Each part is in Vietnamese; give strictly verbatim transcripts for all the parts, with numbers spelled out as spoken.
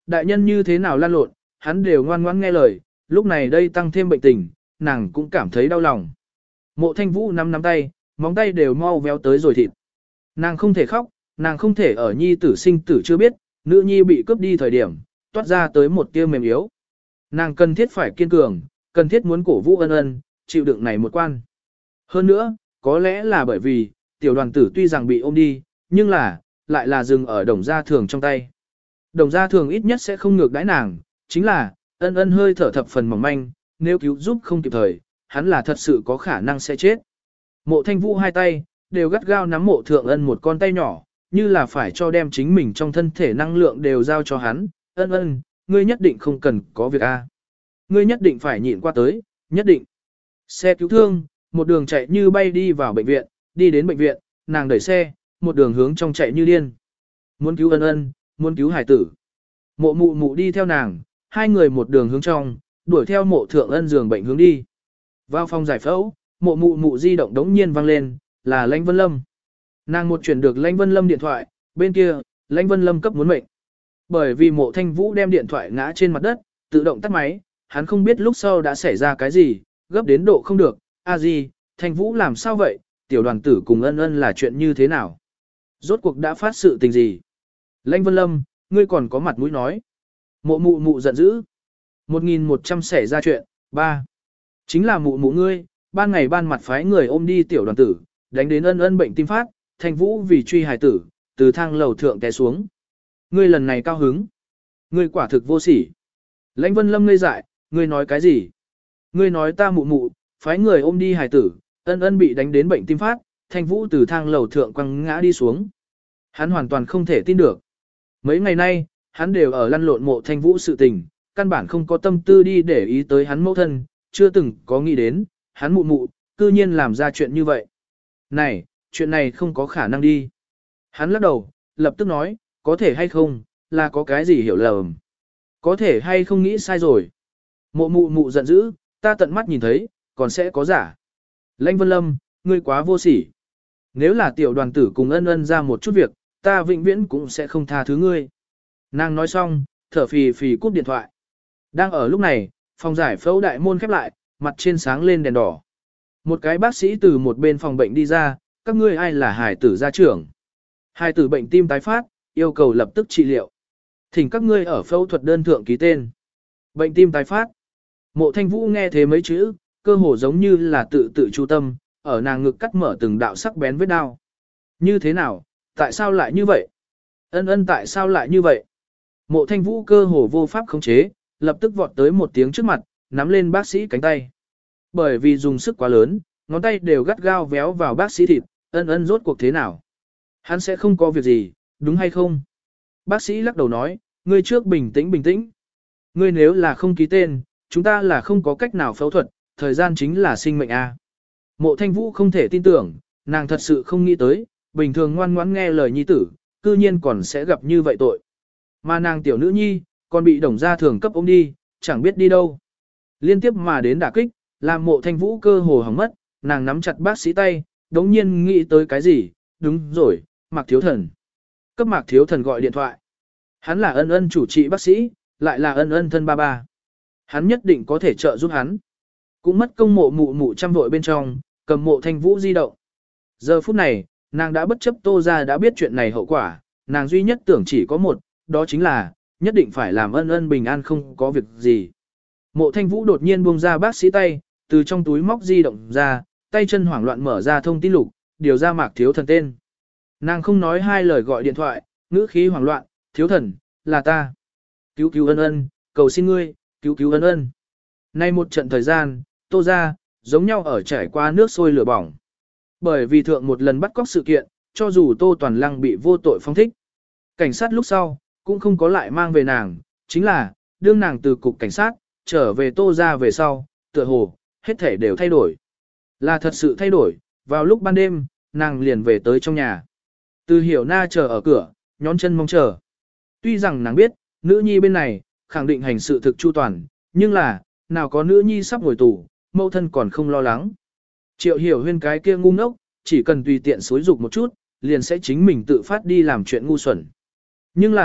Đại nhân như thế nào lan lộn, hắn đều ngoan ngoãn nghe lời, lúc này đây tăng thêm bệnh tình, nàng cũng cảm thấy đau lòng. Mộ Thanh Vũ nắm nắm tay, móng tay đều mau véo tới rồi thịt. Nàng không thể khóc, nàng không thể ở nhi tử sinh tử chưa biết, nữ nhi bị cướp đi thời điểm, toát ra tới một tia mềm yếu. Nàng cần thiết phải kiên cường, cần thiết muốn cổ vũ ân ân, chịu đựng này một quan. Hơn nữa, có lẽ là bởi vì, tiểu đoàn tử tuy rằng bị ôm đi, nhưng là, lại là dừng ở đồng gia thường trong tay. Đồng gia thường ít nhất sẽ không ngược đãi nàng, chính là, ân ân hơi thở thập phần mỏng manh, nếu cứu giúp không kịp thời, hắn là thật sự có khả năng sẽ chết. Mộ Thanh Vũ hai tay, đều gắt gao nắm mộ thượng ân một con tay nhỏ, như là phải cho đem chính mình trong thân thể năng lượng đều giao cho hắn. Ân ân, ngươi nhất định không cần có việc a, ngươi nhất định phải nhịn qua tới, nhất định. Xe cứu thương, một đường chạy như bay đi vào bệnh viện, đi đến bệnh viện, nàng đẩy xe, một đường hướng trong chạy như điên. Muốn cứu ân ân, muốn cứu hải tử. Mộ mụ mụ đi theo nàng, hai người một đường hướng trong, đuổi theo mộ thượng ân giường bệnh hướng đi. Vào phòng giải phẫu, mộ mụ mụ di động đống nhiên vang lên, là Lãnh Vân Lâm. Nàng một chuyển được Lãnh Vân Lâm điện thoại, bên kia, Lãnh Vân Lâm cấp muốn mệnh. Bởi vì mộ Thanh Vũ đem điện thoại ngã trên mặt đất, tự động tắt máy, hắn không biết lúc sau đã xảy ra cái gì, gấp đến độ không được. A gì, Thanh Vũ làm sao vậy, tiểu đoàn tử cùng ân ân là chuyện như thế nào? Rốt cuộc đã phát sự tình gì? Lãnh Vân Lâm, ngươi còn có mặt mũi nói. Mộ mụ mụ giận dữ. một nghìn một trăm xảy ra chuyện, ba. Chính là mụ mụ ngươi, ban ngày ban mặt phái người ôm đi tiểu đoàn tử, đánh đến ân ân bệnh tim phát, Thanh Vũ vì truy hài tử, từ thang lầu thượng té xuống. Ngươi lần này cao hứng. Ngươi quả thực vô sỉ. Lãnh Vân Lâm ngây dại, ngươi nói cái gì? Ngươi nói ta mụ mụ, phái người ôm đi hài tử, ân ân bị đánh đến bệnh tim phát, Thanh Vũ từ thang lầu thượng quăng ngã đi xuống. Hắn hoàn toàn không thể tin được. Mấy ngày nay, hắn đều ở lăn lộn mộ Thanh Vũ sự tình, căn bản không có tâm tư đi để ý tới hắn mẫu thân, chưa từng có nghĩ đến, hắn mụ mụ, cư nhiên làm ra chuyện như vậy. Này, chuyện này không có khả năng đi. Hắn lắc đầu, lập tức nói, có thể hay không, là có cái gì hiểu lầm. Có thể hay không nghĩ sai rồi. Mộ mụ mụ giận dữ, ta tận mắt nhìn thấy, còn sẽ có giả. Lãnh Vân Lâm, ngươi quá vô sỉ. Nếu là tiểu đoàn tử cùng ân ân ra một chút việc, ta vĩnh viễn cũng sẽ không tha thứ ngươi. Nàng nói xong, thở phì phì cúp điện thoại. Đang ở lúc này, phòng giải phẫu đại môn khép lại, mặt trên sáng lên đèn đỏ. Một cái bác sĩ từ một bên phòng bệnh đi ra, các ngươi ai là hải tử gia trưởng. Hải tử bệnh tim tái phát, yêu cầu lập tức trị liệu. Thỉnh các ngươi ở phẫu thuật đơn thượng ký tên. Bệnh tim tái phát. Mộ Thanh Vũ nghe thế mấy chữ, cơ hồ giống như là tự tự chu tâm, ở nàng ngực cắt mở từng đạo sắc bén vết đao. Như thế nào, tại sao lại như vậy? Ân ân tại sao lại như vậy? Mộ Thanh Vũ cơ hồ vô pháp khống chế, lập tức vọt tới một tiếng trước mặt, nắm lên bác sĩ cánh tay. Bởi vì dùng sức quá lớn, ngón tay đều gắt gao véo vào bác sĩ thịt, ân ân rốt cuộc thế nào? Hắn sẽ không có việc gì, đúng hay không? Bác sĩ lắc đầu nói, ngươi trước bình tĩnh bình tĩnh. Ngươi nếu là không ký tên, chúng ta là không có cách nào phẫu thuật, thời gian chính là sinh mệnh a. Mộ Thanh Vũ không thể tin tưởng, nàng thật sự không nghĩ tới, bình thường ngoan ngoãn nghe lời nhi tử, cư nhiên còn sẽ gặp như vậy tội. Mà nàng tiểu nữ nhi, còn bị đồng gia thường cấp ôm đi, chẳng biết đi đâu. Liên tiếp mà đến đả kích, làm Mộ Thanh Vũ cơ hồ hỏng mất, nàng nắm chặt bác sĩ tay, đống nhiên nghĩ tới cái gì, đúng rồi, Mạc Thiếu Thần. Cấp Mạc Thiếu Thần gọi điện thoại. Hắn là ân ân chủ trị bác sĩ, lại là ân ân thân ba ba. Hắn nhất định có thể trợ giúp hắn. Cũng mất công mộ mụ mụ trăm vội bên trong, cầm Mộ Thanh Vũ di động. Giờ phút này, nàng đã bất chấp Tô gia đã biết chuyện này hậu quả, nàng duy nhất tưởng chỉ có một, đó chính là, nhất định phải làm ân ân bình an không có việc gì. Mộ Thanh Vũ đột nhiên buông ra bác sĩ tay, từ trong túi móc di động ra, tay chân hoảng loạn mở ra thông tin lục, điều ra Mạc Thiếu Thần tên. Nàng không nói hai lời gọi điện thoại, ngữ khí hoảng loạn, Thiếu Thần, là ta. Cứu cứu ân ân, cầu xin ngươi, cứu cứu ân ân. Nay một trận thời gian, Tô gia giống nhau ở trải qua nước sôi lửa bỏng. Bởi vì thượng một lần bắt cóc sự kiện, cho dù Tô Toàn Lăng bị vô tội phong thích. Cảnh sát lúc sau, cũng không có lại mang về nàng, chính là, đương nàng từ cục cảnh sát, trở về Tô gia về sau, tựa hồ, hết thể đều thay đổi. Là thật sự thay đổi, vào lúc ban đêm, nàng liền về tới trong nhà. Từ Hiểu Na chờ ở cửa, nhón chân mong chờ. Tuy rằng nàng biết, nữ nhi bên này, khẳng định hành sự thực chu toàn, nhưng là, nào có nữ nhi sắp ngồi tù, mẫu thân còn không lo lắng. Triệu Hiểu Huyên cái kia ngu ngốc, chỉ cần tùy tiện xối dục một chút, liền sẽ chính mình tự phát đi làm chuyện ngu xuẩn. Nhưng là,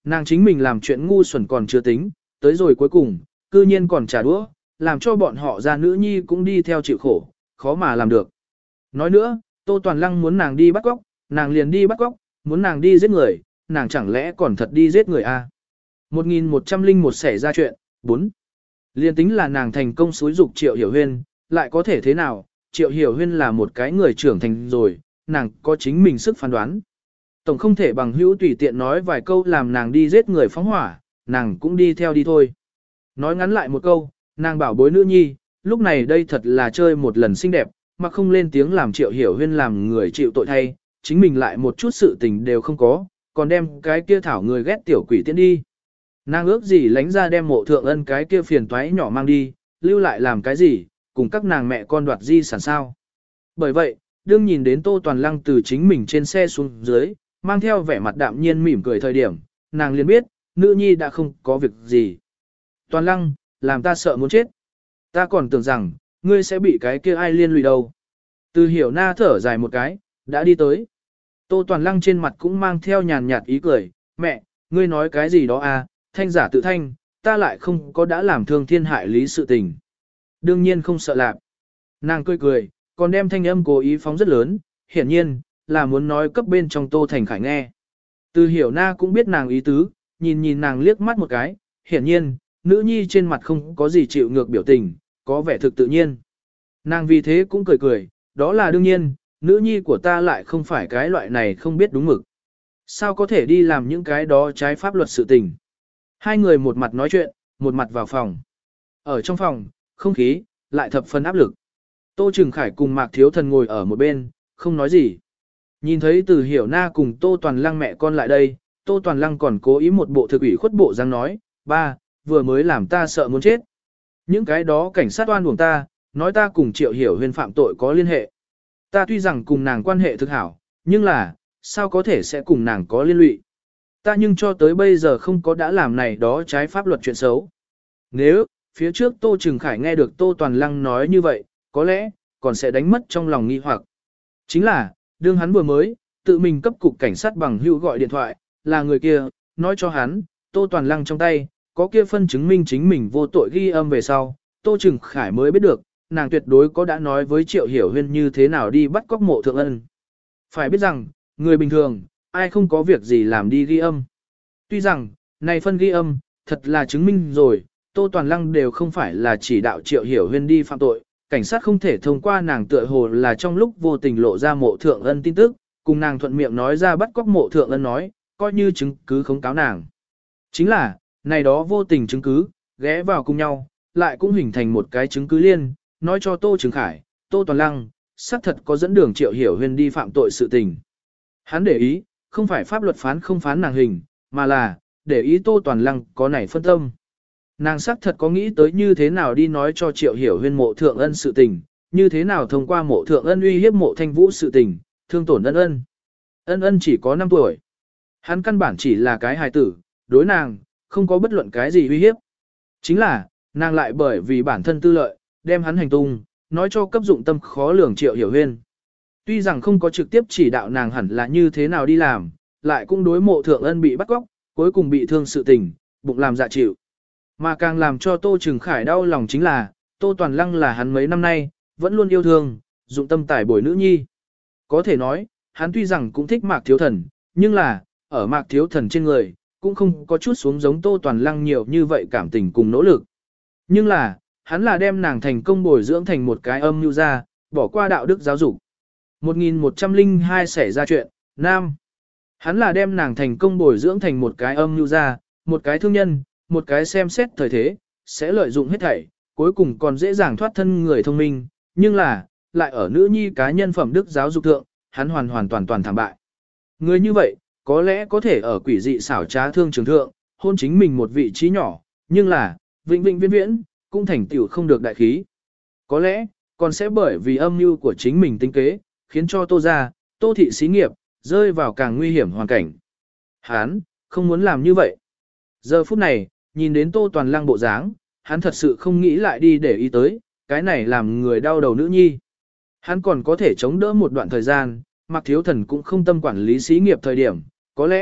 Nàng chính mình làm chuyện ngu xuẩn còn chưa tính, tới rồi cuối cùng, cư nhiên còn trả đũa, làm cho bọn họ ra nữ nhi cũng đi theo chịu khổ, khó mà làm được. Nói nữa, Tô Toàn Lăng muốn nàng đi bắt cóc, nàng liền đi bắt cóc, muốn nàng đi giết người, nàng chẳng lẽ còn thật đi giết người à? một nghìn một trăm lẻ một xảy ra chuyện, bốn. Liên tính là nàng thành công xúi dục Triệu Hiểu Huyên, lại có thể thế nào, Triệu Hiểu Huyên là một cái người trưởng thành rồi, nàng có chính mình sức phán đoán. Tổng không thể bằng hữu tùy tiện nói vài câu làm nàng đi giết người phóng hỏa, nàng cũng đi theo đi thôi. Nói ngắn lại một câu, nàng bảo bối nữ nhi, lúc này đây thật là chơi một lần xinh đẹp, mà không lên tiếng làm Triệu Hiểu Huyên làm người chịu tội thay, chính mình lại một chút sự tình đều không có, còn đem cái kia thảo người ghét tiểu quỷ tiễn đi. Nàng ước gì lánh ra đem mộ thượng ân cái kia phiền toái nhỏ mang đi, lưu lại làm cái gì, cùng các nàng mẹ con đoạt di sản sao. Bởi vậy, đương nhìn đến Tô Toàn Lăng từ chính mình trên xe xuống dưới, mang theo vẻ mặt đạm nhiên mỉm cười thời điểm, nàng liền biết, nữ nhi đã không có việc gì. Toàn Lăng, làm ta sợ muốn chết. Ta còn tưởng rằng, ngươi sẽ bị cái kia ai liên lụy đâu. Từ Hiểu Na thở dài một cái, đã đi tới. Tô Toàn Lăng trên mặt cũng mang theo nhàn nhạt ý cười, mẹ, ngươi nói cái gì đó à, thanh giả tự thanh, ta lại không có đã làm thương thiên hại lý sự tình. Đương nhiên không sợ lạc. Nàng cười cười, còn đem thanh âm cố ý phóng rất lớn, hiển nhiên, là muốn nói cấp bên trong Tô Thành Khải nghe. Từ Hiểu Na cũng biết nàng ý tứ, nhìn nhìn nàng liếc mắt một cái, hiển nhiên, nữ nhi trên mặt không có gì chịu ngược biểu tình, có vẻ thực tự nhiên. Nàng vì thế cũng cười cười, đó là đương nhiên, nữ nhi của ta lại không phải cái loại này không biết đúng mực. Sao có thể đi làm những cái đó trái pháp luật sự tình. Hai người một mặt nói chuyện, một mặt vào phòng. Ở trong phòng, không khí, lại thập phần áp lực. Tô Trừng Khải cùng Mạc Thiếu Thần ngồi ở một bên, không nói gì. Nhìn thấy Từ Hiểu Na cùng Tô Toàn Lăng mẹ con lại đây, Tô Toàn Lăng còn cố ý một bộ thực ủy khuất bộ răng nói, ba, vừa mới làm ta sợ muốn chết. Những cái đó cảnh sát oan uổng ta, nói ta cùng Triệu Hiểu Huyên phạm tội có liên hệ. Ta tuy rằng cùng nàng quan hệ thực hảo, nhưng là, sao có thể sẽ cùng nàng có liên lụy. Ta nhưng cho tới bây giờ không có đã làm này đó trái pháp luật chuyện xấu. Nếu, phía trước Tô Trừng Khải nghe được Tô Toàn Lăng nói như vậy, có lẽ, còn sẽ đánh mất trong lòng nghi hoặc. Chính là, đương hắn vừa mới, tự mình cấp cục cảnh sát bằng hữu gọi điện thoại, là người kia, nói cho hắn, Tô Toàn Lăng trong tay, có kia phân chứng minh chính mình vô tội ghi âm về sau, Tô Trừng Khải mới biết được, nàng tuyệt đối có đã nói với Triệu Hiểu Huyên như thế nào đi bắt cóc mộ thượng ân. Phải biết rằng, người bình thường, ai không có việc gì làm đi ghi âm. Tuy rằng, này phân ghi âm, thật là chứng minh rồi, Tô Toàn Lăng đều không phải là chỉ đạo Triệu Hiểu Huyên đi phạm tội, cảnh sát không thể thông qua nàng tựa hồ là trong lúc vô tình lộ ra mộ thượng ân tin tức, cùng nàng thuận miệng nói ra bắt cóc mộ thượng ân nói, coi như chứng cứ khống cáo nàng. Chính là, này đó vô tình chứng cứ, ghé vào cùng nhau, lại cũng hình thành một cái chứng cứ liên, nói cho Tô Trừng Khải, Tô Toàn Lăng, xác thật có dẫn đường Triệu Hiểu Huyên đi phạm tội sự tình. Hắn để ý, không phải pháp luật phán không phán nàng hình, mà là, để ý Tô Toàn Lăng có này phân tâm. Nàng xác thật có nghĩ tới như thế nào đi nói cho Triệu Hiểu Huyên mộ thượng ân sự tình, như thế nào thông qua mộ thượng ân uy hiếp mộ thanh vũ sự tình, thương tổn ân ân. Ân ân chỉ có năm tuổi. Hắn căn bản chỉ là cái hài tử, đối nàng, không có bất luận cái gì uy hiếp. Chính là, nàng lại bởi vì bản thân tư lợi, đem hắn hành tung, nói cho cấp dụng tâm khó lường Triệu Hiểu Huyên. Tuy rằng không có trực tiếp chỉ đạo nàng hẳn là như thế nào đi làm, lại cũng đối mộ thượng ân bị bắt cóc, cuối cùng bị thương sự tình, bụng làm dạ chịu. Mà càng làm cho Tô Trừng Khải đau lòng chính là, Tô Toàn Lăng là hắn mấy năm nay, vẫn luôn yêu thương, dụng tâm tải bồi nữ nhi. Có thể nói, hắn tuy rằng cũng thích Mạc Thiếu Thần, nhưng là, ở Mạc Thiếu Thần trên người, cũng không có chút xuống giống Tô Toàn Lăng nhiều như vậy cảm tình cùng nỗ lực. Nhưng là, hắn là đem nàng thành công bồi dưỡng thành một cái âm mưu ra, bỏ qua đạo đức giáo dục. một nghìn một trăm lẻ hai xảy ra chuyện, Nam. Hắn là đem nàng thành công bồi dưỡng thành một cái âm mưu ra, một cái thương nhân, một cái xem xét thời thế, sẽ lợi dụng hết thảy, cuối cùng còn dễ dàng thoát thân người thông minh, nhưng là, lại ở nữ nhi cá nhân phẩm đức giáo dục thượng, hắn hoàn hoàn toàn toàn thảm bại. Người như vậy, có lẽ có thể ở quỷ dị xảo trá thương trường thượng, hôn chính mình một vị trí nhỏ, nhưng là, vĩnh vĩnh viễn viễn, cũng thành tựu không được đại khí. Có lẽ, còn sẽ bởi vì âm mưu của chính mình tính kế, khiến cho Tô gia, Tô thị xí nghiệp, rơi vào càng nguy hiểm hoàn cảnh. Hắn, không muốn làm như vậy. Giờ phút này, nhìn đến Tô Toàn Lăng bộ dáng, hắn thật sự không nghĩ lại đi để ý tới, cái này làm người đau đầu nữ nhi. Hắn còn có thể chống đỡ một đoạn thời gian, Mạc Thiếu Thần cũng không tâm quản lý xí nghiệp thời điểm, có lẽ,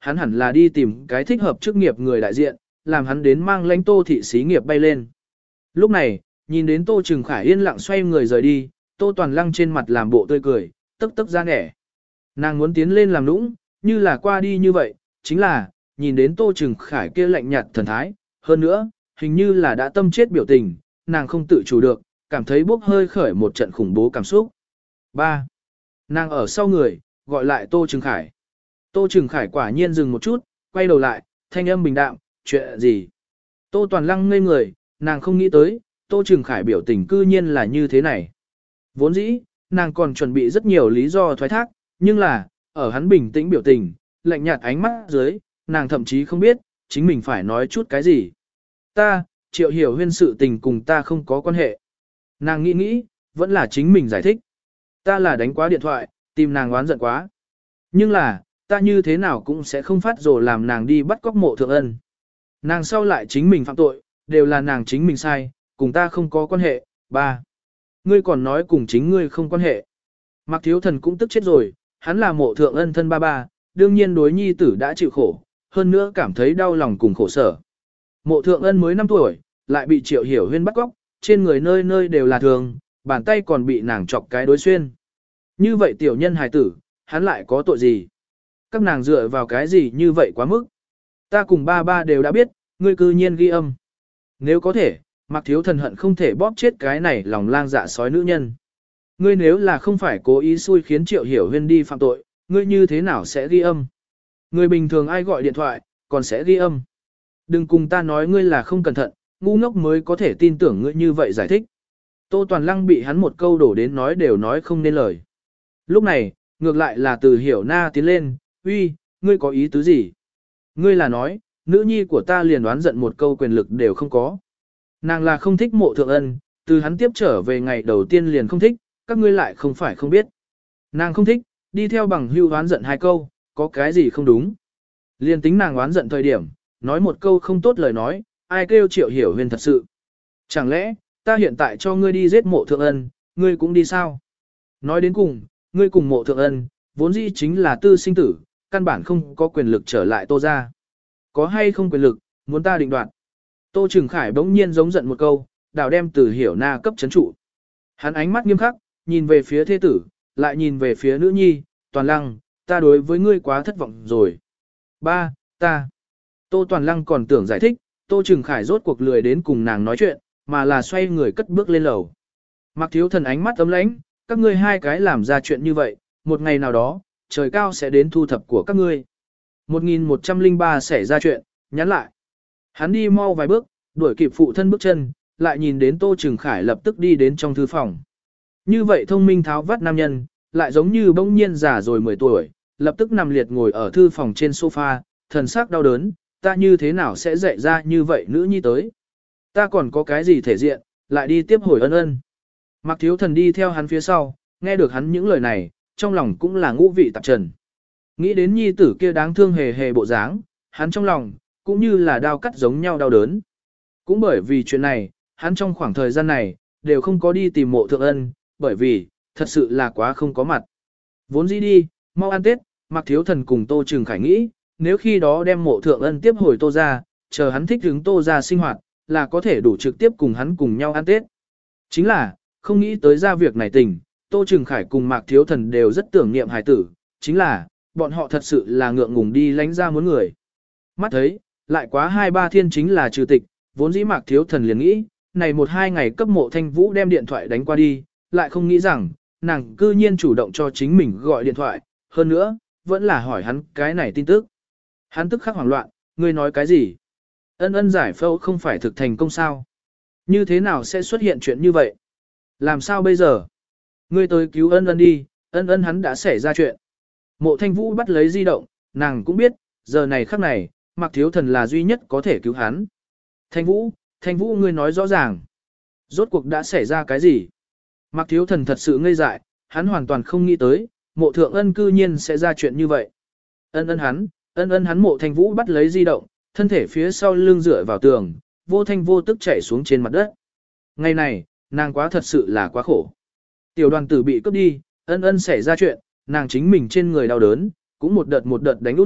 hắn hẳn là đi tìm cái thích hợp chức nghiệp người đại diện, làm hắn đến mang lãnh Tô thị xí nghiệp bay lên. Lúc này, nhìn đến Tô Trừng Khải yên lặng xoay người rời đi, Tô Toàn Lăng trên mặt làm bộ tươi cười, tức tức ra nẻ. Nàng muốn tiến lên làm nũng, như là qua đi như vậy, chính là, nhìn đến Tô Trừng Khải kia lạnh nhạt thần thái, hơn nữa, hình như là đã tâm chết biểu tình, nàng không tự chủ được, cảm thấy bốc hơi khởi một trận khủng bố cảm xúc. ba. Nàng ở sau người, gọi lại Tô Trừng Khải. Tô Trừng Khải quả nhiên dừng một chút, quay đầu lại, thanh âm bình đạm, chuyện gì? Tô Toàn Lăng ngây người, nàng không nghĩ tới, Tô Trừng Khải biểu tình cư nhiên là như thế này. Vốn dĩ, nàng còn chuẩn bị rất nhiều lý do thoái thác, nhưng là, ở hắn bình tĩnh biểu tình, lạnh nhạt ánh mắt dưới, nàng thậm chí không biết, chính mình phải nói chút cái gì. Ta, Triệu Hiểu Huyên sự tình cùng ta không có quan hệ. Nàng nghĩ nghĩ, vẫn là chính mình giải thích. Ta là đánh quá điện thoại, tìm nàng oán giận quá. Nhưng là, ta như thế nào cũng sẽ không phát rồ làm nàng đi bắt cóc Mộ Thượng Ân. Nàng sau lại chính mình phạm tội, đều là nàng chính mình sai, cùng ta không có quan hệ. Ba. Ngươi còn nói cùng chính ngươi không quan hệ. Mạc Thiếu Thần cũng tức chết rồi, hắn là Mộ Thượng Ân thân ba ba, đương nhiên đối nhi tử đã chịu khổ, hơn nữa cảm thấy đau lòng cùng khổ sở. Mộ Thượng Ân mới năm tuổi, lại bị Triệu Hiểu Huyên bắt cóc, trên người nơi nơi đều là thương, bàn tay còn bị nàng chọc cái đối xuyên. Như vậy tiểu nhân hài tử, hắn lại có tội gì? Các nàng dựa vào cái gì như vậy quá mức? Ta cùng ba ba đều đã biết, ngươi cư nhiên ghi âm. Nếu có thể, Mạc Thiếu Thần hận không thể bóp chết cái này lòng lang dạ sói nữ nhân. Ngươi nếu là không phải cố ý xui khiến Triệu Hiểu Huyên đi phạm tội, ngươi như thế nào sẽ ghi âm? Người bình thường ai gọi điện thoại, còn sẽ ghi âm. Đừng cùng ta nói ngươi là không cẩn thận, ngu ngốc mới có thể tin tưởng ngươi như vậy giải thích. Tô Toàn Lăng bị hắn một câu đổ đến nói đều nói không nên lời. Lúc này, ngược lại là Từ Hiểu Na tiến lên, uy, ngươi có ý tứ gì? Ngươi là nói, nữ nhi của ta liền đoán giận một câu quyền lực đều không có. Nàng là không thích Mộ Thượng Ân, từ hắn tiếp trở về ngày đầu tiên liền không thích, các ngươi lại không phải không biết. Nàng không thích, đi theo bằng hưu đoán giận hai câu, có cái gì không đúng. Liên tính nàng đoán giận thời điểm, nói một câu không tốt lời nói, ai kêu Triệu Hiểu Huyên thật sự. Chẳng lẽ, ta hiện tại cho ngươi đi giết Mộ Thượng Ân, ngươi cũng đi sao? Nói đến cùng, ngươi cùng Mộ Thượng Ân, vốn dĩ chính là tư sinh tử, căn bản không có quyền lực trở lại Tô ra. Có hay không quyền lực, muốn ta định đoạt. Tô Trừng Khải bỗng nhiên giống giận một câu, đào đem Từ Hiểu Na cấp chấn trụ. Hắn ánh mắt nghiêm khắc, nhìn về phía thế tử, lại nhìn về phía nữ nhi, Toàn Lăng, ta đối với ngươi quá thất vọng rồi. Ba, ta. Tô Toàn Lăng còn tưởng giải thích, Tô Trừng Khải rốt cuộc lười đến cùng nàng nói chuyện, mà là xoay người cất bước lên lầu. Mạc Thiếu Thần ánh mắt ấm lãnh, các ngươi hai cái làm ra chuyện như vậy, một ngày nào đó, trời cao sẽ đến thu thập của các ngươi. một nghìn một trăm lẻ ba xảy ra chuyện, nhắn lại. Hắn đi mau vài bước, đuổi kịp phụ thân bước chân, lại nhìn đến Tô Trừng Khải lập tức đi đến trong thư phòng. Như vậy thông minh tháo vắt nam nhân, lại giống như bỗng nhiên già rồi mười tuổi, lập tức nằm liệt ngồi ở thư phòng trên sofa, thần sắc đau đớn, ta như thế nào sẽ dạy ra như vậy nữ nhi tới. Ta còn có cái gì thể diện, lại đi tiếp hồi ân ân. Mạc Thiếu Thần đi theo hắn phía sau, nghe được hắn những lời này, trong lòng cũng là ngũ vị tạp trần. Nghĩ đến nhi tử kia đáng thương hề hề bộ dáng, hắn trong lòng, cũng như là đao cắt giống nhau đau đớn. Cũng bởi vì chuyện này, hắn trong khoảng thời gian này, đều không có đi tìm Mộ Thượng Ân, bởi vì, thật sự là quá không có mặt. Vốn dĩ đi, mau ăn Tết, Mạc Thiếu Thần cùng Tô Trừng Khải nghĩ, nếu khi đó đem Mộ Thượng Ân tiếp hồi Tô ra, chờ hắn thích hứng Tô ra sinh hoạt, là có thể đủ trực tiếp cùng hắn cùng nhau ăn Tết. Chính là, không nghĩ tới ra việc này tình, Tô Trừng Khải cùng Mạc Thiếu Thần đều rất tưởng niệm hài tử, chính là, bọn họ thật sự là ngượng ngùng đi lánh ra muốn người. Mắt thấy, lại quá hai ba thiên chính là trừ tịch, vốn dĩ Mạc Thiếu Thần liền nghĩ, này một hai ngày cấp Mộ Thanh Vũ đem điện thoại đánh qua đi, lại không nghĩ rằng, nàng cư nhiên chủ động cho chính mình gọi điện thoại, hơn nữa, vẫn là hỏi hắn cái này tin tức. Hắn tức khắc hoảng loạn, ngươi nói cái gì? Ân ân giải phẫu không phải thực thành công sao? Như thế nào sẽ xuất hiện chuyện như vậy? Làm sao bây giờ? Ngươi tới cứu ân ân đi, ân ân hắn đã xảy ra chuyện. Mộ Thanh Vũ bắt lấy di động, nàng cũng biết, giờ này khắc này, Mạc Thiếu Thần là duy nhất có thể cứu hắn. Thanh Vũ, Thanh Vũ ngươi nói rõ ràng. Rốt cuộc đã xảy ra cái gì? Mạc Thiếu Thần thật sự ngây dại, hắn hoàn toàn không nghĩ tới, Mộ Thượng Ân cư nhiên sẽ ra chuyện như vậy. Ân ân hắn, ân ân hắn Mộ Thanh Vũ bắt lấy di động, thân thể phía sau lưng dựa vào tường, vô thanh vô tức chạy xuống trên mặt đất. Ngày này, nàng quá thật sự là quá khổ. Tiểu đoàn tử bị cướp đi, ân ân xảy ra chuyện, nàng chính mình trên người đau đớn, cũng một đợt một đợt đánh úp lại,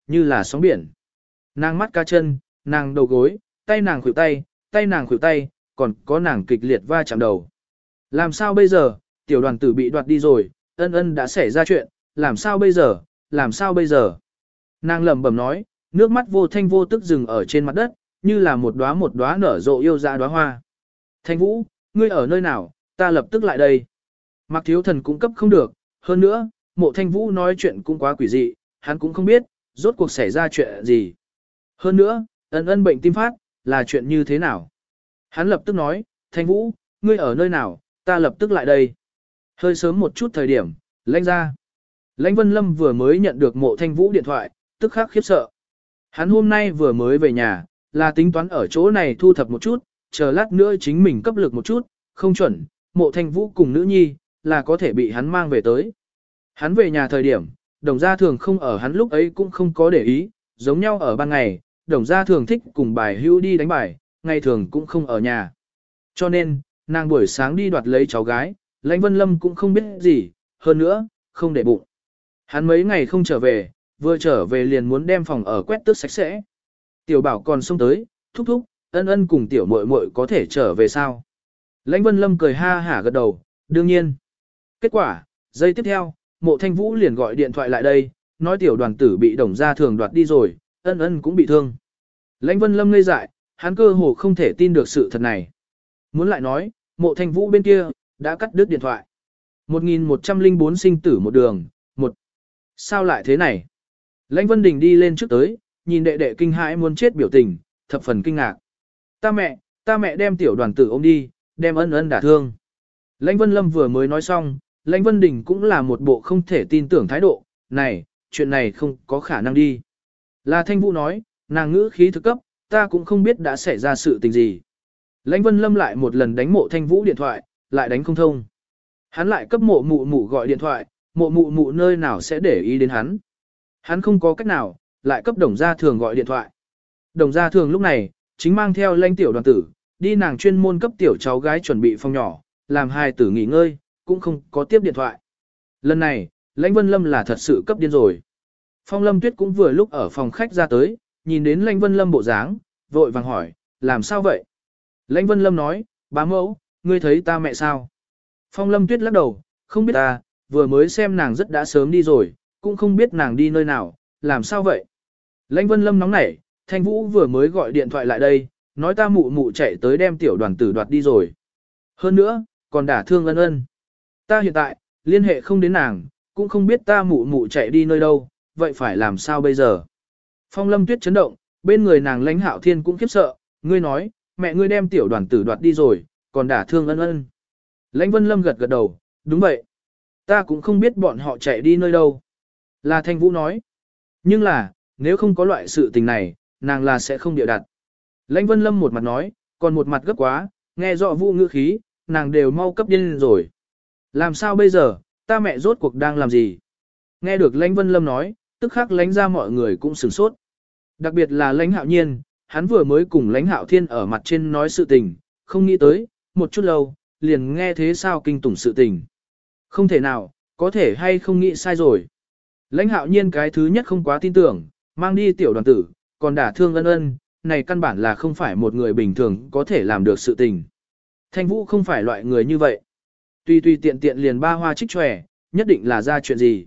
như là sóng biển. Nàng mắt cá chân, nàng đầu gối, tay nàng khuỷu tay, tay nàng khuỷu tay, còn có nàng kịch liệt va chạm đầu. Làm sao bây giờ, tiểu đoàn tử bị đoạt đi rồi, ân ân đã xảy ra chuyện, làm sao bây giờ, làm sao bây giờ. Nàng lẩm bẩm nói, nước mắt vô thanh vô tức dừng ở trên mặt đất, như là một đóa một đóa nở rộ yêu dã đóa hoa. Thanh Vũ, ngươi ở nơi nào, ta lập tức lại đây. Mạc Thiếu Thần cũng cấp không được, hơn nữa, Mộ Thanh Vũ nói chuyện cũng quá quỷ dị, hắn cũng không biết, rốt cuộc xảy ra chuyện gì. Hơn nữa, ân ân bệnh tim phát, là chuyện như thế nào. Hắn lập tức nói, Thanh Vũ, ngươi ở nơi nào, ta lập tức lại đây. Hơi sớm một chút thời điểm, Lãnh ra. Lãnh Vân Lâm vừa mới nhận được Mộ Thanh Vũ điện thoại, tức khắc khiếp sợ. Hắn hôm nay vừa mới về nhà, là tính toán ở chỗ này thu thập một chút, chờ lát nữa chính mình cấp lực một chút, không chuẩn, Mộ Thanh Vũ cùng nữ nhi, là có thể bị hắn mang về tới. Hắn về nhà thời điểm, Đồng Gia Thường không ở hắn lúc ấy cũng không có để ý, giống nhau ở ban ngày, Đồng Gia Thường thích cùng bài hữu đi đánh bài, ngày thường cũng không ở nhà. Cho nên, nàng buổi sáng đi đoạt lấy cháu gái, Lãnh Vân Lâm cũng không biết gì, hơn nữa, không để bụng. Hắn mấy ngày không trở về, vừa trở về liền muốn đem phòng ở quét tước sạch sẽ. Tiểu Bảo còn xông tới, thúc thúc, ân ân cùng tiểu muội muội có thể trở về sao? Lãnh Vân Lâm cười ha hả gật đầu, đương nhiên. Kết quả, giây tiếp theo, Mộ Thanh Vũ liền gọi điện thoại lại đây, nói tiểu đoàn tử bị Đồng Gia Thường đoạt đi rồi, ân ân cũng bị thương. Lãnh Vân Lâm ngây dại, hắn cơ hồ không thể tin được sự thật này. Muốn lại nói, Mộ Thanh Vũ bên kia, đã cắt đứt điện thoại. một nghìn một trăm lẻ bốn sinh tử một đường, một. Sao lại thế này? Lãnh Vân Đình đi lên trước tới, nhìn đệ đệ kinh hãi muốn chết biểu tình, thập phần kinh ngạc. Ta mẹ, ta mẹ đem tiểu đoàn tử ôm đi, đem ân ân đả thương. Lãnh Vân Lâm vừa mới nói xong, Lãnh Vân Đình cũng là một bộ không thể tin tưởng thái độ, này, chuyện này không có khả năng đi. Là Thanh Vũ nói, nàng ngữ khí thực cấp, ta cũng không biết đã xảy ra sự tình gì. Lãnh Vân Lâm lại một lần đánh Mộ Thanh Vũ điện thoại, lại đánh không thông. Hắn lại cấp Mộ Mụ Mụ gọi điện thoại, Mộ Mụ Mụ nơi nào sẽ để ý đến hắn. Hắn không có cách nào, lại cấp Đồng Gia Thường gọi điện thoại. Đồng Gia Thường lúc này, chính mang theo Lãnh tiểu đoàn tử, đi nàng chuyên môn cấp tiểu cháu gái chuẩn bị phòng nhỏ, làm hai tử nghỉ ngơi, cũng không có tiếp điện thoại. Lần này, Lãnh Vân Lâm là thật sự cấp điên rồi. Phong Lâm Tuyết cũng vừa lúc ở phòng khách ra tới, nhìn đến Lãnh Vân Lâm bộ dáng, vội vàng hỏi, làm sao vậy? Lãnh Vân Lâm nói, bá mẫu, ngươi thấy ta mẹ sao? Phong Lâm Tuyết lắc đầu, không biết ta, vừa mới xem nàng rất đã sớm đi rồi, cũng không biết nàng đi nơi nào, làm sao vậy? Lãnh Vân Lâm nóng nảy, Thanh Vũ vừa mới gọi điện thoại lại đây, nói ta mụ mụ chạy tới đem tiểu đoàn tử đoạt đi rồi. Hơn nữa, còn đả thương ân ân. Ta hiện tại, liên hệ không đến nàng, cũng không biết ta mụ mụ chạy đi nơi đâu, vậy phải làm sao bây giờ? Phong Lâm Tuyết chấn động, bên người nàng Lãnh Hạo Thiên cũng khiếp sợ, ngươi nói, mẹ ngươi đem tiểu đoàn tử đoạt đi rồi, còn đả thương ân ân. Lãnh Vân Lâm gật gật đầu, đúng vậy. Ta cũng không biết bọn họ chạy đi nơi đâu. Là Thanh Vũ nói. Nhưng là, nếu không có loại sự tình này, nàng là sẽ không địa đặt. Lãnh Vân Lâm một mặt nói, còn một mặt gấp quá, nghe rõ Vũ ngữ khí, nàng đều mau cấp điên rồi. Làm sao bây giờ, ta mẹ rốt cuộc đang làm gì? Nghe được Lãnh Vân Lâm nói, tức khắc Lãnh ra mọi người cũng sửng sốt. Đặc biệt là Lãnh Hạo Nhiên, hắn vừa mới cùng Lãnh Hạo Thiên ở mặt trên nói sự tình, không nghĩ tới, một chút lâu, liền nghe thế sao kinh tủng sự tình. Không thể nào, có thể hay không nghĩ sai rồi. Lãnh Hạo Nhiên cái thứ nhất không quá tin tưởng, mang đi tiểu đoàn tử, còn đả thương ân ân, này căn bản là không phải một người bình thường có thể làm được sự tình. Thanh Vũ không phải loại người như vậy. Tuy tuy tiện tiện liền ba hoa trích tròe, nhất định là ra chuyện gì.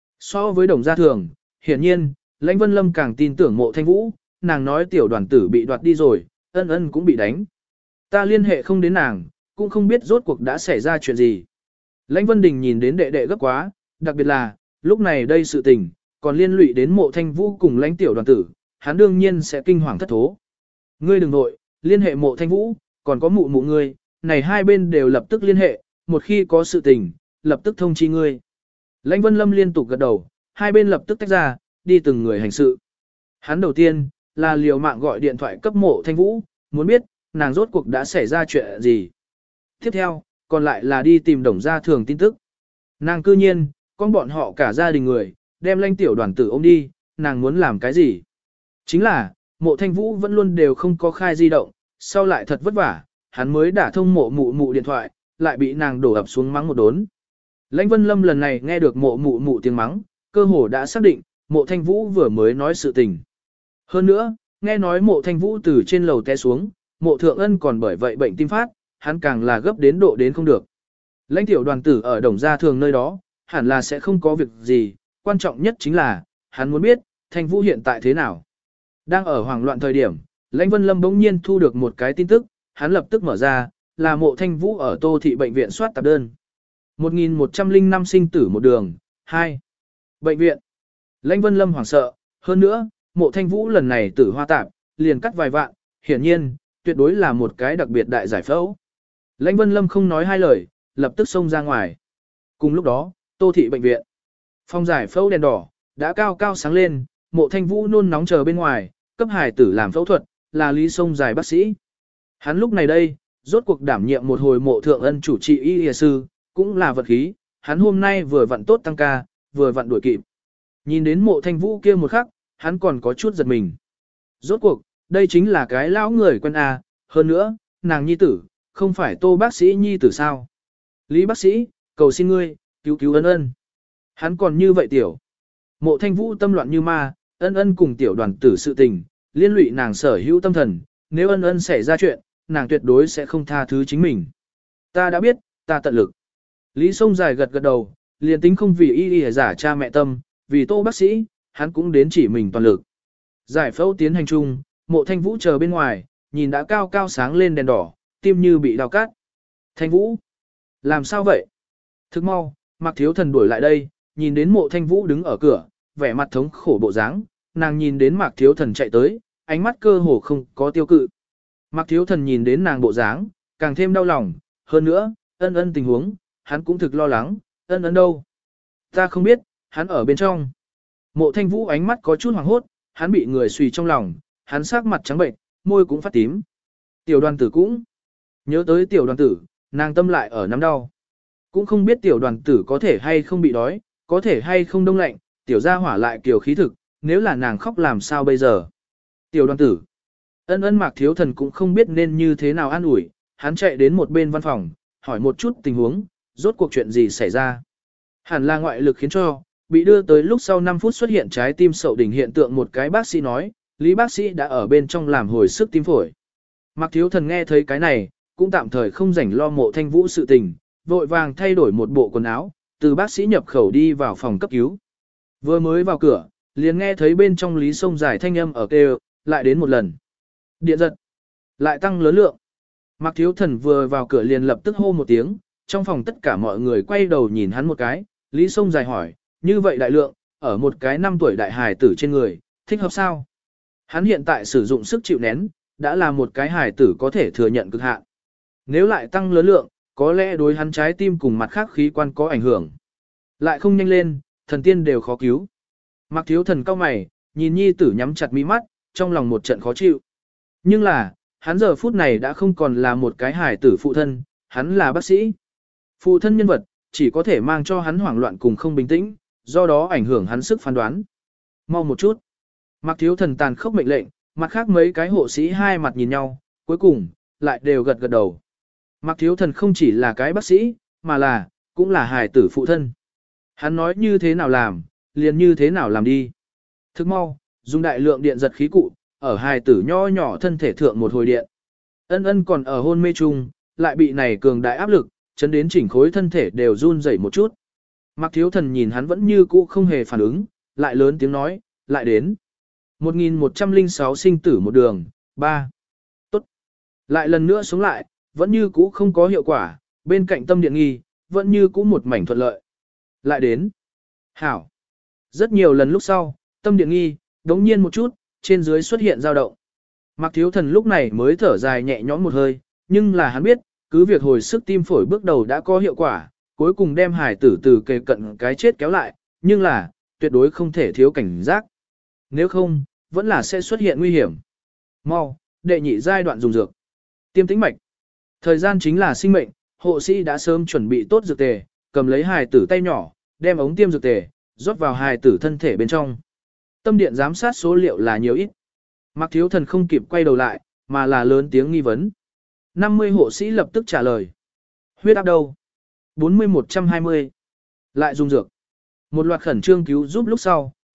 So với Đồng Gia Thường, hiển nhiên, Lãnh Vân Lâm càng tin tưởng Mộ Thanh Vũ, nàng nói tiểu đoàn tử bị đoạt đi rồi, ân ân cũng bị đánh. Ta liên hệ không đến nàng, cũng không biết rốt cuộc đã xảy ra chuyện gì. Lãnh Vân Đình nhìn đến đệ đệ gấp quá, đặc biệt là, lúc này đây sự tình, còn liên lụy đến Mộ Thanh Vũ cùng Lãnh tiểu đoàn tử, hắn đương nhiên sẽ kinh hoàng thất thố. Ngươi đừng nội, liên hệ Mộ Thanh Vũ, còn có mụ mụ ngươi, này hai bên đều lập tức liên hệ, một khi có sự tình, lập tức thông chi ngươi. Lãnh Vân Lâm liên tục gật đầu, hai bên lập tức tách ra, đi từng người hành sự. Hắn đầu tiên, là liều mạng gọi điện thoại cấp Mộ Thanh Vũ, muốn biết, nàng rốt cuộc đã xảy ra chuyện gì. Tiếp theo, còn lại là đi tìm Đồng Gia Thường tin tức. Nàng cư nhiên, con bọn họ cả gia đình người, đem Lãnh tiểu đoàn tử ôm đi, nàng muốn làm cái gì? Chính là, Mộ Thanh Vũ vẫn luôn đều không có khai di động, sau lại thật vất vả, hắn mới đả thông mộ mụ mụ điện thoại, lại bị nàng đổ ập xuống mắng một đốn. Lãnh Vân Lâm lần này nghe được mộ mụ mụ tiếng mắng, cơ hồ đã xác định, Mộ Thanh Vũ vừa mới nói sự tình. Hơn nữa, nghe nói mộ Thanh Vũ từ trên lầu té xuống, mộ thượng ân còn bởi vậy bệnh tim phát, hắn càng là gấp đến độ đến không được. Lãnh tiểu đoàn tử ở đồng gia thường nơi đó, hẳn là sẽ không có việc gì, quan trọng nhất chính là, hắn muốn biết, Thanh Vũ hiện tại thế nào. Đang ở hoảng loạn thời điểm, Lãnh Vân Lâm bỗng nhiên thu được một cái tin tức, hắn lập tức mở ra, là mộ Thanh Vũ ở Tô Thị Bệnh viện soát tạp đơn. một nghìn một trăm lẻ năm sinh tử một đường, hai. Bệnh viện. Lãnh Vân Lâm hoảng sợ, hơn nữa, mộ Thanh Vũ lần này tử hoa tạp, liền cắt vài vạn, hiển nhiên, tuyệt đối là một cái đặc biệt đại giải phẫu. Lãnh Vân Lâm không nói hai lời, lập tức xông ra ngoài. Cùng lúc đó, Tô Thị Bệnh viện. Phòng giải phẫu đèn đỏ, đã cao cao sáng lên, mộ Thanh Vũ nôn nóng chờ bên ngoài, cấp hải tử làm phẫu thuật, là Lý Sông Dài bác sĩ. Hắn lúc này đây, rốt cuộc đảm nhiệm một hồi mộ thượng ân chủ trị y y sư, cũng là vật khí, hắn hôm nay vừa vặn tốt tăng ca, vừa vặn đuổi kịp. Nhìn đến mộ Thanh Vũ kia một khắc, hắn còn có chút giật mình. Rốt cuộc, đây chính là cái lão người quen à, hơn nữa, nàng nhi tử, không phải Tô bác sĩ nhi tử sao. Lý bác sĩ, cầu xin ngươi, cứu cứu ân ân. Hắn còn như vậy tiểu. Mộ Thanh Vũ tâm loạn như ma, ân ân cùng tiểu đoàn tử sự tình, liên lụy nàng sở hữu tâm thần, nếu ân ân xảy ra chuyện, nàng tuyệt đối sẽ không tha thứ chính mình. Ta đã biết, ta tận lực. Lý Sông Dài gật gật đầu, liền tính không vì y y giả cha mẹ tâm, vì Tô bác sĩ, hắn cũng đến chỉ mình toàn lực. Giải phẫu tiến hành chung, mộ Thanh Vũ chờ bên ngoài, nhìn đã cao cao sáng lên đèn đỏ, tim như bị đào cắt. Thanh Vũ, làm sao vậy? Thức mau, Mạc Thiếu Thần đuổi lại đây, nhìn đến mộ Thanh Vũ đứng ở cửa, vẻ mặt thống khổ bộ dáng, nàng nhìn đến Mạc Thiếu Thần chạy tới, ánh mắt cơ hồ không có tiêu cự. Mạc Thiếu Thần nhìn đến nàng bộ dáng, càng thêm đau lòng, hơn nữa, ân ân tình huống, hắn cũng thực lo lắng, ân ân đâu? Ta không biết, hắn ở bên trong. Mộ Thanh Vũ ánh mắt có chút hoảng hốt, hắn bị người suy trong lòng, hắn sắc mặt trắng bệnh, môi cũng phát tím. Tiểu đoàn tử cũng, nhớ tới tiểu đoàn tử, nàng tâm lại ở nắm đau. Cũng không biết tiểu đoàn tử có thể hay không bị đói, có thể hay không đông lạnh, tiểu gia hỏa lại kiều khí thực, nếu là nàng khóc làm sao bây giờ. Tiểu đoàn tử, ân ân Mạc Thiếu Thần cũng không biết nên như thế nào an ủi, hắn chạy đến một bên văn phòng, hỏi một chút tình huống, rốt cuộc chuyện gì xảy ra. Hẳn là ngoại lực khiến cho, bị đưa tới lúc sau năm phút xuất hiện trái tim sậu đỉnh hiện tượng một cái bác sĩ nói, Lý bác sĩ đã ở bên trong làm hồi sức tim phổi. Mạc Thiếu Thần nghe thấy cái này, cũng tạm thời không rảnh lo mộ Thanh Vũ sự tình, vội vàng thay đổi một bộ quần áo, từ bác sĩ nhập khẩu đi vào phòng cấp cứu. Vừa mới vào cửa, liền nghe thấy bên trong Lý Sông Dài thanh âm ở kêu, lại đến một lần. Điện giật, lại tăng lớn lượng. Mạc Thiếu Thần vừa vào cửa liền lập tức hô một tiếng, trong phòng tất cả mọi người quay đầu nhìn hắn một cái, Lý Sông Dài hỏi, như vậy đại lượng, ở một cái năm tuổi đại hài tử trên người, thích hợp sao? Hắn hiện tại sử dụng sức chịu nén, đã là một cái hài tử có thể thừa nhận cực hạn. Nếu lại tăng lớn lượng, có lẽ đối hắn trái tim cùng mặt khác khí quan có ảnh hưởng. Lại không nhanh lên, thần tiên đều khó cứu. Mạc Thiếu Thần cau mày, nhìn nhi tử nhắm chặt mi mắt, trong lòng một trận khó chịu. Nhưng là, hắn giờ phút này đã không còn là một cái hài tử phụ thân, hắn là bác sĩ. Phụ thân nhân vật, chỉ có thể mang cho hắn hoảng loạn cùng không bình tĩnh, do đó ảnh hưởng hắn sức phán đoán. Mau một chút. Mạc Thiếu Thần tàn khốc mệnh lệnh, mặt khác mấy cái hộ sĩ hai mặt nhìn nhau, cuối cùng, lại đều gật gật đầu. Mạc Thiếu Thần không chỉ là cái bác sĩ, mà là, cũng là hài tử phụ thân. Hắn nói như thế nào làm, liền như thế nào làm đi. Thức mau, dùng đại lượng điện giật khí cụ, ở hài tử nho nhỏ thân thể thượng một hồi điện. Ân ân còn ở hôn mê chung, lại bị này cường đại áp lực, chấn đến chỉnh khối thân thể đều run rẩy một chút. Mạc Thiếu Thần nhìn hắn vẫn như cũ không hề phản ứng, lại lớn tiếng nói, lại đến. một nghìn một trăm lẻ sáu sinh tử một đường, ba. Tốt. Lại lần nữa xuống lại, vẫn như cũ không có hiệu quả, bên cạnh tâm điện nghi, vẫn như cũ một mảnh thuận lợi. Lại đến. Hảo. Rất nhiều lần lúc sau, tâm điện nghi, đống nhiên một chút, trên dưới xuất hiện dao động. Mạc Thiếu Thần lúc này mới thở dài nhẹ nhõm một hơi, nhưng là hắn biết, cứ việc hồi sức tim phổi bước đầu đã có hiệu quả, cuối cùng đem hải tử từ kề cận cái chết kéo lại, nhưng là, tuyệt đối không thể thiếu cảnh giác. Nếu không, vẫn là sẽ xuất hiện nguy hiểm. Mau, đệ nhị giai đoạn dùng dược. Tiêm tĩnh mạch. Thời gian chính là sinh mệnh, hộ sĩ đã sớm chuẩn bị tốt dược tề, cầm lấy hài tử tay nhỏ, đem ống tiêm dược tề, rót vào hài tử thân thể bên trong. Tâm điện giám sát số liệu là nhiều ít. Mạc Thiếu Thần không kịp quay đầu lại, mà là lớn tiếng nghi vấn. năm mươi hộ sĩ lập tức trả lời. Huyết áp đâu? bốn mươi một trăm hai mươi. Lại dùng dược. Một loạt khẩn trương cứu giúp lúc sau,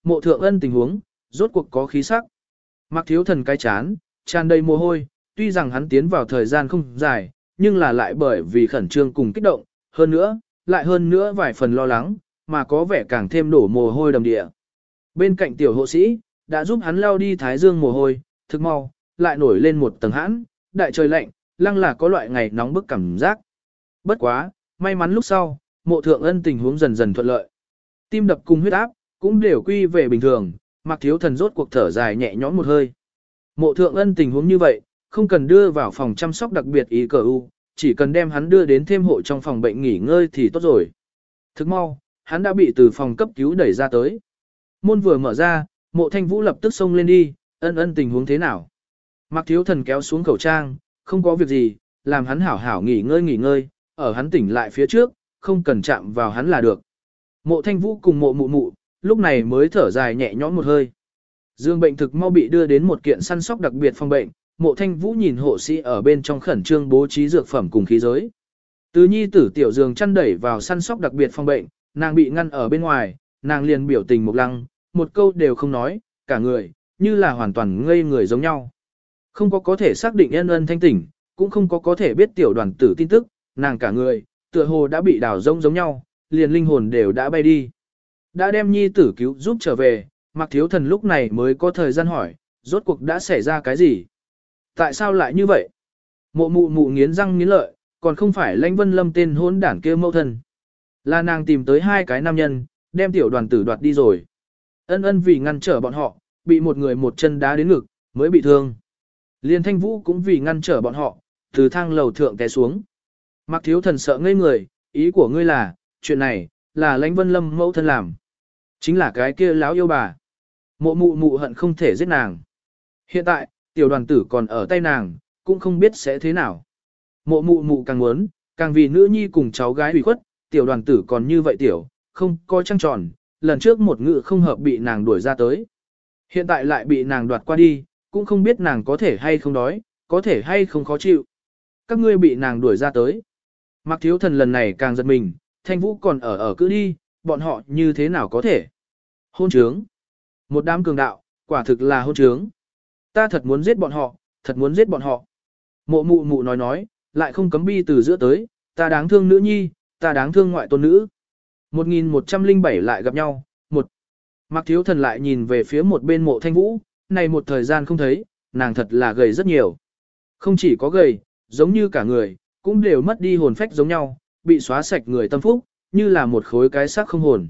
Mộ Thượng Ân tình huống, rốt cuộc có khí sắc. Mạc Thiếu Thần cái chán, tràn đầy mồ hôi, tuy rằng hắn tiến vào thời gian không dài, nhưng là lại bởi vì khẩn trương cùng kích động, hơn nữa, lại hơn nữa vài phần lo lắng, mà có vẻ càng thêm đổ mồ hôi đầm địa. Bên cạnh tiểu hộ sĩ, đã giúp hắn lao đi thái dương mồ hôi, thực mau, lại nổi lên một tầng hãn, đại trời lạnh, lăng là có loại ngày nóng bức cảm giác. Bất quá, may mắn lúc sau, Mộ Thượng Ân tình huống dần dần thuận lợi. Tim đập cùng huyết áp, cũng đều quy về bình thường, Mạc Thiếu Thần rốt cuộc thở dài nhẹ nhõm một hơi. Mộ Thượng Ân tình huống như vậy, không cần đưa vào phòng chăm sóc đặc biệt ý cờ u, chỉ cần đem hắn đưa đến thêm hộ trong phòng bệnh nghỉ ngơi thì tốt rồi. Thức mau, hắn đã bị từ phòng cấp cứu đẩy ra tới. Môn vừa mở ra, Mộ Thanh Vũ lập tức xông lên đi, Ân Ân tình huống thế nào? Mạc Thiếu Thần kéo xuống khẩu trang, không có việc gì, làm hắn hảo hảo nghỉ ngơi nghỉ ngơi, ở hắn tỉnh lại phía trước, không cần chạm vào hắn là được. Mộ Thanh Vũ cùng Mộ Mụ Mụ, lúc này mới thở dài nhẹ nhõm một hơi. Dương bệnh thực mau bị đưa đến một kiện săn sóc đặc biệt phòng bệnh, Mộ Thanh Vũ nhìn hộ sĩ ở bên trong khẩn trương bố trí dược phẩm cùng khí giới. Từ nhi tử tiểu giường chăn đẩy vào săn sóc đặc biệt phòng bệnh, nàng bị ngăn ở bên ngoài, nàng liền biểu tình một lăng, một câu đều không nói, cả người, như là hoàn toàn ngây người giống nhau. Không có có thể xác định Ân Ân thanh tỉnh, cũng không có có thể biết tiểu đoàn tử tin tức, nàng cả người, tựa hồ đã bị đảo rông giống nhau, liền linh hồn đều đã bay đi. Đã đem nhi tử cứu giúp trở về, Mạc Thiếu Thần lúc này mới có thời gian hỏi, rốt cuộc đã xảy ra cái gì? Tại sao lại như vậy? Mộ mụ mụ nghiến răng nghiến lợi, còn không phải Lãnh Vân Lâm tên hỗn đản kia mẫu thân. Là nàng tìm tới hai cái nam nhân, đem tiểu đoàn tử đoạt đi rồi. Ân Ân vì ngăn trở bọn họ, bị một người một chân đá đến ngực, mới bị thương. Liên Thanh Vũ cũng vì ngăn trở bọn họ, từ thang lầu thượng té xuống. Mạc Thiếu Thần sợ ngây người, ý của ngươi là, chuyện này, là Lãnh Vân Lâm mẫu thân làm. Chính là cái kia láo yêu bà. Mộ mụ mụ hận không thể giết nàng. Hiện tại, tiểu đoàn tử còn ở tay nàng, cũng không biết sẽ thế nào. Mộ mụ mụ càng muốn, càng vì nữ nhi cùng cháu gái ủy khuất, tiểu đoàn tử còn như vậy tiểu, không có trăng tròn, lần trước một ngự không hợp bị nàng đuổi ra tới. Hiện tại lại bị nàng đoạt qua đi, cũng không biết nàng có thể hay không đói, có thể hay không khó chịu. Các ngươi bị nàng đuổi ra tới. Mạc Thiếu Thần lần này càng giật mình, Thanh Vũ còn ở ở cứ đi, bọn họ như thế nào có thể. Hôn trướng. Một đám cường đạo, quả thực là hôn trướng. Ta thật muốn giết bọn họ, thật muốn giết bọn họ. Mộ mụ mụ nói nói, lại không cấm bi từ giữa tới, ta đáng thương nữ nhi, ta đáng thương ngoại tôn nữ. một nghìn một trăm lẻ bảy lại gặp nhau, một. Mạc Thiếu Thần lại nhìn về phía một bên Mộ Thanh Vũ, này một thời gian không thấy, nàng thật là gầy rất nhiều. Không chỉ có gầy, giống như cả người, cũng đều mất đi hồn phách giống nhau, bị xóa sạch người tâm phúc, như là một khối cái xác không hồn.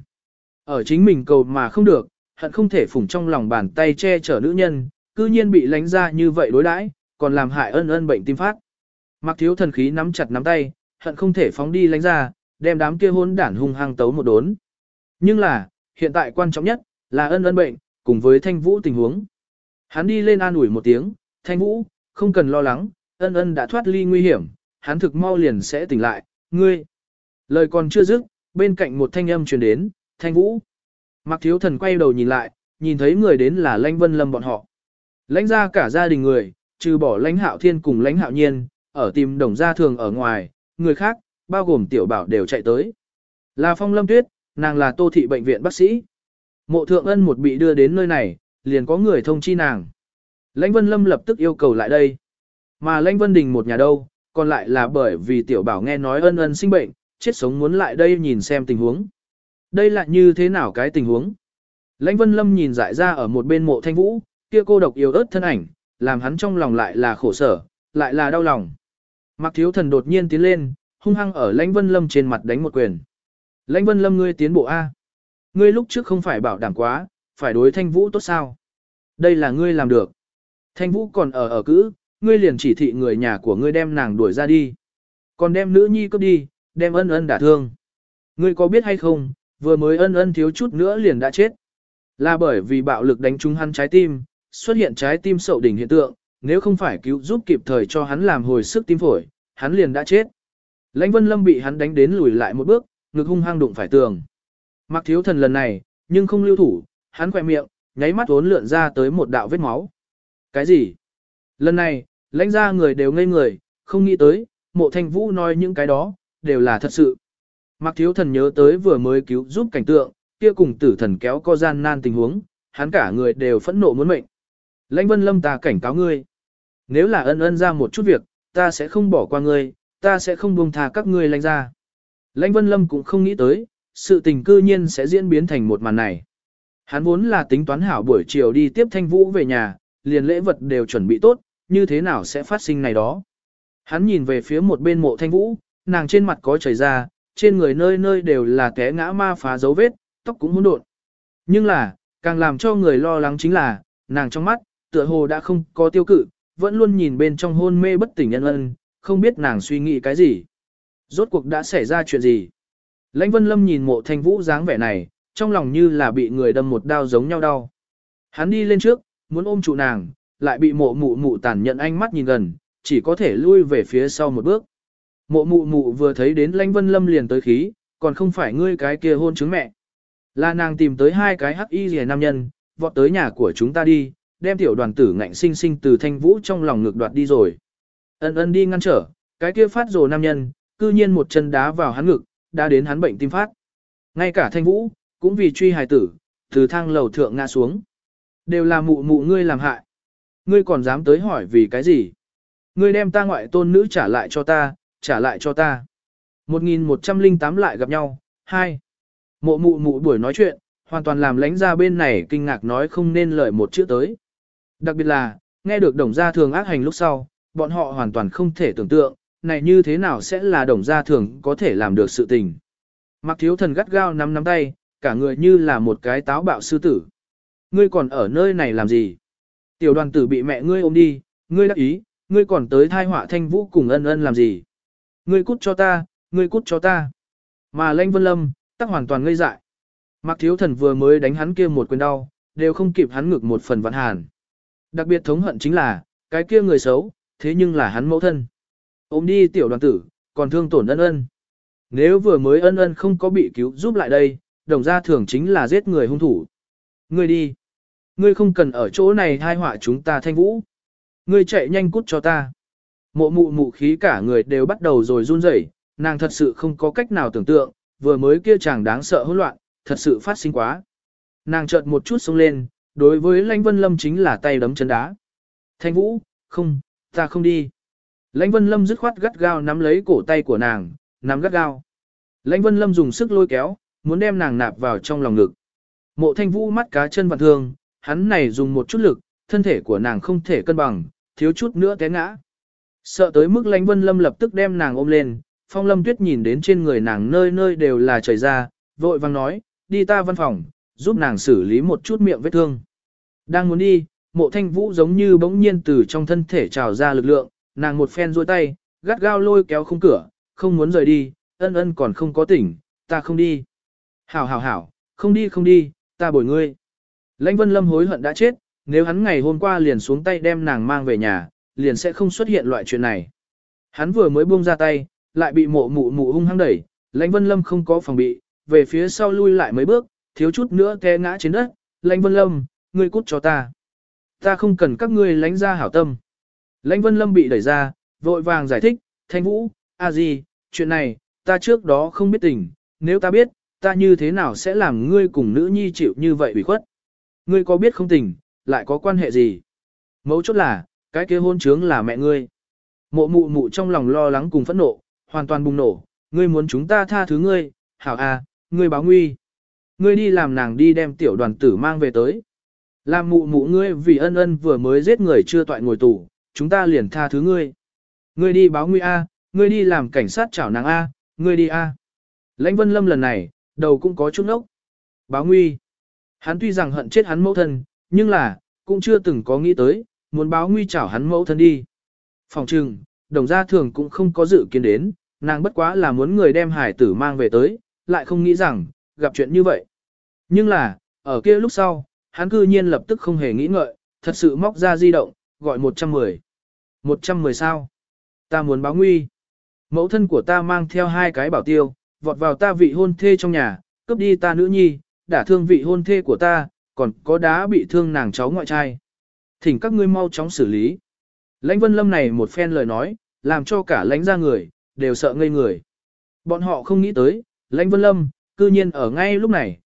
Ở chính mình cầu mà không được, hận không thể phủng trong lòng bàn tay che chở nữ nhân, cư nhiên bị lánh ra như vậy đối đãi, còn làm hại Ân Ân bệnh tim phát. Mạc Thiếu Thần khí nắm chặt nắm tay, hận không thể phóng đi lánh ra, đem đám kia hôn đản hung hăng tấu một đốn. Nhưng là, hiện tại quan trọng nhất, là Ân Ân bệnh, cùng với Thanh Vũ tình huống. Hắn đi lên an ủi một tiếng, Thanh Vũ, không cần lo lắng, Ân Ân đã thoát ly nguy hiểm, hắn thực mau liền sẽ tỉnh lại, ngươi. Lời còn chưa dứt, bên cạnh một thanh âm truyền đến, Thanh Vũ. Mạc Thiếu Thần quay đầu nhìn lại, nhìn thấy người đến là Lãnh Vân Lâm bọn họ. Lãnh ra cả gia đình người, trừ bỏ Lãnh Hạo Thiên cùng Lãnh Hạo Nhiên, ở tìm đồng gia thường ở ngoài, người khác, bao gồm tiểu bảo đều chạy tới. Là Phong Lâm Tuyết, nàng là Tô thị bệnh viện bác sĩ. Mộ Thượng Ân một bị đưa đến nơi này, liền có người thông chi nàng. Lãnh Vân Lâm lập tức yêu cầu lại đây. Mà Lãnh Vân Đình một nhà đâu, còn lại là bởi vì tiểu bảo nghe nói Ân Ân sinh bệnh, chết sống muốn lại đây nhìn xem tình huống. Đây là như thế nào cái tình huống? Lãnh Vân Lâm nhìn dại ra ở một bên Mộ Thanh Vũ, kia cô độc yếu ớt thân ảnh, làm hắn trong lòng lại là khổ sở, lại là đau lòng. Mạc Thiếu Thần đột nhiên tiến lên, hung hăng ở Lãnh Vân Lâm trên mặt đánh một quyền. Lãnh Vân Lâm, ngươi tiến bộ A. Ngươi lúc trước không phải bảo đảm quá, phải đối Thanh Vũ tốt sao? Đây là ngươi làm được. Thanh Vũ còn ở ở cữ, ngươi liền chỉ thị người nhà của ngươi đem nàng đuổi ra đi. Còn đem nữ nhi cướp đi, đem Ân Ân đả thương. Ngươi có biết hay không, vừa mới Ân Ân thiếu chút nữa liền đã chết. Là bởi vì bạo lực đánh trúng hắn trái tim, xuất hiện trái tim sậu đỉnh hiện tượng, nếu không phải cứu giúp kịp thời cho hắn làm hồi sức tim phổi, hắn liền đã chết. Lãnh Vân Lâm bị hắn đánh đến lùi lại một bước, ngực hung hăng đụng phải tường. Mạc Thiếu Thần lần này, nhưng không lưu thủ, hắn khỏe miệng, nháy mắt uốn lượn ra tới một đạo vết máu. Cái gì? Lần này, lãnh ra người đều ngây người, không nghĩ tới, Mộ Thanh Vũ nói những cái đó, đều là thật sự. Mạc Thiếu Thần nhớ tới vừa mới cứu giúp cảnh tượng, kia cùng tử thần kéo co gian nan tình huống, hắn cả người đều phẫn nộ muốn mệnh. Lãnh Vân Lâm ta cảnh cáo ngươi. Nếu là ân ân ra một chút việc, ta sẽ không bỏ qua ngươi, ta sẽ không buông tha các ngươi lãnh ra. Lãnh Vân Lâm cũng không nghĩ tới, sự tình cư nhiên sẽ diễn biến thành một màn này. Hắn vốn là tính toán hảo buổi chiều đi tiếp Thanh Vũ về nhà, liền lễ vật đều chuẩn bị tốt, như thế nào sẽ phát sinh này đó. Hắn nhìn về phía một bên Mộ Thanh Vũ, nàng trên mặt có chảy ra, trên người nơi nơi đều là té ngã ma phá dấu vết, tóc cũng hỗn độn. Nhưng là, càng làm cho người lo lắng chính là, nàng trong mắt, tựa hồ đã không có tiêu cự, vẫn luôn nhìn bên trong hôn mê bất tỉnh nhân ân, không biết nàng suy nghĩ cái gì. Rốt cuộc đã xảy ra chuyện gì? Lãnh Vân Lâm nhìn Mộ Thanh Vũ dáng vẻ này, trong lòng như là bị người đâm một đao giống nhau đau. Hắn đi lên trước, muốn ôm trụ nàng, lại bị mộ mụ mụ tàn nhận ánh mắt nhìn gần, chỉ có thể lui về phía sau một bước. Mộ mụ mụ vừa thấy đến Lãnh Vân Lâm liền tới khí, còn không phải ngươi cái kia hôn chứng mẹ. Là nàng tìm tới hai cái hắc y rìa nam nhân, vọt tới nhà của chúng ta đi, đem tiểu đoàn tử ngạnh sinh sinh từ Thanh Vũ trong lòng ngực đoạt đi rồi. Ân ân đi ngăn trở, cái kia phát rồ nam nhân, cư nhiên một chân đá vào hắn ngực, đã đến hắn bệnh tim phát. Ngay cả Thanh Vũ, cũng vì truy hài tử, từ thang lầu thượng ngã xuống. Đều là mụ mụ ngươi làm hại. Ngươi còn dám tới hỏi vì cái gì? Ngươi đem ta ngoại tôn nữ trả lại cho ta, trả lại cho ta. một nghìn một trăm lẻ tám lại gặp nhau, hai. Mộ mụ mụ buổi nói chuyện, hoàn toàn làm lánh ra bên này kinh ngạc nói không nên lời một chữ tới. Đặc biệt là, nghe được Đồng Gia Thường ác hành lúc sau, bọn họ hoàn toàn không thể tưởng tượng, này như thế nào sẽ là Đồng Gia Thường có thể làm được sự tình. Mạc Thiếu Thần gắt gao nắm nắm tay, cả người như là một cái táo bạo sư tử. Ngươi còn ở nơi này làm gì? Tiểu đoàn tử bị mẹ ngươi ôm đi, ngươi đắc ý, ngươi còn tới thai họa Thanh Vũ cùng ân ân làm gì? Ngươi cút cho ta, ngươi cút cho ta. Mà Lãnh Vân Lâm, tắc hoàn toàn ngây dại. Mạc Thiếu Thần vừa mới đánh hắn kia một quyền đau, đều không kịp hắn ngực một phần vạn hàn. Đặc biệt thống hận chính là, cái kia người xấu, thế nhưng là hắn mẫu thân. Ôm đi tiểu đoàn tử, còn thương tổn ân ân. Nếu vừa mới ân ân không có bị cứu giúp lại đây, Đồng Gia Thường chính là giết người hung thủ. Ngươi đi. Ngươi không cần ở chỗ này thai họa chúng ta Thanh Vũ. Ngươi chạy nhanh cút cho ta. Mộ mụ mụ khí cả người đều bắt đầu rồi run rẩy, nàng thật sự không có cách nào tưởng tượng, vừa mới kia chàng đáng sợ hỗn loạn, thật sự phát sinh quá. Nàng chợt một chút xông lên, đối với Lãnh Vân Lâm chính là tay đấm chân đá. Thanh Vũ, không, ta không đi. Lãnh Vân Lâm dứt khoát gắt gao nắm lấy cổ tay của nàng, nắm gắt gao. Lãnh Vân Lâm dùng sức lôi kéo, muốn đem nàng nạp vào trong lòng ngực. Mộ Thanh Vũ mắt cá chân vặn thương, hắn này dùng một chút lực, thân thể của nàng không thể cân bằng, thiếu chút nữa té ngã. Sợ tới mức Lãnh Vân Lâm lập tức đem nàng ôm lên, Phong Lâm Tuyết nhìn đến trên người nàng nơi nơi đều là chảy ra, vội vang nói, đi ta văn phòng, giúp nàng xử lý một chút miệng vết thương. Đang muốn đi, Mộ Thanh Vũ giống như bỗng nhiên từ trong thân thể trào ra lực lượng, nàng một phen duỗi tay, gắt gao lôi kéo khung cửa, không muốn rời đi, ân ân còn không có tỉnh, ta không đi. Hảo hảo hảo, không đi không đi, ta bồi ngươi. Lãnh Vân Lâm hối hận đã chết, nếu hắn ngày hôm qua liền xuống tay đem nàng mang về nhà, liền sẽ không xuất hiện loại chuyện này. Hắn vừa mới buông ra tay, lại bị mộ mụ mụ hung hăng đẩy, Lãnh Vân Lâm không có phòng bị, về phía sau lui lại mấy bước, thiếu chút nữa té ngã trên đất. Lãnh Vân Lâm, ngươi cút cho ta. Ta không cần các ngươi lãnh ra hảo tâm. Lãnh Vân Lâm bị đẩy ra, vội vàng giải thích, Thanh Vũ, a gì, chuyện này, ta trước đó không biết tình, nếu ta biết, ta như thế nào sẽ làm ngươi cùng nữ nhi chịu như vậy ủy khuất. Ngươi có biết không tình, lại có quan hệ gì? Mấu chốt là, cái kia hôn trướng là mẹ ngươi. Mộ mụ mụ trong lòng lo lắng cùng phẫn nộ, hoàn toàn bùng nổ, ngươi muốn chúng ta tha thứ ngươi, hảo à, ngươi báo nguy. Ngươi đi làm nàng đi đem tiểu đoàn tử mang về tới. Làm mụ mụ ngươi vì ân ân vừa mới giết người chưa toại ngồi tù, chúng ta liền tha thứ ngươi. Ngươi đi báo nguy A, ngươi đi làm cảnh sát chảo nàng A, ngươi đi A. Lãnh Vân Lâm lần này, đầu cũng có chút ốc. Báo nguy. Hắn tuy rằng hận chết hắn mẫu thân, nhưng là, cũng chưa từng có nghĩ tới, muốn báo nguy chảo hắn mẫu thân đi. Phòng trừng, Đồng Gia Thường cũng không có dự kiến đến, nàng bất quá là muốn người đem hải tử mang về tới, lại không nghĩ rằng, gặp chuyện như vậy. Nhưng là, ở kia lúc sau, hắn cư nhiên lập tức không hề nghĩ ngợi, thật sự móc ra di động, gọi một trăm mười. một trăm mười sao? Ta muốn báo nguy. Mẫu thân của ta mang theo hai cái bảo tiêu, vọt vào ta vị hôn thê trong nhà, cướp đi ta nữ nhi, đả thương vị hôn thê của ta, còn có đá bị thương nàng cháu ngoại trai. Thỉnh các ngươi mau chóng xử lý. Lãnh Vân Lâm này một phen lời nói, làm cho cả lãnh gia người, đều sợ ngây người. Bọn họ không nghĩ tới, Lãnh Vân Lâm, cư nhiên ở ngay lúc này,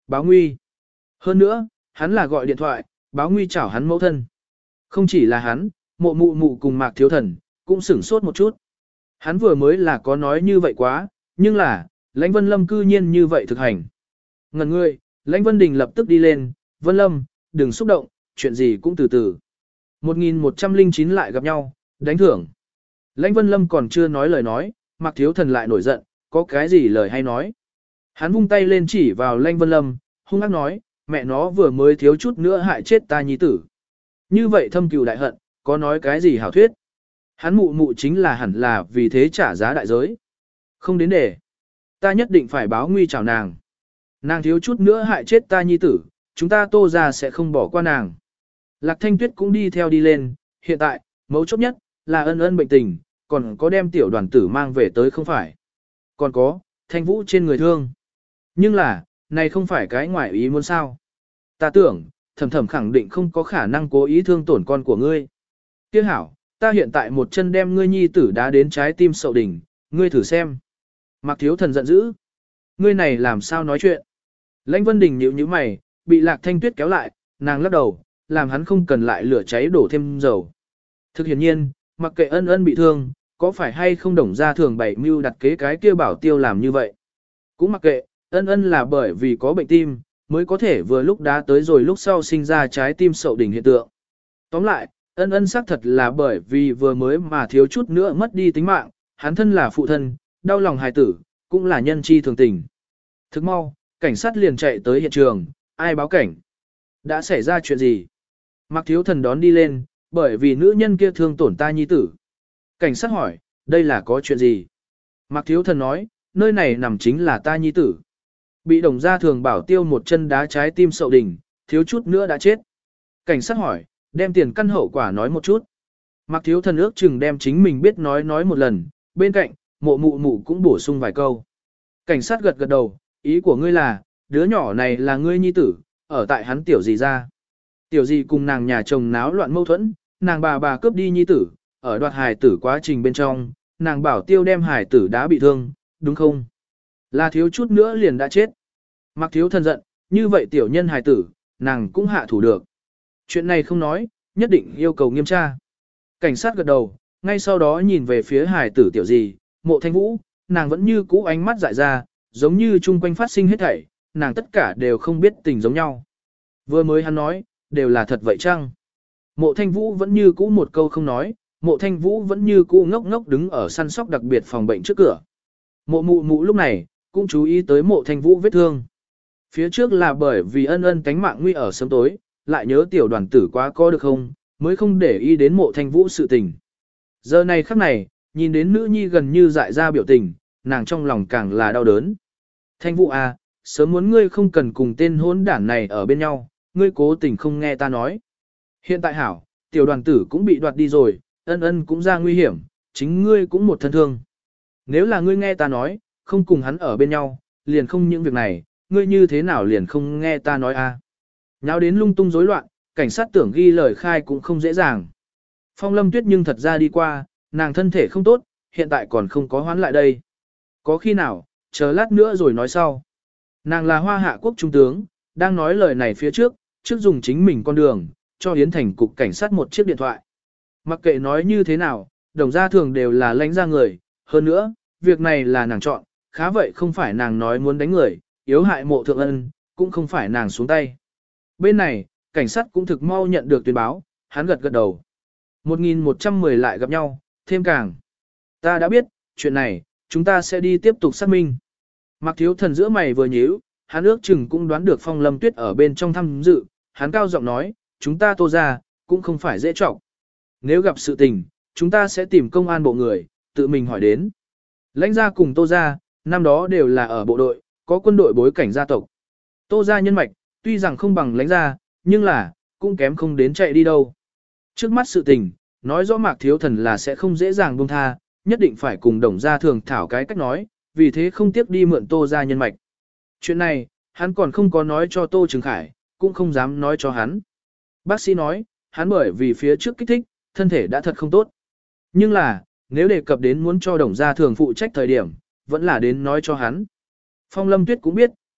báo nguy. Hơn nữa, hắn là gọi điện thoại, báo nguy chảo hắn mẫu thân. Không chỉ là hắn, mộ mụ mụ cùng Mạc Thiếu Thần, cũng sửng sốt một chút. Hắn vừa mới là có nói như vậy quá, nhưng là, Lãnh Vân Lâm cư nhiên như vậy thực hành. Ngần ngươi, Lãnh Vân Đình lập tức đi lên, Vân Lâm, đừng xúc động, chuyện gì cũng từ từ. một nghìn một trăm lẻ chín lại gặp nhau, đánh thưởng. Lãnh Vân Lâm còn chưa nói lời nói, Mạc Thiếu Thần lại nổi giận, có cái gì lời hay nói. Hắn vung tay lên chỉ vào Lãnh Vân Lâm, hung ác nói, mẹ nó vừa mới thiếu chút nữa hại chết ta nhi tử. Như vậy thâm cừu đại hận, có nói cái gì hảo thuyết. Hắn mụ mụ chính là hẳn là vì thế trả giá đại giới. Không đến để. Ta nhất định phải báo nguy chào nàng. Nàng thiếu chút nữa hại chết ta nhi tử, chúng ta Tô ra sẽ không bỏ qua nàng. Lạc Thanh Tuyết cũng đi theo đi lên, hiện tại, mấu chốt nhất, là ân ân bệnh tình, còn có đem tiểu đoàn tử mang về tới không phải. Còn có, Thanh Vũ trên người thương. Nhưng là, này không phải cái ngoại ý muốn sao. Ta tưởng, thầm thầm khẳng định không có khả năng cố ý thương tổn con của ngươi. Tiếc hảo, ta hiện tại một chân đem ngươi nhi tử đá đến trái tim sậu đỉnh, ngươi thử xem. Mạc Thiếu Thần giận dữ. Ngươi này làm sao nói chuyện? Lãnh Vân Đình nhíu nhíu mày, bị Lạc Thanh Tuyết kéo lại, nàng lắc đầu, làm hắn không cần lại lửa cháy đổ thêm dầu. Thực hiện nhiên, mặc kệ ân ân bị thương, có phải hay không đồng ra thường bảy mưu đặt kế cái kia bảo tiêu làm như vậy. Cũng mặc kệ, ân ân là bởi vì có bệnh tim, mới có thể vừa lúc đá tới rồi lúc sau sinh ra trái tim sậu đỉnh hiện tượng. Tóm lại, ân ân xác thật là bởi vì vừa mới mà thiếu chút nữa mất đi tính mạng, hắn thân là phụ thân, đau lòng hài tử, cũng là nhân chi thường tình. Thức mau, cảnh sát liền chạy tới hiện trường, ai báo cảnh? Đã xảy ra chuyện gì? Mạc Thiếu Thần đón đi lên, bởi vì nữ nhân kia thương tổn ta nhi tử. Cảnh sát hỏi, đây là có chuyện gì? Mạc Thiếu Thần nói, nơi này nằm chính là ta nhi tử. Bị đồng gia thường bảo tiêu một chân đá trái tim sậu đỉnh, thiếu chút nữa đã chết. Cảnh sát hỏi, đem tiền căn hậu quả nói một chút. Mạc Thiếu Thần ước chừng đem chính mình biết nói nói một lần, bên cạnh, mộ mụ mụ cũng bổ sung vài câu. Cảnh sát gật gật đầu, ý của ngươi là, đứa nhỏ này là ngươi nhi tử, ở tại hắn tiểu gì ra. Tiểu gì cùng nàng nhà chồng náo loạn mâu thuẫn, nàng bà bà cướp đi nhi tử, ở đoạt hài tử quá trình bên trong, nàng bảo tiêu đem hài tử đã bị thương, đúng không? Là thiếu chút nữa liền đã chết. Mạc Thiếu Thần giận, như vậy tiểu nhân hài tử, nàng cũng hạ thủ được. Chuyện này không nói, nhất định yêu cầu nghiêm tra. Cảnh sát gật đầu, ngay sau đó nhìn về phía hài tử tiểu gì, Mộ Thanh Vũ, nàng vẫn như cũ ánh mắt dại ra, giống như chung quanh phát sinh hết thảy, nàng tất cả đều không biết tình giống nhau. Vừa mới hắn nói, đều là thật vậy chăng? Mộ Thanh Vũ vẫn như cũ một câu không nói, Mộ Thanh Vũ vẫn như cũ ngốc ngốc đứng ở săn sóc đặc biệt phòng bệnh trước cửa. Mộ mụ mụ lúc này, cũng chú ý tới Mộ Thanh Vũ vết thương. Phía trước là bởi vì ân ân cánh mạng nguy ở sớm tối, lại nhớ tiểu đoàn tử quá có được không, mới không để ý đến Mộ Thanh Vũ sự tình. Giờ này khắc này, nhìn đến nữ nhi gần như dại ra biểu tình, nàng trong lòng càng là đau đớn. Thanh Vũ à, sớm muốn ngươi không cần cùng tên hỗn đản này ở bên nhau, ngươi cố tình không nghe ta nói. Hiện tại hảo, tiểu đoàn tử cũng bị đoạt đi rồi, ân ân cũng ra nguy hiểm, chính ngươi cũng một thân thương. Nếu là ngươi nghe ta nói, không cùng hắn ở bên nhau, liền không những việc này, ngươi như thế nào liền không nghe ta nói a? À? Nháo đến lung tung rối loạn, cảnh sát tưởng ghi lời khai cũng không dễ dàng. Phong Lâm Tuyết nhưng thật ra đi qua, nàng thân thể không tốt, hiện tại còn không có hoán lại đây. Có khi nào, chờ lát nữa rồi nói sau. Nàng là Hoa Hạ quốc trung tướng, đang nói lời này phía trước, trước dùng chính mình con đường, cho Yến Thành cục cảnh sát một chiếc điện thoại. Mặc kệ nói như thế nào, đồng gia thường đều là lãnh ra người, hơn nữa, việc này là nàng chọn, khá vậy không phải nàng nói muốn đánh người, yếu hại Mộ Thượng Ân, cũng không phải nàng xuống tay. Bên này, cảnh sát cũng thực mau nhận được tuyên báo, hắn gật gật đầu. một nghìn một trăm mười lại gặp nhau, thêm càng. Ta đã biết, chuyện này, chúng ta sẽ đi tiếp tục xác minh. Mạc Thiếu Thần giữa mày vừa nhíu, hắn ước chừng cũng đoán được Phong Lâm Tuyết ở bên trong tham dự, hắn cao giọng nói, chúng ta Tô ra, cũng không phải dễ trọng. Nếu gặp sự tình, chúng ta sẽ tìm công an bộ người, tự mình hỏi đến. Lãnh gia cùng Tô gia, năm đó đều là ở bộ đội, có quân đội bối cảnh gia tộc. Tô gia nhân mạch, tuy rằng không bằng lãnh gia, nhưng là, cũng kém không đến chạy đi đâu. Trước mắt sự tình, nói rõ Mạc Thiếu Thần là sẽ không dễ dàng buông tha, nhất định phải cùng đồng gia thường thảo cái cách nói, vì thế không tiếc đi mượn Tô gia nhân mạch. Chuyện này, hắn còn không có nói cho Tô Trường Khải, cũng không dám nói cho hắn. Bác sĩ nói, hắn bởi vì phía trước kích thích, thân thể đã thật không tốt. Nhưng là, nếu đề cập đến muốn cho đồng gia thường phụ trách thời điểm, vẫn là đến nói cho hắn. Phong Lâm Tuyết cũng biết,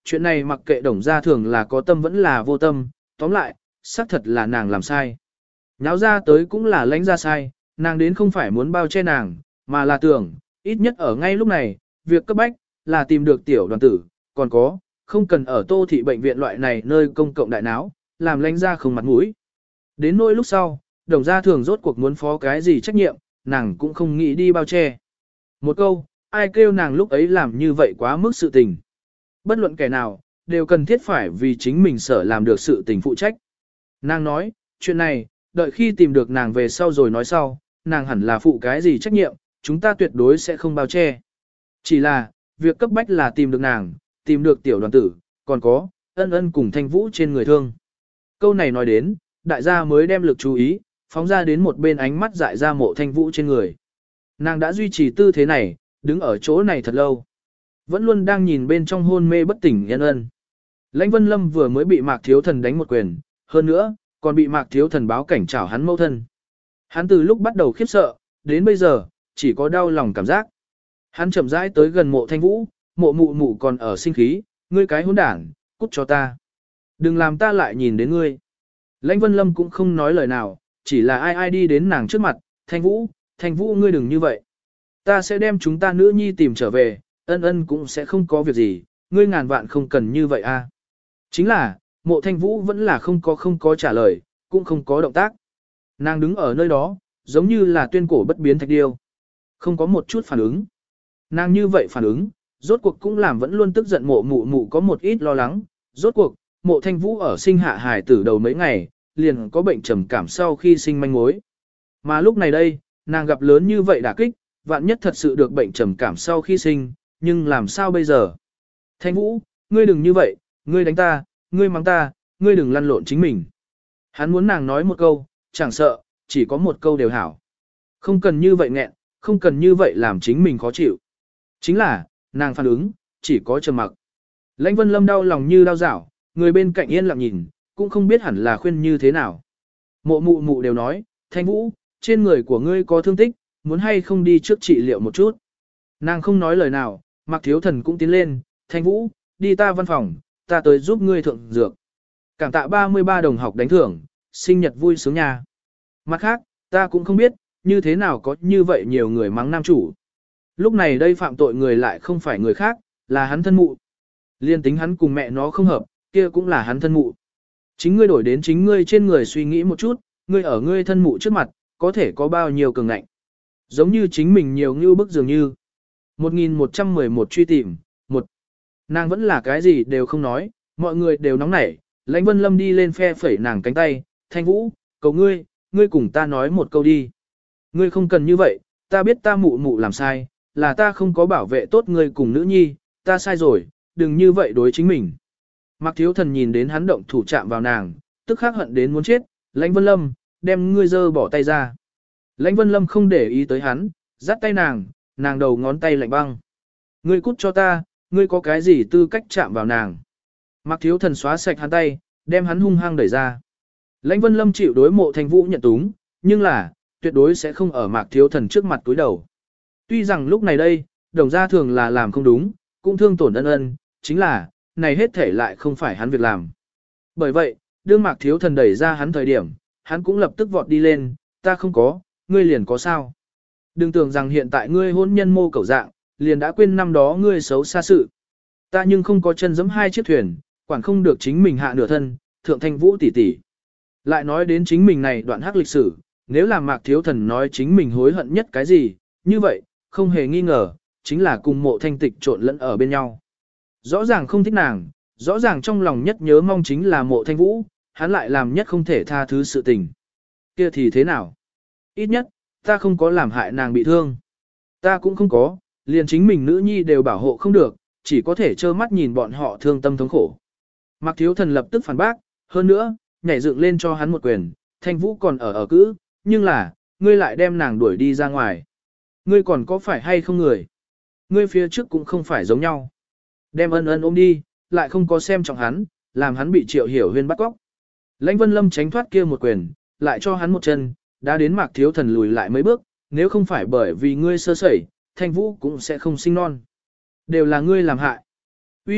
chuyện này mặc kệ Đồng Gia Thường là có tâm vẫn là vô tâm, tóm lại, xác thật là nàng làm sai. Nháo ra tới cũng là lãnh ra sai, nàng đến không phải muốn bao che nàng, mà là tưởng, ít nhất ở ngay lúc này, việc cấp bách, là tìm được tiểu đoàn tử, còn có, không cần ở Tô Thị bệnh viện loại này nơi công cộng đại náo, làm lãnh ra không mặt mũi. Đến nỗi lúc sau, Đồng Gia Thường rốt cuộc muốn phó cái gì trách nhiệm, nàng cũng không nghĩ đi bao che. Một câu, ai kêu nàng lúc ấy làm như vậy quá mức sự tình. Bất luận kẻ nào, đều cần thiết phải vì chính mình sở làm được sự tình phụ trách. Nàng nói, chuyện này, đợi khi tìm được nàng về sau rồi nói sau, nàng hẳn là phụ cái gì trách nhiệm, chúng ta tuyệt đối sẽ không bao che. Chỉ là, việc cấp bách là tìm được nàng, tìm được tiểu đoàn tử, còn có, ân ân cùng thanh vũ trên người thương. Câu này nói đến, đại gia mới đem lực chú ý, phóng ra đến một bên ánh mắt dại ra mộ thanh vũ trên người. Nàng đã duy trì tư thế này, đứng ở chỗ này thật lâu. Vẫn luôn đang nhìn bên trong hôn mê bất tỉnh ân ân. Lãnh Vân Lâm vừa mới bị Mạc Thiếu Thần đánh một quyền, hơn nữa, còn bị Mạc Thiếu Thần báo cảnh trảo hắn mâu thân. Hắn từ lúc bắt đầu khiếp sợ, đến bây giờ, chỉ có đau lòng cảm giác. Hắn chậm rãi tới gần mộ thanh vũ, mộ mụ mụ còn ở sinh khí, ngươi cái hỗn đảng, cút cho ta. Đừng làm ta lại nhìn đến ngươi. Lãnh Vân Lâm cũng không nói lời nào, chỉ là ai ai đi đến nàng trước mặt, thanh vũ, thanh vũ ngươi đừng như vậy. Ta sẽ đem chúng ta nữ nhi tìm trở về, ân ân cũng sẽ không có việc gì, ngươi ngàn vạn không cần như vậy a. Chính là, mộ thanh vũ vẫn là không có không có trả lời, cũng không có động tác. Nàng đứng ở nơi đó, giống như là tuyên cổ bất biến thạch điêu. Không có một chút phản ứng. Nàng như vậy phản ứng, rốt cuộc cũng làm vẫn luôn tức giận mộ mụ mụ có một ít lo lắng. Rốt cuộc, mộ thanh vũ ở sinh hạ hài tử đầu mấy ngày, liền có bệnh trầm cảm sau khi sinh manh mối. Mà lúc này đây, nàng gặp lớn như vậy đả kích, vạn nhất thật sự được bệnh trầm cảm sau khi sinh, nhưng làm sao bây giờ? Thanh vũ, ngươi đừng như vậy, ngươi đánh ta, ngươi mắng ta, ngươi đừng lăn lộn chính mình. Hắn muốn nàng nói một câu, chẳng sợ, chỉ có một câu đều hảo. Không cần như vậy nghẹn, không cần như vậy làm chính mình khó chịu. Chính là, nàng phản ứng, chỉ có trầm mặc. Lãnh Vân Lâm đau lòng như đau dảo, người bên cạnh yên lặng nhìn, cũng không biết hẳn là khuyên như thế nào. Mộ mụ mụ đều nói, Thanh Vũ, trên người của ngươi có thương tích, muốn hay không đi trước trị liệu một chút. Nàng không nói lời nào, Mạc Thiếu Thần cũng tiến lên, Thanh Vũ, đi ta văn phòng, ta tới giúp ngươi thượng dược. Cảm tạ ba mươi ba đồng học đánh thưởng, sinh nhật vui sướng nha. Mặt khác, ta cũng không biết, như thế nào có như vậy nhiều người mắng nam chủ. Lúc này đây phạm tội người lại không phải người khác, là hắn thân mụ. Liên tính hắn cùng mẹ nó không hợp, kia cũng là hắn thân mụ. Chính ngươi đổi đến chính ngươi trên người suy nghĩ một chút, ngươi ở ngươi thân mụ trước mặt, có thể có bao nhiêu cường ngạnh. Giống như chính mình nhiều như bức dường như. một nghìn một trăm mười một truy tìm, một. Nàng vẫn là cái gì đều không nói, mọi người đều nóng nảy. Lãnh Vân Lâm đi lên phe phẩy nàng cánh tay, Thanh Vũ, cầu ngươi, ngươi cùng ta nói một câu đi. Ngươi không cần như vậy, ta biết ta mụ mụ làm sai, là ta không có bảo vệ tốt ngươi cùng nữ nhi, ta sai rồi, đừng như vậy đối chính mình. Mạc Thiếu Thần nhìn đến hắn động thủ chạm vào nàng, tức khắc hận đến muốn chết, Lãnh Vân Lâm, đem ngươi dơ bỏ tay ra. Lãnh Vân Lâm không để ý tới hắn, dắt tay nàng, nàng đầu ngón tay lạnh băng. Ngươi cút cho ta, ngươi có cái gì tư cách chạm vào nàng. Mạc Thiếu Thần xóa sạch hắn tay, đem hắn hung hăng đẩy ra. Lãnh Vân Lâm chịu đối mộ Thanh Vũ nhận túng, nhưng là, tuyệt đối sẽ không ở Mạc Thiếu Thần trước mặt túi đầu. Tuy rằng lúc này đây, Đồng Gia Thường là làm không đúng, cũng thương tổn ân ân, chính là, này hết thể lại không phải hắn việc làm. Bởi vậy, đương Mạc Thiếu Thần đẩy ra hắn thời điểm, hắn cũng lập tức vọt đi lên, ta không có, ngươi liền có sao. Đừng tưởng rằng hiện tại ngươi hôn nhân mô cầu dạng, liền đã quên năm đó ngươi xấu xa sự. Ta nhưng không có chân giẫm hai chiếc thuyền, quản không được chính mình hạ nửa thân, thượng Thanh Vũ tỷ tỷ. Lại nói đến chính mình này đoạn hắc lịch sử, nếu là Mạc Thiếu Thần nói chính mình hối hận nhất cái gì, như vậy, không hề nghi ngờ, chính là cùng mộ thanh tịch trộn lẫn ở bên nhau. Rõ ràng không thích nàng, rõ ràng trong lòng nhất nhớ mong chính là mộ thanh vũ, hắn lại làm nhất không thể tha thứ sự tình. Kia thì thế nào? Ít nhất, ta không có làm hại nàng bị thương. Ta cũng không có, liền chính mình nữ nhi đều bảo hộ không được, chỉ có thể trơ mắt nhìn bọn họ thương tâm thống khổ. Mạc Thiếu Thần lập tức phản bác, hơn nữa, nhảy dựng lên cho hắn một quyền, Thanh Vũ còn ở ở cữ, nhưng là, ngươi lại đem nàng đuổi đi ra ngoài. Ngươi còn có phải hay không người? Ngươi phía trước cũng không phải giống nhau. Đem ân ân ôm đi, lại không có xem trọng hắn, làm hắn bị Triệu Hiểu Huyên bắt cóc. Lãnh Vân Lâm tránh thoát kia một quyền, lại cho hắn một chân, đã đến Mạc Thiếu Thần lùi lại mấy bước, nếu không phải bởi vì ngươi sơ sẩy, Thanh Vũ cũng sẽ không sinh non. Đều là ngươi làm hại. Uy,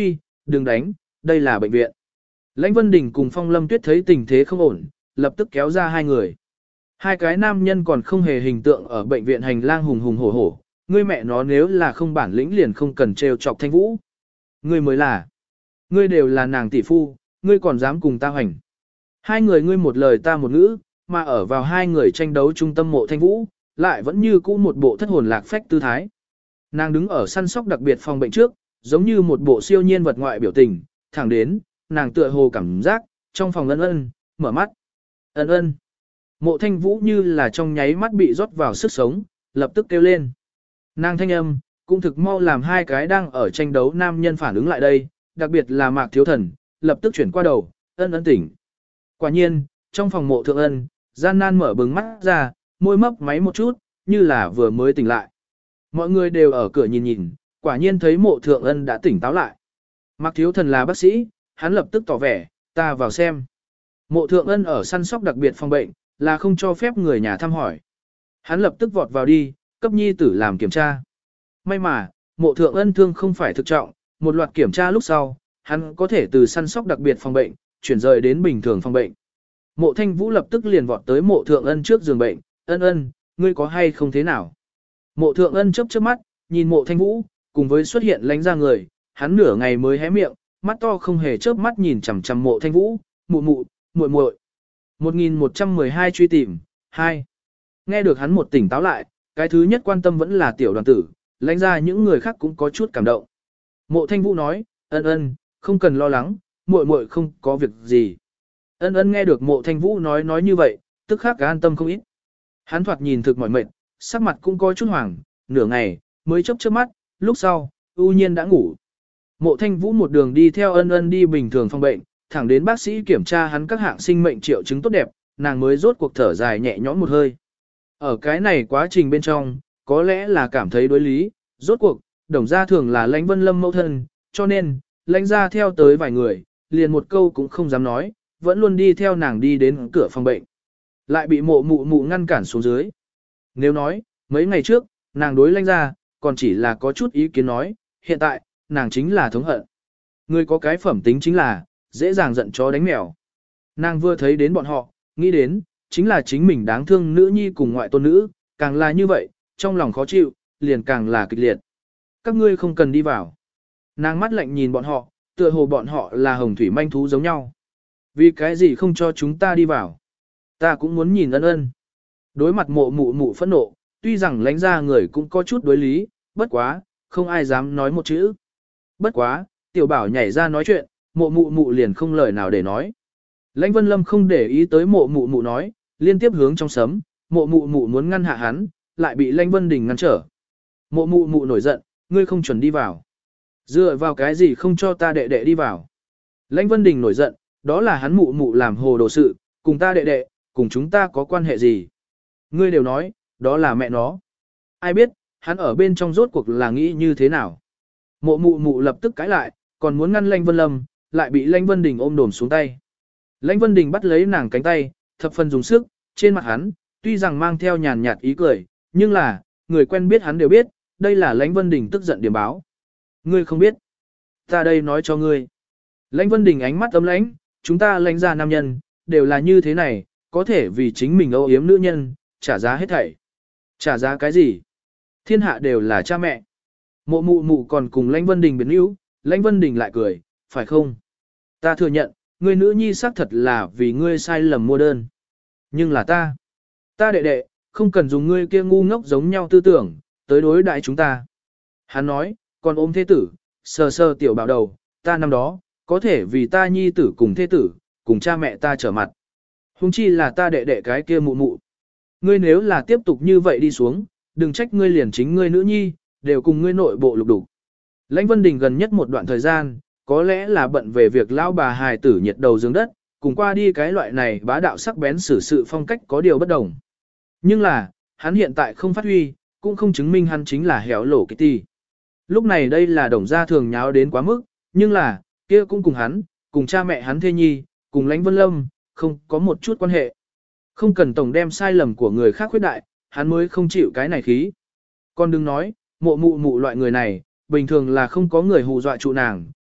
Đừng đánh, đây là bệnh viện. Lãnh Vân Đình cùng Phong Lâm Tuyết thấy tình thế không ổn, lập tức kéo ra hai người. Hai cái nam nhân còn không hề hình tượng ở bệnh viện hành lang hùng hùng hổ hổ, ngươi mẹ nó nếu là không bản lĩnh liền không cần trêu chọc Thanh Vũ. Ngươi mới là. Ngươi đều là nàng tỷ phu, ngươi còn dám cùng ta hoành. Hai người ngươi một lời ta một ngữ, mà ở vào hai người tranh đấu trung tâm Mộ Thanh Vũ, lại vẫn như cũ một bộ thất hồn lạc phách tư thái. Nàng đứng ở săn sóc đặc biệt phòng bệnh trước, giống như một bộ siêu nhiên vật ngoại biểu tình, thẳng đến, nàng tựa hồ cảm giác, trong phòng ân ân, mở mắt. Ân ân. Mộ Thanh Vũ như là trong nháy mắt bị rót vào sức sống, lập tức kêu lên. Nàng thanh âm, cũng thực mau làm hai cái đang ở tranh đấu nam nhân phản ứng lại đây, đặc biệt là Mạc Thiếu Thần, lập tức chuyển qua đầu, ân ân tỉnh. Quả nhiên, trong phòng Mộ Thượng Ân, gian nan mở bừng mắt ra, môi mấp máy một chút, như là vừa mới tỉnh lại. Mọi người đều ở cửa nhìn nhìn, quả nhiên thấy Mộ Thượng Ân đã tỉnh táo lại. Mạc Thiếu Thần là bác sĩ, hắn lập tức tỏ vẻ, ta vào xem. Mộ Thượng Ân ở săn sóc đặc biệt phòng bệnh, là không cho phép người nhà thăm hỏi. Hắn lập tức vọt vào đi, cấp nhi tử làm kiểm tra. May mà, Mộ Thượng Ân thương không phải thực trọng, một loạt kiểm tra lúc sau, hắn có thể từ săn sóc đặc biệt phòng bệnh, chuyển rời đến bình thường phòng bệnh. Mộ Thanh Vũ lập tức liền vọt tới Mộ Thượng Ân trước giường bệnh, ân ân, ngươi có hay không thế nào? Mộ Thượng Ân chớp chớp mắt, nhìn Mộ Thanh Vũ, cùng với xuất hiện lánh ra người, hắn nửa ngày mới hé miệng, mắt to không hề chớp mắt nhìn chằm chằm Mộ Thanh Vũ, mụ mụ, muội muội. một nghìn một trăm mười hai truy tìm, hai. Nghe được hắn một tỉnh táo lại, cái thứ nhất quan tâm vẫn là tiểu đoàn tử, lãnh ra những người khác cũng có chút cảm động. Mộ Thanh Vũ nói, ân ân, không cần lo lắng, muội muội không có việc gì. Ân ân nghe được Mộ Thanh Vũ nói nói như vậy, tức khắc an tâm không ít. Hắn thoạt nhìn thực mỏi mệt, sắc mặt cũng có chút hoảng, nửa ngày, mới chớp chớp mắt, lúc sau, ưu nhiên đã ngủ. Mộ Thanh Vũ một đường đi theo ân ân đi bình thường phòng bệnh, thẳng đến bác sĩ kiểm tra hắn các hạng sinh mệnh triệu chứng tốt đẹp, nàng mới rốt cuộc thở dài nhẹ nhõm một hơi. Ở cái này quá trình bên trong, có lẽ là cảm thấy đối lý, rốt cuộc, đồng gia thường là Lãnh Vân Lâm mẫu thân, cho nên, Lãnh gia theo tới vài người, liền một câu cũng không dám nói, vẫn luôn đi theo nàng đi đến cửa phòng bệnh. Lại bị mộ mụ mụ ngăn cản xuống dưới. Nếu nói, mấy ngày trước, nàng đối Lãnh gia, còn chỉ là có chút ý kiến nói, hiện tại, nàng chính là thống hận. Người có cái phẩm tính chính là, dễ dàng giận chó đánh mèo. Nàng vừa thấy đến bọn họ, nghĩ đến, chính là chính mình đáng thương nữ nhi cùng ngoại tôn nữ, càng là như vậy, trong lòng khó chịu, liền càng là kịch liệt. Các ngươi không cần đi vào. Nàng mắt lạnh nhìn bọn họ, tựa hồ bọn họ là hồng thủy manh thú giống nhau. Vì cái gì không cho chúng ta đi vào? Ta cũng muốn nhìn ân ân. Đối mặt mộ mụ mụ phẫn nộ, tuy rằng lãnh ra người cũng có chút đối lý, bất quá, không ai dám nói một chữ. Bất quá, tiểu bảo nhảy ra nói chuyện, mộ mụ mụ liền không lời nào để nói. Lãnh Vân Lâm không để ý tới mộ mụ mụ nói, liên tiếp hướng trong sấm, mộ mụ mụ muốn ngăn hạ hắn, lại bị Lãnh Vân Đình ngăn trở. Mộ mụ mụ nổi giận, ngươi không chuẩn đi vào. Dựa vào cái gì không cho ta đệ đệ đi vào. Lãnh Vân Đình nổi giận, đó là hắn mụ mụ làm hồ đồ sự, cùng ta đệ đệ, cùng chúng ta có quan hệ gì. Ngươi đều nói, đó là mẹ nó. Ai biết, hắn ở bên trong rốt cuộc là nghĩ như thế nào. Mộ mụ mụ lập tức cãi lại, còn muốn ngăn Lãnh Vân Lâm, lại bị Lãnh Vân Đình ôm đồm xuống tay. Lãnh Vân Đình bắt lấy nàng cánh tay, thập phần dùng sức, trên mặt hắn, tuy rằng mang theo nhàn nhạt ý cười, nhưng là, người quen biết hắn đều biết, đây là Lãnh Vân Đình tức giận điểm báo. Ngươi không biết. Ta đây nói cho ngươi. Lãnh Vân Đình ánh mắt ấm lãnh, chúng ta lãnh gia nam nhân, đều là như thế này, có thể vì chính mình âu yếm nữ nhân, trả giá hết thảy. Trả giá cái gì? Thiên hạ đều là cha mẹ. Mộ mụ mụ còn cùng Lãnh Vân Đình biến yếu, Lãnh Vân Đình lại cười, phải không? Ta thừa nhận, ngươi nữ nhi xác thật là vì ngươi sai lầm mua đơn. Nhưng là ta, ta đệ đệ, không cần dùng ngươi kia ngu ngốc giống nhau tư tưởng, tới đối đại chúng ta. Hắn nói, còn ôm thế tử, sờ sờ tiểu bảo đầu, ta năm đó, có thể vì ta nhi tử cùng thế tử, cùng cha mẹ ta trở mặt. Hùng chi là ta đệ đệ cái kia mụ mụ. Ngươi nếu là tiếp tục như vậy đi xuống, đừng trách ngươi liền chính ngươi nữ nhi, đều cùng ngươi nội bộ lục đục. Lãnh Vân Đình gần nhất một đoạn thời gian, có lẽ là bận về việc lão bà hài tử nhiệt đầu giường đất, cùng qua đi cái loại này bá đạo sắc bén xử sự phong cách có điều bất đồng. Nhưng là, hắn hiện tại không phát huy, cũng không chứng minh hắn chính là héo lổ Kitty. Lúc này đây là đồng gia thường nháo đến quá mức, nhưng là, kia cũng cùng hắn, cùng cha mẹ hắn thê nhi, cùng Lãnh Vân Lâm, không có một chút quan hệ. Không cần tổng đem sai lầm của người khác khuyết đại, hắn mới không chịu cái này khí. Còn đừng nói, mộ mụ mụ loại người này, bình thường là không có người hù dọa trụ nàng,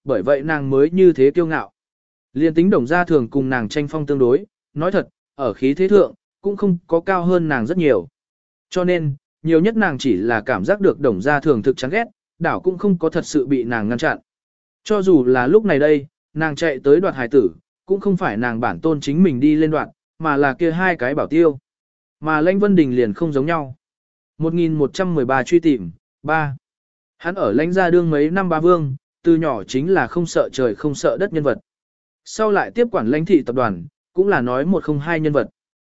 bởi vậy nàng mới như thế kiêu ngạo. Liên tính đồng gia thường cùng nàng tranh phong tương đối, nói thật, ở khí thế thượng, cũng không có cao hơn nàng rất nhiều. Cho nên, nhiều nhất nàng chỉ là cảm giác được đồng gia thường thực chán ghét, đảo cũng không có thật sự bị nàng ngăn chặn. Cho dù là lúc này đây, nàng chạy tới đoạt hài tử, cũng không phải nàng bản tôn chính mình đi lên đoạt, mà là kia hai cái bảo tiêu. Mà Lãnh Vân Đình liền không giống nhau. một nghìn một trăm mười ba truy tìm, ba. Hắn ở Lãnh gia đương mấy năm ba vương, từ nhỏ chính là không sợ trời không sợ đất nhân vật. Sau lại tiếp quản Lãnh thị tập đoàn, cũng là nói một không hai nhân vật.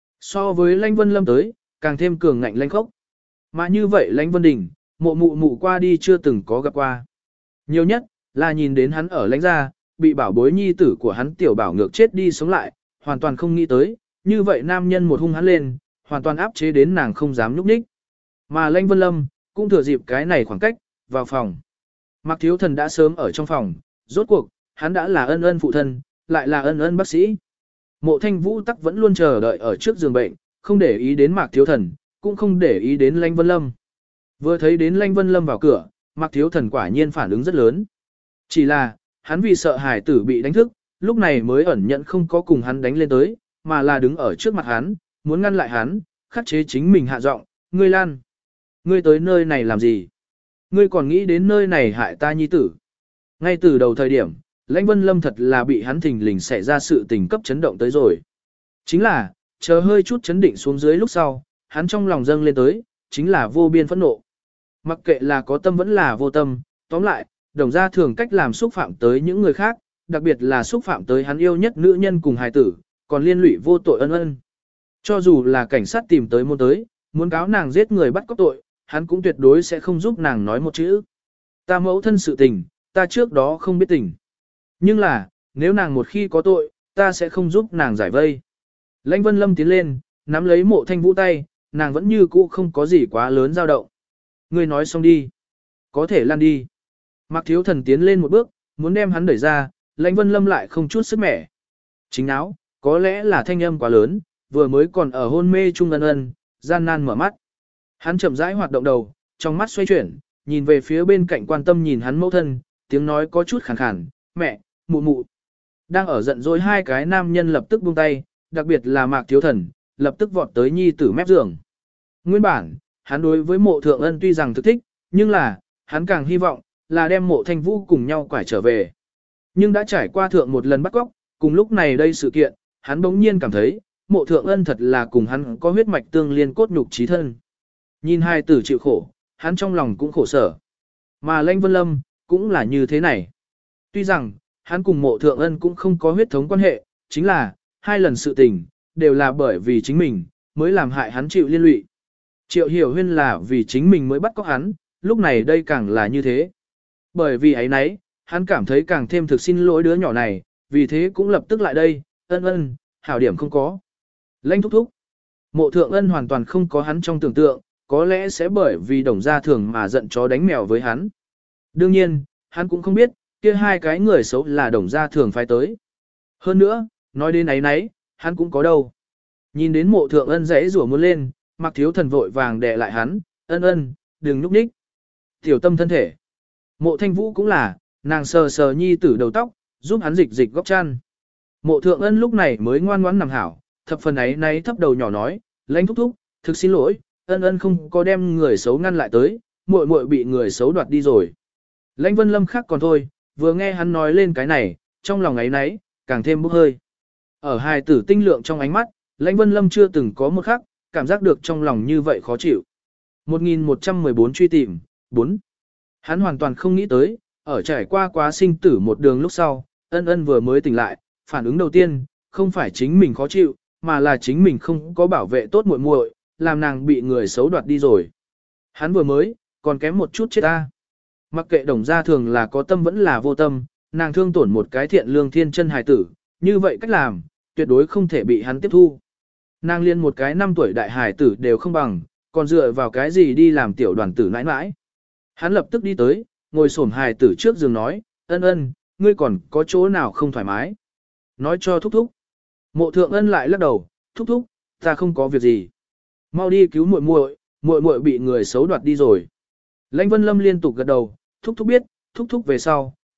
So với Lãnh Vân Lâm tới, càng thêm cường ngạnh lãnh khốc. Mà như vậy Lãnh Vân Đình, mộ mụ mụ qua đi chưa từng có gặp qua. Nhiều nhất, là nhìn đến hắn ở Lãnh gia, bị bảo bối nhi tử của hắn tiểu bảo ngược chết đi sống lại, hoàn toàn không nghĩ tới, như vậy nam nhân một hung hắn lên, hoàn toàn áp chế đến nàng không dám nhúc nhích. Mà Lãnh Vân Lâm, cũng thừa dịp cái này khoảng cách, vào phòng. Mạc Thiếu Thần đã sớm ở trong phòng, rốt cuộc, hắn đã là ân ân phụ thân, lại là ân ân bác sĩ. Mộ Thanh Vũ tắc vẫn luôn chờ đợi ở trước giường bệnh, không để ý đến Mạc Thiếu Thần, cũng không để ý đến Lãnh Vân Lâm. Vừa thấy đến Lãnh Vân Lâm vào cửa, Mạc Thiếu Thần quả nhiên phản ứng rất lớn. Chỉ là, hắn vì sợ hài tử bị đánh thức, lúc này mới ẩn nhận không có cùng hắn đánh lên tới, mà là đứng ở trước mặt hắn, muốn ngăn lại hắn, khắc chế chính mình hạ giọng, ngươi lan. Ngươi tới nơi này làm gì? Ngươi còn nghĩ đến nơi này hại ta nhi tử. Ngay từ đầu thời điểm, Lãnh Vân Lâm thật là bị hắn thình lình xảy ra sự tình cấp chấn động tới rồi. Chính là, chờ hơi chút chấn định xuống dưới lúc sau, hắn trong lòng dâng lên tới, chính là vô biên phẫn nộ. Mặc kệ là có tâm vẫn là vô tâm, tóm lại, đồng gia thường cách làm xúc phạm tới những người khác, đặc biệt là xúc phạm tới hắn yêu nhất nữ nhân cùng hài tử, còn liên lụy vô tội ân ân. Cho dù là cảnh sát tìm tới môn tới, muốn cáo nàng giết người bắt cóc tội, hắn cũng tuyệt đối sẽ không giúp nàng nói một chữ. Ta mẫu thân sự tình, ta trước đó không biết tình. Nhưng là, nếu nàng một khi có tội, ta sẽ không giúp nàng giải vây. Lãnh Vân Lâm tiến lên, nắm lấy Mộ Thanh Vũ tay, nàng vẫn như cũ không có gì quá lớn dao động. Ngươi nói xong đi. Có thể lăn đi. Mạc Thiếu Thần tiến lên một bước, muốn đem hắn đẩy ra, Lãnh Vân Lâm lại không chút sức mẻ. Chính áo, có lẽ là thanh âm quá lớn, vừa mới còn ở hôn mê trung ân ân, gian nan mở mắt. Hắn chậm rãi hoạt động đầu, trong mắt xoay chuyển, nhìn về phía bên cạnh quan tâm nhìn hắn mẫu thân, tiếng nói có chút khàn khàn, mẹ, mụ mụ. Đang ở giận dỗi hai cái nam nhân lập tức buông tay, đặc biệt là Mạc Thiếu Thần, lập tức vọt tới nhi tử mép giường. Nguyên bản, hắn đối với Mộ Thượng Ân tuy rằng thực thích, nhưng là, hắn càng hy vọng, là đem Mộ Thanh Vũ cùng nhau quải trở về. Nhưng đã trải qua thượng một lần bắt cóc, cùng lúc này đây sự kiện, hắn bỗng nhiên cảm thấy, Mộ Thượng Ân thật là cùng hắn có huyết mạch tương liên cốt nhục chí thân. Nhìn hai tử chịu khổ, hắn trong lòng cũng khổ sở. Mà Lãnh Vân Lâm, cũng là như thế này. Tuy rằng, hắn cùng Mộ Thượng Ân cũng không có huyết thống quan hệ, chính là, hai lần sự tình, đều là bởi vì chính mình, mới làm hại hắn chịu liên lụy. Triệu Hiểu Huyên là vì chính mình mới bắt cóc hắn, lúc này đây càng là như thế. Bởi vì ấy nấy, hắn cảm thấy càng thêm thực xin lỗi đứa nhỏ này, vì thế cũng lập tức lại đây, ân ân, hảo điểm không có. Lãnh thúc thúc. Mộ Thượng Ân hoàn toàn không có hắn trong tưởng tượng, có lẽ sẽ bởi vì đồng gia thường mà giận chó đánh mèo với hắn. Đương nhiên, hắn cũng không biết, kia hai cái người xấu là đồng gia thường phải tới. Hơn nữa, nói đến ấy nấy, hắn cũng có đâu. Nhìn đến Mộ Thượng Ân rẽ rủa muốn lên, Mạc Thiếu Thần vội vàng đè lại hắn, ân ân, đừng núp ních. Tiểu tâm thân thể. Mộ Thanh Vũ cũng là, nàng sờ sờ nhi tử đầu tóc, giúp hắn dịch dịch góc chăn. Mộ Thượng Ân lúc này mới ngoan ngoãn nằm hảo, thập phần ấy nay thấp đầu nhỏ nói, Lãnh thúc thúc, thực xin lỗi, ân ân không có đem người xấu ngăn lại tới, muội muội bị người xấu đoạt đi rồi. Lãnh Vân Lâm khác còn thôi, vừa nghe hắn nói lên cái này, trong lòng ấy nấy, càng thêm bốc hơi. Ở hài tử tinh lượng trong ánh mắt, Lãnh Vân Lâm chưa từng có một khắc, cảm giác được trong lòng như vậy khó chịu. một nghìn một trăm mười bốn truy tìm, bốn. Hắn hoàn toàn không nghĩ tới, ở trải qua quá sinh tử một đường lúc sau, ân ân vừa mới tỉnh lại, phản ứng đầu tiên, không phải chính mình khó chịu, mà là chính mình không có bảo vệ tốt muội muội, làm nàng bị người xấu đoạt đi rồi. Hắn vừa mới, còn kém một chút chết ta. Mặc kệ đồng gia thường là có tâm vẫn là vô tâm, nàng thương tổn một cái thiện lương thiên chân hài tử, như vậy cách làm, tuyệt đối không thể bị hắn tiếp thu. Nàng liên một cái năm tuổi đại hài tử đều không bằng, còn dựa vào cái gì đi làm tiểu đoàn tử nãi nãi. Hắn lập tức đi tới, ngồi xổm hài tử trước giường nói, ân ân, ngươi còn có chỗ nào không thoải mái. Nói cho thúc thúc. Mộ Thượng Ân lại lắc đầu, thúc thúc, ta không có việc gì. Mau đi cứu muội muội, muội muội bị người xấu đoạt đi rồi. Lãnh Vân Lâm liên tục gật đầu, thúc thúc biết, thúc thúc về sau,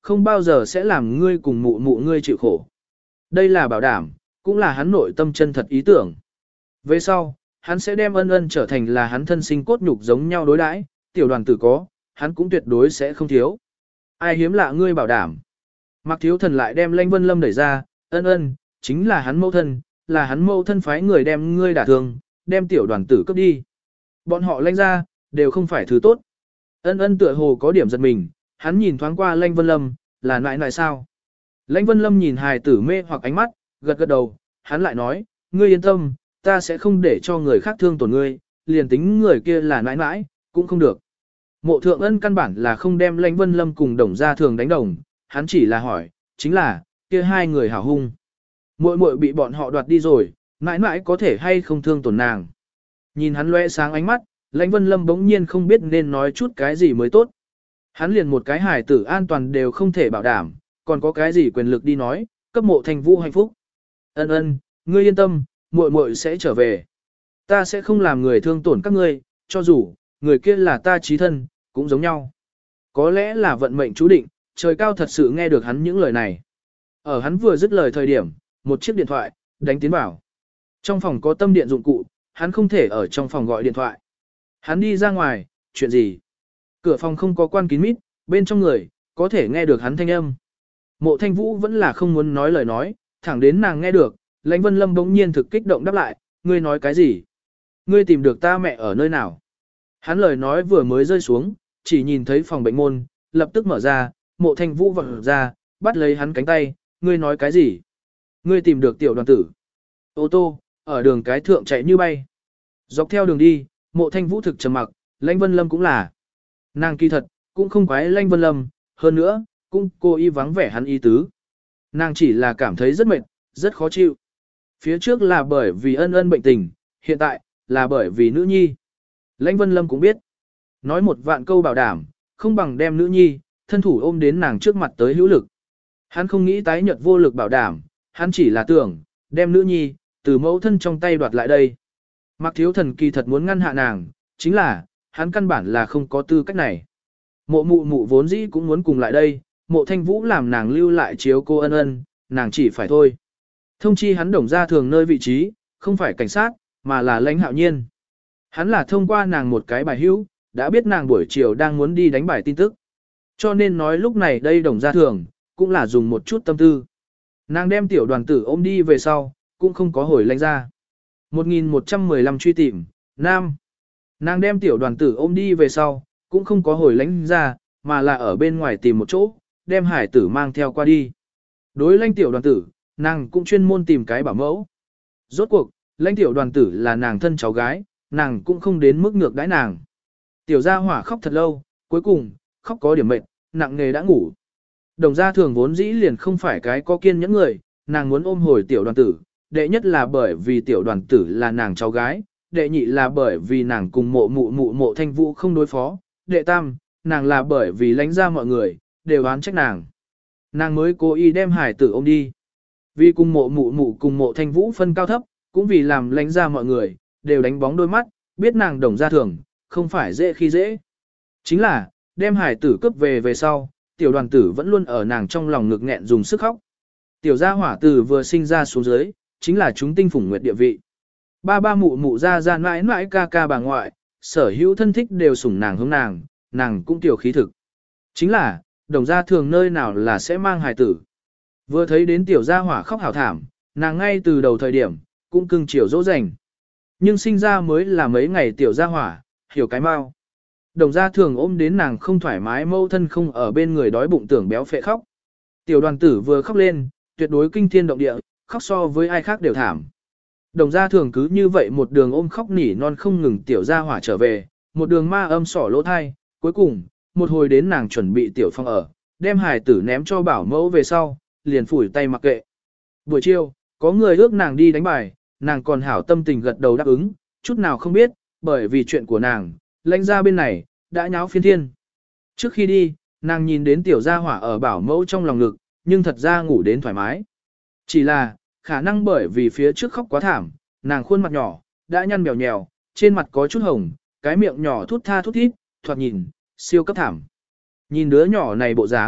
không bao giờ sẽ làm ngươi cùng mụ mụ ngươi chịu khổ. Đây là bảo đảm, cũng là hắn nội tâm chân thật ý tưởng. Về sau, hắn sẽ đem ân ân trở thành là hắn thân sinh cốt nhục giống nhau đối đãi, tiểu đoàn tử có, hắn cũng tuyệt đối sẽ không thiếu. Ai hiếm lạ ngươi bảo đảm. Mạc Thiếu Thần lại đem Lãnh Vân Lâm đẩy ra, ân ân, chính là hắn mẫu thân, là hắn mẫu thân phái người đem ngươi đả thương, đem tiểu đoàn tử cướp đi. Bọn họ Lãnh ra, đều không phải thứ tốt. Ân ân tựa hồ có điểm giật mình, hắn nhìn thoáng qua Lãnh Vân Lâm, là nại nại sao? Lãnh Vân Lâm nhìn hài tử mê hoặc ánh mắt, gật gật đầu, hắn lại nói, ngươi yên tâm, ta sẽ không để cho người khác thương tổn ngươi, liền tính người kia là nãi nãi, cũng không được. Mộ Thượng Ân căn bản là không đem Lãnh Vân Lâm cùng Đồng Gia Thường đánh đồng, hắn chỉ là hỏi, chính là, kia hai người hảo hung. Muội muội bị bọn họ đoạt đi rồi, nãi nãi có thể hay không thương tổn nàng. Nhìn hắn lóe sáng ánh mắt, Lãnh Vân Lâm bỗng nhiên không biết nên nói chút cái gì mới tốt. Hắn liền một cái hài tử an toàn đều không thể bảo đảm, còn có cái gì quyền lực đi nói, cấp Mộ Thanh Vũ hạnh phúc. Ân ân, ngươi yên tâm, muội muội sẽ trở về. Ta sẽ không làm người thương tổn các ngươi, cho dù, người kia là ta chí thân, cũng giống nhau. Có lẽ là vận mệnh chú định, trời cao thật sự nghe được hắn những lời này. Ở hắn vừa dứt lời thời điểm, một chiếc điện thoại, đánh tiến vào. Trong phòng có tâm điện dụng cụ, hắn không thể ở trong phòng gọi điện thoại. Hắn đi ra ngoài, chuyện gì? Cửa phòng không có quan kín mít, bên trong người, có thể nghe được hắn thanh âm. Mộ Thanh Vũ vẫn là không muốn nói lời nói, thẳng đến nàng nghe được, Lãnh Vân Lâm bỗng nhiên thực kích động đáp lại, ngươi nói cái gì? Ngươi tìm được ta mẹ ở nơi nào? Hắn lời nói vừa mới rơi xuống, chỉ nhìn thấy phòng bệnh môn, lập tức mở ra, Mộ Thanh Vũ vọt ra, bắt lấy hắn cánh tay, ngươi nói cái gì? Ngươi tìm được tiểu đoàn tử. Ô tô, ở đường cái thượng chạy như bay. Dọc theo đường đi, Mộ Thanh Vũ thực trầm mặc, Lãnh Vân Lâm cũng là. Nàng kỳ thật, cũng không quái Lãnh Vân Lâm, hơn nữa, cũng cô y vắng vẻ hắn ý tứ. Nàng chỉ là cảm thấy rất mệt, rất khó chịu. Phía trước là bởi vì ân ân bệnh tình, hiện tại, là bởi vì nữ nhi. Lãnh Vân Lâm cũng biết. Nói một vạn câu bảo đảm, không bằng đem nữ nhi, thân thủ ôm đến nàng trước mặt tới hữu lực. Hắn không nghĩ tái nhợt vô lực bảo đảm, hắn chỉ là tưởng, đem nữ nhi, từ mẫu thân trong tay đoạt lại đây. Mạc Thiếu Thần kỳ thật muốn ngăn hạ nàng, chính là, hắn căn bản là không có tư cách này. Mộ mụ mụ vốn dĩ cũng muốn cùng lại đây, Mộ Thanh Vũ làm nàng lưu lại chiếu cô ân ân, nàng chỉ phải thôi. Thông chi hắn Đồng Gia Thường nơi vị trí, không phải cảnh sát, mà là Lãnh Hạo Nhiên. Hắn là thông qua nàng một cái bài hữu, đã biết nàng buổi chiều đang muốn đi đánh bài tin tức. Cho nên nói lúc này đây Đồng Gia Thường, cũng là dùng một chút tâm tư. Nàng đem tiểu đoàn tử ôm đi về sau, cũng không có hồi Lãnh ra. một nghìn một trăm mười lăm truy tìm, Nam. Nàng đem tiểu đoàn tử ôm đi về sau, cũng không có hồi Lãnh ra, mà là ở bên ngoài tìm một chỗ, đem hải tử mang theo qua đi. Đối Lãnh tiểu đoàn tử, nàng cũng chuyên môn tìm cái bảo mẫu. Rốt cuộc, Lãnh tiểu đoàn tử là nàng thân cháu gái, nàng cũng không đến mức ngược đãi nàng. Tiểu gia hỏa khóc thật lâu, cuối cùng, khóc có điểm mệt, nặng nề đã ngủ. Đồng Gia Thường vốn dĩ liền không phải cái có kiên nhẫn người, nàng muốn ôm hồi tiểu đoàn tử, đệ nhất là bởi vì tiểu đoàn tử là nàng cháu gái, đệ nhị là bởi vì nàng cùng mộ mụ mụ Mộ Thanh Vũ không đối phó, đệ tam, nàng là bởi vì Lãnh ra mọi người, đều oán trách nàng. Nàng mới cố ý đem hải tử ôm đi. Vì cùng mộ mụ mụ cùng Mộ Thanh Vũ phân cao thấp, cũng vì làm Lãnh ra mọi người, đều đánh bóng đôi mắt, biết nàng Đồng Gia Thường, không phải dễ khi dễ. Chính là, đem hải tử cướp về về sau, tiểu đoàn tử vẫn luôn ở nàng trong lòng ngực nghẹn dùng sức khóc. Tiểu gia hỏa tử vừa sinh ra xuống dưới, chính là chúng tinh phủng nguyệt địa vị. Ba ba mụ mụ ra ra mãi mãi ca ca bà ngoại, sở hữu thân thích đều sủng nàng hướng nàng, nàng cũng tiểu khí thực. Chính là, Đồng Gia Thường nơi nào là sẽ mang hài tử. Vừa thấy đến tiểu gia hỏa khóc hào thảm, nàng ngay từ đầu thời điểm, cũng cưng chiều dỗ dành. Nhưng sinh ra mới là mấy ngày tiểu gia hỏa, hiểu cái mau. Đồng Gia Thường ôm đến nàng không thoải mái mâu thân không ở bên người đói bụng tưởng béo phệ khóc. Tiểu đoàn tử vừa khóc lên, tuyệt đối kinh thiên động địa, khóc so với ai khác đều thảm. Đồng Gia Thường cứ như vậy một đường ôm khóc nỉ non không ngừng tiểu gia hỏa trở về, một đường ma âm sỏ lỗ thai, cuối cùng, một hồi đến nàng chuẩn bị tiểu phong ở, đem hài tử ném cho bảo mẫu về sau, liền phủi tay mặc kệ. Buổi chiều, có người ước nàng đi đánh bài, nàng còn hảo tâm tình gật đầu đáp ứng, chút nào không biết, bởi vì chuyện của nàng, Lãnh ra bên này, đã nháo phiên thiên. Trước khi đi, nàng nhìn đến tiểu gia hỏa ở bảo mẫu trong lòng ngực, nhưng thật ra ngủ đến thoải mái. Chỉ là, khả năng bởi vì phía trước khóc quá thảm, nàng khuôn mặt nhỏ, đã nhăn mèo nhèo, trên mặt có chút hồng, cái miệng nhỏ thút tha thút thít, thoạt nhìn, siêu cấp thảm. Nhìn đứa nhỏ này bộ dáng,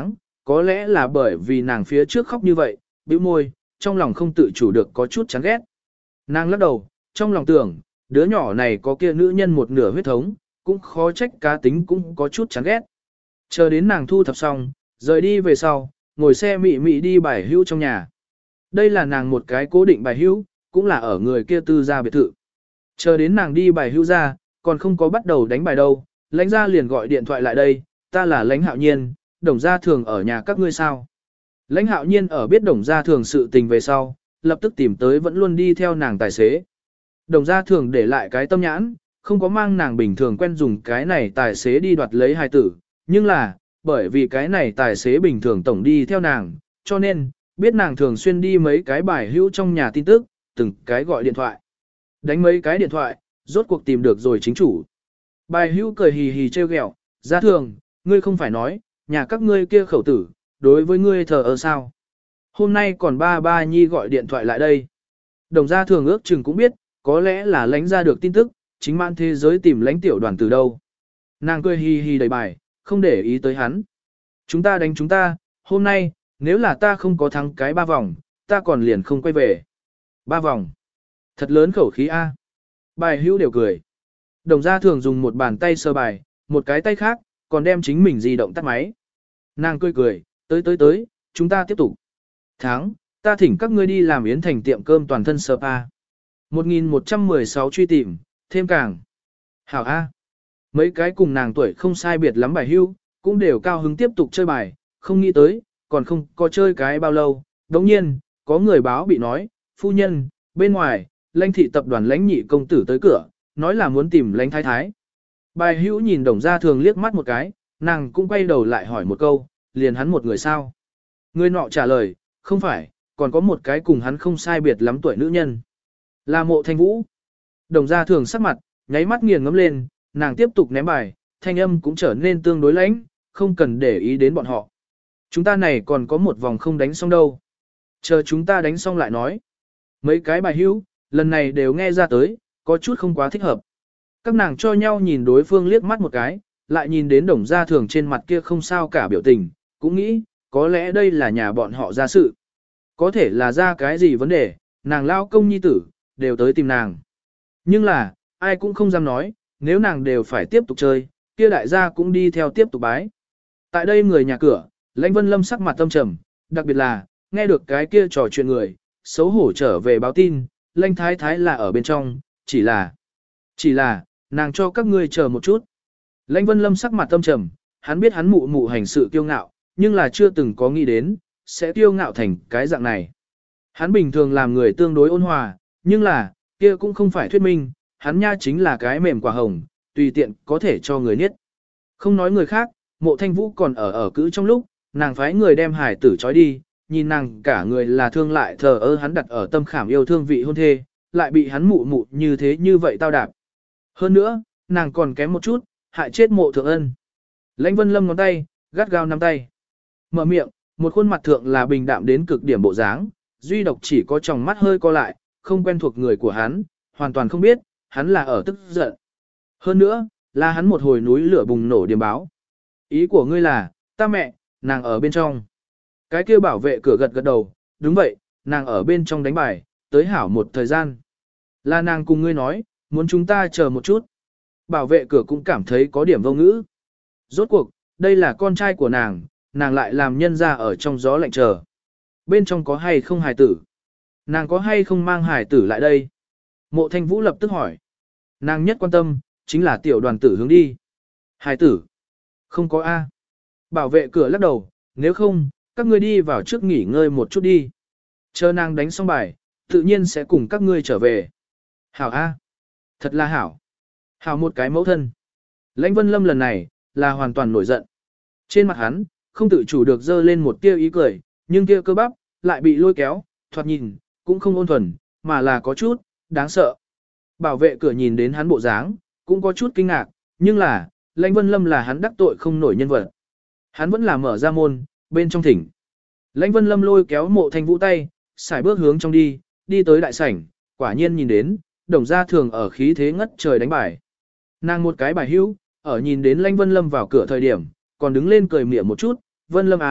có lẽ là bởi vì nàng phía trước khóc như vậy, bĩu môi, trong lòng không tự chủ được có chút chán ghét. Nàng lắc đầu, trong lòng tưởng, đứa nhỏ này có kia nữ nhân một nửa huyết thống, cũng khó trách cá tính cũng có chút chán ghét. Chờ đến nàng thu thập xong, rời đi về sau, ngồi xe mị mị đi bài hữu trong nhà. Đây là nàng một cái cố định bài hữu, cũng là ở người kia tư gia biệt thự. Chờ đến nàng đi bài hữu ra, còn không có bắt đầu đánh bài đâu, lãnh gia liền gọi điện thoại lại đây, ta là lãnh hạo nhiên, đồng gia thường ở nhà các ngươi sao. Lãnh hạo nhiên ở biết đồng gia thường sự tình về sau, lập tức tìm tới vẫn luôn đi theo nàng tài xế. Đồng gia thường để lại cái tâm nhãn, không có mang nàng bình thường quen dùng cái này tài xế đi đoạt lấy hài tử, nhưng là, bởi vì cái này tài xế bình thường tổng đi theo nàng, cho nên, biết nàng thường xuyên đi mấy cái bài hữu trong nhà tin tức, từng cái gọi điện thoại. Đánh mấy cái điện thoại, rốt cuộc tìm được rồi chính chủ. Bài hữu cười hì hì trêu ghẹo, gia thường, ngươi không phải nói, nhà các ngươi kia khẩu tử, đối với ngươi thờ ơ sao. Hôm nay còn ba ba nhi gọi điện thoại lại đây. Đồng gia thường ước chừng cũng biết, có lẽ là lãnh ra được tin tức, chính man thế giới tìm lãnh tiểu đoàn từ đâu. Nàng cười hì hì đầy bài, không để ý tới hắn. Chúng ta đánh chúng ta, hôm nay, nếu là ta không có thắng cái ba vòng, ta còn liền không quay về. Ba vòng. Thật lớn khẩu khí A. Bài hữu đều cười. Đồng gia thường dùng một bàn tay sơ bài, một cái tay khác, còn đem chính mình di động tắt máy. Nàng cười cười, tới tới tới, chúng ta tiếp tục. Tháng, ta thỉnh các ngươi đi làm yến thành tiệm cơm toàn thân spa. một nghìn một trăm mười sáu truy tìm, thêm càng. Hảo A. Mấy cái cùng nàng tuổi không sai biệt lắm bài hưu, cũng đều cao hứng tiếp tục chơi bài, không nghĩ tới, còn không có chơi cái bao lâu. Đồng nhiên, có người báo bị nói, phu nhân, bên ngoài, lãnh thị tập đoàn lãnh nhị công tử tới cửa, nói là muốn tìm lãnh thái thái. Bài hữu nhìn đồng gia thường liếc mắt một cái, nàng cũng quay đầu lại hỏi một câu, liền hắn một người sao? Người nọ trả lời, không phải, còn có một cái cùng hắn không sai biệt lắm tuổi nữ nhân. Là Mộ Thanh Vũ. Đồng gia thường sắc mặt, nháy mắt nghiền ngấm lên, nàng tiếp tục ném bài, thanh âm cũng trở nên tương đối lãnh, không cần để ý đến bọn họ. Chúng ta này còn có một vòng không đánh xong đâu. Chờ chúng ta đánh xong lại nói. Mấy cái bài hữu, lần này đều nghe ra tới, có chút không quá thích hợp. Các nàng cho nhau nhìn đối phương liếc mắt một cái, lại nhìn đến đồng gia thường trên mặt kia không sao cả biểu tình, cũng nghĩ, có lẽ đây là nhà bọn họ ra sự. Có thể là ra cái gì vấn đề, nàng lao công nhi tử, đều tới tìm nàng. Nhưng là, ai cũng không dám nói, nếu nàng đều phải tiếp tục chơi, kia đại gia cũng đi theo tiếp tục bái. Tại đây người nhà cửa, Lãnh Vân Lâm sắc mặt tâm trầm, đặc biệt là, nghe được cái kia trò chuyện người, xấu hổ trở về báo tin, Lãnh Thái Thái là ở bên trong, chỉ là, chỉ là, nàng cho các ngươi chờ một chút. Lãnh Vân Lâm sắc mặt tâm trầm, hắn biết hắn mụ mụ hành sự kiêu ngạo, nhưng là chưa từng có nghĩ đến, sẽ kiêu ngạo thành cái dạng này. Hắn bình thường làm người tương đối ôn hòa, nhưng là, kia cũng không phải thuyết minh, hắn nha chính là cái mềm quả hồng, tùy tiện có thể cho người niết. Không nói người khác, Mộ Thanh Vũ còn ở ở cữ trong lúc, nàng phái người đem hải tử trói đi, nhìn nàng cả người là thương lại thờ ơ hắn đặt ở tâm khảm yêu thương vị hôn thê, lại bị hắn mụ mụ như thế như vậy tao đạp. Hơn nữa, nàng còn kém một chút, hại chết Mộ Thượng Ân. Lãnh Vân Lâm ngón tay, gắt gao nắm tay. Mở miệng, một khuôn mặt thượng là bình đạm đến cực điểm bộ dáng, duy độc chỉ có tròng mắt hơi co lại, không quen thuộc người của hắn, hoàn toàn không biết, hắn là ở tức giận. Hơn nữa, là hắn một hồi núi lửa bùng nổ điềm báo. Ý của ngươi là, ta mẹ, nàng ở bên trong. Cái kia bảo vệ cửa gật gật đầu, đúng vậy, nàng ở bên trong đánh bài, tới hảo một thời gian. Là nàng cùng ngươi nói, muốn chúng ta chờ một chút. Bảo vệ cửa cũng cảm thấy có điểm vô ngữ. Rốt cuộc, đây là con trai của nàng, nàng lại làm nhân ra ở trong gió lạnh chờ. Bên trong có hay không hài tử? Nàng có hay không mang hài tử lại đây? Mộ Thanh Vũ lập tức hỏi. Nàng nhất quan tâm, chính là tiểu đoàn tử hướng đi. Hài tử? Không có A. Bảo vệ cửa lắc đầu, nếu không, các ngươi đi vào trước nghỉ ngơi một chút đi. Chờ nàng đánh xong bài, tự nhiên sẽ cùng các ngươi trở về. Hảo A. Thật là hảo. Hảo một cái mẫu thân. Lãnh Vân Lâm lần này, là hoàn toàn nổi giận. Trên mặt hắn, không tự chủ được dơ lên một tia ý cười, nhưng kia cơ bắp, lại bị lôi kéo, thoạt nhìn, cũng không ôn thuần, mà là có chút, đáng sợ. Bảo vệ cửa nhìn đến hắn bộ dáng, cũng có chút kinh ngạc, nhưng là, Lãnh Vân Lâm là hắn đắc tội không nổi nhân vật. Hắn vẫn là mở ra môn, bên trong thỉnh. Lãnh Vân Lâm lôi kéo Mộ Thanh Vũ tay, xài bước hướng trong đi, đi tới đại sảnh, quả nhiên nhìn đến, đồng gia thường ở khí thế ngất trời đánh bài. Nàng một cái bài hữu, ở nhìn đến Lãnh Vân Lâm vào cửa thời điểm, còn đứng lên cười mỉa một chút, Vân Lâm à,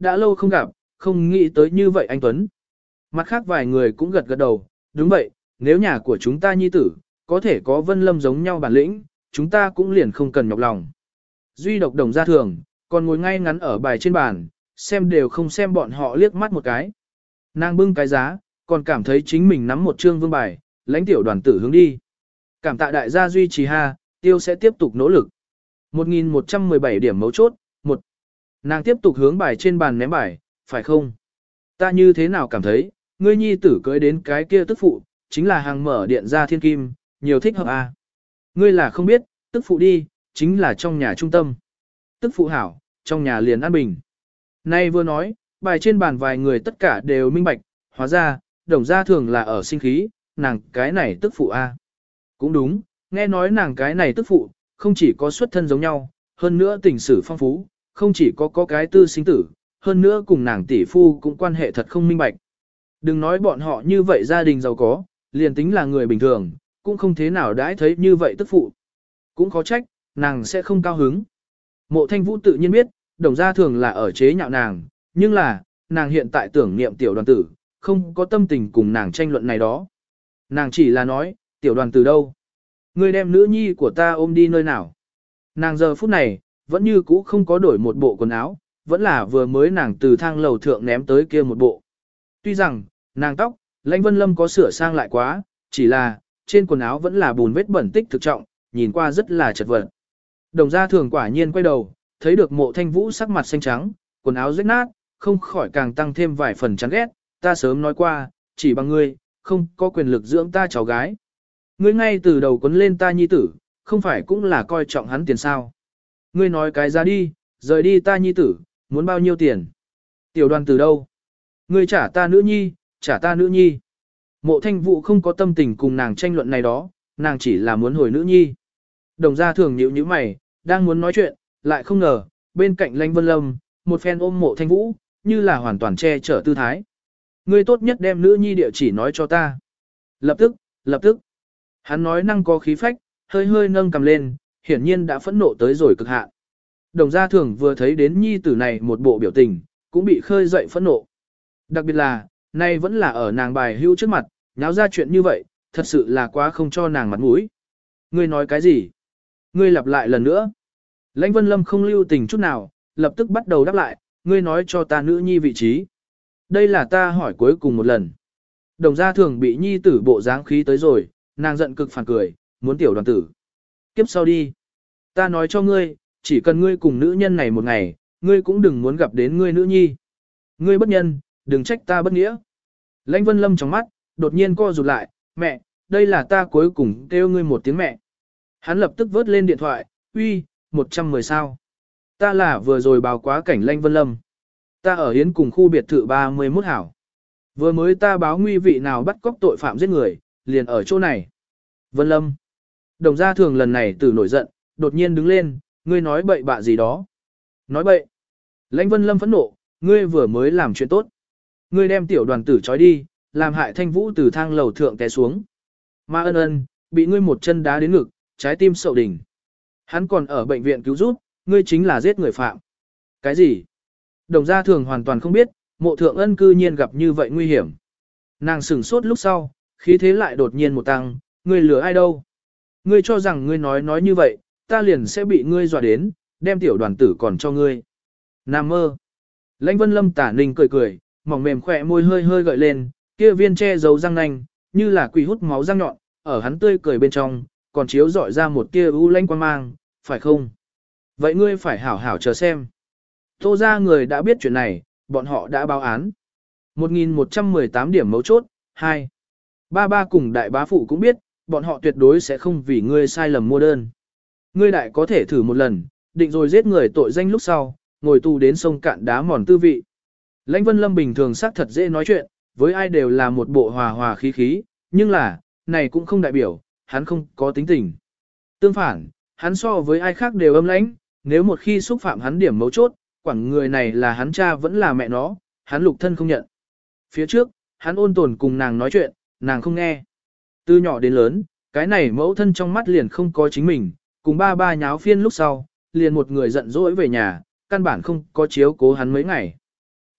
đã lâu không gặp, không nghĩ tới như vậy anh Tuấn. Mặt khác vài người cũng gật gật đầu, đúng vậy, nếu nhà của chúng ta nhi tử, có thể có Vân Lâm giống nhau bản lĩnh, chúng ta cũng liền không cần nhọc lòng. Duy độc Đồng Gia Thường, còn ngồi ngay ngắn ở bài trên bàn, xem đều không xem bọn họ liếc mắt một cái. Nàng bưng cái giá, còn cảm thấy chính mình nắm một chương vương bài, lãnh tiểu đoàn tử hướng đi. Cảm tạ đại gia duy trì ha, tiêu sẽ tiếp tục nỗ lực. một nghìn một trăm mười bảy điểm mấu chốt, một. Nàng tiếp tục hướng bài trên bàn ném bài, phải không? Ta như thế nào cảm thấy, ngươi nhi tử cưới đến cái kia tức phụ, chính là hàng mở điện ra thiên kim, nhiều thích hợp à. Ngươi là không biết, tức phụ đi, chính là trong nhà trung tâm. Tức phụ hảo, trong nhà liền an bình. Nay vừa nói, bài trên bàn vài người tất cả đều minh bạch, hóa ra, Đồng Gia Thường là ở sinh khí, nàng cái này tức phụ a. À. Cũng đúng, nghe nói nàng cái này tức phụ, không chỉ có xuất thân giống nhau, hơn nữa tình sử phong phú, không chỉ có có cái tư sinh tử, hơn nữa cùng nàng tỷ phu cũng quan hệ thật không minh bạch. Đừng nói bọn họ như vậy gia đình giàu có, liền tính là người bình thường, cũng không thế nào đãi thấy như vậy tức phụ. Cũng khó trách, nàng sẽ không cao hứng. Mộ Thanh Vũ tự nhiên biết, Đồng Gia Thường là ở chế nhạo nàng, nhưng là, nàng hiện tại tưởng niệm tiểu đoàn tử, không có tâm tình cùng nàng tranh luận này đó. Nàng chỉ là nói, tiểu đoàn tử đâu? Ngươi đem nữ nhi của ta ôm đi nơi nào? Nàng giờ phút này, vẫn như cũ không có đổi một bộ quần áo, vẫn là vừa mới nàng từ thang lầu thượng ném tới kia một bộ. Tuy rằng, nàng tóc, Lãnh Vân Lâm có sửa sang lại quá, chỉ là, trên quần áo vẫn là bùn vết bẩn tích thực trọng, nhìn qua rất là chật vật. Đồng Gia Thường quả nhiên quay đầu, thấy được Mộ Thanh Vũ sắc mặt xanh trắng, quần áo rách nát, không khỏi càng tăng thêm vài phần chán ghét, ta sớm nói qua, chỉ bằng ngươi, không có quyền lực dưỡng ta cháu gái. Ngươi ngay từ đầu quấn lên ta nhi tử, không phải cũng là coi trọng hắn tiền sao. Ngươi nói cái ra đi, rời đi ta nhi tử, muốn bao nhiêu tiền? Tiểu đoàn từ đâu? Ngươi trả ta nữ nhi, trả ta nữ nhi. Mộ Thanh Vũ không có tâm tình cùng nàng tranh luận này đó, nàng chỉ là muốn hồi nữ nhi. Đồng Gia Thường nhíu nhíu mày, đang muốn nói chuyện, lại không ngờ, bên cạnh Lãnh Vân Lâm, một phen ôm Mộ Thanh Vũ, như là hoàn toàn che chở tư thái. Ngươi tốt nhất đem nữ nhi địa chỉ nói cho ta. Lập tức, lập tức. Hắn nói năng có khí phách, hơi hơi nâng cầm lên, hiển nhiên đã phẫn nộ tới rồi cực hạn. Đồng Gia Thường vừa thấy đến nhi tử này một bộ biểu tình, cũng bị khơi dậy phẫn nộ. Đặc biệt là, nay vẫn là ở nàng bài hưu trước mặt, nháo ra chuyện như vậy, thật sự là quá không cho nàng mặt mũi. Ngươi nói cái gì? Ngươi lặp lại lần nữa. Lãnh Vân Lâm không lưu tình chút nào, lập tức bắt đầu đáp lại, ngươi nói cho ta nữ nhi vị trí. Đây là ta hỏi cuối cùng một lần. Đồng Gia Thường bị nhi tử bộ dáng khí tới rồi, nàng giận cực phản cười, muốn tiểu đoàn tử. Kiếp sau đi. Ta nói cho ngươi, chỉ cần ngươi cùng nữ nhân này một ngày, ngươi cũng đừng muốn gặp đến ngươi nữ nhi. Ngươi bất nhân, đừng trách ta bất nghĩa. Lãnh Vân Lâm trong mắt, đột nhiên co rụt lại, mẹ, đây là ta cuối cùng kêu ngươi một tiếng mẹ. Hắn lập tức vớt lên điện thoại, uy, một trăm mười sao. Ta là vừa rồi báo quá cảnh Lãnh Vân Lâm. Ta ở Hiến cùng khu biệt thự ba mươi mốt hảo. Vừa mới ta báo nguy vị nào bắt cóc tội phạm giết người, liền ở chỗ này. Vân Lâm. Đồng Gia Thường lần này từ nổi giận, đột nhiên đứng lên, ngươi nói bậy bạ gì đó. Nói bậy. Lãnh Vân Lâm phẫn nộ, ngươi vừa mới làm chuyện tốt. Ngươi đem tiểu đoàn tử trói đi, làm hại Thanh Vũ từ thang lầu thượng té xuống. Ma Ân Ân, bị ngươi một chân đá đến ngực, trái tim sậu đỉnh. Hắn còn ở bệnh viện cứu giúp, ngươi chính là giết người phạm. Cái gì? Đồng Gia Thường hoàn toàn không biết, Mộ Thượng Ân cư nhiên gặp như vậy nguy hiểm. Nàng sửng sốt lúc sau, khí thế lại đột nhiên một tăng, ngươi lừa ai đâu? Ngươi cho rằng ngươi nói nói như vậy, ta liền sẽ bị ngươi dọa đến, đem tiểu đoàn tử còn cho ngươi. Nam mơ. Lãnh Vân Lâm tả ninh cười cười, mỏng mềm khỏe môi hơi hơi gợi lên, kia viên che giấu răng nanh, như là quỷ hút máu răng nhọn, ở hắn tươi cười bên trong, còn chiếu dọi ra một tia u lanh quan mang, phải không? Vậy ngươi phải hảo hảo chờ xem. Tô ra người đã biết chuyện này, bọn họ đã báo án. một nghìn một trăm mười tám điểm mấu chốt, hai. Ba ba cùng đại bá phụ cũng biết, bọn họ tuyệt đối sẽ không vì ngươi sai lầm mua đơn. Ngươi đại có thể thử một lần, định rồi giết người tội danh lúc sau, ngồi tù đến sông cạn đá mòn tư vị. Lãnh Vân Lâm bình thường xác thật dễ nói chuyện, với ai đều là một bộ hòa hòa khí khí, nhưng là, này cũng không đại biểu, hắn không có tính tình. Tương phản, hắn so với ai khác đều âm lãnh, nếu một khi xúc phạm hắn điểm mấu chốt, quảng người này là hắn cha vẫn là mẹ nó, hắn lục thân không nhận. Phía trước, hắn ôn tồn cùng nàng nói chuyện, nàng không nghe. Từ nhỏ đến lớn, cái này mẫu thân trong mắt liền không có chính mình, cùng ba ba nháo phiên lúc sau, liền một người giận dỗi về nhà, căn bản không có chiếu cố hắn mấy ngày.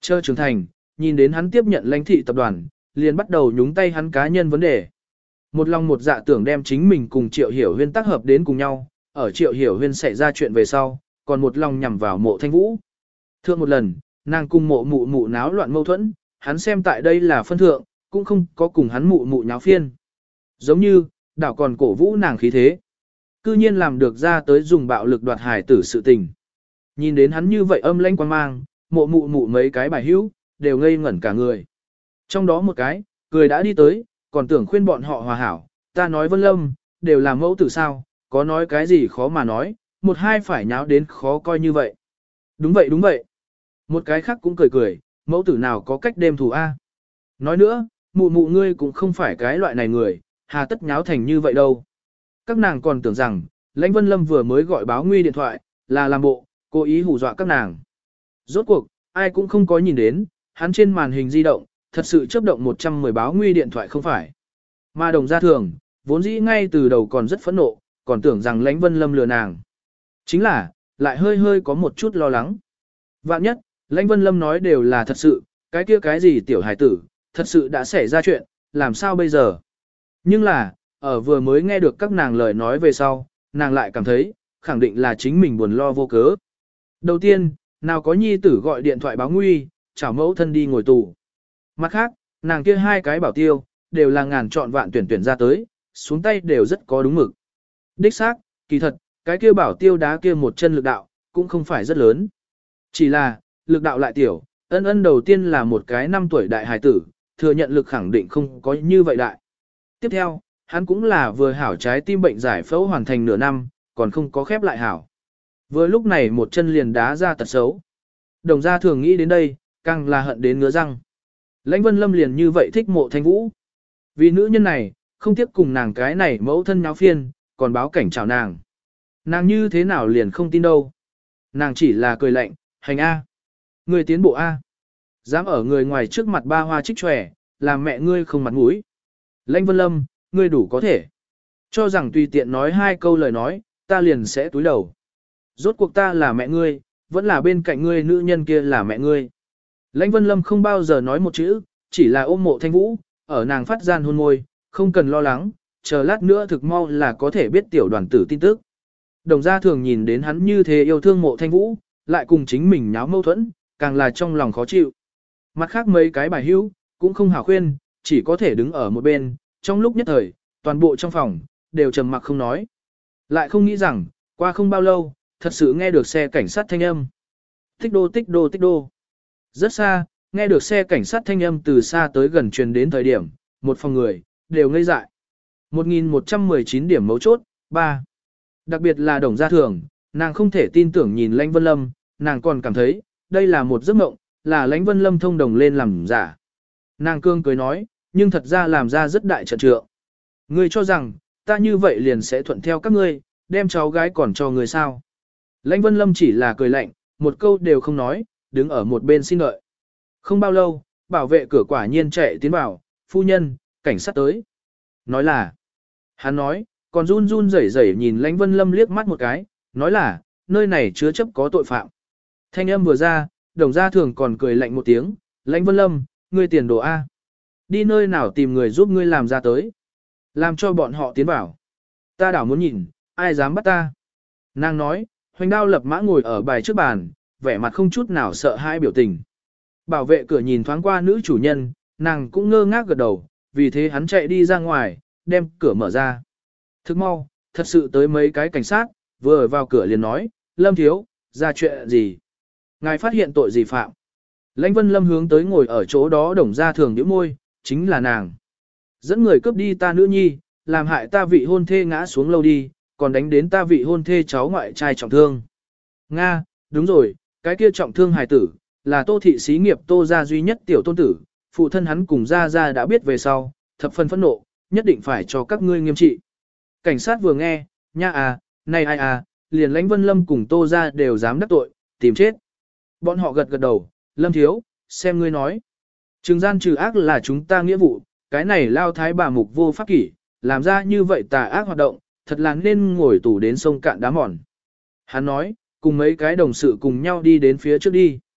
Chờ trưởng thành, nhìn đến hắn tiếp nhận lãnh thị tập đoàn, liền bắt đầu nhúng tay hắn cá nhân vấn đề. Một lòng một dạ tưởng đem chính mình cùng Triệu Hiểu Huyên tác hợp đến cùng nhau, ở Triệu Hiểu Huyên xảy ra chuyện về sau, còn một lòng nhằm vào Mộ Thanh Vũ. Thượng một lần, nàng cùng mộ mụ mụ náo loạn mâu thuẫn, hắn xem tại đây là phân thượng, cũng không có cùng hắn mụ mụ nháo phiên. Giống như, đảo còn cổ vũ nàng khí thế. Cư nhiên làm được ra tới dùng bạo lực đoạt hài tử sự tình. Nhìn đến hắn như vậy âm lãnh quan mang, mộ mụ mụ mấy cái bài hữu, đều ngây ngẩn cả người. Trong đó một cái, cười đã đi tới, còn tưởng khuyên bọn họ hòa hảo, ta nói Vân Lâm, đều là mẫu tử sao, có nói cái gì khó mà nói, một hai phải nháo đến khó coi như vậy. Đúng vậy đúng vậy. Một cái khác cũng cười cười, mẫu tử nào có cách đêm thù A. Nói nữa, mụ mụ ngươi cũng không phải cái loại này người, hà tất nháo thành như vậy đâu. Các nàng còn tưởng rằng, Lãnh Vân Lâm vừa mới gọi báo nguy điện thoại, là làm bộ, cố ý hù dọa các nàng. Rốt cuộc, ai cũng không có nhìn đến, hắn trên màn hình di động, thật sự chớp động một trăm mười báo nguy điện thoại không phải. Mà Đồng Gia Thường, vốn dĩ ngay từ đầu còn rất phẫn nộ, còn tưởng rằng Lãnh Vân Lâm lừa nàng. Chính là, lại hơi hơi có một chút lo lắng. Vạn nhất, Lãnh Vân Lâm nói đều là thật sự, cái kia cái gì tiểu hải tử, thật sự đã xảy ra chuyện, làm sao bây giờ? Nhưng là, ở vừa mới nghe được các nàng lời nói về sau, nàng lại cảm thấy, khẳng định là chính mình buồn lo vô cớ. Đầu tiên, nào có nhi tử gọi điện thoại báo nguy, chào mẫu thân đi ngồi tù. Mặt khác, nàng kia hai cái bảo tiêu, đều là ngàn chọn vạn tuyển tuyển ra tới, xuống tay đều rất có đúng mực. Đích xác, kỳ thật, cái kia bảo tiêu đá kia một chân lực đạo, cũng không phải rất lớn. Chỉ là, lực đạo lại tiểu, ân ân đầu tiên là một cái năm tuổi đại hài tử, thừa nhận lực khẳng định không có như vậy đại. Tiếp theo, hắn cũng là vừa hảo trái tim bệnh giải phẫu hoàn thành nửa năm, còn không có khép lại hảo. Vừa lúc này một chân liền đá ra tật xấu. Đồng Gia Thường nghĩ đến đây, càng là hận đến ngứa răng. Lãnh Vân Lâm liền như vậy thích Mộ Thanh Vũ. Vì nữ nhân này, không tiếc cùng nàng cái này mẫu thân nháo phiên, còn báo cảnh chào nàng. Nàng như thế nào liền không tin đâu. Nàng chỉ là cười lạnh, hành A. Người tiến bộ A. Dám ở người ngoài trước mặt ba hoa trích tròe, làm mẹ ngươi không mặt mũi. Lãnh Vân Lâm, ngươi đủ có thể. Cho rằng tùy tiện nói hai câu lời nói, ta liền sẽ túi đầu. Rốt cuộc ta là mẹ ngươi, vẫn là bên cạnh ngươi nữ nhân kia là mẹ ngươi. Lãnh Vân Lâm không bao giờ nói một chữ, chỉ là ôm Mộ Thanh Vũ, ở nàng phát gian hôn môi, không cần lo lắng, chờ lát nữa thực mau là có thể biết tiểu đoàn tử tin tức. Đồng Gia Thường nhìn đến hắn như thế yêu thương Mộ Thanh Vũ, lại cùng chính mình nháo mâu thuẫn, càng là trong lòng khó chịu. Mặt khác mấy cái bài hữu, cũng không hảo khuyên, chỉ có thể đứng ở một bên, trong lúc nhất thời, toàn bộ trong phòng, đều trầm mặc không nói. Lại không nghĩ rằng, qua không bao lâu, thật sự nghe được xe cảnh sát thanh âm. Tích đô tích đô tích đô. Rất xa, nghe được xe cảnh sát thanh âm từ xa tới gần truyền đến thời điểm, một phòng người, đều ngây dại. một nghìn một trăm mười chín điểm mấu chốt, ba. Đặc biệt là Đồng Gia Thường, nàng không thể tin tưởng nhìn Lãnh Vân Lâm, nàng còn cảm thấy, đây là một giấc mộng, là Lãnh Vân Lâm thông đồng lên làm giả. Nàng cương cười nói, nhưng thật ra làm ra rất đại trận trượng. Ngươi cho rằng, ta như vậy liền sẽ thuận theo các ngươi, đem cháu gái còn cho người sao. Lãnh Vân Lâm chỉ là cười lạnh, một câu đều không nói, đứng ở một bên xin đợi. Không bao lâu, bảo vệ cửa quả nhiên chạy tiến vào, phu nhân, cảnh sát tới. Nói là, hắn nói, còn run run rẩy rẩy nhìn Lãnh Vân Lâm liếc mắt một cái, nói là, nơi này chứa chấp có tội phạm. Thanh âm vừa ra, Đồng Gia Thường còn cười lạnh một tiếng, Lãnh Vân Lâm, ngươi tiền đồ A. Đi nơi nào tìm người giúp ngươi làm ra tới. Làm cho bọn họ tiến vào. Ta đảo muốn nhìn, ai dám bắt ta. Nàng nói, hoành đao lập mã ngồi ở bài trước bàn, vẻ mặt không chút nào sợ hãi biểu tình. Bảo vệ cửa nhìn thoáng qua nữ chủ nhân, nàng cũng ngơ ngác gật đầu, vì thế hắn chạy đi ra ngoài, đem cửa mở ra. Thức mau, thật sự tới mấy cái cảnh sát, vừa ở vào cửa liền nói, Lâm thiếu, ra chuyện gì? Ngài phát hiện tội gì phạm? Lãnh Vân Lâm hướng tới ngồi ở chỗ đó Đồng Gia Thường nhếch môi, chính là nàng. Dẫn người cướp đi ta nữ nhi, làm hại ta vị hôn thê ngã xuống lâu đi, còn đánh đến ta vị hôn thê cháu ngoại trai trọng thương. Nga, đúng rồi, cái kia trọng thương hài tử, là Tô thị xí nghiệp Tô gia duy nhất tiểu tôn tử, phụ thân hắn cùng Gia Gia đã biết về sau, thập phần phẫn nộ, nhất định phải cho các ngươi nghiêm trị. Cảnh sát vừa nghe, nha à, này ai à, liền Lãnh Vân Lâm cùng Tô gia đều dám đắc tội, tìm chết. Bọn họ gật gật đầu, Lâm thiếu, xem ngươi nói. Trừng gian trừ ác là chúng ta nghĩa vụ, cái này lao thái bà mục vô pháp kỷ, làm ra như vậy tà ác hoạt động, thật là nên ngồi tù đến sông cạn đá mòn. Hắn nói, cùng mấy cái đồng sự cùng nhau đi đến phía trước đi.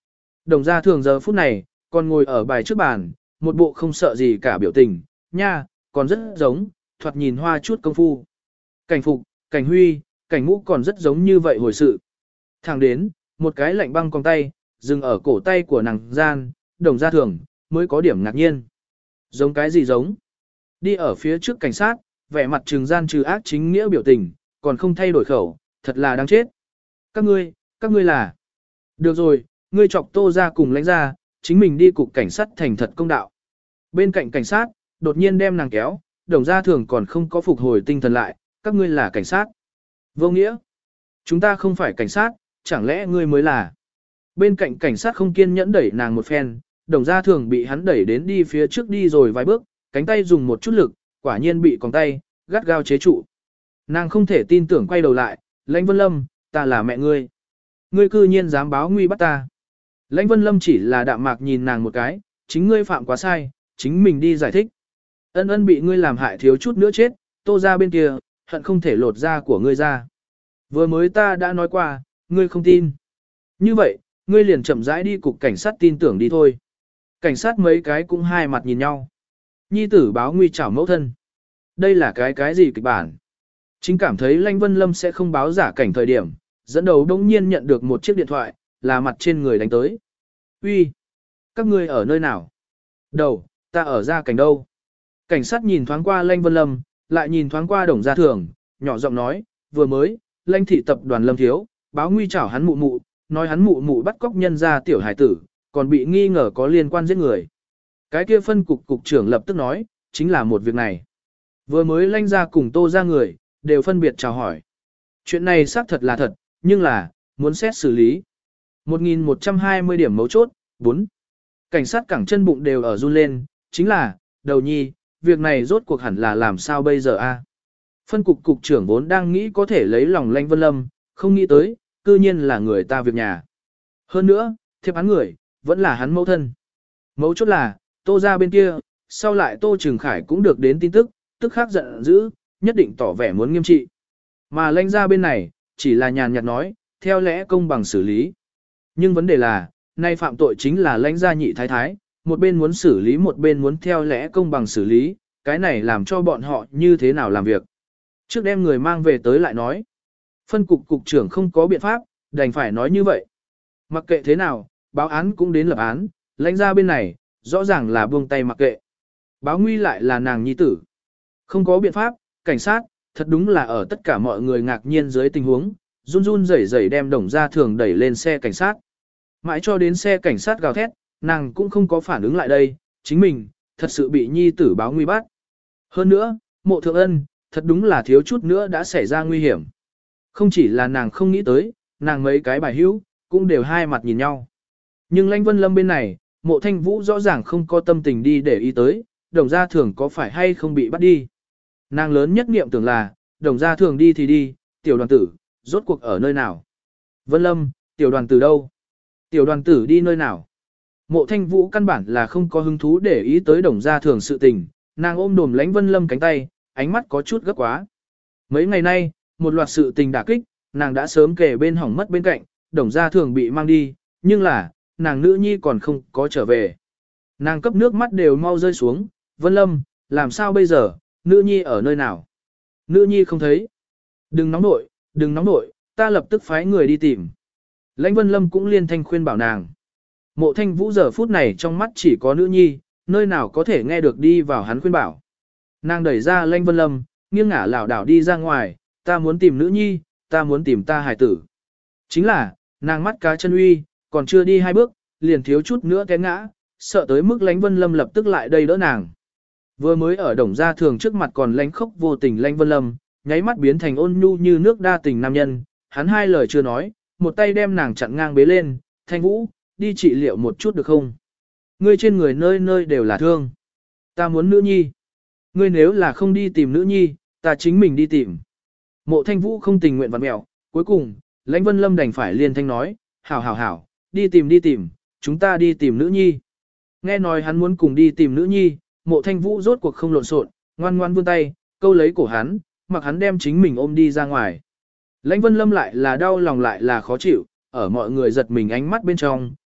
Đồng gia thường giờ phút này, còn ngồi ở bài trước bàn, một bộ không sợ gì cả biểu tình, nha, còn rất giống, thoạt nhìn hoa chút công phu. Cảnh phục, cảnh huy, cảnh ngũ còn rất giống như vậy hồi sự. Thẳng đến, một cái lạnh băng cong tay, dừng ở cổ tay của nàng gian, đồng gia thường, mới có điểm ngạc nhiên. Giống cái gì giống? Đi ở phía trước cảnh sát, vẻ mặt trừng gian trừ ác chính nghĩa biểu tình, còn không thay đổi khẩu, thật là đáng chết. Các ngươi, các ngươi là... Được rồi, ngươi chọc Tô ra cùng lãnh ra, chính mình đi cục cảnh sát thành thật công đạo. Bên cạnh cảnh sát, đột nhiên đem nàng kéo, đồng gia thường còn không có phục hồi tinh thần lại, các ngươi là cảnh sát. Vô nghĩa, chúng ta không phải cảnh sát, chẳng lẽ ngươi mới là. Bên cạnh cảnh sát không kiên nhẫn đẩy nàng một phen, đồng gia thường bị hắn đẩy đến đi phía trước đi rồi vài bước, cánh tay dùng một chút lực, quả nhiên bị còng tay, gắt gao chế trụ. Nàng không thể tin tưởng quay đầu lại, Lãnh Vân Lâm, ta là mẹ ngươi. Ngươi cư nhiên dám báo nguy bắt ta. Lãnh Vân Lâm chỉ là đạm mạc nhìn nàng một cái, chính ngươi phạm quá sai, chính mình đi giải thích. Ân ân bị ngươi làm hại thiếu chút nữa chết, Tô ra bên kia, hận không thể lột da của ngươi ra. Vừa mới ta đã nói qua, ngươi không tin. Như vậy, ngươi liền chậm rãi đi cục cảnh sát tin tưởng đi thôi. Cảnh sát mấy cái cũng hai mặt nhìn nhau. Nhi tử báo nguy chảo mẫu thân. Đây là cái cái gì kịch bản? Chính cảm thấy Lãnh Vân Lâm sẽ không báo giả cảnh thời điểm, dẫn đầu đông nhiên nhận được một chiếc điện thoại, là mặt trên người đánh tới. Uy, các ngươi ở nơi nào? Đầu, ta ở ra cảnh đâu? Cảnh sát nhìn thoáng qua Lãnh Vân Lâm, lại nhìn thoáng qua Đồng Gia Thường, nhỏ giọng nói, vừa mới, Lãnh thị tập đoàn Lâm Thiếu, báo nguy chảo hắn mụ mụ, nói hắn mụ mụ bắt cóc nhân gia tiểu hải tử, còn bị nghi ngờ có liên quan giết người. Cái kia phân cục cục trưởng lập tức nói, chính là một việc này. Vừa mới Lãnh gia cùng Tô ra người, đều phân biệt chào hỏi. Chuyện này xác thật là thật, nhưng là, muốn xét xử lý. một nghìn một trăm hai mươi điểm mấu chốt, bốn. Cảnh sát cẳng chân bụng đều ở run lên, chính là, đầu nhi, việc này rốt cuộc hẳn là làm sao bây giờ a? Phân cục cục trưởng vốn đang nghĩ có thể lấy lòng Lãnh Vân Lâm, không nghĩ tới, cư nhiên là người ta việc nhà. Hơn nữa, thiệp án người, vẫn là hắn mẫu thân. Mấu chốt là, Tô ra bên kia, sau lại Tô Trường Khải cũng được đến tin tức, tức khắc giận dữ, nhất định tỏ vẻ muốn nghiêm trị. Mà Lãnh ra bên này, chỉ là nhàn nhạt nói, theo lẽ công bằng xử lý. Nhưng vấn đề là, nay phạm tội chính là Lãnh gia nhị thái thái, một bên muốn xử lý một bên muốn theo lẽ công bằng xử lý, cái này làm cho bọn họ như thế nào làm việc. Trước đem người mang về tới lại nói. Phân cục cục trưởng không có biện pháp, đành phải nói như vậy. Mặc kệ thế nào, báo án cũng đến lập án, Lãnh gia bên này, rõ ràng là buông tay mặc kệ. Báo nguy lại là nàng nhi tử. Không có biện pháp, cảnh sát, thật đúng là ở tất cả mọi người ngạc nhiên dưới tình huống, run run rẩy rẩy đem Đồng Gia Thường đẩy lên xe cảnh sát. Mãi cho đến xe cảnh sát gào thét, nàng cũng không có phản ứng lại đây, chính mình, thật sự bị nhi tử báo nguy bắt. Hơn nữa, Mộ Thượng Ân, thật đúng là thiếu chút nữa đã xảy ra nguy hiểm. Không chỉ là nàng không nghĩ tới, nàng mấy cái bài hữu, cũng đều hai mặt nhìn nhau. Nhưng Lãnh Vân Lâm bên này, Mộ Thanh Vũ rõ ràng không có tâm tình đi để ý tới, Đồng Gia Thường có phải hay không bị bắt đi. Nàng lớn nhất niệm tưởng là, Đồng Gia Thường đi thì đi, tiểu đoàn tử, rốt cuộc ở nơi nào? Vân Lâm, tiểu đoàn tử đâu? Tiểu đoàn tử đi nơi nào? Mộ Thanh Vũ căn bản là không có hứng thú để ý tới Đồng Gia Thường sự tình, nàng ôm đồm Lãnh Vân Lâm cánh tay, ánh mắt có chút gấp quá. Mấy ngày nay, một loạt sự tình đả kích, nàng đã sớm kể bên hỏng mất bên cạnh, Đồng Gia Thường bị mang đi, nhưng là, nàng nữ nhi còn không có trở về. Nàng cấp nước mắt đều mau rơi xuống, Vân Lâm, làm sao bây giờ, nữ nhi ở nơi nào? Nữ nhi không thấy. Đừng nóng nội, đừng nóng nội, ta lập tức phái người đi tìm. Lãnh Vân Lâm cũng liên thanh khuyên bảo nàng. Mộ Thanh Vũ giờ phút này trong mắt chỉ có nữ nhi, nơi nào có thể nghe được đi vào hắn khuyên bảo. Nàng đẩy ra Lãnh Vân Lâm, nghiêng ngả lảo đảo đi ra ngoài, ta muốn tìm nữ nhi, ta muốn tìm ta hài tử. Chính là, nàng mắt cá chân uy, còn chưa đi hai bước, liền thiếu chút nữa té ngã, sợ tới mức Lãnh Vân Lâm lập tức lại đây đỡ nàng. Vừa mới ở Đồng Gia Thường trước mặt còn lánh khóc vô tình Lãnh Vân Lâm, nháy mắt biến thành ôn nhu như nước đa tình nam nhân, hắn hai lời chưa nói, một tay đem nàng chặn ngang bế lên, Thanh Vũ, đi trị liệu một chút được không? Ngươi trên người nơi nơi đều là thương. Ta muốn nữ nhi. Ngươi nếu là không đi tìm nữ nhi, ta chính mình đi tìm. Mộ Thanh Vũ không tình nguyện vặn mẹo, cuối cùng, Lãnh Vân Lâm đành phải liên thanh nói, hảo hảo hảo, đi tìm đi tìm, chúng ta đi tìm nữ nhi. Nghe nói hắn muốn cùng đi tìm nữ nhi, Mộ Thanh Vũ rốt cuộc không lộn xộn, ngoan ngoan vươn tay, câu lấy cổ hắn, mặc hắn đem chính mình ôm đi ra ngoài. Lãnh Vân Lâm lại là đau lòng lại là khó chịu, ở mọi người giật mình ánh mắt bên trong,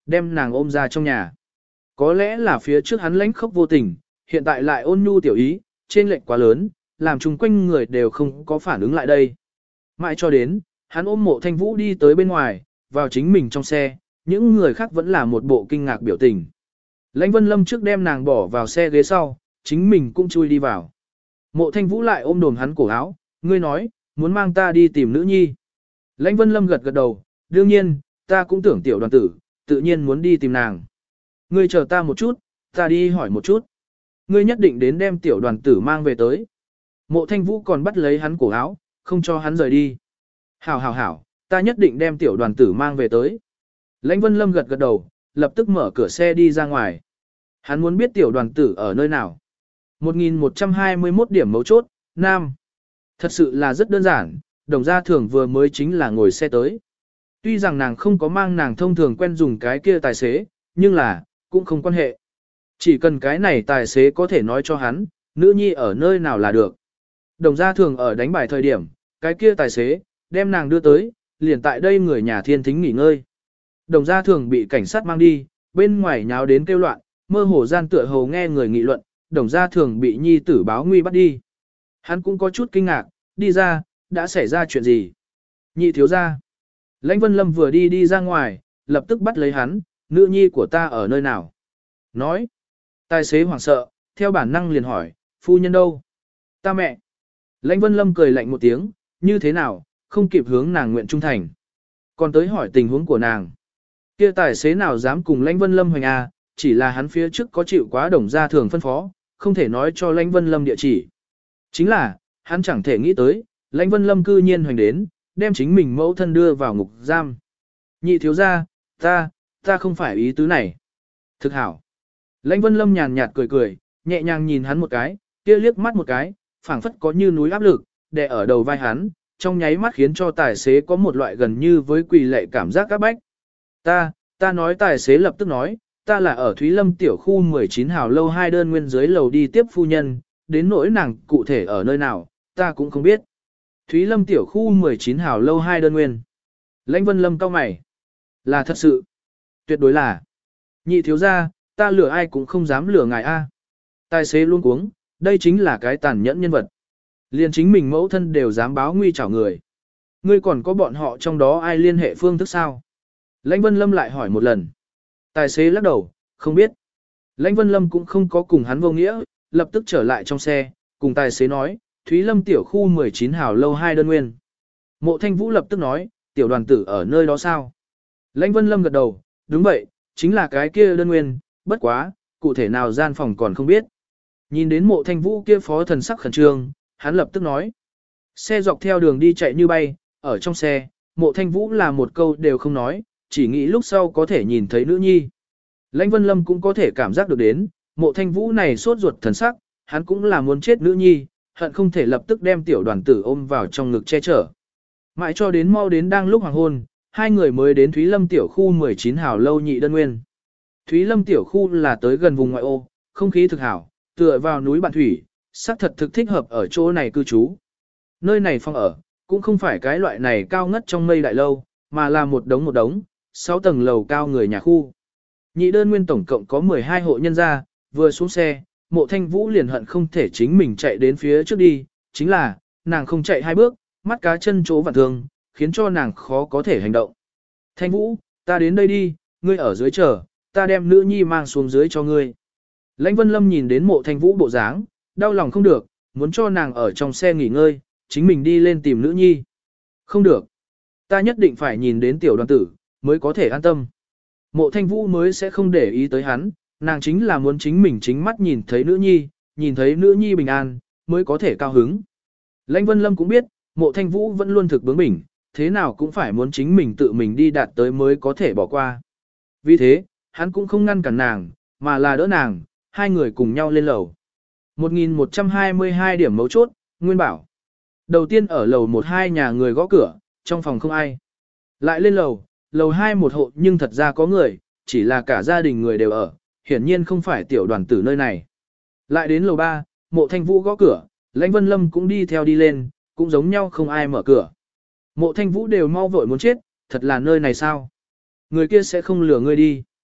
đem nàng ôm ra trong nhà. Có lẽ là phía trước hắn lãnh khốc vô tình, hiện tại lại ôn nhu tiểu ý, trên lệch quá lớn, làm chung quanh người đều không có phản ứng lại đây. Mãi cho đến, hắn ôm Mộ Thanh Vũ đi tới bên ngoài, vào chính mình trong xe, những người khác vẫn là một bộ kinh ngạc biểu tình. Lãnh Vân Lâm trước đem nàng bỏ vào xe ghế sau, chính mình cũng chui đi vào. Mộ Thanh Vũ lại ôm đồm hắn cổ áo, ngươi nói, muốn mang ta đi tìm nữ nhi. Lãnh Vân Lâm gật gật đầu, đương nhiên, ta cũng tưởng tiểu đoàn tử, tự nhiên muốn đi tìm nàng. Ngươi chờ ta một chút, ta đi hỏi một chút. Ngươi nhất định đến đem tiểu đoàn tử mang về tới. Mộ Thanh Vũ còn bắt lấy hắn cổ áo, không cho hắn rời đi. Hảo hảo hảo, ta nhất định đem tiểu đoàn tử mang về tới. Lãnh Vân Lâm gật gật đầu, lập tức mở cửa xe đi ra ngoài. Hắn muốn biết tiểu đoàn tử ở nơi nào. một nghìn một trăm hai mươi mốt điểm mấu chốt, Nam. Thật sự là rất đơn giản, Đồng Gia Thường vừa mới chính là ngồi xe tới. Tuy rằng nàng không có mang nàng thông thường quen dùng cái kia tài xế, nhưng là, cũng không quan hệ. Chỉ cần cái này tài xế có thể nói cho hắn, nữ nhi ở nơi nào là được. Đồng Gia Thường ở đánh bài thời điểm, cái kia tài xế, đem nàng đưa tới, liền tại đây người nhà thiên thính nghỉ ngơi. Đồng Gia Thường bị cảnh sát mang đi, bên ngoài nháo đến kêu loạn, mơ hồ gian tựa hồ nghe người nghị luận, Đồng Gia Thường bị nhi tử báo nguy bắt đi. Hắn cũng có chút kinh ngạc, đi ra, đã xảy ra chuyện gì? Nhị thiếu gia. Lãnh Vân Lâm vừa đi đi ra ngoài, lập tức bắt lấy hắn, nữ nhi của ta ở nơi nào? Nói. Tài xế hoảng sợ, theo bản năng liền hỏi, phu nhân đâu? Ta mẹ. Lãnh Vân Lâm cười lạnh một tiếng, như thế nào, không kịp hướng nàng nguyện trung thành. Còn tới hỏi tình huống của nàng. Kia tài xế nào dám cùng Lãnh Vân Lâm hoành à, chỉ là hắn phía trước có chịu quá Đồng Gia Thường phân phó, không thể nói cho Lãnh Vân Lâm địa chỉ. Chính là, hắn chẳng thể nghĩ tới, Lãnh Vân Lâm cư nhiên hoành đến, đem chính mình mẫu thân đưa vào ngục giam. Nhị thiếu gia, ta, ta không phải ý tứ này. Thực hảo. Lãnh Vân Lâm nhàn nhạt cười cười, nhẹ nhàng nhìn hắn một cái, kia liếc mắt một cái, phảng phất có như núi áp lực, đè ở đầu vai hắn, trong nháy mắt khiến cho tài xế có một loại gần như với quỳ lệ cảm giác các bách. Ta, ta nói tài xế lập tức nói, ta là ở Thúy Lâm tiểu khu mười chín hào lâu hai đơn nguyên dưới lầu đi tiếp phu nhân, đến nỗi nàng cụ thể ở nơi nào, ta cũng không biết. Thúy Lâm tiểu khu mười chín hào lâu hai đơn nguyên. Lãnh Vân Lâm cau mày. Là thật sự. Tuyệt đối là. Nhị thiếu gia, ta lừa ai cũng không dám lừa ngài a. Tài xế luôn cuống, đây chính là cái tàn nhẫn nhân vật. Liền chính mình mẫu thân đều dám báo nguy chảo người. Ngươi còn có bọn họ trong đó ai liên hệ phương thức sao? Lãnh Vân Lâm lại hỏi một lần. Tài xế lắc đầu, không biết. Lãnh Vân Lâm cũng không có cùng hắn vô nghĩa, lập tức trở lại trong xe, cùng tài xế nói, Thúy Lâm tiểu khu mười chín hào lâu hai đơn nguyên. Mộ Thanh Vũ lập tức nói, tiểu đoàn tử ở nơi đó sao? Lãnh Vân Lâm gật đầu, đúng vậy, chính là cái kia đơn nguyên, bất quá, cụ thể nào gian phòng còn không biết. Nhìn đến Mộ Thanh Vũ kia phó thần sắc khẩn trương, hắn lập tức nói. Xe dọc theo đường đi chạy như bay, ở trong xe, Mộ Thanh Vũ là một câu đều không nói, chỉ nghĩ lúc sau có thể nhìn thấy nữ nhi. Lãnh Vân Lâm cũng có thể cảm giác được đến, Mộ Thanh Vũ này sốt ruột thần sắc, hắn cũng là muốn chết nữ nhi, hận không thể lập tức đem tiểu đoàn tử ôm vào trong ngực che chở. Mãi cho đến mau đến đang lúc hoàng hôn, hai người mới đến Thúy Lâm tiểu khu mười chín hào lâu nhị đơn nguyên. Thúy Lâm tiểu khu là tới gần vùng ngoại ô, không khí thực hảo, tựa vào núi Bạn Thủy, sắc thật thực thích hợp ở chỗ này cư trú. Nơi này phòng ở, cũng không phải cái loại này cao ngất trong mây đại lâu, mà là một đống một đống, sáu tầng lầu cao người nhà khu. Nhị đơn nguyên tổng cộng có mười hai hộ nhân gia, vừa xuống xe, Mộ Thanh Vũ liền hận không thể chính mình chạy đến phía trước đi, chính là, nàng không chạy hai bước, mắt cá chân chỗ vặn thương, khiến cho nàng khó có thể hành động. Thanh Vũ, ta đến đây đi, ngươi ở dưới chờ, ta đem nữ nhi mang xuống dưới cho ngươi. Lãnh Vân Lâm nhìn đến Mộ Thanh Vũ bộ dáng, đau lòng không được, muốn cho nàng ở trong xe nghỉ ngơi, chính mình đi lên tìm nữ nhi. Không được, ta nhất định phải nhìn đến tiểu đoàn tử, mới có thể an tâm. Mộ Thanh Vũ mới sẽ không để ý tới hắn, nàng chính là muốn chính mình chính mắt nhìn thấy nữ nhi, nhìn thấy nữ nhi bình an, mới có thể cao hứng. Lãnh Vân Lâm cũng biết, Mộ Thanh Vũ vẫn luôn thực bướng bỉnh, thế nào cũng phải muốn chính mình tự mình đi đạt tới mới có thể bỏ qua. Vì thế, hắn cũng không ngăn cản nàng, mà là đỡ nàng, hai người cùng nhau lên lầu. một nghìn một trăm hai mươi hai điểm mấu chốt, Nguyên Bảo. Đầu tiên ở lầu một hai nhà người gõ cửa, trong phòng không ai. Lại lên lầu, lầu hai một hộ nhưng thật ra có người, chỉ là cả gia đình người đều ở, hiển nhiên không phải tiểu đoàn tử nơi này. Lại đến lầu ba, Mộ Thanh Vũ gõ cửa, Lãnh Vân Lâm cũng đi theo đi lên, cũng giống nhau không ai mở cửa. Mộ Thanh Vũ đều mau vội muốn chết, thật là nơi này sao? Người kia sẽ không lừa ngươi đi.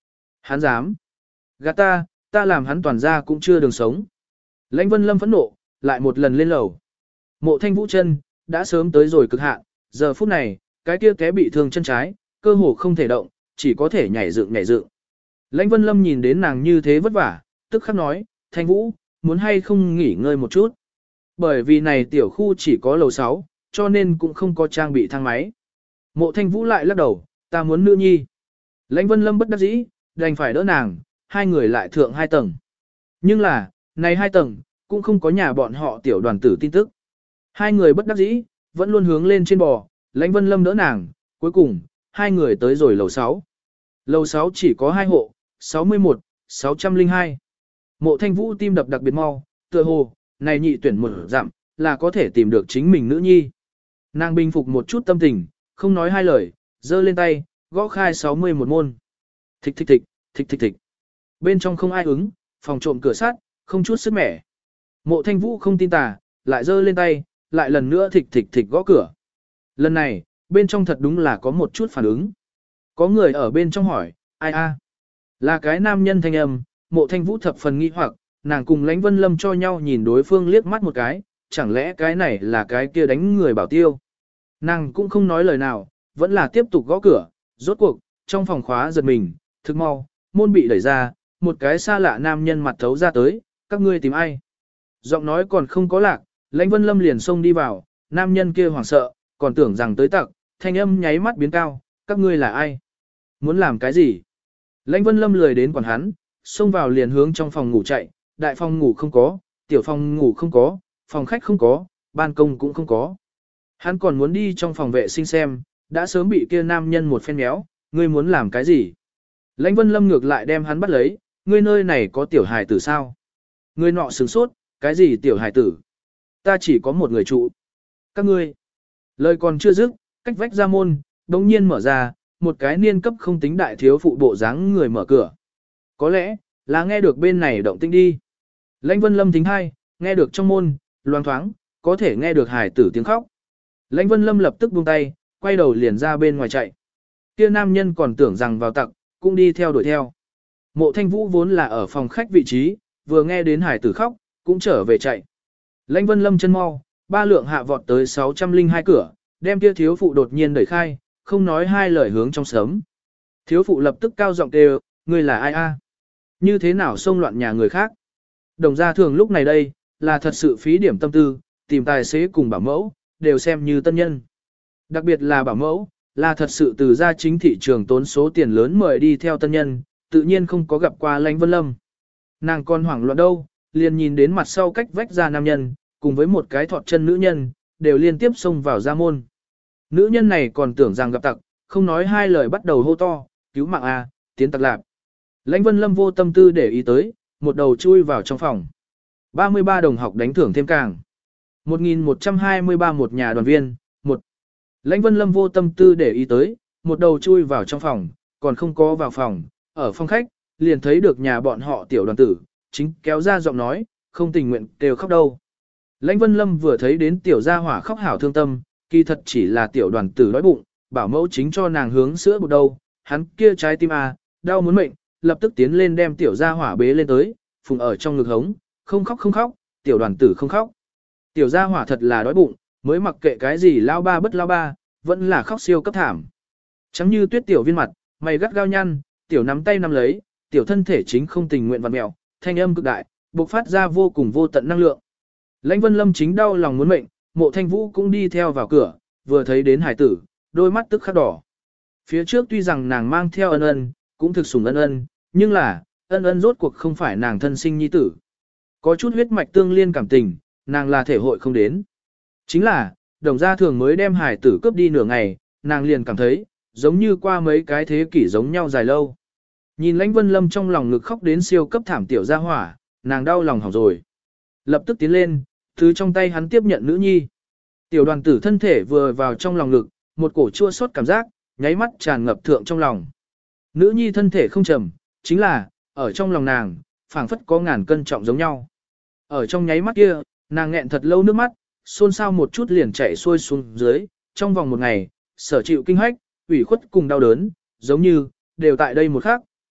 Hắn dám. Gạt ta, ta làm hắn toàn ra cũng chưa đường sống. Lãnh Vân Lâm phẫn nộ, lại một lần lên lầu. Mộ Thanh Vũ chân đã sớm tới rồi cực hạn, giờ phút này, cái kia té bị thương chân trái, cơ hồ không thể động, chỉ có thể nhảy dựng nhảy dựng. Lãnh Vân Lâm nhìn đến nàng như thế vất vả, tức khắc nói, Thanh Vũ, muốn hay không nghỉ ngơi một chút. Bởi vì này tiểu khu chỉ có lầu sáu, cho nên cũng không có trang bị thang máy. Mộ Thanh Vũ lại lắc đầu, ta muốn nữ nhi. Lãnh Vân Lâm bất đắc dĩ, đành phải đỡ nàng, hai người lại thượng hai tầng. Nhưng là, này hai tầng, cũng không có nhà bọn họ tiểu đoàn tử tin tức. Hai người bất đắc dĩ, vẫn luôn hướng lên trên bò, Lãnh Vân Lâm đỡ nàng, cuối cùng, hai người tới rồi lầu sáu. Lầu sáu chỉ có hai hộ, sáu mươi mốt, sáu không hai. Mộ Thanh Vũ tim đập đặc biệt mau, tựa hồ, này nhị tuyển một dặm, là có thể tìm được chính mình nữ nhi. Nàng bình phục một chút tâm tình, không nói hai lời, giơ lên tay, gõ khai sáu mươi mốt môn. Thịch thịch thịch, thịch thịch thịch. Bên trong không ai ứng, phòng trộm cửa sắt, không chút sức mẻ. Mộ Thanh Vũ không tin tà, lại giơ lên tay, lại lần nữa thịch thịch thịch gõ cửa. Lần này, bên trong thật đúng là có một chút phản ứng. Có người ở bên trong hỏi, ai a? Là cái nam nhân thanh âm. Mộ Thanh Vũ thập phần nghi hoặc, nàng cùng Lãnh Vân Lâm cho nhau nhìn đối phương liếc mắt một cái, chẳng lẽ cái này là cái kia đánh người bảo tiêu. Nàng cũng không nói lời nào, vẫn là tiếp tục gõ cửa, rốt cuộc, trong phòng khóa giật mình, thực mau, môn bị đẩy ra, một cái xa lạ nam nhân mặt thấu ra tới, các ngươi tìm ai? Giọng nói còn không có lạc, Lãnh Vân Lâm liền xông đi vào, nam nhân kia hoảng sợ, còn tưởng rằng tới tặc, thanh âm nháy mắt biến cao, các ngươi là ai? Muốn làm cái gì? Lãnh Vân Lâm lười đến quản hắn, xông vào liền hướng trong phòng ngủ chạy, đại phòng ngủ không có, tiểu phòng ngủ không có, phòng khách không có, ban công cũng không có. Hắn còn muốn đi trong phòng vệ sinh xem, đã sớm bị kia nam nhân một phen méo, ngươi muốn làm cái gì? Lãnh Vân Lâm ngược lại đem hắn bắt lấy, ngươi nơi này có tiểu hài tử sao? Ngươi nọ sửng sốt, cái gì tiểu hài tử? Ta chỉ có một người trụ. Các ngươi. Lời còn chưa dứt, cách vách ra môn, đống nhiên mở ra, một cái niên cấp không tính đại thiếu phụ bộ dáng người mở cửa. Có lẽ, là nghe được bên này động tĩnh đi. Lãnh Vân Lâm thính hai, nghe được trong môn, loang thoáng, có thể nghe được hài tử tiếng khóc. Lãnh Vân Lâm lập tức buông tay, quay đầu liền ra bên ngoài chạy. Kia nam nhân còn tưởng rằng vào tặc, cũng đi theo đuổi theo. Mộ Thanh Vũ vốn là ở phòng khách vị trí, vừa nghe đến hài tử khóc, cũng trở về chạy. Lãnh Vân Lâm chân mau, ba lượng hạ vọt tới sáu không hai cửa, đem kia thiếu phụ đột nhiên đẩy khai, không nói hai lời hướng trong sớm. Thiếu phụ lập tức cao giọng kêu, ngươi là ai a? Như thế nào xông loạn nhà người khác? Đồng gia thường lúc này đây, là thật sự phí điểm tâm tư, tìm tài xế cùng bảo mẫu, đều xem như tân nhân. Đặc biệt là bảo mẫu, là thật sự từ gia chính thị trường tốn số tiền lớn mời đi theo tân nhân, tự nhiên không có gặp qua Lãnh Vân Lâm. Nàng còn hoảng loạn đâu, liền nhìn đến mặt sau cách vách ra nam nhân, cùng với một cái thọt chân nữ nhân, đều liên tiếp xông vào gia môn. Nữ nhân này còn tưởng rằng gặp tặc, không nói hai lời bắt đầu hô to, cứu mạng a, tiến tặc lạp. Lãnh Vân Lâm vô tâm tư để ý tới, một đầu chui vào trong phòng. ba mươi ba đồng học đánh thưởng thêm càng. một nghìn một trăm hai mươi ba một nhà đoàn viên, một. Lãnh Vân Lâm vô tâm tư để ý tới, một đầu chui vào trong phòng, còn không có vào phòng, ở phòng khách, liền thấy được nhà bọn họ tiểu đoàn tử, chính kéo ra giọng nói, không tình nguyện đều khóc đâu. Lãnh Vân Lâm vừa thấy đến tiểu gia hỏa khóc hảo thương tâm, kỳ thật chỉ là tiểu đoàn tử đói bụng, bảo mẫu chính cho nàng hướng sữa bột đâu, hắn kia trái tim à, đau muốn mệnh, lập tức tiến lên đem tiểu gia hỏa bế lên tới, phùng ở trong ngực hống, không khóc không khóc, tiểu đoàn tử không khóc. Tiểu gia hỏa thật là đói bụng, mới mặc kệ cái gì lao ba bất lao ba, vẫn là khóc siêu cấp thảm. Trắng như tuyết tiểu viên mặt, mày gắt gao nhăn, tiểu nắm tay nắm lấy, tiểu thân thể chính không tình nguyện vặn mèo, thanh âm cực đại, bộc phát ra vô cùng vô tận năng lượng. Lãnh Vân Lâm chính đau lòng muốn mệnh, Mộ Thanh Vũ cũng đi theo vào cửa, vừa thấy đến hải tử, đôi mắt tức khắc đỏ. Phía trước tuy rằng nàng mang theo ân ân, cũng thực sủng ân ân, nhưng là, ân ân rốt cuộc không phải nàng thân sinh nhi tử. Có chút huyết mạch tương liên cảm tình, nàng là thể hội không đến. Chính là, đồng gia thường mới đem hải tử cướp đi nửa ngày, nàng liền cảm thấy, giống như qua mấy cái thế kỷ giống nhau dài lâu. Nhìn Lãnh Vân Lâm trong lòng ngực khóc đến siêu cấp thảm tiểu gia hỏa, nàng đau lòng hỏng rồi. Lập tức tiến lên, thứ trong tay hắn tiếp nhận nữ nhi. Tiểu đoàn tử thân thể vừa vào trong lòng ngực, một cổ chua xót cảm giác, nháy mắt tràn ngập thượng trong lòng. Nữ nhi thân thể không trầm, chính là, ở trong lòng nàng, phảng phất có ngàn cân trọng giống nhau. Ở trong nháy mắt kia, nàng nghẹn thật lâu nước mắt, xôn xao một chút liền chảy xuôi xuống dưới, trong vòng một ngày, sở chịu kinh hách, ủy khuất cùng đau đớn, giống như, đều tại đây một khắc,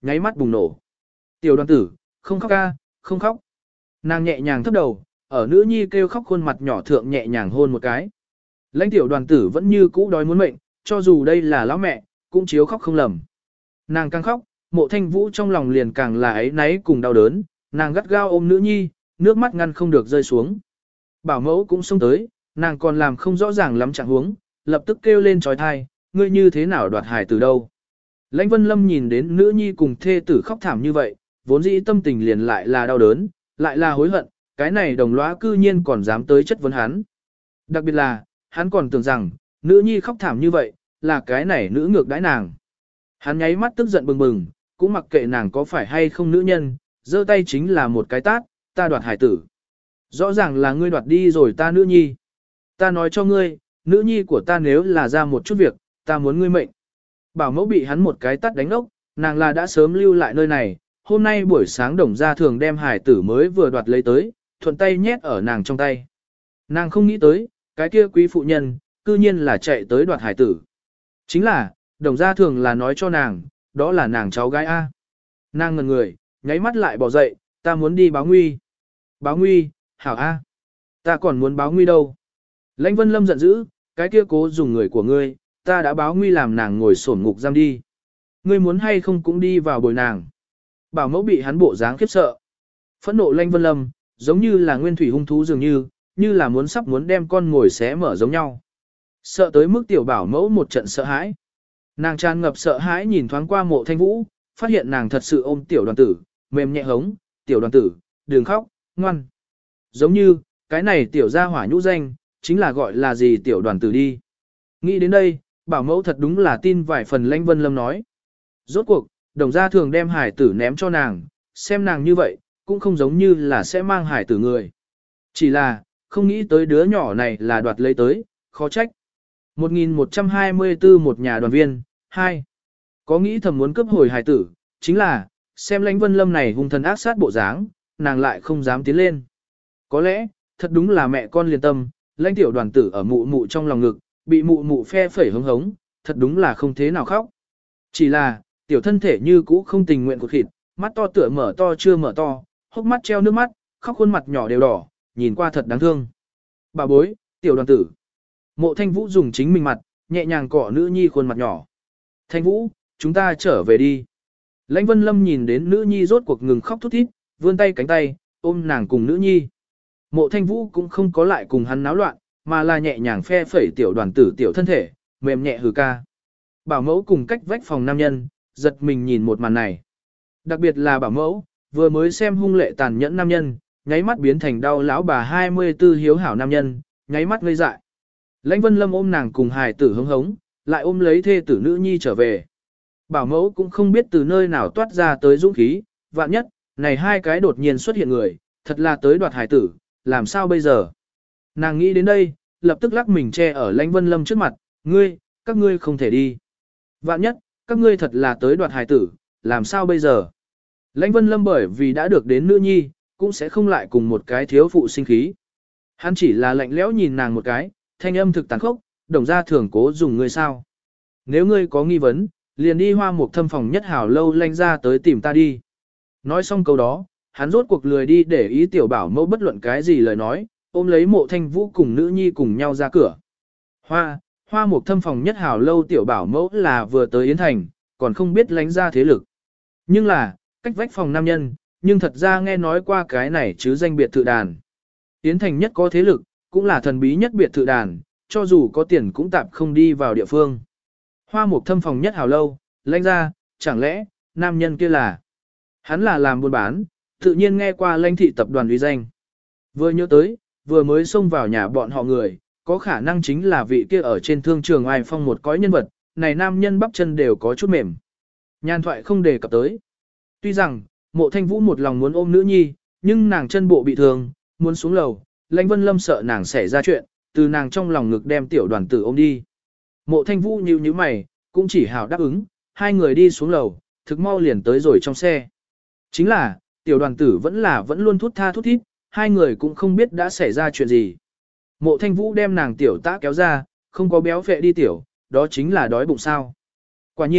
nháy mắt bùng nổ. Tiểu đoàn tử, không khóc ca, không khóc. Nàng nhẹ nhàng thấp đầu, ở nữ nhi kêu khóc khuôn mặt nhỏ thượng nhẹ nhàng hôn một cái. Lãnh tiểu đoàn tử vẫn như cũ đói muốn mệnh, cho dù đây là lão mẹ, cũng chiếu khóc không lầm. Nàng càng khóc, Mộ Thanh Vũ trong lòng liền càng là ấy náy cùng đau đớn, nàng gắt gao ôm nữ nhi, nước mắt ngăn không được rơi xuống. Bảo mẫu cũng xông tới, nàng còn làm không rõ ràng lắm trạng huống, lập tức kêu lên trói thai, ngươi như thế nào đoạt hài từ đâu. Lãnh Vân Lâm nhìn đến nữ nhi cùng thê tử khóc thảm như vậy, vốn dĩ tâm tình liền lại là đau đớn, lại là hối hận, cái này đồng lõa cư nhiên còn dám tới chất vấn hắn. Đặc biệt là, hắn còn tưởng rằng, nữ nhi khóc thảm như vậy, là cái này nữ ngược đãi nàng. Hắn nháy mắt tức giận bừng bừng, cũng mặc kệ nàng có phải hay không nữ nhân, giơ tay chính là một cái tát, ta đoạt hải tử. Rõ ràng là ngươi đoạt đi rồi ta nữ nhi. Ta nói cho ngươi, nữ nhi của ta nếu là ra một chút việc, ta muốn ngươi mệnh. Bảo mẫu bị hắn một cái tát đánh ốc, nàng là đã sớm lưu lại nơi này, hôm nay buổi sáng đồng gia thường đem hải tử mới vừa đoạt lấy tới, thuận tay nhét ở nàng trong tay. Nàng không nghĩ tới, cái kia quý phụ nhân, cư nhiên là chạy tới đoạt hải tử. Chính là, đồng gia thường là nói cho nàng, đó là nàng cháu gái A. Nàng ngần người, nháy mắt lại bỏ dậy, ta muốn đi báo nguy. Báo nguy, hảo A. Ta còn muốn báo nguy đâu. Lãnh Vân Lâm giận dữ, cái kia cố dùng người của ngươi, ta đã báo nguy làm nàng ngồi sổn ngục giam đi. Ngươi muốn hay không cũng đi vào bồi nàng. Bảo mẫu bị hắn bộ dáng khiếp sợ. Phẫn nộ Lãnh Vân Lâm, giống như là nguyên thủy hung thú dường như, như là muốn sắp muốn đem con ngồi xé mở giống nhau. Sợ tới mức tiểu bảo mẫu một trận sợ hãi. Nàng tràn ngập sợ hãi nhìn thoáng qua Mộ Thanh Vũ, phát hiện nàng thật sự ôm tiểu đoàn tử, mềm nhẹ hống, tiểu đoàn tử, đừng khóc, ngoan. Giống như, cái này tiểu gia hỏa nhũ danh, chính là gọi là gì tiểu đoàn tử đi. Nghĩ đến đây, bảo mẫu thật đúng là tin vài phần Lãnh Vân Lâm nói. Rốt cuộc, đồng gia thường đem hải tử ném cho nàng, xem nàng như vậy, cũng không giống như là sẽ mang hải tử người. Chỉ là, không nghĩ tới đứa nhỏ này là đoạt lấy tới, khó trách. một nghìn một trăm hai mươi tư một nhà đoàn viên, hai. Có nghĩ thầm muốn cướp hồi hải tử, chính là, xem Lãnh Vân Lâm này hung thần ác sát bộ dáng, nàng lại không dám tiến lên. Có lẽ, thật đúng là mẹ con liên tâm, Lãnh tiểu đoàn tử ở mụ mụ trong lòng ngực, bị mụ mụ phe phẩy hống hống, thật đúng là không thế nào khóc. Chỉ là, tiểu thân thể như cũ không tình nguyện cột thịt, mắt to tựa mở to chưa mở to, hốc mắt treo nước mắt, khóc khuôn mặt nhỏ đều đỏ, nhìn qua thật đáng thương. Bà bối, tiểu đoàn tử. Mộ Thanh Vũ dùng chính mình mặt, nhẹ nhàng cọ nữ nhi khuôn mặt nhỏ. Thanh Vũ, chúng ta trở về đi. Lãnh Vân Lâm nhìn đến nữ nhi rốt cuộc ngừng khóc thút thít, vươn tay cánh tay, ôm nàng cùng nữ nhi. Mộ Thanh Vũ cũng không có lại cùng hắn náo loạn, mà là nhẹ nhàng phe phẩy tiểu đoàn tử tiểu thân thể, mềm nhẹ hừ ca. Bảo mẫu cùng cách vách phòng nam nhân, giật mình nhìn một màn này. Đặc biệt là bảo mẫu, vừa mới xem hung lệ tàn nhẫn nam nhân, nháy mắt biến thành đau lão bà hai mươi tư hiếu hảo nam nhân, nháy mắt ngây dại. Lãnh Vân Lâm ôm nàng cùng hài tử hống hống, lại ôm lấy thê tử nữ nhi trở về. Bảo mẫu cũng không biết từ nơi nào toát ra tới dũng khí, vạn nhất, này hai cái đột nhiên xuất hiện người, thật là tới đoạt hài tử, làm sao bây giờ? Nàng nghĩ đến đây, lập tức lắc mình che ở Lãnh Vân Lâm trước mặt, ngươi, các ngươi không thể đi. Vạn nhất, các ngươi thật là tới đoạt hài tử, làm sao bây giờ? Lãnh Vân Lâm bởi vì đã được đến nữ nhi, cũng sẽ không lại cùng một cái thiếu phụ sinh khí. Hắn chỉ là lạnh lẽo nhìn nàng một cái, thanh âm thực tàn khốc, đồng gia thường cố dùng ngươi sao. Nếu ngươi có nghi vấn, liền đi hoa mục thâm phòng nhất hảo lâu lanh ra tới tìm ta đi. Nói xong câu đó, hắn rốt cuộc lười đi để ý tiểu bảo mẫu bất luận cái gì lời nói, ôm lấy Mộ Thanh Vũ cùng nữ nhi cùng nhau ra cửa. Hoa, hoa mục thâm phòng nhất hảo lâu tiểu bảo mẫu là vừa tới Yến Thành, còn không biết lánh ra thế lực. Nhưng là, cách vách phòng nam nhân, nhưng thật ra nghe nói qua cái này chứ danh biệt thự đàn. Yến Thành nhất có thế lực, cũng là thần bí nhất biệt thự đàn, cho dù có tiền cũng tạm không đi vào địa phương. Hoa mục thâm phòng nhất hảo lâu, lãnh ra, chẳng lẽ, nam nhân kia là. Hắn là làm buôn bán, tự nhiên nghe qua lãnh thị tập đoàn uy danh. Vừa nhớ tới, vừa mới xông vào nhà bọn họ người, có khả năng chính là vị kia ở trên thương trường ai phong một cõi nhân vật, này nam nhân bắp chân đều có chút mềm. Nhan thoại không đề cập tới. Tuy rằng, Mộ Thanh Vũ một lòng muốn ôm nữ nhi, nhưng nàng chân bộ bị thương, muốn xuống lầu, Lãnh Vân Lâm sợ nàng xảy ra chuyện, từ nàng trong lòng ngực đem tiểu đoàn tử ôm đi. Mộ Thanh Vũ nhíu nhíu mày, cũng chỉ hảo đáp ứng, hai người đi xuống lầu, thực mau liền tới rồi trong xe. Chính là, tiểu đoàn tử vẫn là vẫn luôn thút tha thút thít, hai người cũng không biết đã xảy ra chuyện gì. Mộ Thanh Vũ đem nàng tiểu tã kéo ra, không có béo phệ đi tiểu, đó chính là đói bụng sao. Quả nhiên,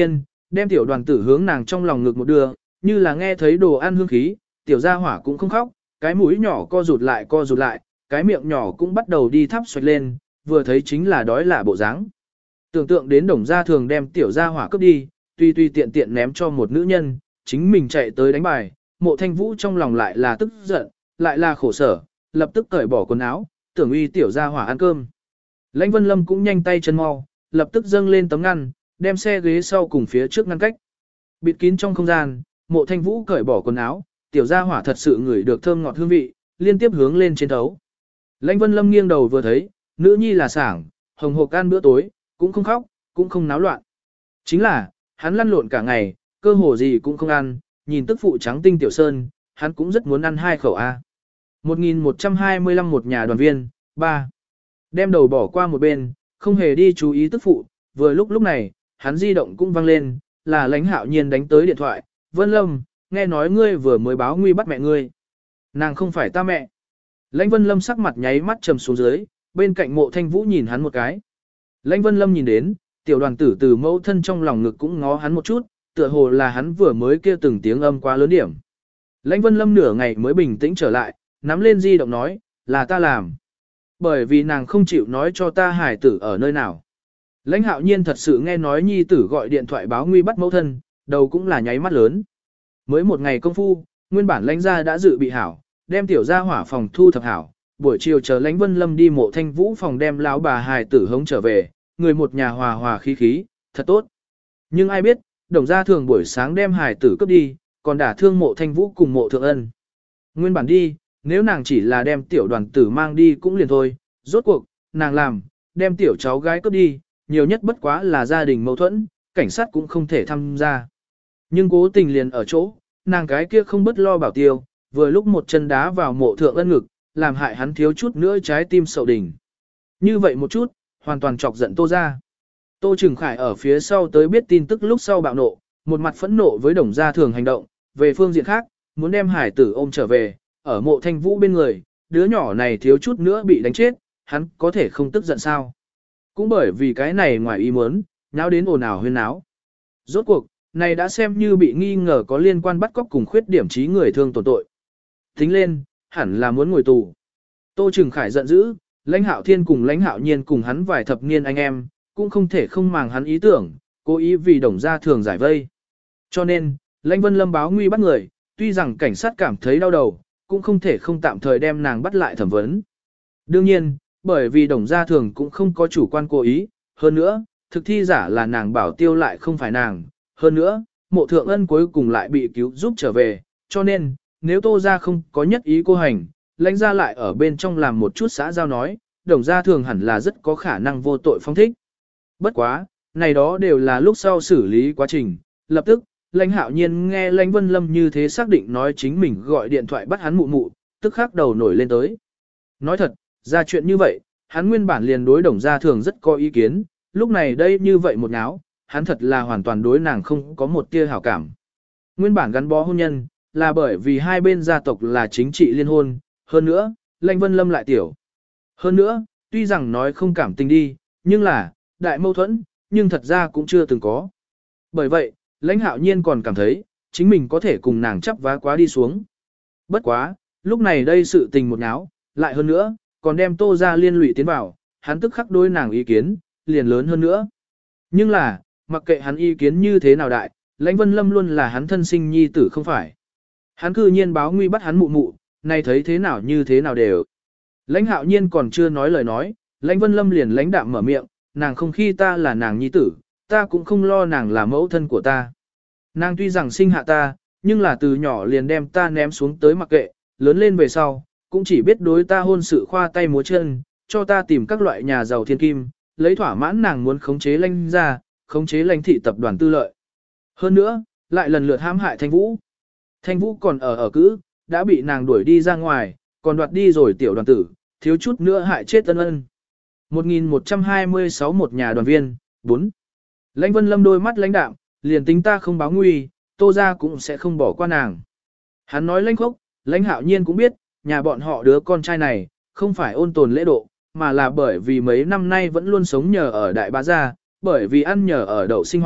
đem tiểu đoàn tử hướng nàng trong lòng ngực một đưa, như là nghe thấy đồ ăn hương khí, tiểu gia hỏa cũng không khóc, cái mũi nhỏ co rụt lại co rụt lại, cái miệng nhỏ cũng bắt đầu đi thắp xoạch lên, vừa thấy chính là đói lạ bộ dáng. Tưởng tượng đến Đồng Gia Thường đem tiểu gia hỏa cướp đi, tuy tuy tiện tiện ném cho một nữ nhân, chính mình chạy tới đánh bài, Mộ Thanh Vũ trong lòng lại là tức giận, lại là khổ sở, lập tức cởi bỏ quần áo, tưởng uy tiểu gia hỏa ăn cơm. Lãnh Vân Lâm cũng nhanh tay chân mau, lập tức dâng lên tấm ngăn, đem xe ghế sau cùng phía trước ngăn cách. Bịt kín trong không gian, Mộ Thanh Vũ cởi bỏ quần áo, tiểu gia hỏa thật sự ngửi được thơm ngọt hương vị, liên tiếp hướng lên trên thấu. Lãnh Vân Lâm nghiêng đầu vừa thấy, nữ nhi là sảng, hồng hộc ăn bữa tối, cũng không khóc, cũng không náo loạn. Chính là, hắn lăn lộn cả ngày, cơ hồ gì cũng không ăn, nhìn tức phụ trắng tinh tiểu sơn, hắn cũng rất muốn ăn hai khẩu A. một nghìn một trăm hai mươi lăm một nhà đoàn viên, ba. Đem đầu bỏ qua một bên, không hề đi chú ý tức phụ, vừa lúc lúc này, hắn di động cũng vang lên, là Lãnh Hạo Nhiên đánh tới điện thoại, Vân Lâm, nghe nói ngươi vừa mới báo nguy bắt mẹ ngươi. Nàng không phải ta mẹ. Lãnh Vân Lâm sắc mặt nháy mắt trầm xuống dưới, bên cạnh Mộ Thanh Vũ nhìn hắn một cái. Lãnh Vân Lâm nhìn đến, tiểu đoàn tử từ mẫu thân trong lòng ngực cũng ngó hắn một chút, tựa hồ là hắn vừa mới kêu từng tiếng âm quá lớn điểm. Lãnh Vân Lâm nửa ngày mới bình tĩnh trở lại, nắm lên di động nói, là ta làm. Bởi vì nàng không chịu nói cho ta hải tử ở nơi nào. Lãnh Hạo Nhiên thật sự nghe nói nhi tử gọi điện thoại báo nguy bắt mẫu thân, đầu cũng là nháy mắt lớn. Mới một ngày công phu, nguyên bản lãnh gia đã dự bị hảo, đem tiểu gia hỏa phòng thu thập hảo, buổi chiều chờ Lãnh Vân Lâm đi Mộ Thanh Vũ phòng đem lão bà hài tử hống trở về, người một nhà hòa hòa khí khí, thật tốt. Nhưng ai biết, Đồng Gia Thường buổi sáng đem hài tử cướp đi, còn đả thương Mộ Thanh Vũ cùng Mộ Thượng Ân. Nguyên bản đi, nếu nàng chỉ là đem tiểu đoàn tử mang đi cũng liền thôi, rốt cuộc, nàng làm, đem tiểu cháu gái cướp đi, nhiều nhất bất quá là gia đình mâu thuẫn, cảnh sát cũng không thể tham gia. Nhưng cố tình liền ở chỗ, nàng cái kia không bất lo bảo tiêu, vừa lúc một chân đá vào Mộ Thượng Ân ngực, làm hại hắn thiếu chút nữa trái tim sậu đỉnh. Như vậy một chút, hoàn toàn chọc giận Tô ra. Tô Trừng Khải ở phía sau tới biết tin tức lúc sau bạo nộ, một mặt phẫn nộ với Đồng Gia Thường hành động, về phương diện khác, muốn đem hải tử ôm trở về, ở Mộ Thanh Vũ bên người, đứa nhỏ này thiếu chút nữa bị đánh chết, hắn có thể không tức giận sao. Cũng bởi vì cái này ngoài ý muốn, nháo đến ồn ào huyên náo. Rốt cuộc, này đã xem như bị nghi ngờ có liên quan bắt cóc cùng khuyết điểm trí người thương tổn tội. Tính lên, hẳn là muốn ngồi tù. Tô Trừng Khải giận dữ, Lãnh Hạo Thiên cùng Lãnh Hạo Nhiên cùng hắn vài thập niên anh em, cũng không thể không màng hắn ý tưởng, cố ý vì Đồng Gia Thường giải vây. Cho nên, Lãnh Vân Lâm báo nguy bắt người, tuy rằng cảnh sát cảm thấy đau đầu, cũng không thể không tạm thời đem nàng bắt lại thẩm vấn. Đương nhiên, bởi vì Đồng Gia Thường cũng không có chủ quan cố ý, hơn nữa, thực thi giả là nàng bảo tiêu lại không phải nàng, hơn nữa, Mộ Thượng Ân cuối cùng lại bị cứu giúp trở về, cho nên, nếu Tô Gia không có nhất ý cô hành, Lãnh gia lại ở bên trong làm một chút xã giao nói, Đồng Gia Thường hẳn là rất có khả năng vô tội phong thích. Bất quá, này đó đều là lúc sau xử lý quá trình, lập tức, Lãnh Hạo Nhiên nghe Lãnh Vân Lâm như thế xác định nói chính mình gọi điện thoại bắt hắn mụ mụ, tức khắc đầu nổi lên tới. Nói thật, ra chuyện như vậy, hắn nguyên bản liền đối Đồng Gia Thường rất có ý kiến, lúc này đây như vậy một náo, hắn thật là hoàn toàn đối nàng không có một tia hảo cảm. Nguyên bản gắn bó hôn nhân, là bởi vì hai bên gia tộc là chính trị liên hôn, hơn nữa, Lãnh Vân Lâm lại tiểu. Hơn nữa, tuy rằng nói không cảm tình đi, nhưng là, đại mâu thuẫn, nhưng thật ra cũng chưa từng có. Bởi vậy, Lãnh Hạo Nhiên còn cảm thấy, chính mình có thể cùng nàng chắp vá quá đi xuống. Bất quá, lúc này đây sự tình một náo, lại hơn nữa, còn đem Tô ra liên lụy tiến vào, hắn tức khắc đối nàng ý kiến, liền lớn hơn nữa. Nhưng là, mặc kệ hắn ý kiến như thế nào đại, Lãnh Vân Lâm luôn là hắn thân sinh nhi tử không phải. Hắn cư nhiên báo nguy bắt hắn mụ mụ, nay thấy thế nào như thế nào đều. Lãnh Hạo Nhiên còn chưa nói lời nói, Lãnh Vân Lâm liền lãnh đạm mở miệng, nàng không khi ta là nàng nhi tử, ta cũng không lo nàng là mẫu thân của ta. Nàng tuy rằng sinh hạ ta, nhưng là từ nhỏ liền đem ta ném xuống tới mặc kệ, lớn lên về sau, cũng chỉ biết đối ta hôn sự khoa tay múa chân, cho ta tìm các loại nhà giàu thiên kim, lấy thỏa mãn nàng muốn khống chế Lãnh gia, khống chế Lãnh thị tập đoàn tư lợi. Hơn nữa, lại lần lượt hãm hại Thanh Vũ. Thanh Vũ còn ở ở cữ, đã bị nàng đuổi đi ra ngoài, còn đoạt đi rồi tiểu đoàn tử, thiếu chút nữa hại chết Tân Ân. một nghìn một trăm hai mươi sáu một nhà đoàn viên, bốn. Lãnh Vân Lâm đôi mắt lãnh đạm, liền tính ta không báo nguy, Tô gia cũng sẽ không bỏ qua nàng. Hắn nói lãnh khốc, Lãnh Hạo Nhiên cũng biết, nhà bọn họ đứa con trai này, không phải ôn tồn lễ độ, mà là bởi vì mấy năm nay vẫn luôn sống nhờ ở đại bá gia, bởi vì ăn nhờ ở đậu sinh hoạt,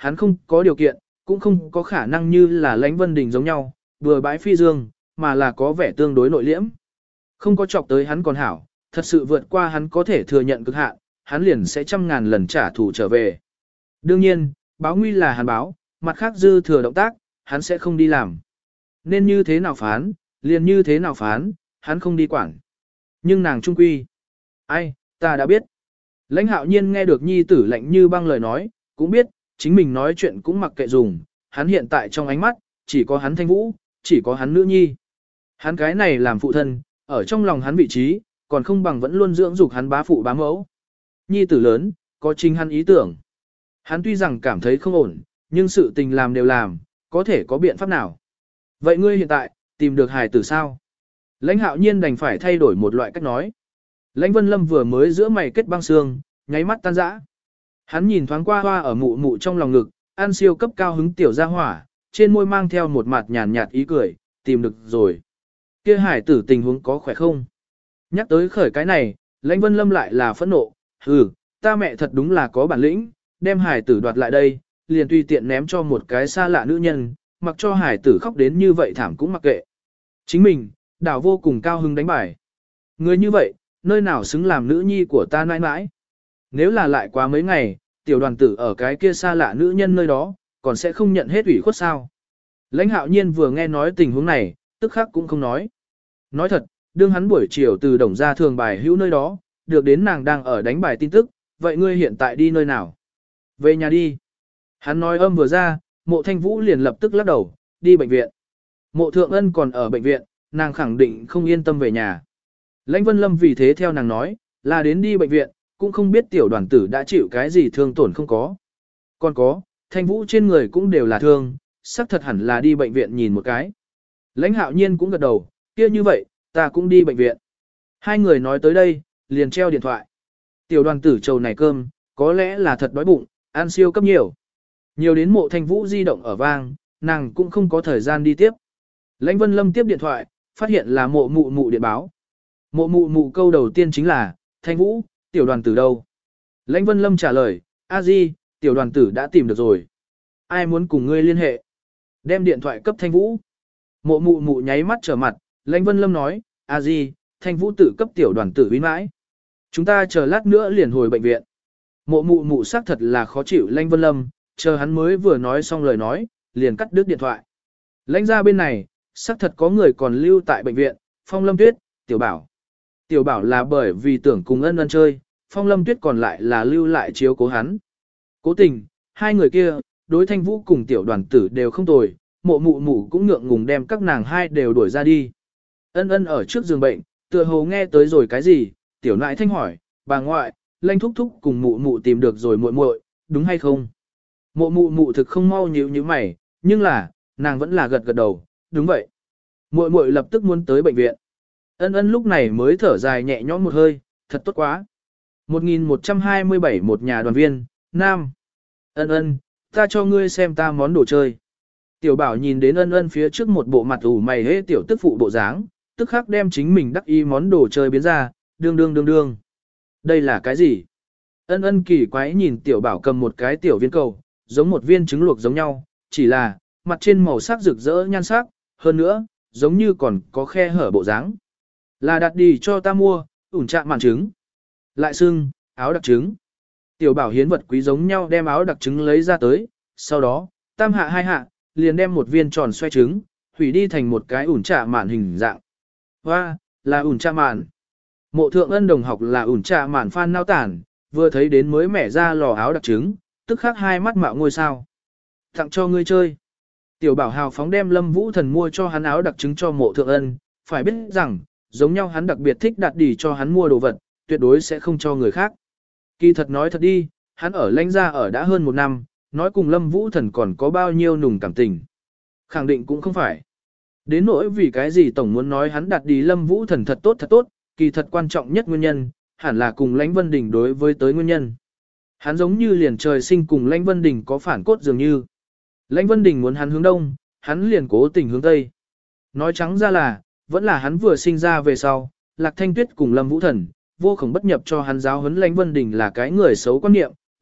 hắn không có điều kiện, cũng không có khả năng như là Lãnh Vân Đình giống nhau, vừa bãi phi dương, mà là có vẻ tương đối nội liễm. Không có chọc tới hắn còn hảo, thật sự vượt qua hắn có thể thừa nhận cực hạn, hắn liền sẽ trăm ngàn lần trả thù trở về. Đương nhiên, báo nguy là hắn báo, mặt khác dư thừa động tác, hắn sẽ không đi làm. Nên như thế nào phán, liền như thế nào phán, hắn không đi quản. Nhưng nàng trung quy. Ai, ta đã biết. Lãnh Hạo Nhiên nghe được nhi tử lạnh như băng lời nói, cũng biết, chính mình nói chuyện cũng mặc kệ dùng, hắn hiện tại trong ánh mắt, chỉ có hắn Thanh Vũ, chỉ có hắn nữ nhi. Hắn cái này làm phụ thân, ở trong lòng hắn vị trí, còn không bằng vẫn luôn dưỡng dục hắn bá phụ bá mẫu. Nhi tử lớn, có chính hắn ý tưởng. Hắn tuy rằng cảm thấy không ổn, nhưng sự tình làm đều làm, có thể có biện pháp nào. Vậy ngươi hiện tại, tìm được hài tử sao? Lãnh Hạo Nhiên đành phải thay đổi một loại cách nói. Lãnh Vân Lâm vừa mới giữa mày kết băng xương, nháy mắt tan rã. Hắn nhìn thoáng qua hoa ở mụ mụ trong lòng ngực, ăn siêu cấp cao hứng tiểu gia hỏa, trên môi mang theo một mặt nhàn nhạt ý cười, tìm được rồi. Kia hải tử tình huống có khỏe không? Nhắc tới khởi cái này, Lãnh Vân Lâm lại là phẫn nộ, hừ, ta mẹ thật đúng là có bản lĩnh, đem hải tử đoạt lại đây, liền tùy tiện ném cho một cái xa lạ nữ nhân, mặc cho hải tử khóc đến như vậy thảm cũng mặc kệ. Chính mình, đảo vô cùng cao hứng đánh bài. Người như vậy, nơi nào xứng làm nữ nhi của ta nãi nãi. Nếu là lại quá mấy ngày, tiểu đoàn tử ở cái kia xa lạ nữ nhân nơi đó, còn sẽ không nhận hết ủy khuất sao. Lãnh Hạo Nhiên vừa nghe nói tình huống này, tức khắc cũng không nói. Nói thật, đương hắn buổi chiều từ đồng gia thường bài hữu nơi đó, được đến nàng đang ở đánh bài tin tức, vậy ngươi hiện tại đi nơi nào? Về nhà đi. Hắn nói âm vừa ra, Mộ Thanh Vũ liền lập tức lắc đầu, đi bệnh viện. Mộ Thượng Ân còn ở bệnh viện, nàng khẳng định không yên tâm về nhà. Lãnh Vân Lâm vì thế theo nàng nói, là đến đi bệnh viện, cũng không biết tiểu đoàn tử đã chịu cái gì thương tổn không có. Còn có, Thanh Vũ trên người cũng đều là thương, xác thật hẳn là đi bệnh viện nhìn một cái. Lãnh Hạo Nhiên cũng gật đầu, kia như vậy, ta cũng đi bệnh viện. Hai người nói tới đây, liền treo điện thoại. Tiểu đoàn tử trầu này cơm, có lẽ là thật đói bụng, ăn siêu cấp nhiều. Nhiều đến Mộ Thanh Vũ di động ở vang, nàng cũng không có thời gian đi tiếp. Lãnh Vân Lâm tiếp điện thoại, phát hiện là mộ mụ mụ điện báo. Mộ mụ mụ câu đầu tiên chính là, Thanh Vũ, tiểu đoàn tử đâu? Lãnh Vân Lâm trả lời, a di, tiểu đoàn tử đã tìm được rồi. Ai muốn cùng ngươi liên hệ? Đem điện thoại cấp Thanh Vũ. Mộ mụ mụ nháy mắt trở mặt, Lãnh Vân Lâm nói, a di, Thanh Vũ tự cấp tiểu đoàn tử uy mãi. Chúng ta chờ lát nữa liền hồi bệnh viện. Mộ mụ mụ xác thật là khó chịu Lãnh Vân Lâm, chờ hắn mới vừa nói xong lời nói, liền cắt đứt điện thoại. Lãnh ra bên này, xác thật có người còn lưu tại bệnh viện, Phong Lâm Tuyết, Tiểu Bảo. Tiểu Bảo là bởi vì tưởng cùng ân ân chơi, Phong Lâm Tuyết còn lại là lưu lại chiếu cố hắn. Cố tình, hai người kia, đối Thanh Vũ cùng tiểu đoàn tử đều không tồi, mộ mụ mụ cũng ngượng ngùng đem các nàng hai đều đuổi ra đi. Ân ân ở trước giường bệnh, tựa hồ nghe tới rồi cái gì, tiểu nại thanh hỏi, bà ngoại, Lanh thúc thúc cùng mụ mụ tìm được rồi muội muội, đúng hay không? Mộ mụ mụ thực không mau nhíu nhíu mày, nhưng là, nàng vẫn là gật gật đầu, đúng vậy. Muội muội lập tức muốn tới bệnh viện. Ân ân lúc này mới thở dài nhẹ nhõm một hơi, thật tốt quá. một nghìn một trăm hai mươi bảy một nhà đoàn viên, Nam. Ân ân, ta cho ngươi xem ta món đồ chơi. Tiểu Bảo nhìn đến ân ân phía trước một bộ mặt ủ mày hế tiểu tức phụ bộ dáng, tức khắc đem chính mình đắc ý món đồ chơi biến ra, đương đương đương đương. Đây là cái gì? Ân ân kỳ quái nhìn Tiểu Bảo cầm một cái tiểu viên cầu, giống một viên trứng luộc giống nhau, chỉ là, mặt trên màu sắc rực rỡ nhan sắc, hơn nữa, giống như còn có khe hở bộ dáng. Là đặt đi cho ta mua, ủn chạm màn trứng. Lại xưng, áo đặc trứng. Tiểu Bảo hiến vật quý giống nhau đem áo đặc trứng lấy ra tới, sau đó, tam hạ hai hạ, liền đem một viên tròn xoay trứng, hủy đi thành một cái ủn chạm màn hình dạng. Hoa, là ủn chạm màn. Mộ Thượng Ân đồng học là ủn chạm màn fan nao tản, vừa thấy đến mới mẻ ra lò áo đặc trứng, tức khắc hai mắt mạo ngôi sao. Tặng cho ngươi chơi. Tiểu Bảo hào phóng đem Lâm Vũ Thần mua cho hắn áo đặc trứng cho Mộ Thượng Ân, phải biết rằng, giống nhau hắn đặc biệt thích đặt đi cho hắn mua đồ vật, tuyệt đối sẽ không cho người khác. Kỳ thật nói thật đi, hắn ở Lãnh gia ở đã hơn một năm, nói cùng Lâm Vũ Thần còn có bao nhiêu nùng cảm tình. Khẳng định cũng không phải. Đến nỗi vì cái gì tổng muốn nói hắn đặt đi Lâm Vũ Thần thật tốt thật tốt, kỳ thật quan trọng nhất nguyên nhân, hẳn là cùng Lãnh Vân Đình đối với tới nguyên nhân. Hắn giống như liền trời sinh cùng Lãnh Vân Đình có phản cốt dường như. Lãnh Vân Đình muốn hắn hướng đông, hắn liền cố tình hướng tây. Nói trắng ra là, vẫn là hắn vừa sinh ra về sau, Lạc Thanh Tuyết cùng Lâm Vũ Thần, vô khổng bất nhập cho hắn giáo huấn Lãnh Vân Đình là cái người xấu quan niệm,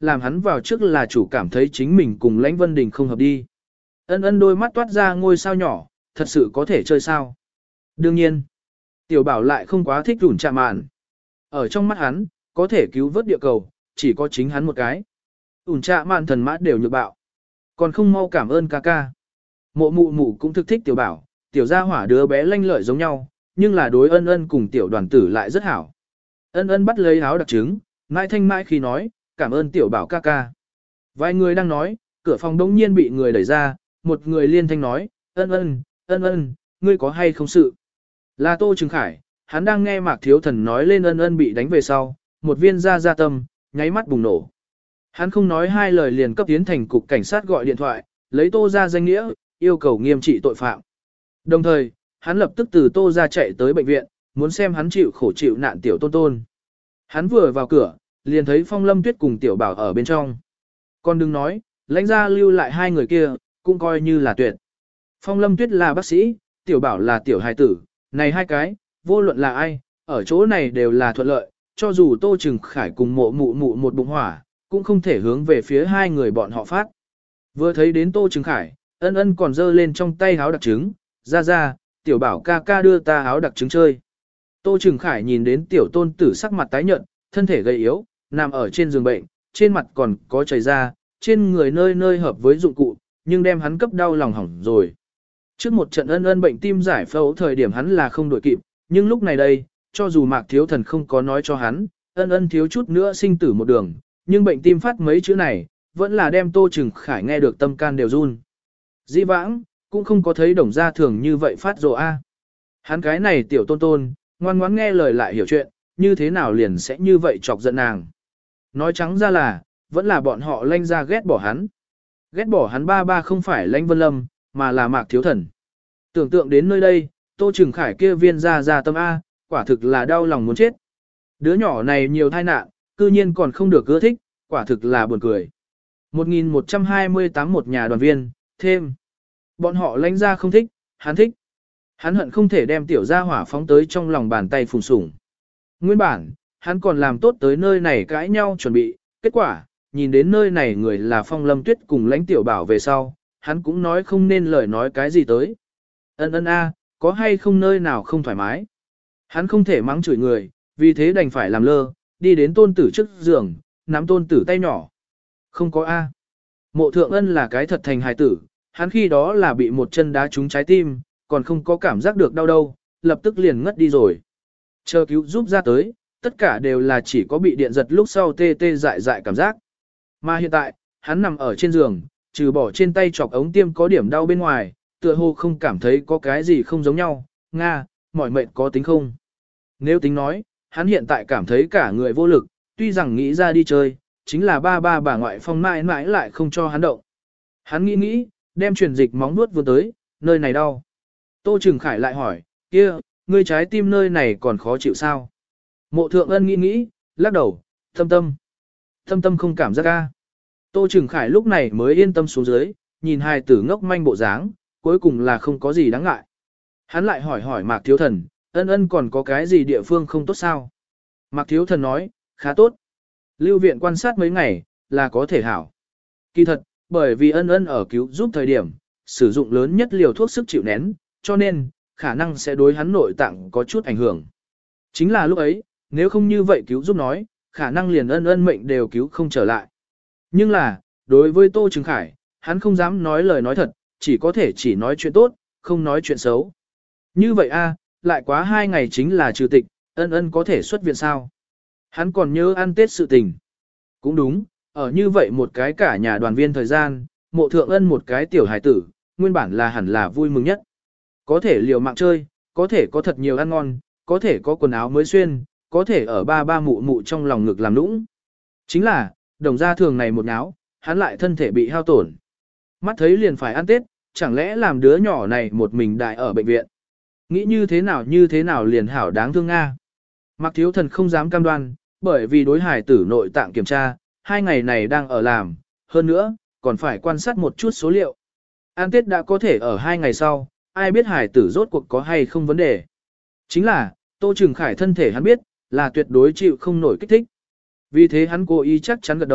làm hắn vào trước là chủ cảm thấy chính mình cùng Lãnh Vân Đình không hợp đi. Ân ân đôi mắt toát ra ngôi sao nhỏ, thật sự có thể chơi sao. Đương nhiên, tiểu bảo lại không quá thích ủn trạ mạn. Ở trong mắt hắn, có thể cứu vớt địa cầu, chỉ có chính hắn một cái. Ủn trạ mạn thần mã đều nhược bạo. Còn không mau cảm ơn ca ca. Mộ mụ mụ cũng thực thích tiểu bảo, tiểu gia hỏa đứa bé lanh lợi giống nhau, nhưng là đối ân ân cùng tiểu đoàn tử lại rất hảo. Ân ân bắt lấy áo đặc trứng, mãi thanh mãi khi nói, cảm ơn tiểu bảo ca ca. Vài người đang nói, cửa phòng đông nhiên bị người đẩy ra, một người liên thanh nói, ân ân, ân ân, ngươi có hay không sự? Là Tô Trừng Khải, hắn đang nghe Mạc Thiếu Thần nói lên ân ân bị đánh về sau, một viên da da tâm, nháy mắt bùng nổ. Hắn không nói hai lời liền cấp tiến thành cục cảnh sát gọi điện thoại, lấy Tô ra danh nghĩa, yêu cầu nghiêm trị tội phạm. Đồng thời, hắn lập tức từ Tô ra chạy tới bệnh viện, muốn xem hắn chịu khổ chịu nạn tiểu tôn tôn. Hắn vừa vào cửa, liền thấy Phong Lâm Tuyết cùng tiểu bảo ở bên trong. Còn đừng nói, lãnh gia lưu lại hai người kia, cũng coi như là tuyệt. Phong Lâm Tuyết là bác sĩ, tiểu bảo là tiểu hài tử, này hai cái, vô luận là ai, ở chỗ này đều là thuận lợi, cho dù Tô Trừng Khải cùng mộ mụ mụ một bụng hỏa, cũng không thể hướng về phía hai người bọn họ phát. Vừa thấy đến Tô Trừng Khải, ân ân còn giơ lên trong tay áo đặc trứng, ra ra, tiểu bảo ca ca đưa ta áo đặc trứng chơi. Tô Trừng Khải nhìn đến tiểu tôn tử sắc mặt tái nhợt, thân thể gầy yếu, nằm ở trên giường bệnh, trên mặt còn có chảy ra, trên người nơi nơi hợp với dụng cụ, nhưng đem hắn cấp đau lòng hỏng rồi. Trước một trận ân ân bệnh tim giải phẫu thời điểm hắn là không đội kịp, nhưng lúc này đây, cho dù Mạc Thiếu Thần không có nói cho hắn, ân ân thiếu chút nữa sinh tử một đường, nhưng bệnh tim phát mấy chữ này, vẫn là đem Tô Trừng Khải nghe được tâm can đều run. Dĩ vãng, cũng không có thấy đồng gia thường như vậy phát rồ a. Hắn cái này tiểu tôn tôn, ngoan ngoãn nghe lời lại hiểu chuyện, như thế nào liền sẽ như vậy chọc giận nàng. Nói trắng ra là, vẫn là bọn họ Lãnh ra ghét bỏ hắn. Ghét bỏ hắn ba ba không phải Lãnh Vân Lâm, mà là Mạc Thiếu Thần. Tưởng tượng đến nơi đây, Tô Trừng Khải kia viên ra ra tâm A, quả thực là đau lòng muốn chết. Đứa nhỏ này nhiều tai nạn, cư nhiên còn không được ưa thích, quả thực là buồn cười. một nghìn một trăm hai mươi tám một nhà đoàn viên, thêm. Bọn họ Lãnh ra không thích, hắn thích. Hắn hận không thể đem tiểu gia hỏa phóng tới trong lòng bàn tay phùng sủng. Nguyên bản, hắn còn làm tốt tới nơi này cãi nhau chuẩn bị, kết quả, nhìn đến nơi này người là Phong Lâm Tuyết cùng Lãnh Tiểu Bảo về sau, hắn cũng nói không nên lời nói cái gì tới. Ân ân a, có hay không nơi nào không thoải mái. Hắn không thể mắng chửi người, vì thế đành phải làm lơ, đi đến tôn tử trước giường, nắm tôn tử tay nhỏ. Không có a. Mộ Thượng Ân là cái thật thành hài tử, hắn khi đó là bị một chân đá trúng trái tim, còn không có cảm giác được đau đâu, lập tức liền ngất đi rồi. Chờ cứu giúp ra tới, tất cả đều là chỉ có bị điện giật lúc sau tê tê dại dại cảm giác. Mà hiện tại, hắn nằm ở trên giường, trừ bỏ trên tay chọc ống tiêm có điểm đau bên ngoài, tựa hồ không cảm thấy có cái gì không giống nhau, Nga, mỏi mệt có tính không? Nếu tính nói, hắn hiện tại cảm thấy cả người vô lực, tuy rằng nghĩ ra đi chơi, chính là ba ba bà ngoại Phong mãi mãi lại không cho hắn động. Hắn nghĩ nghĩ, đem truyền dịch móng nuốt vươn tới, nơi này đau. Tô Trừng Khải lại hỏi, kia, ngươi trái tim nơi này còn khó chịu sao? Mộ Thượng Ân nghĩ nghĩ, lắc đầu, thâm tâm. Thâm tâm không cảm giác ca. Tô Trừng Khải lúc này mới yên tâm xuống dưới, nhìn hai tử ngốc manh bộ dáng, cuối cùng là không có gì đáng ngại. Hắn lại hỏi hỏi Mạc Thiếu Thần, ân ân còn có cái gì địa phương không tốt sao? Mạc Thiếu Thần nói, khá tốt. Lưu viện quan sát mấy ngày, là có thể hảo. Kỳ thật, bởi vì ân ân ở cứu giúp thời điểm, sử dụng lớn nhất liều thuốc sức chịu nén, cho nên, khả năng sẽ đối hắn nội tạng có chút ảnh hưởng. Chính là lúc ấy, nếu không như vậy cứu giúp nói, khả năng liền ân ân mệnh đều cứu không trở lại. Nhưng là, đối với Tô Trừng Khải, hắn không dám nói lời nói thật, chỉ có thể chỉ nói chuyện tốt, không nói chuyện xấu. Như vậy a, lại quá hai ngày chính là trừ tịch, ân ân có thể xuất viện sao? Hắn còn nhớ ăn Tết sự tình. Cũng đúng, ở như vậy một cái cả nhà đoàn viên thời gian, Mộ Thượng Ân một cái tiểu hải tử, nguyên bản là hẳn là vui mừng nhất. Có thể liều mạng chơi, có thể có thật nhiều ăn ngon, có thể có quần áo mới xuyên, có thể ở ba ba mụ mụ trong lòng ngực làm nũng. Chính là, đồng gia thường này một náo, hắn lại thân thể bị hao tổn. Mắt thấy liền phải ăn Tết, chẳng lẽ làm đứa nhỏ này một mình đại ở bệnh viện. Nghĩ như thế nào như thế nào liền hảo đáng thương Nga. Mạc Thiếu Thần không dám cam đoan, bởi vì đối hải tử nội tạng kiểm tra, hai ngày này đang ở làm, hơn nữa, còn phải quan sát một chút số liệu. Ăn Tết đã có thể ở hai ngày sau, ai biết hải tử rốt cuộc có hay không vấn đề. Chính là, Tô Trừng Khải thân thể hắn biết, là tuyệt đối chịu không nổi kích thích. Vì thế hắn cố ý chắc chắn gật đầu,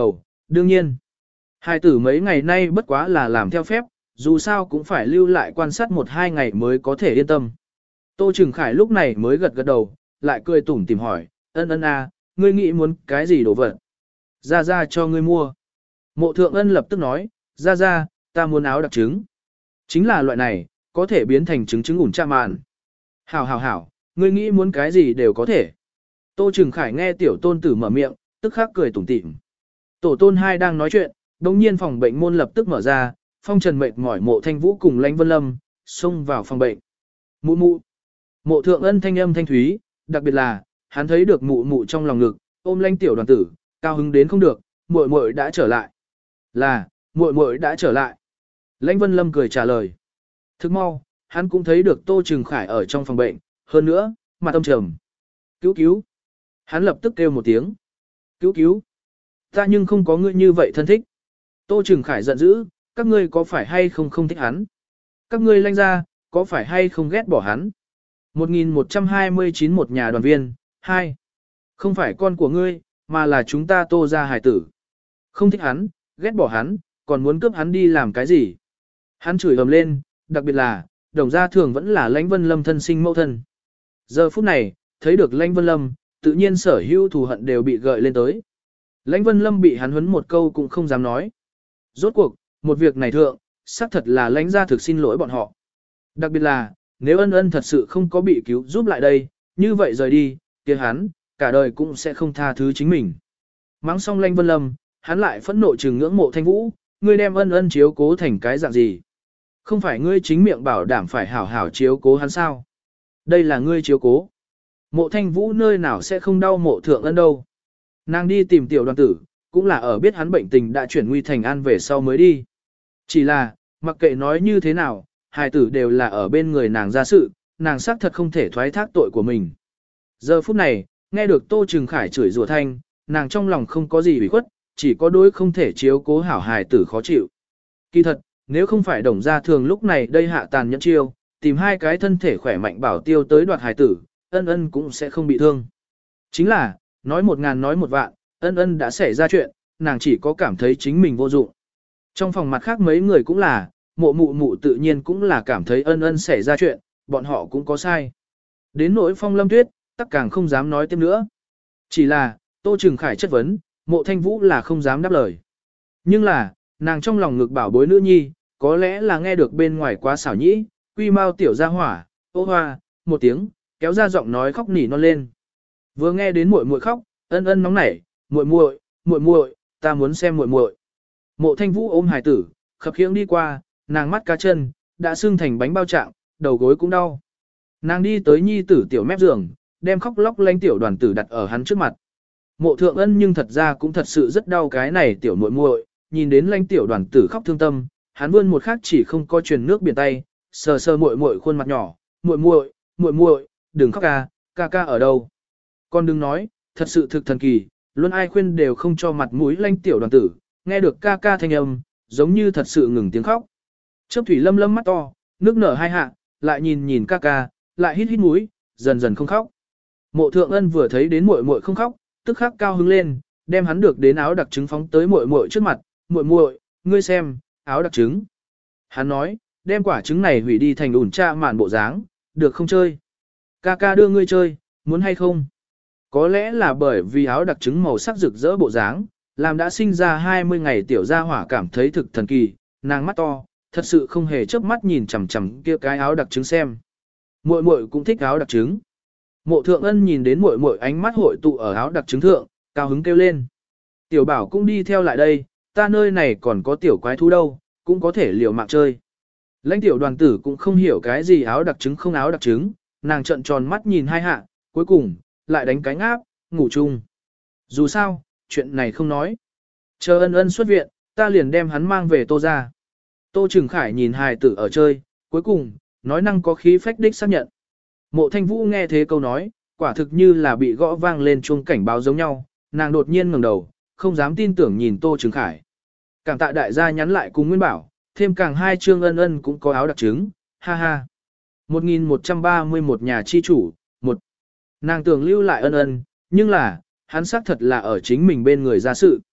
Đương nhiên, hài tử mấy ngày nay bất quá là làm theo phép, dù sao cũng phải lưu lại quan sát một hai ngày mới có thể yên tâm. Tô Trừng Khải lúc này mới gật gật đầu, lại cười tủm tìm hỏi, ân ân à, ngươi nghĩ muốn cái gì đồ vật? Ra ra cho ngươi mua. Mộ thượng ân lập tức nói, ra ra, ta muốn áo đặc trứng. Chính là loại này, có thể biến thành trứng trứng ủn cha màn. Hảo hảo hảo, ngươi nghĩ muốn cái gì đều có thể. Tô Trừng Khải nghe tiểu tôn tử mở miệng, tức khắc cười tủm tỉm. Tổ tôn hai đang nói chuyện, đồng nhiên phòng bệnh môn lập tức mở ra, phong trần mệt mỏi mộ thanh vũ cùng lãnh vân lâm, xông vào phòng bệnh. Mụ mụ. Mộ thượng ân thanh âm thanh thúy, đặc biệt là, hắn thấy được mụ mụ trong lòng ngực, ôm lãnh tiểu đoàn tử, cao hứng đến không được, muội muội đã trở lại. Là, muội muội đã trở lại. Lãnh vân lâm cười trả lời. Thức mau, hắn cũng thấy được Tô Trừng Khải ở trong phòng bệnh, hơn nữa, mặt âm trầm. Cứu cứu. Hắn lập tức kêu một tiếng. Cứu cứu. Ta nhưng không có ngươi như vậy thân thích. Tô Trừng Khải giận dữ, các ngươi có phải hay không không thích hắn? Các ngươi lanh ra, có phải hay không ghét bỏ hắn? một nghìn một trăm hai mươi chín một nhà đoàn viên, hai. Không phải con của ngươi, mà là chúng ta Tô gia hài tử. Không thích hắn, ghét bỏ hắn, còn muốn cướp hắn đi làm cái gì? Hắn chửi ầm lên, đặc biệt là, đồng gia thường vẫn là Lãnh Vân Lâm thân sinh mẫu thân. Giờ phút này, thấy được Lãnh Vân Lâm, tự nhiên sở hữu thù hận đều bị gợi lên tới. Lãnh Vân Lâm bị hắn huấn một câu cũng không dám nói. Rốt cuộc, một việc này thượng, xác thật là Lãnh gia thực xin lỗi bọn họ. Đặc biệt là, nếu ân ân thật sự không có bị cứu giúp lại đây, như vậy rời đi, kia hắn, cả đời cũng sẽ không tha thứ chính mình. Mắng xong Lãnh Vân Lâm, hắn lại phẫn nộ trừng ngưỡng mộ thanh vũ, ngươi đem ân ân chiếu cố thành cái dạng gì? Không phải ngươi chính miệng bảo đảm phải hảo hảo chiếu cố hắn sao? Đây là ngươi chiếu cố. Mộ thanh vũ nơi nào sẽ không đau mộ thượng ân đâu. Nàng đi tìm tiểu đoàn tử, cũng là ở biết hắn bệnh tình đã chuyển nguy thành an về sau mới đi. Chỉ là, mặc kệ nói như thế nào, hài tử đều là ở bên người nàng ra sự, nàng xác thật không thể thoái thác tội của mình. Giờ phút này, nghe được Tô Trừng Khải chửi rủa thanh, nàng trong lòng không có gì bị khuất, chỉ có đối không thể chiếu cố hảo hài tử khó chịu. Kỳ thật, nếu không phải đồng gia thường lúc này đây hạ tàn nhẫn chiêu, tìm hai cái thân thể khỏe mạnh bảo tiêu tới đoạt hài tử, ân ân cũng sẽ không bị thương. Chính là, nói một ngàn nói một vạn, ân ân đã xảy ra chuyện, nàng chỉ có cảm thấy chính mình vô dụng. Trong phòng mặt khác mấy người cũng là, mộ mụ mụ tự nhiên cũng là cảm thấy ân ân xảy ra chuyện, bọn họ cũng có sai. Đến nỗi Phong Lâm Tuyết, tất càng không dám nói tiếp nữa. Chỉ là, Tô Trừng Khải chất vấn, mộ thanh vũ là không dám đáp lời. Nhưng là, nàng trong lòng ngực bảo bối nữ nhi, có lẽ là nghe được bên ngoài quá xảo nhĩ, quy mau tiểu ra hỏa, ô hoa, một tiếng, kéo ra giọng nói khóc nỉ non lên. Vừa nghe đến muội muội khóc, ân ân nóng nảy, muội muội, muội muội, ta muốn xem muội muội. Mộ thanh vũ ôm hài tử, khập khiễng đi qua, nàng mắt cá chân, đã sưng thành bánh bao trạng, đầu gối cũng đau. Nàng đi tới nhi tử tiểu mép giường, đem khóc lóc lanh tiểu đoàn tử đặt ở hắn trước mặt. Mộ thượng ân nhưng thật ra cũng thật sự rất đau cái này tiểu muội muội, nhìn đến lanh tiểu đoàn tử khóc thương tâm, hắn vươn một khắc chỉ không có truyền nước biển tay, sờ sờ muội muội khuôn mặt nhỏ, muội muội, muội muội, đừng khóc ca, ca ca ở đâu? Con đừng nói, thật sự thực thần kỳ, luôn ai khuyên đều không cho mặt mũi lanh tiểu đoàn tử, nghe được ca ca thanh âm, giống như thật sự ngừng tiếng khóc. Chớp thủy lâm lâm mắt to, nước nở hai hạ, lại nhìn nhìn ca ca, lại hít hít mũi, dần dần không khóc. Mộ thượng ân vừa thấy đến muội muội không khóc, tức khắc cao hứng lên, đem hắn được đến áo đặc trứng phóng tới muội muội trước mặt, muội muội, ngươi xem, áo đặc trứng. Hắn nói, đem quả trứng này hủy đi thành ủn tra màn bộ dáng, được không chơi? Ca ca đưa ngươi chơi, muốn hay không? Có lẽ là bởi vì áo đặc trứng màu sắc rực rỡ bộ dáng, làm đã sinh ra hai mươi ngày tiểu gia hỏa cảm thấy thực thần kỳ, nàng mắt to, thật sự không hề chớp mắt nhìn chằm chằm kia cái áo đặc trứng xem. Muội muội cũng thích áo đặc trứng. Mộ thượng ân nhìn đến muội muội ánh mắt hội tụ ở áo đặc trứng thượng, cao hứng kêu lên. Tiểu bảo cũng đi theo lại đây, ta nơi này còn có tiểu quái thú đâu, cũng có thể liều mạng chơi. Lãnh tiểu đoàn tử cũng không hiểu cái gì áo đặc trứng không áo đặc trứng, nàng trợn tròn mắt nhìn hai hạ, cuối cùng, lại đánh cánh áp, ngủ chung. Dù sao, chuyện này không nói. Chờ ân ân xuất viện, ta liền đem hắn mang về Tô ra. Tô Trừng Khải nhìn hài tử ở chơi, cuối cùng, nói năng có khí phách đích xác nhận. Mộ thanh vũ nghe thế câu nói, quả thực như là bị gõ vang lên chuông cảnh báo giống nhau, nàng đột nhiên ngẩng đầu, không dám tin tưởng nhìn Tô Trừng Khải. Cảm tạ đại gia nhắn lại cùng Nguyên Bảo, thêm càng hai chương ân ân cũng có áo đặc trứng, ha ha. một nghìn một trăm ba mươi mốt nhà chi chủ, một. Nàng tưởng lưu lại ân ân, nhưng là, hắn xác thật là ở chính mình bên người ra sự.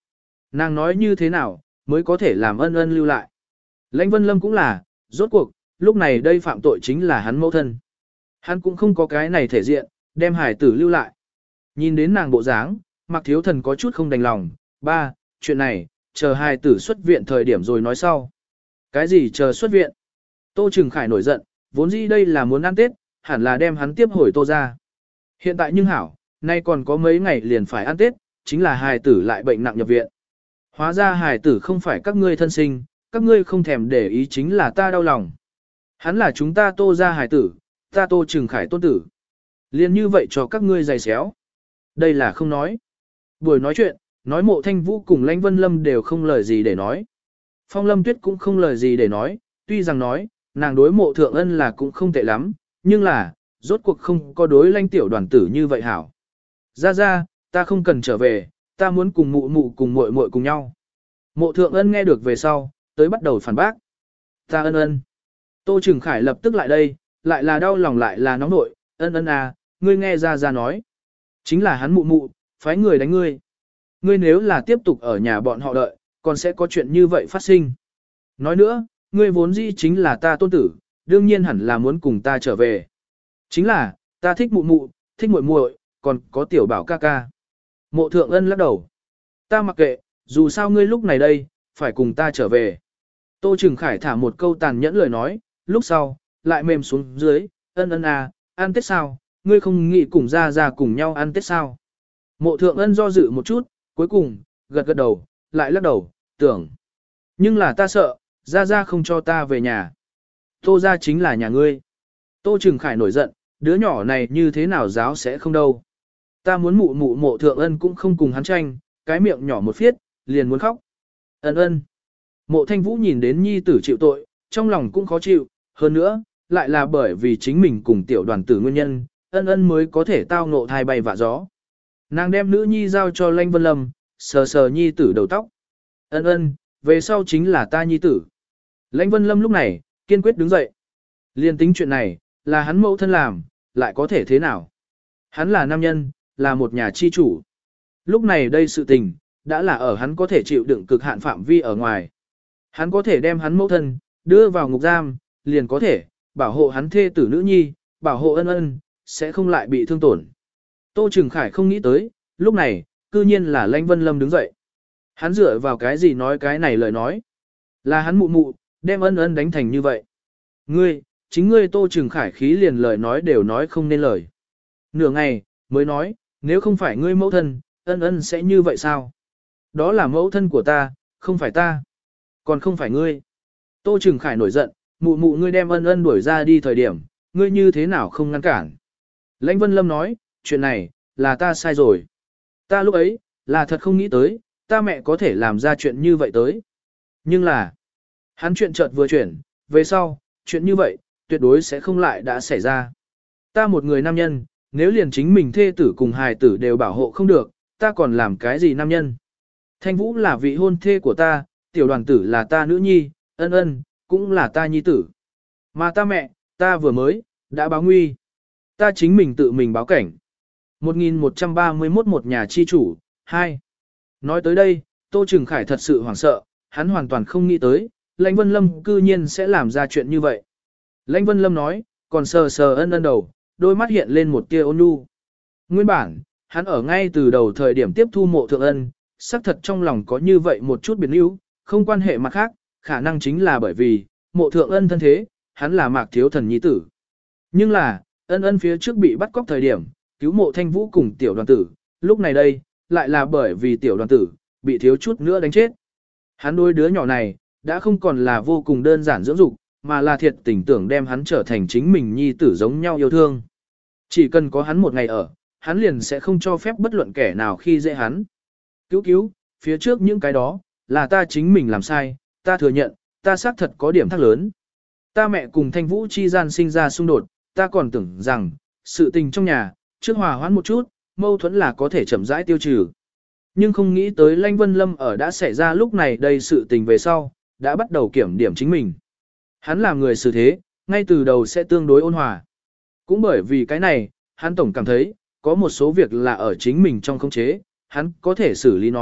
Nàng nói như thế nào, mới có thể làm ân ân lưu lại. Lãnh Vân Lâm cũng là, rốt cuộc, lúc này đây phạm tội chính là hắn mẫu thân. Hắn cũng không có cái này thể diện, đem hải tử lưu lại. Nhìn đến nàng bộ dáng, Mạc Thiếu Thần có chút không đành lòng, ba, chuyện này, chờ hải tử xuất viện thời điểm rồi nói sau. Cái gì chờ xuất viện? Tô Trừng Khải nổi giận, vốn dĩ đây là muốn ăn Tết, hẳn là đem hắn tiếp hồi Tô ra. Hiện tại nhưng hảo, nay còn có mấy ngày liền phải ăn Tết, chính là hài tử lại bệnh nặng nhập viện. Hóa ra hài tử không phải các ngươi thân sinh, các ngươi không thèm để ý chính là ta đau lòng. Hắn là chúng ta Tô ra hài tử, ta Tô Trừng Khải tôn tử. Liên như vậy cho các ngươi giày xéo. Đây là không nói. Buổi nói chuyện, nói Mộ Thanh Vũ cùng Lãnh Vân Lâm đều không lời gì để nói. Phong Lâm Tuyết cũng không lời gì để nói, tuy rằng nói, nàng đối Mộ Thượng Ân là cũng không tệ lắm, nhưng là, rốt cuộc không có đối Lãnh tiểu đoàn tử như vậy hảo. Ra ra, ta không cần trở về, ta muốn cùng mụ mụ cùng muội muội cùng nhau. Mộ Thượng Ân nghe được về sau, tới bắt đầu phản bác. Ta ân ân. Tô Trừng Khải lập tức lại đây, lại là đau lòng lại là nóng nội, ân ân à, ngươi nghe ra ra nói. Chính là hắn mụ mụ, phái người đánh ngươi. Ngươi nếu là tiếp tục ở nhà bọn họ đợi, còn sẽ có chuyện như vậy phát sinh. Nói nữa, ngươi vốn dĩ chính là ta tôn tử, đương nhiên hẳn là muốn cùng ta trở về. Chính là, ta thích mụ mụ, thích muội muội, còn có tiểu bảo ca ca. Mộ Thượng Ân lắc đầu. Ta mặc kệ, dù sao ngươi lúc này đây, phải cùng ta trở về. Tô Trừng Khải thả một câu tàn nhẫn lời nói, lúc sau, lại mềm xuống dưới, ân ân à, ăn Tết sao, ngươi không nghĩ cùng ra ra cùng nhau ăn Tết sao. Mộ Thượng Ân do dự một chút, cuối cùng, gật gật đầu, lại lắc đầu, tưởng. Nhưng là ta sợ, ra ra không cho ta về nhà. Tô ra chính là nhà ngươi. Tô Trừng Khải nổi giận, đứa nhỏ này như thế nào giáo sẽ không đâu. Ta muốn mụ mụ Mộ Thượng Ân cũng không cùng hắn tranh, cái miệng nhỏ một phiết, liền muốn khóc. Ân ân. Mộ Thanh Vũ nhìn đến nhi tử chịu tội, trong lòng cũng khó chịu, hơn nữa, lại là bởi vì chính mình cùng tiểu đoàn tử nguyên nhân, ân ân mới có thể tao ngộ thai bay vạ gió. Nàng đem nữ nhi giao cho Lãnh Vân Lâm, sờ sờ nhi tử đầu tóc. Ân ân, về sau chính là ta nhi tử. Lãnh Vân Lâm lúc này, kiên quyết đứng dậy. Liên tính chuyện này, là hắn mẫu thân làm, lại có thể thế nào? Hắn là nam nhân, là một nhà chi chủ. Lúc này đây sự tình, đã là ở hắn có thể chịu đựng cực hạn phạm vi ở ngoài. Hắn có thể đem hắn mẫu thân, đưa vào ngục giam, liền có thể, bảo hộ hắn thê tử nữ nhi, bảo hộ ân ân, sẽ không lại bị thương tổn. Tô Trừng Khải không nghĩ tới, lúc này, cư nhiên là Lãnh Vân Lâm đứng dậy. Hắn dựa vào cái gì nói cái này lời nói. Là hắn mụ mụ, đem ân ân đánh thành như vậy. Ngươi, chính ngươi Tô Trừng Khải khí liền lời nói đều nói không nên lời. Nửa ngày, mới nói, nếu không phải ngươi mẫu thân, ân ân sẽ như vậy sao? Đó là mẫu thân của ta, không phải ta. Còn không phải ngươi. Tô Trừng Khải nổi giận, mụ mụ ngươi đem ân ân đuổi ra đi thời điểm, ngươi như thế nào không ngăn cản. Lãnh Vân Lâm nói, chuyện này, là ta sai rồi. Ta lúc ấy, là thật không nghĩ tới, ta mẹ có thể làm ra chuyện như vậy tới. Nhưng là, hắn chuyện chợt vừa chuyển, về sau, chuyện như vậy, tuyệt đối sẽ không lại đã xảy ra. Ta một người nam nhân, nếu liền chính mình thê tử cùng hài tử đều bảo hộ không được, ta còn làm cái gì nam nhân. Thanh Vũ là vị hôn thê của ta, tiểu đoàn tử là ta nữ nhi, ân ân, cũng là ta nhi tử. Mà ta mẹ, ta vừa mới, đã báo nguy. Ta chính mình tự mình báo cảnh. một nghìn một trăm ba mươi mốt một nhà chi chủ, hai. Nói tới đây, Tô Trừng Khải thật sự hoảng sợ, hắn hoàn toàn không nghĩ tới, Lãnh Vân Lâm cư nhiên sẽ làm ra chuyện như vậy. Lãnh Vân Lâm nói, còn sờ sờ ân ân đầu, đôi mắt hiện lên một tia ôn nhu. Nguyên bản, hắn ở ngay từ đầu thời điểm tiếp thu Mộ Thượng Ân, xác thật trong lòng có như vậy một chút biến yếu, không quan hệ mặt khác, khả năng chính là bởi vì, Mộ Thượng Ân thân thế, hắn là Mạc Thiếu Thần nhi tử. Nhưng là, ân ân phía trước bị bắt cóc thời điểm, cứu Mộ Thanh Vũ cùng tiểu đoàn tử, lúc này đây, lại là bởi vì tiểu đoàn tử, bị thiếu chút nữa đánh chết. Hắn đối đứa nhỏ này, đã không còn là vô cùng đơn giản dưỡng dục, mà là thiệt tình tưởng đem hắn trở thành chính mình nhi tử giống nhau yêu thương. Chỉ cần có hắn một ngày ở, hắn liền sẽ không cho phép bất luận kẻ nào khi dễ hắn. Cứu cứu, phía trước những cái đó, là ta chính mình làm sai, ta thừa nhận, ta xác thật có điểm thắc lớn. Ta mẹ cùng Thanh Vũ chi gian sinh ra xung đột, ta còn tưởng rằng, sự tình trong nhà, trước hòa hoãn một chút, mâu thuẫn là có thể chậm rãi tiêu trừ. Nhưng không nghĩ tới Lãnh Vân Lâm ở đã xảy ra lúc này đây sự tình về sau, đã bắt đầu kiểm điểm chính mình. Hắn là người xử thế, ngay từ đầu sẽ tương đối ôn hòa. Cũng bởi vì cái này, hắn tổng cảm thấy, có một số việc là ở chính mình trong khống chế, hắn có thể xử lý nói,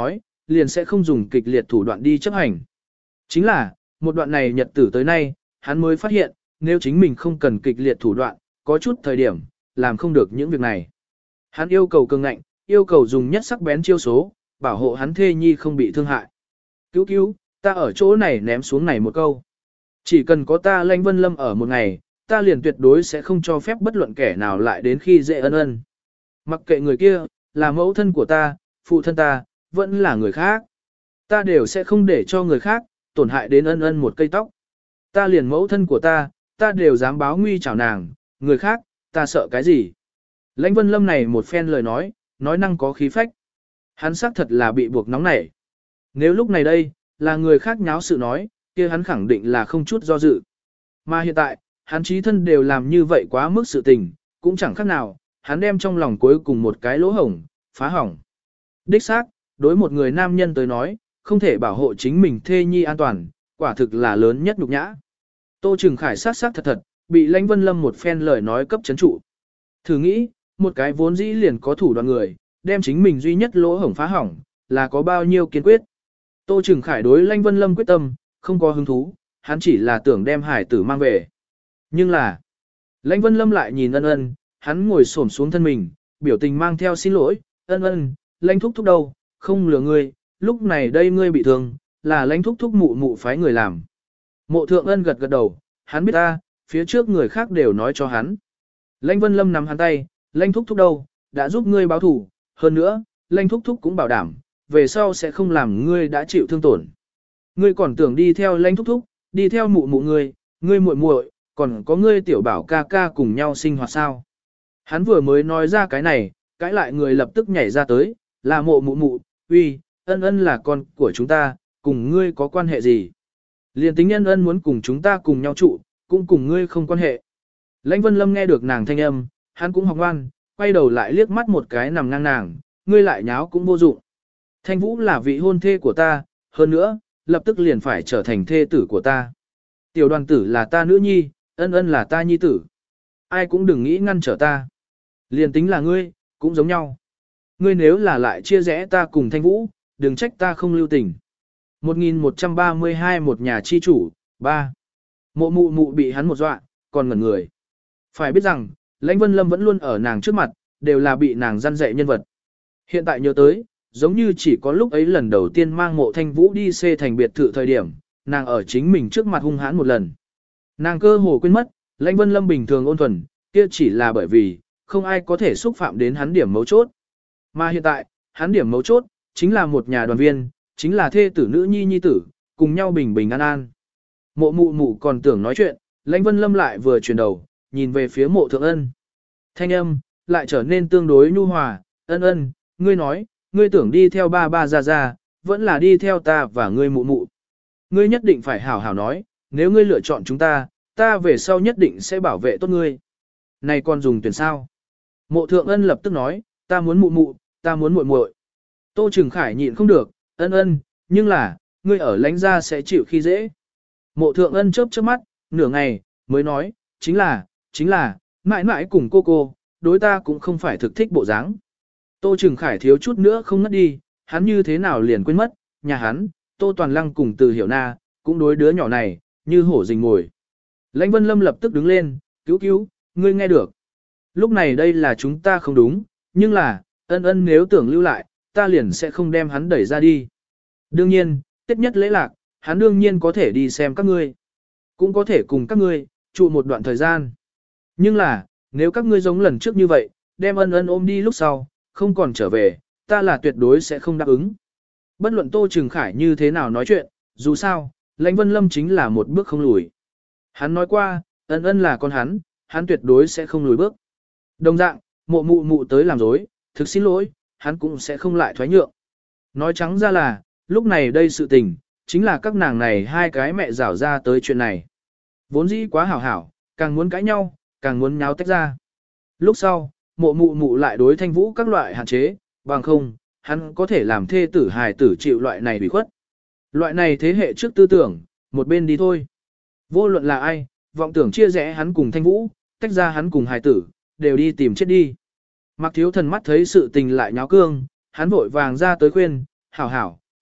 liền sẽ không dùng kịch liệt thủ đoạn đi chấp hành. Chính là, một đoạn này nhật tử tới nay, hắn mới phát hiện, nếu chính mình không cần kịch liệt thủ đoạn, có chút thời điểm, làm không được những việc này. Hắn yêu cầu cường ngạnh, yêu cầu dùng nhất sắc bén chiêu số, bảo hộ hắn thê nhi không bị thương hại. Cứu cứu, ta ở chỗ này ném xuống này một câu. Chỉ cần có ta Lãnh Vân Lâm ở một ngày, ta liền tuyệt đối sẽ không cho phép bất luận kẻ nào lại đến khi dễ ân ân. Mặc kệ người kia, là mẫu thân của ta, phụ thân ta, vẫn là người khác. Ta đều sẽ không để cho người khác, tổn hại đến ân ân một cây tóc. Ta liền mẫu thân của ta, ta đều dám báo nguy chào nàng, người khác, ta sợ cái gì. Lãnh Vân Lâm này một phen lời nói, nói năng có khí phách. Hắn xác thật là bị buộc nóng nảy. Nếu lúc này đây, là người khác nháo sự nói, kia hắn khẳng định là không chút do dự. Mà hiện tại, hắn trí thân đều làm như vậy quá mức sự tình, cũng chẳng khác nào, hắn đem trong lòng cuối cùng một cái lỗ hổng, phá hỏng. Đích xác, đối một người nam nhân tới nói, không thể bảo hộ chính mình thê nhi an toàn, quả thực là lớn nhất nhục nhã. Tô Trừng Khải sát sát thật thật, bị Lãnh Vân Lâm một phen lời nói cấp chấn trụ. Thử nghĩ, một cái vốn dĩ liền có thủ đoạn người, đem chính mình duy nhất lỗ hổng phá hỏng, là có bao nhiêu kiên quyết. Tô Trừng Khải đối Lãnh Vân Lâm quyết tâm, không có hứng thú, hắn chỉ là tưởng đem hải tử mang về. Nhưng là, Lãnh Vân Lâm lại nhìn ân ân, hắn ngồi xổm xuống thân mình, biểu tình mang theo xin lỗi, ân ân, Lãnh thúc thúc đâu, không lừa ngươi, lúc này đây ngươi bị thương, là Lãnh thúc thúc mụ mụ phái người làm. Mộ Thượng Ân gật gật đầu, hắn biết ta, phía trước người khác đều nói cho hắn. Lãnh Vân Lâm nắm hắn tay, Lãnh thúc thúc đâu, đã giúp ngươi báo thủ, hơn nữa, Lãnh thúc thúc cũng bảo đảm, về sau sẽ không làm ngươi đã chịu thương tổn. Ngươi còn tưởng đi theo Lãnh thúc thúc, đi theo mụ mụ ngươi, ngươi muội muội, còn có ngươi tiểu bảo ca ca cùng nhau sinh hoạt sao? Hắn vừa mới nói ra cái này, cãi lại người lập tức nhảy ra tới, là mộ mụ mụ, uy, ân ân là con của chúng ta, cùng ngươi có quan hệ gì? Liên tính ân ân muốn cùng chúng ta cùng nhau trụ, cũng cùng ngươi không quan hệ. Lãnh Vân Lâm nghe được nàng thanh âm, hắn cũng học ngoan, quay đầu lại liếc mắt một cái nằm ngang nàng, ngươi lại nháo cũng vô dụng. Thanh Vũ là vị hôn thê của ta, hơn nữa, lập tức liền phải trở thành thê tử của ta. Tiểu Đoàn tử là ta nữ nhi, ân ân là ta nhi tử. Ai cũng đừng nghĩ ngăn trở ta. Liền tính là ngươi, cũng giống nhau. Ngươi nếu là lại chia rẽ ta cùng Thanh Vũ, đừng trách ta không lưu tình. một nghìn một trăm ba mươi hai một nhà chi chủ, ba. Mộ mụ mụ bị hắn một dọa, còn ngẩn người. Phải biết rằng, Lãnh Vân Lâm vẫn luôn ở nàng trước mặt, đều là bị nàng răn dạy nhân vật. Hiện tại nhớ tới, giống như chỉ có lúc ấy lần đầu tiên mang Mộ Thanh Vũ đi xê thành biệt thự thời điểm, nàng ở chính mình trước mặt hung hãn một lần. Nàng cơ hồ quên mất, Lãnh Vân Lâm bình thường ôn thuần, kia chỉ là bởi vì, không ai có thể xúc phạm đến hắn điểm mấu chốt. Mà hiện tại, hắn điểm mấu chốt, chính là một nhà đoàn viên, chính là thê tử nữ nhi nhi tử, cùng nhau bình bình an an. Mộ mụ mụ còn tưởng nói chuyện, Lãnh Vân Lâm lại vừa chuyển đầu, nhìn về phía Mộ Thượng Ân. Thanh âm, lại trở nên tương đối nhu hòa, ân ân, ngươi nói, ngươi tưởng đi theo ba ba ra ra, vẫn là đi theo ta và ngươi mụ mụ. Ngươi nhất định phải hảo hảo nói, nếu ngươi lựa chọn chúng ta, ta về sau nhất định sẽ bảo vệ tốt ngươi. Này còn dùng tuyển sao? Mộ Thượng Ân lập tức nói, ta muốn mụ mụ, ta muốn muội muội. Tô Trừng Khải nhịn không được, ân ân, nhưng là, ngươi ở Lãnh gia sẽ chịu khi dễ. Mộ Thượng Ân chớp chớp mắt, nửa ngày, mới nói, chính là, chính là, mãi mãi cùng cô cô, đối ta cũng không phải thực thích bộ dáng. Tô Trừng Khải thiếu chút nữa không ngất đi, hắn như thế nào liền quên mất, nhà hắn, Tô Toàn Lăng cùng Từ Hiểu Na, cũng đối đứa nhỏ này, như hổ rình mồi. Lãnh Vân Lâm lập tức đứng lên, cứu cứu, ngươi nghe được. Lúc này đây là chúng ta không đúng, nhưng là, ân ân nếu tưởng lưu lại, ta liền sẽ không đem hắn đẩy ra đi. Đương nhiên, tiết nhất lễ lạc, hắn đương nhiên có thể đi xem các ngươi. Cũng có thể cùng các ngươi, trụ một đoạn thời gian. Nhưng là, nếu các ngươi giống lần trước như vậy, đem ân ân ôm đi lúc sau, không còn trở về, ta là tuyệt đối sẽ không đáp ứng. Bất luận Tô Trừng Khải như thế nào nói chuyện, dù sao, Lãnh Vân Lâm chính là một bước không lùi. Hắn nói qua, ân ân là con hắn, hắn tuyệt đối sẽ không lùi bước. Đồng dạng, mộ mụ mụ tới làm dối, thực xin lỗi, hắn cũng sẽ không lại thoái nhượng. Nói trắng ra là, lúc này đây sự tình, chính là các nàng này hai cái mẹ rảo ra tới chuyện này. Vốn dĩ quá hảo hảo, càng muốn cãi nhau, càng muốn nháo tách ra. Lúc sau, mộ mụ mụ lại đối Thanh Vũ các loại hạn chế, bằng không, hắn có thể làm thê tử hài tử chịu loại này bị khuất. Loại này thế hệ trước tư tưởng, một bên đi thôi. Vô luận là ai, vọng tưởng chia rẽ hắn cùng Thanh Vũ, tách ra hắn cùng hài tử, đều đi tìm chết đi. Mạc Thiếu Thần mắt thấy sự tình lại nháo cương, hắn vội vàng ra tới khuyên, hảo hảo,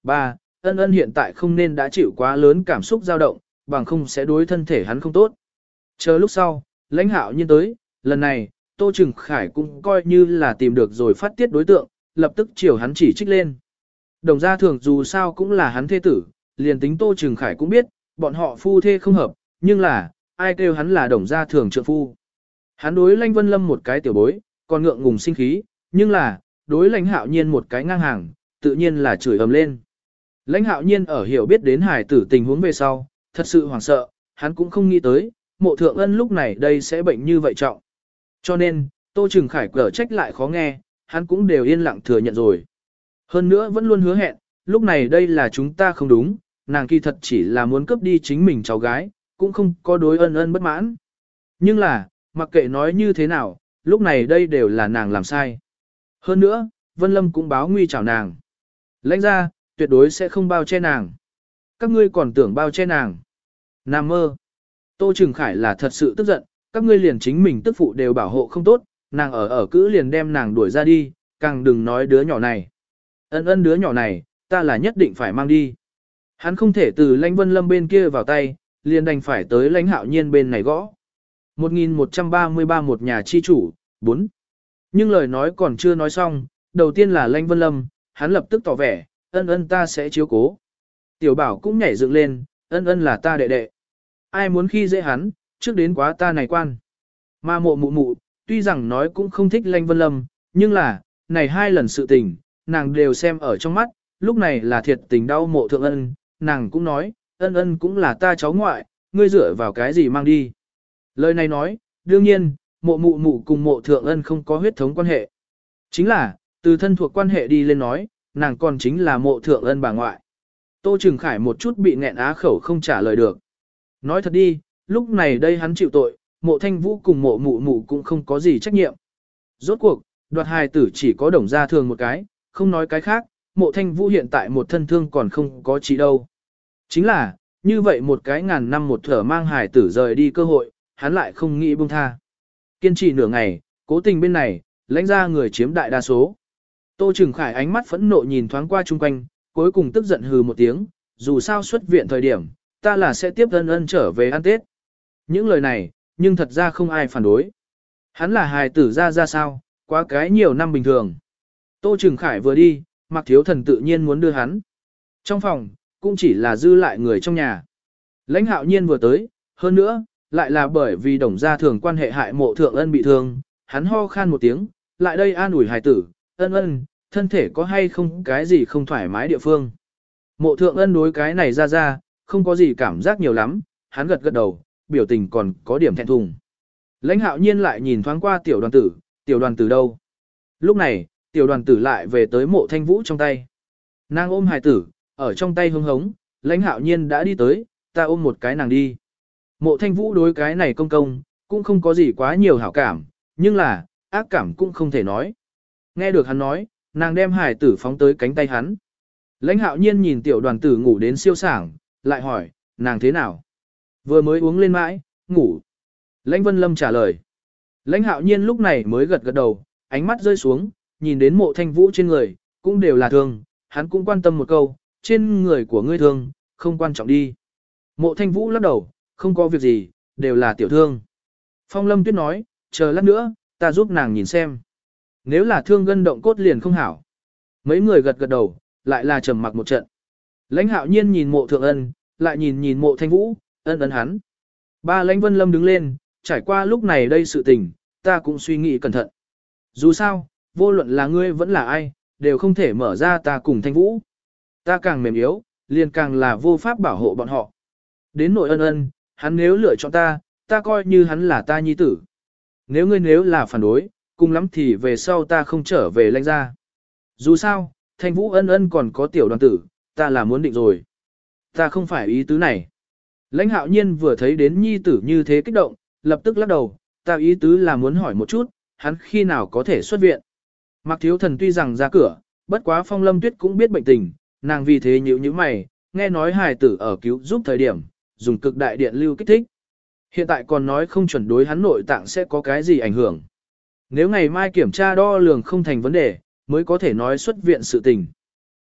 ba. Ân ân hiện tại không nên đã chịu quá lớn cảm xúc dao động, bằng không sẽ đối thân thể hắn không tốt. Chờ lúc sau, lãnh hạo nhiên tới, lần này, Tô Trừng Khải cũng coi như là tìm được rồi phát tiết đối tượng, lập tức chiều hắn chỉ trích lên. Đồng gia thường dù sao cũng là hắn thê tử, liền tính Tô Trừng Khải cũng biết, bọn họ phu thê không hợp, nhưng là, ai kêu hắn là đồng gia thường trượng phu. Hắn đối Lãnh Vân Lâm một cái tiểu bối, còn ngượng ngùng sinh khí, nhưng là, đối Lãnh Hạo Nhiên một cái ngang hàng, tự nhiên là chửi ầm lên. Lãnh Hạo Nhiên ở hiểu biết đến hải tử tình huống về sau, thật sự hoảng sợ, hắn cũng không nghĩ tới, Mộ Thượng Ân lúc này đây sẽ bệnh như vậy trọng. Cho nên, Tô Trừng Khải cở trách lại khó nghe, hắn cũng đều yên lặng thừa nhận rồi. Hơn nữa vẫn luôn hứa hẹn, lúc này đây là chúng ta không đúng, nàng kỳ thật chỉ là muốn cướp đi chính mình cháu gái, cũng không có đối ân ân bất mãn. Nhưng là, mặc kệ nói như thế nào, lúc này đây đều là nàng làm sai. Hơn nữa, Vân Lâm cũng báo nguy chào nàng. Lãnh ra, tuyệt đối sẽ không bao che nàng. Các ngươi còn tưởng bao che nàng. Nam mơ. Tô Trừng Khải là thật sự tức giận, các ngươi liền chính mình tức phụ đều bảo hộ không tốt, nàng ở ở cữ liền đem nàng đuổi ra đi, càng đừng nói đứa nhỏ này. Ân ân đứa nhỏ này, ta là nhất định phải mang đi. Hắn không thể từ Lãnh Vân Lâm bên kia vào tay, liền đành phải tới Lãnh Hạo Nhiên bên này gõ. một nghìn một trăm ba mươi ba một nhà chi chủ, bốn. Nhưng lời nói còn chưa nói xong, đầu tiên là Lãnh Vân Lâm, hắn lập tức tỏ vẻ, ân ân ta sẽ chiếu cố. Tiểu Bảo cũng nhảy dựng lên, ân ân là ta đệ đệ. Ai muốn khi dễ hắn, trước đến quá ta này quan. Mà mộ mụ mụ, tuy rằng nói cũng không thích Lãnh Vân Lâm, nhưng là, này hai lần sự tình, nàng đều xem ở trong mắt, lúc này là thiệt tình đau Mộ Thượng Ân, nàng cũng nói, ân ân cũng là ta cháu ngoại, ngươi dựa vào cái gì mang đi. Lời này nói, đương nhiên, mộ mụ mụ cùng Mộ Thượng Ân không có huyết thống quan hệ. Chính là, từ thân thuộc quan hệ đi lên nói, nàng còn chính là Mộ Thượng Ân bà ngoại. Tô Trừng Khải một chút bị nghẹn á khẩu không trả lời được. Nói thật đi, lúc này đây hắn chịu tội, Mộ Thanh Vũ cùng mộ mụ mụ cũng không có gì trách nhiệm. Rốt cuộc, đoạt hài tử chỉ có Đồng gia thường một cái, không nói cái khác, Mộ Thanh Vũ hiện tại một thân thương còn không có chỉ đâu. Chính là, như vậy một cái ngàn năm một thở mang hài tử rời đi cơ hội, hắn lại không nghĩ buông tha. Kiên trì nửa ngày, cố tình bên này, lãnh ra người chiếm đại đa số. Tô Trừng Khải ánh mắt phẫn nộ nhìn thoáng qua chung quanh, cuối cùng tức giận hừ một tiếng, dù sao xuất viện thời điểm, ta là sẽ tiếp ân ân trở về ăn Tết. Những lời này, nhưng thật ra không ai phản đối. Hắn là hài tử ra ra sao, quá cái nhiều năm bình thường. Tô Trừng Khải vừa đi, Mạc Thiếu Thần tự nhiên muốn đưa hắn. Trong phòng, cũng chỉ là dư lại người trong nhà. Lãnh Hạo Nhiên vừa tới, hơn nữa, lại là bởi vì Đồng gia thường quan hệ hại Mộ Thượng Ân bị thương, hắn ho khan một tiếng, lại đây an ủi hài tử, ân ân, thân thể có hay không cái gì không thoải mái địa phương. Mộ Thượng Ân đối cái này ra ra, không có gì cảm giác nhiều lắm, hắn gật gật đầu, biểu tình còn có điểm thẹn thùng. Lãnh Hạo Nhiên lại nhìn thoáng qua tiểu đoàn tử, tiểu đoàn tử đâu? Lúc này, tiểu đoàn tử lại về tới Mộ Thanh Vũ trong tay. Nàng ôm hài tử, ở trong tay hưng hống, Lãnh Hạo Nhiên đã đi tới, ta ôm một cái nàng đi. Mộ Thanh Vũ đối cái này công công, cũng không có gì quá nhiều hảo cảm, nhưng là, ác cảm cũng không thể nói. Nghe được hắn nói, nàng đem hài tử phóng tới cánh tay hắn. Lãnh Hạo Nhiên nhìn tiểu đoàn tử ngủ đến siêu sảng, lại hỏi, nàng thế nào? Vừa mới uống lên mãi, ngủ. Lãnh Vân Lâm trả lời. Lãnh Hạo Nhiên lúc này mới gật gật đầu, ánh mắt rơi xuống, nhìn đến Mộ Thanh Vũ trên người, cũng đều là thương, hắn cũng quan tâm một câu, trên người của ngươi thương, không quan trọng đi. Mộ Thanh Vũ lắc đầu, không có việc gì, đều là tiểu thương. Phong Lâm Tuyết nói, chờ lát nữa, ta giúp nàng nhìn xem. Nếu là thương gân động cốt liền không hảo. Mấy người gật gật đầu, lại là trầm mặc một trận. Lãnh Hạo Nhiên nhìn Mộ Thượng Ân, lại nhìn nhìn Mộ Thanh Vũ, ân ân hắn. Ba Lãnh Vân Lâm đứng lên, trải qua lúc này đây sự tình, ta cũng suy nghĩ cẩn thận. Dù sao, vô luận là ngươi vẫn là ai, đều không thể mở ra ta cùng Thanh Vũ. Ta càng mềm yếu, liền càng là vô pháp bảo hộ bọn họ. Đến nội ân ân, hắn nếu lựa chọn ta, ta coi như hắn là ta nhi tử. Nếu ngươi nếu là phản đối, cùng lắm thì về sau ta không trở về Lãnh gia. Dù sao, Thanh Vũ ân ân còn có tiểu đoàn tử, ta là muốn định rồi. Ta không phải ý tứ này. Lãnh Hạo Nhiên vừa thấy đến nhi tử như thế kích động, lập tức lắc đầu, ta ý tứ là muốn hỏi một chút, hắn khi nào có thể xuất viện. Mạc Thiếu Thần tuy rằng ra cửa, bất quá Phong Lâm Tuyết cũng biết bệnh tình, nàng vì thế nhíu nhíu mày, nghe nói hài tử ở cứu giúp thời điểm, dùng cực đại điện lưu kích thích. Hiện tại còn nói không chuẩn đối hắn nội tạng sẽ có cái gì ảnh hưởng. Nếu ngày mai kiểm tra đo lường không thành vấn đề, mới có thể nói xuất viện sự tình.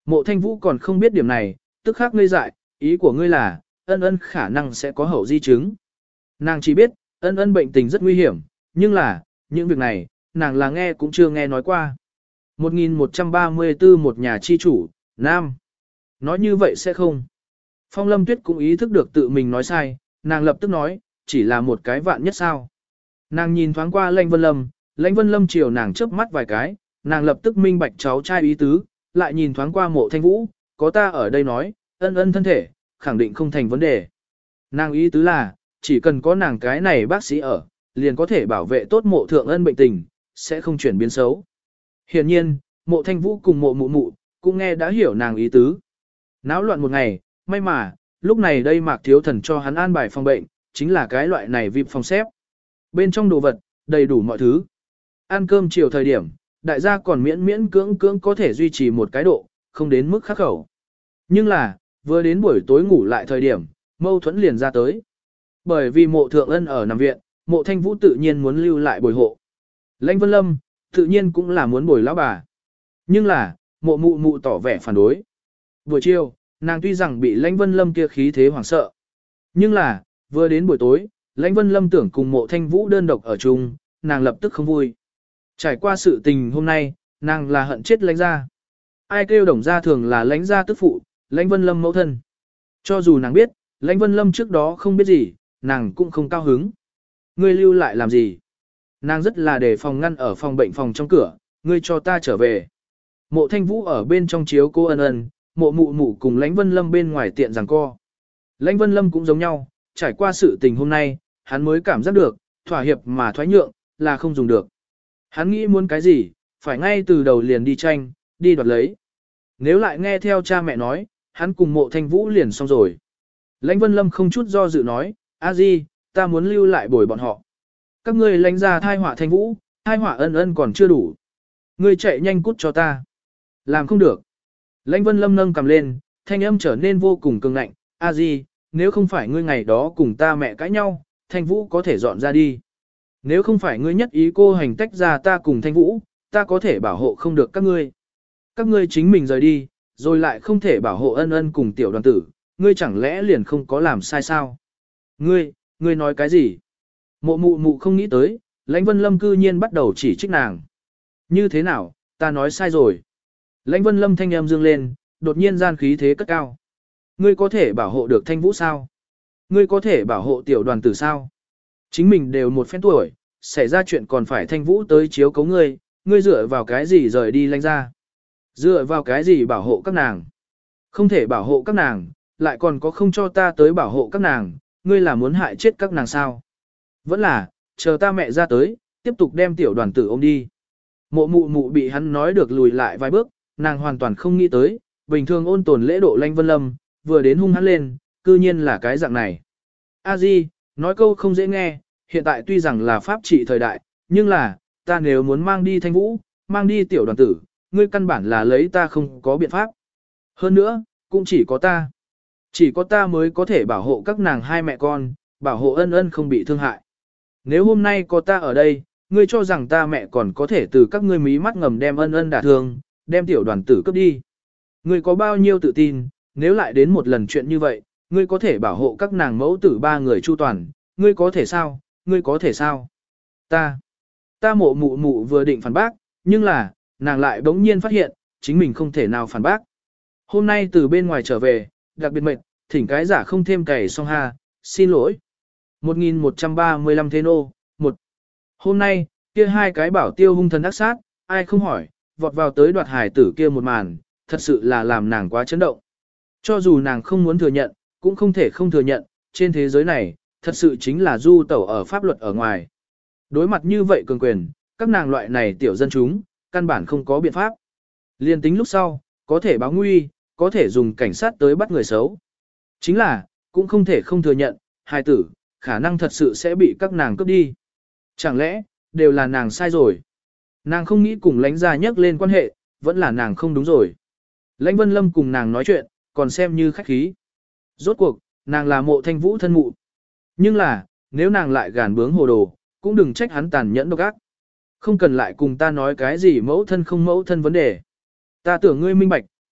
Mộ Thanh Vũ còn không biết điểm này, tức khắc ngây dại, ý của ngươi là, ân ân khả năng sẽ có hậu di chứng. Nàng chỉ biết, ân ân bệnh tình rất nguy hiểm, nhưng là, những việc này, nàng là nghe cũng chưa nghe nói qua. một nghìn một trăm ba mươi tư một nhà chi chủ, Nam. Nói như vậy sẽ không. Phong Lâm Tuyết cũng ý thức được tự mình nói sai, nàng lập tức nói, chỉ là một cái vạn nhất sao. Nàng nhìn thoáng qua Lãnh Vân Lâm, Lãnh Vân Lâm chiều nàng chớp mắt vài cái, nàng lập tức minh bạch cháu trai ý tứ, lại nhìn thoáng qua Mộ Thanh Vũ, có ta ở đây nói, ân ân thân thể, khẳng định không thành vấn đề. Nàng ý tứ là, chỉ cần có nàng cái này bác sĩ ở, liền có thể bảo vệ tốt Mộ Thượng Ân bệnh tình, sẽ không chuyển biến xấu. Hiển nhiên, Mộ Thanh Vũ cùng Mộ Mụ Mụ, cũng nghe đã hiểu nàng ý tứ. Náo loạn một ngày, may mà, lúc này đây Mạc Thiếu Thần cho hắn an bài phòng bệnh, chính là cái loại này vi ai pi phòng xếp. Bên trong đồ vật, đầy đủ mọi thứ. Ăn cơm chiều thời điểm, đại gia còn miễn miễn cưỡng cưỡng có thể duy trì một cái độ, không đến mức khắc khẩu. Nhưng là, vừa đến buổi tối ngủ lại thời điểm, mâu thuẫn liền ra tới. Bởi vì Mộ Thượng Ân ở nằm viện, Mộ Thanh Vũ tự nhiên muốn lưu lại bồi hộ. Lãnh Vân Lâm, tự nhiên cũng là muốn bồi lão bà. Nhưng là, Mộ Mụ Mụ tỏ vẻ phản đối. Buổi chiều, nàng tuy rằng bị Lãnh Vân Lâm kia khí thế hoảng sợ. Nhưng là, vừa đến buổi tối, Lãnh Vân Lâm tưởng cùng Mộ Thanh Vũ đơn độc ở chung, nàng lập tức không vui. Trải qua sự tình hôm nay, nàng là hận chết Lãnh gia. Ai kêu Đồng gia thường là Lãnh gia tức phụ, Lãnh Vân Lâm mẫu thân. Cho dù nàng biết, Lãnh Vân Lâm trước đó không biết gì, nàng cũng không cao hứng. Ngươi lưu lại làm gì? Nàng rất là để phòng ngăn ở phòng bệnh phòng trong cửa, ngươi cho ta trở về. Mộ Thanh Vũ ở bên trong chiếu cô ân ân, Mộ Mụ Mụ cùng Lãnh Vân Lâm bên ngoài tiện giằng co. Lãnh Vân Lâm cũng giống nhau, trải qua sự tình hôm nay, hắn mới cảm giác được, thỏa hiệp mà thoái nhượng, là không dùng được. Hắn nghĩ muốn cái gì, phải ngay từ đầu liền đi tranh, đi đoạt lấy. Nếu lại nghe theo cha mẹ nói, hắn cùng Mộ Thanh Vũ liền xong rồi. Lãnh Vân Lâm không chút do dự nói, a di, ta muốn lưu lại bồi bọn họ. Các ngươi lãnh ra thai họa Thanh Vũ, thai họa ân ân còn chưa đủ. Ngươi chạy nhanh cút cho ta. Làm không được. Lãnh Vân Lâm nâng cầm lên, thanh âm trở nên vô cùng cứng ngạnh, a di, nếu không phải ngươi ngày đó cùng ta mẹ cãi nhau, Thanh Vũ có thể dọn ra đi. Nếu không phải ngươi nhất ý cô hành tách ra ta cùng Thanh Vũ, ta có thể bảo hộ không được các ngươi. Các ngươi chính mình rời đi, rồi lại không thể bảo hộ ân ân cùng tiểu đoàn tử, ngươi chẳng lẽ liền không có làm sai sao? Ngươi, ngươi nói cái gì? Mộ Mụ Mụ không nghĩ tới, Lãnh Vân Lâm cư nhiên bắt đầu chỉ trích nàng. Như thế nào, ta nói sai rồi. Lãnh Vân Lâm thanh âm dương lên, đột nhiên gian khí thế cất cao. Ngươi có thể bảo hộ được Thanh Vũ sao? Ngươi có thể bảo hộ tiểu đoàn tử sao? Chính mình đều một phen tuổi, xảy ra chuyện còn phải Thanh Vũ tới chiếu cấu ngươi, ngươi dựa vào cái gì rời đi Lãnh ra? Dựa vào cái gì bảo hộ các nàng? Không thể bảo hộ các nàng, lại còn có không cho ta tới bảo hộ các nàng, ngươi là muốn hại chết các nàng sao? Vẫn là, chờ ta mẹ ra tới, tiếp tục đem tiểu đoàn tử ôm đi. Mộ Mụ Mụ bị hắn nói được lùi lại vài bước, nàng hoàn toàn không nghĩ tới, bình thường ôn tồn lễ độ Lãnh Vân Lâm, vừa đến hung hắn lên, cư nhiên là cái dạng này. A Di, nói câu không dễ nghe, hiện tại tuy rằng là pháp trị thời đại, nhưng là, ta nếu muốn mang đi Thanh Vũ, mang đi tiểu đoàn tử, ngươi căn bản là lấy ta không có biện pháp. Hơn nữa, cũng chỉ có ta. Chỉ có ta mới có thể bảo hộ các nàng hai mẹ con, bảo hộ ân ân không bị thương hại. Nếu hôm nay có ta ở đây, ngươi cho rằng ta mẹ còn có thể từ các ngươi mí mắt ngầm đem ân ân đả thương, đem tiểu đoàn tử cướp đi. Ngươi có bao nhiêu tự tin, nếu lại đến một lần chuyện như vậy, ngươi có thể bảo hộ các nàng mẫu tử ba người chu toàn, ngươi có thể sao, ngươi có thể sao? Ta, ta Mộ Mụ Mụ vừa định phản bác, nhưng là, nàng lại bỗng nhiên phát hiện, chính mình không thể nào phản bác. Hôm nay từ bên ngoài trở về, đặc biệt mệt, thỉnh cái giả không thêm cày song ha, xin lỗi. một nghìn một trăm ba mươi lăm thế nô, một. Hôm nay, kia hai cái bảo tiêu hung thần ác sát, ai không hỏi, vọt vào tới đoạt hải tử kia một màn, thật sự là làm nàng quá chấn động. Cho dù nàng không muốn thừa nhận, cũng không thể không thừa nhận, trên thế giới này, thật sự chính là du tẩu ở pháp luật ở ngoài. Đối mặt như vậy cường quyền, các nàng loại này tiểu dân chúng, căn bản không có biện pháp. Liên tính lúc sau, có thể báo nguy, có thể dùng cảnh sát tới bắt người xấu. Chính là, cũng không thể không thừa nhận, hài tử, khả năng thật sự sẽ bị các nàng cướp đi. Chẳng lẽ, đều là nàng sai rồi. Nàng không nghĩ cùng Lãnh gia nhắc lên quan hệ, vẫn là nàng không đúng rồi. Lãnh Vân Lâm cùng nàng nói chuyện, còn xem như khách khí. Rốt cuộc, nàng là Mộ Thanh Vũ thân mụ. Nhưng là, nếu nàng lại gàn bướng hồ đồ, cũng đừng trách hắn tàn nhẫn độc ác. Không cần lại cùng ta nói cái gì mẫu thân không mẫu thân vấn đề. Ta tưởng ngươi minh bạch,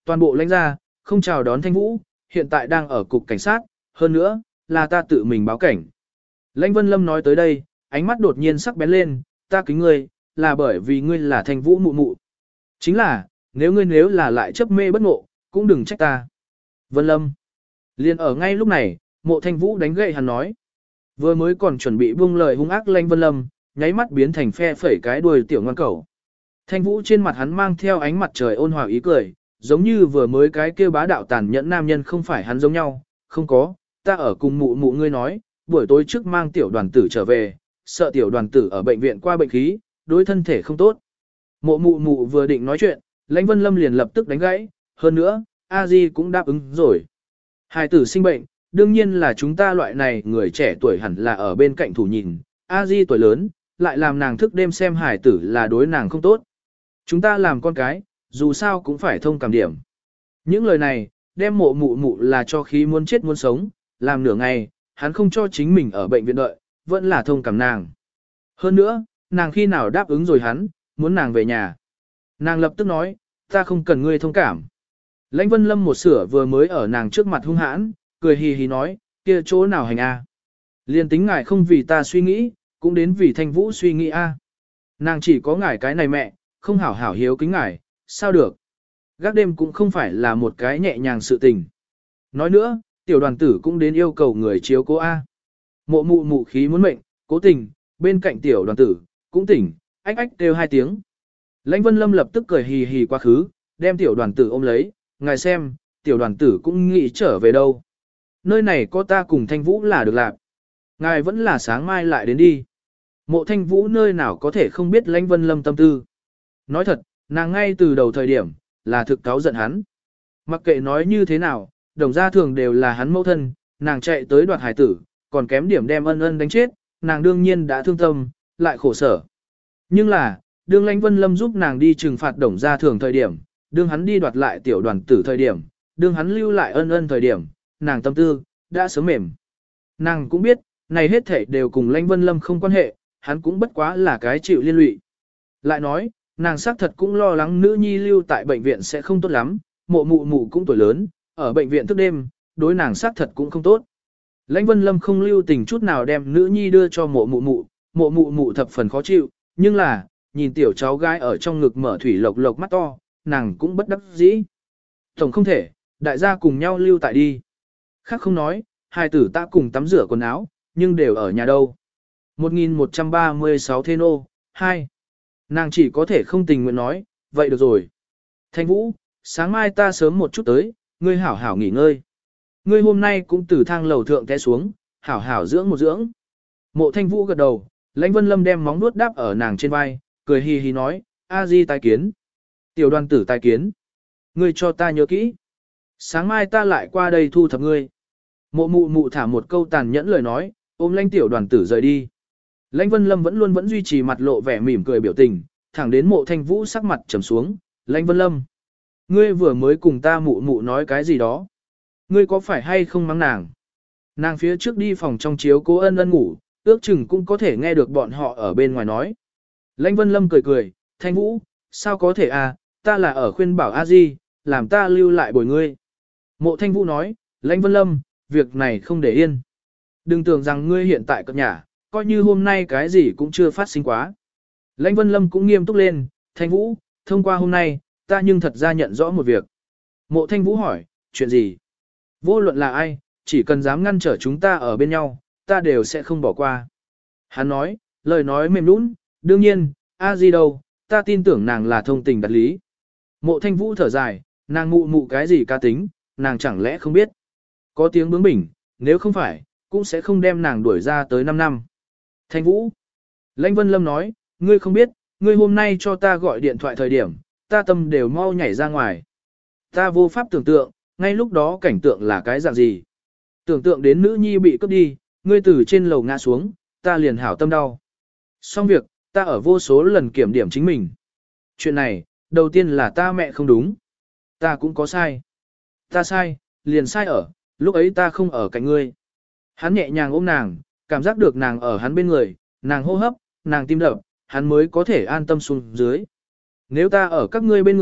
toàn bộ lãnh ra, không chào đón Thanh Vũ, hiện tại đang ở cục cảnh sát, hơn nữa, là ta tự mình báo cảnh. Lãnh Vân Lâm nói tới đây, ánh mắt đột nhiên sắc bén lên, ta kính ngươi, là bởi vì ngươi là Thanh Vũ mụ mụ. Chính là, nếu ngươi nếu là lại chấp mê bất ngộ, cũng đừng trách ta. Vân Lâm. Liên ở ngay lúc này, Mộ Thanh Vũ đánh gậy hắn nói. Vừa mới còn chuẩn bị buông lời hung ác Lãnh Vân Lâm, nháy mắt biến thành phe phẩy cái đuôi tiểu ngoan cẩu. Thanh Vũ trên mặt hắn mang theo ánh mặt trời ôn hòa ý cười, giống như vừa mới cái kia bá đạo tàn nhẫn nam nhân không phải hắn giống nhau, không có, ta ở cùng mụ mụ ngươi nói, buổi tối trước mang tiểu đoàn tử trở về, sợ tiểu đoàn tử ở bệnh viện qua bệnh khí, đối thân thể không tốt. Mộ mụ mụ vừa định nói chuyện, Lãnh Vân Lâm liền lập tức đánh gãy, hơn nữa, A Di cũng đáp ứng rồi. Hài tử sinh bệnh, đương nhiên là chúng ta loại này người trẻ tuổi hẳn là ở bên cạnh thủ nhìn, A Di tuổi lớn, lại làm nàng thức đêm xem hài tử là đối nàng không tốt. Chúng ta làm con cái, dù sao cũng phải thông cảm điểm. Những lời này, đem mộ mụ mụ là cho khí muốn chết muốn sống, làm nửa ngày, hắn không cho chính mình ở bệnh viện đợi, vẫn là thông cảm nàng. Hơn nữa, nàng khi nào đáp ứng rồi hắn, muốn nàng về nhà. Nàng lập tức nói, ta không cần ngươi thông cảm. Lãnh Vân Lâm một sửa vừa mới ở nàng trước mặt hung hãn, cười hì hì nói, kia chỗ nào hành a? Liên tính ngài không vì ta suy nghĩ, cũng đến vì Thanh Vũ suy nghĩ a. Nàng chỉ có ngài cái này mẹ, không hảo hảo hiếu kính ngài, sao được? Gác đêm cũng không phải là một cái nhẹ nhàng sự tình. Nói nữa, tiểu đoàn tử cũng đến yêu cầu người chiếu cố a. Mộ mụ mụ khí muốn mệnh, cố tình, bên cạnh tiểu đoàn tử, cũng tỉnh, ách ách kêu hai tiếng. Lãnh Vân Lâm lập tức cười hì hì quá khứ, đem tiểu đoàn tử ôm lấy, ngài xem, tiểu đoàn tử cũng nghĩ trở về đâu. Nơi này có ta cùng Thanh Vũ là được lạc. Ngài vẫn là sáng mai lại đến đi. Mộ Thanh Vũ nơi nào có thể không biết Lãnh Vân Lâm tâm tư. Nói thật, nàng ngay từ đầu thời điểm, là thực cáo giận hắn. Mặc kệ nói như thế nào, đồng gia thường đều là hắn mẫu thân, nàng chạy tới đoạt hải tử, còn kém điểm đem ân ân đánh chết, nàng đương nhiên đã thương tâm, lại khổ sở. Nhưng là, đương Lãnh Vân Lâm giúp nàng đi trừng phạt đồng gia thường thời điểm, đương hắn đi đoạt lại tiểu đoàn tử thời điểm, đương hắn lưu lại ân ân thời điểm, nàng tâm tư, đã sớm mềm. Nàng cũng biết, này hết thảy đều cùng Lãnh Vân Lâm không quan hệ, hắn cũng bất quá là cái chịu liên lụy. Lại nói, nàng xác thật cũng lo lắng nữ nhi lưu tại bệnh viện sẽ không tốt lắm, mộ mụ mụ cũng tuổi lớn, ở bệnh viện thức đêm, đối nàng xác thật cũng không tốt. Lãnh Vân Lâm không lưu tình chút nào đem nữ nhi đưa cho mộ mụ mụ, mộ mụ mụ thập phần khó chịu, nhưng là, nhìn tiểu cháu gái ở trong ngực mở thủy lộc lộc mắt to, nàng cũng bất đắc dĩ. Tổng không thể, đại gia cùng nhau lưu tại đi. Khác không nói, hai tử ta cùng tắm rửa quần áo, nhưng đều ở nhà đâu. một nghìn một trăm ba mươi sáu Thê Nô, hai. Nàng chỉ có thể không tình nguyện nói, vậy được rồi. Thanh Vũ, sáng mai ta sớm một chút tới, ngươi hảo hảo nghỉ ngơi. Ngươi hôm nay cũng từ thang lầu thượng té xuống, hảo hảo dưỡng một dưỡng. Mộ Thanh Vũ gật đầu, Lãnh Vân Lâm đem móng nuốt đáp ở nàng trên vai, cười hì hì nói, A Di tai kiến. Tiểu đoàn tử tai kiến. Ngươi cho ta nhớ kỹ. Sáng mai ta lại qua đây thu thập ngươi. Mộ mụ mụ thả một câu tàn nhẫn lời nói, ôm Lãnh tiểu đoàn tử rời đi. Lãnh Vân Lâm vẫn luôn vẫn duy trì mặt lộ vẻ mỉm cười biểu tình, thẳng đến Mộ Thanh Vũ sắc mặt trầm xuống, Lãnh Vân Lâm. Ngươi vừa mới cùng ta mụ mụ nói cái gì đó. Ngươi có phải hay không mắng nàng? Nàng phía trước đi phòng trong chiếu cố ân ân ngủ, ước chừng cũng có thể nghe được bọn họ ở bên ngoài nói. Lãnh Vân Lâm cười cười, Thanh Vũ, sao có thể à, ta là ở khuyên bảo A Di, làm ta lưu lại bồi ngươi. Mộ Thanh Vũ nói, Lãnh Vân Lâm, việc này không để yên. Đừng tưởng rằng ngươi hiện tại cập nhà, coi như hôm nay cái gì cũng chưa phát sinh quá. Lãnh Vân Lâm cũng nghiêm túc lên, Thanh Vũ, thông qua hôm nay, ta nhưng thật ra nhận rõ một việc. Mộ Thanh Vũ hỏi, chuyện gì? Vô luận là ai, chỉ cần dám ngăn trở chúng ta ở bên nhau, ta đều sẽ không bỏ qua. Hắn nói, lời nói mềm nũng, đương nhiên, A Di đâu, ta tin tưởng nàng là thông tình đạt lý. Mộ Thanh Vũ thở dài, nàng mụ mụ cái gì ca tính, nàng chẳng lẽ không biết. Có tiếng bướng bỉnh, nếu không phải, cũng sẽ không đem nàng đuổi ra tới năm năm. Thanh Vũ. Lãnh Vân Lâm nói, ngươi không biết, ngươi hôm nay cho ta gọi điện thoại thời điểm, ta tâm đều mau nhảy ra ngoài. Ta vô pháp tưởng tượng, ngay lúc đó cảnh tượng là cái dạng gì. Tưởng tượng đến nữ nhi bị cướp đi, ngươi từ trên lầu ngã xuống, ta liền hảo tâm đau. Xong việc, ta ở vô số lần kiểm điểm chính mình. Chuyện này, đầu tiên là ta mẹ không đúng. Ta cũng có sai. Ta sai, liền sai ở, lúc ấy ta không ở cạnh ngươi. Hắn nhẹ nhàng ôm nàng, cảm giác được nàng ở hắn bên người, nàng hô hấp, nàng tim đập, hắn mới có thể an tâm xuống dưới. Nếu ta ở các ngươi bên người,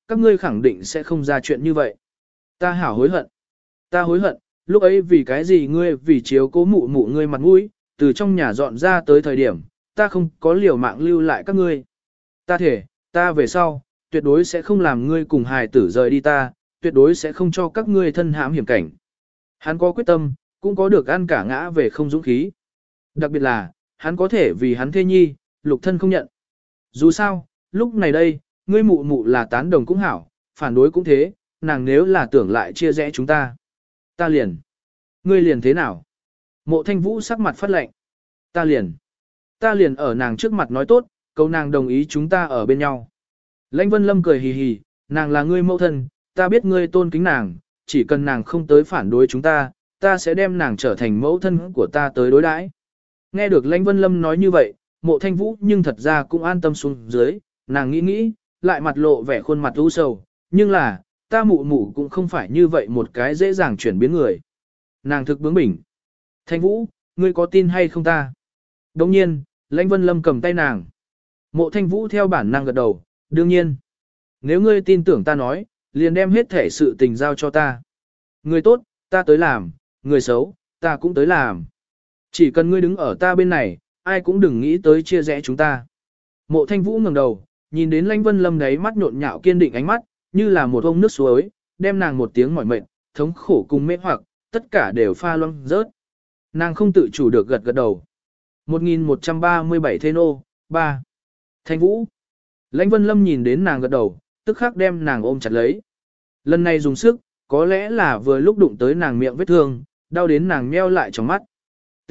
các ngươi khẳng định sẽ không ra chuyện như vậy. Ta hảo hối hận. Ta hối hận, lúc ấy vì cái gì ngươi vì chiếu cố mụ mụ ngươi mặt mũi, từ trong nhà dọn ra tới thời điểm, ta không có liều mạng lưu lại các ngươi. Ta thể, ta về sau, tuyệt đối sẽ không làm ngươi cùng hài tử rời đi ta, tuyệt đối sẽ không cho các ngươi thân hãm hiểm cảnh. Hắn có quyết tâm, cũng có được ăn cả ngã về không dũng khí. Đặc biệt là, hắn có thể vì hắn thê nhi, lục thân không nhận. Dù sao, lúc này đây, ngươi mụ mụ là tán đồng cũng hảo, phản đối cũng thế, nàng nếu là tưởng lại chia rẽ chúng ta. Ta liền. Ngươi liền thế nào? Mộ Thanh Vũ sắc mặt phát lệnh. Ta liền. Ta liền ở nàng trước mặt nói tốt, cầu nàng đồng ý chúng ta ở bên nhau. Lãnh Vân Lâm cười hì hì, nàng là ngươi mẫu thân, ta biết ngươi tôn kính nàng, chỉ cần nàng không tới phản đối chúng ta, ta sẽ đem nàng trở thành mẫu thân của ta tới đối đãi. Nghe được Lãnh Vân Lâm nói như vậy, Mộ Thanh Vũ nhưng thật ra cũng an tâm xuống dưới, nàng nghĩ nghĩ, lại mặt lộ vẻ khuôn mặt u sầu, nhưng là, ta mụ mụ cũng không phải như vậy một cái dễ dàng chuyển biến người. Nàng thực bướng bỉnh. Thanh Vũ, ngươi có tin hay không ta? Đồng nhiên, Lãnh Vân Lâm cầm tay nàng. Mộ Thanh Vũ theo bản năng gật đầu, đương nhiên. Nếu ngươi tin tưởng ta nói, liền đem hết thể sự tình giao cho ta. Người tốt, ta tới làm, người xấu, ta cũng tới làm. Chỉ cần ngươi đứng ở ta bên này, ai cũng đừng nghĩ tới chia rẽ chúng ta. Mộ Thanh Vũ ngẩng đầu, nhìn đến Lãnh Vân Lâm đấy mắt nhộn nhạo kiên định ánh mắt, như là một ông nước suối, đem nàng một tiếng mỏi mệt, thống khổ cùng mê hoặc, tất cả đều pha loãng rớt. Nàng không tự chủ được gật gật đầu. một nghìn một trăm ba mươi bảy Thê Nô, ba. Thanh Vũ. Lãnh Vân Lâm nhìn đến nàng gật đầu, tức khắc đem nàng ôm chặt lấy. Lần này dùng sức, có lẽ là vừa lúc đụng tới nàng miệng vết thương, đau đến nàng nheo lại trong mắt. T.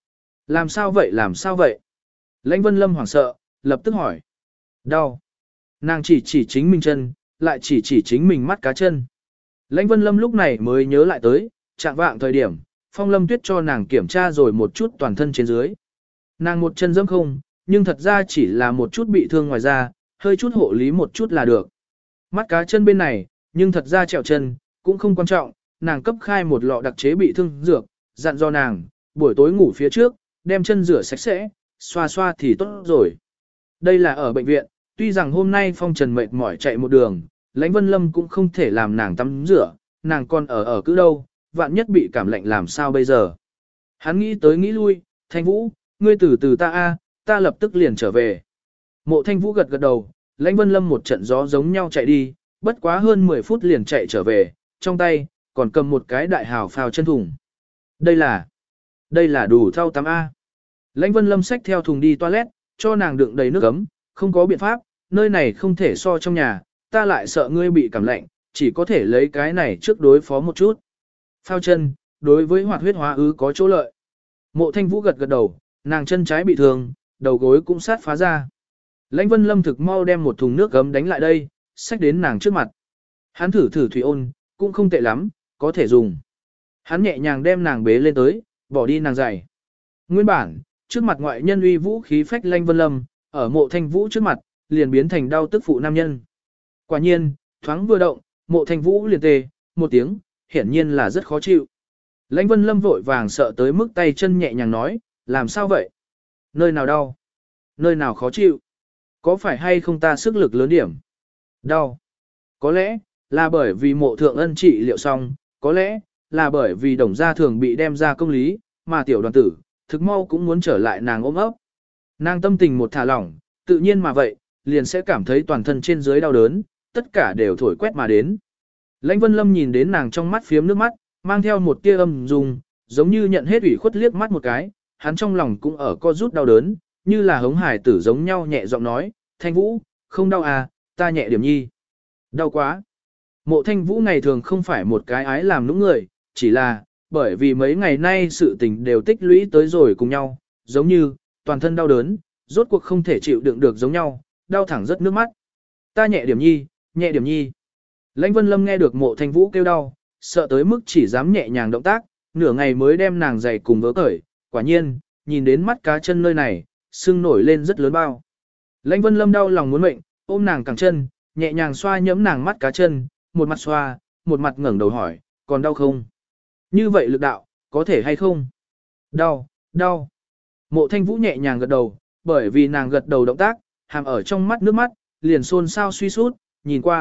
Làm sao vậy làm sao vậy? Lãnh Vân Lâm hoảng sợ, lập tức hỏi. Đau. Nàng chỉ chỉ chính mình chân, lại chỉ chỉ chính mình mắt cá chân. Lãnh Vân Lâm lúc này mới nhớ lại tới, trạng vạng thời điểm, Phong Lâm Tuyết cho nàng kiểm tra rồi một chút toàn thân trên dưới. Nàng một chân dẫm không, nhưng thật ra chỉ là một chút bị thương ngoài da, hơi chút hộ lý một chút là được. Mắt cá chân bên này, nhưng thật ra trẹo chân, cũng không quan trọng, nàng cấp khai một lọ đặc chế bị thương dược, dặn do nàng, buổi tối ngủ phía trước, đem chân rửa sạch sẽ, xoa xoa thì tốt rồi. Đây là ở bệnh viện, tuy rằng hôm nay Phong Trần mệt mỏi chạy một đường, Lãnh Vân Lâm cũng không thể làm nàng tắm rửa, nàng còn ở ở cứ đâu, vạn nhất bị cảm lạnh làm sao bây giờ. Hắn nghĩ tới nghĩ lui, Thanh Vũ, ngươi từ từ ta a, ta lập tức liền trở về. Mộ Thanh Vũ gật gật đầu, Lãnh Vân Lâm một trận gió giống nhau chạy đi, bất quá hơn mười phút liền chạy trở về, trong tay, còn cầm một cái đại hào phao chân thùng. Đây là, đây là đủ thau tắm A. Lãnh Vân Lâm xách theo thùng đi toilet, cho nàng đựng đầy nước ấm, không có biện pháp, nơi này không thể so trong nhà, ta lại sợ ngươi bị cảm lạnh, chỉ có thể lấy cái này trước đối phó một chút. Phao chân, đối với hoạt huyết hóa ứ có chỗ lợi. Mộ Thanh Vũ gật gật đầu, nàng chân trái bị thương, đầu gối cũng sát phá ra. Lãnh Vân Lâm thực mau đem một thùng nước gấm đánh lại đây, xách đến nàng trước mặt. Hắn thử thử thủy ôn, cũng không tệ lắm, có thể dùng. Hắn nhẹ nhàng đem nàng bế lên tới, bỏ đi nàng giày. Nguyên bản, trước mặt ngoại nhân uy vũ khí phách Lãnh Vân Lâm, ở Mộ Thanh Vũ trước mặt, liền biến thành đau tức phụ nam nhân. Quả nhiên, thoáng vừa động, Mộ Thanh Vũ liền tê, một tiếng, hiển nhiên là rất khó chịu. Lãnh Vân Lâm vội vàng sợ tới mức tay chân nhẹ nhàng nói, làm sao vậy? Nơi nào đau? Nơi nào khó chịu? Có phải hay không ta sức lực lớn điểm? Đau. Có lẽ, là bởi vì mộ thượng ân trị liệu xong, có lẽ, là bởi vì đồng gia thường bị đem ra công lý, mà tiểu đoàn tử, thực mau cũng muốn trở lại nàng ôm ấp. Nàng tâm tình một thả lỏng, tự nhiên mà vậy, liền sẽ cảm thấy toàn thân trên dưới đau đớn, tất cả đều thổi quét mà đến. Lãnh Vân Lâm nhìn đến nàng trong mắt phiếm nước mắt, mang theo một tia âm dung, giống như nhận hết ủy khuất liếc mắt một cái, hắn trong lòng cũng ở co rút đau đớn, như là hống hải tử giống nhau nhẹ giọng nói, Thanh Vũ, không đau à, ta nhẹ điểm nhi. Đau quá. Mộ Thanh Vũ ngày thường không phải một cái ái làm nũng người, chỉ là, bởi vì mấy ngày nay sự tình đều tích lũy tới rồi cùng nhau, giống như, toàn thân đau đớn, rốt cuộc không thể chịu đựng được giống nhau, đau thẳng rất nước mắt. Ta nhẹ điểm nhi, nhẹ điểm nhi. Lãnh Vân Lâm nghe được Mộ Thanh Vũ kêu đau, sợ tới mức chỉ dám nhẹ nhàng động tác, nửa ngày mới đem nàng giày cùng vớ cởi, quả nhiên, nhìn đến mắt cá chân nơi này, sưng nổi lên rất lớn bao. Lãnh Vân Lâm đau lòng muốn mệnh, ôm nàng cẳng chân, nhẹ nhàng xoa nhẫm nàng mắt cá chân, một mặt xoa, một mặt ngẩng đầu hỏi, còn đau không? Như vậy lực đạo, có thể hay không? Đau, đau. Mộ Thanh Vũ nhẹ nhàng gật đầu, bởi vì nàng gật đầu động tác, hàm ở trong mắt nước mắt, liền xôn xao suy sút, nhìn qua,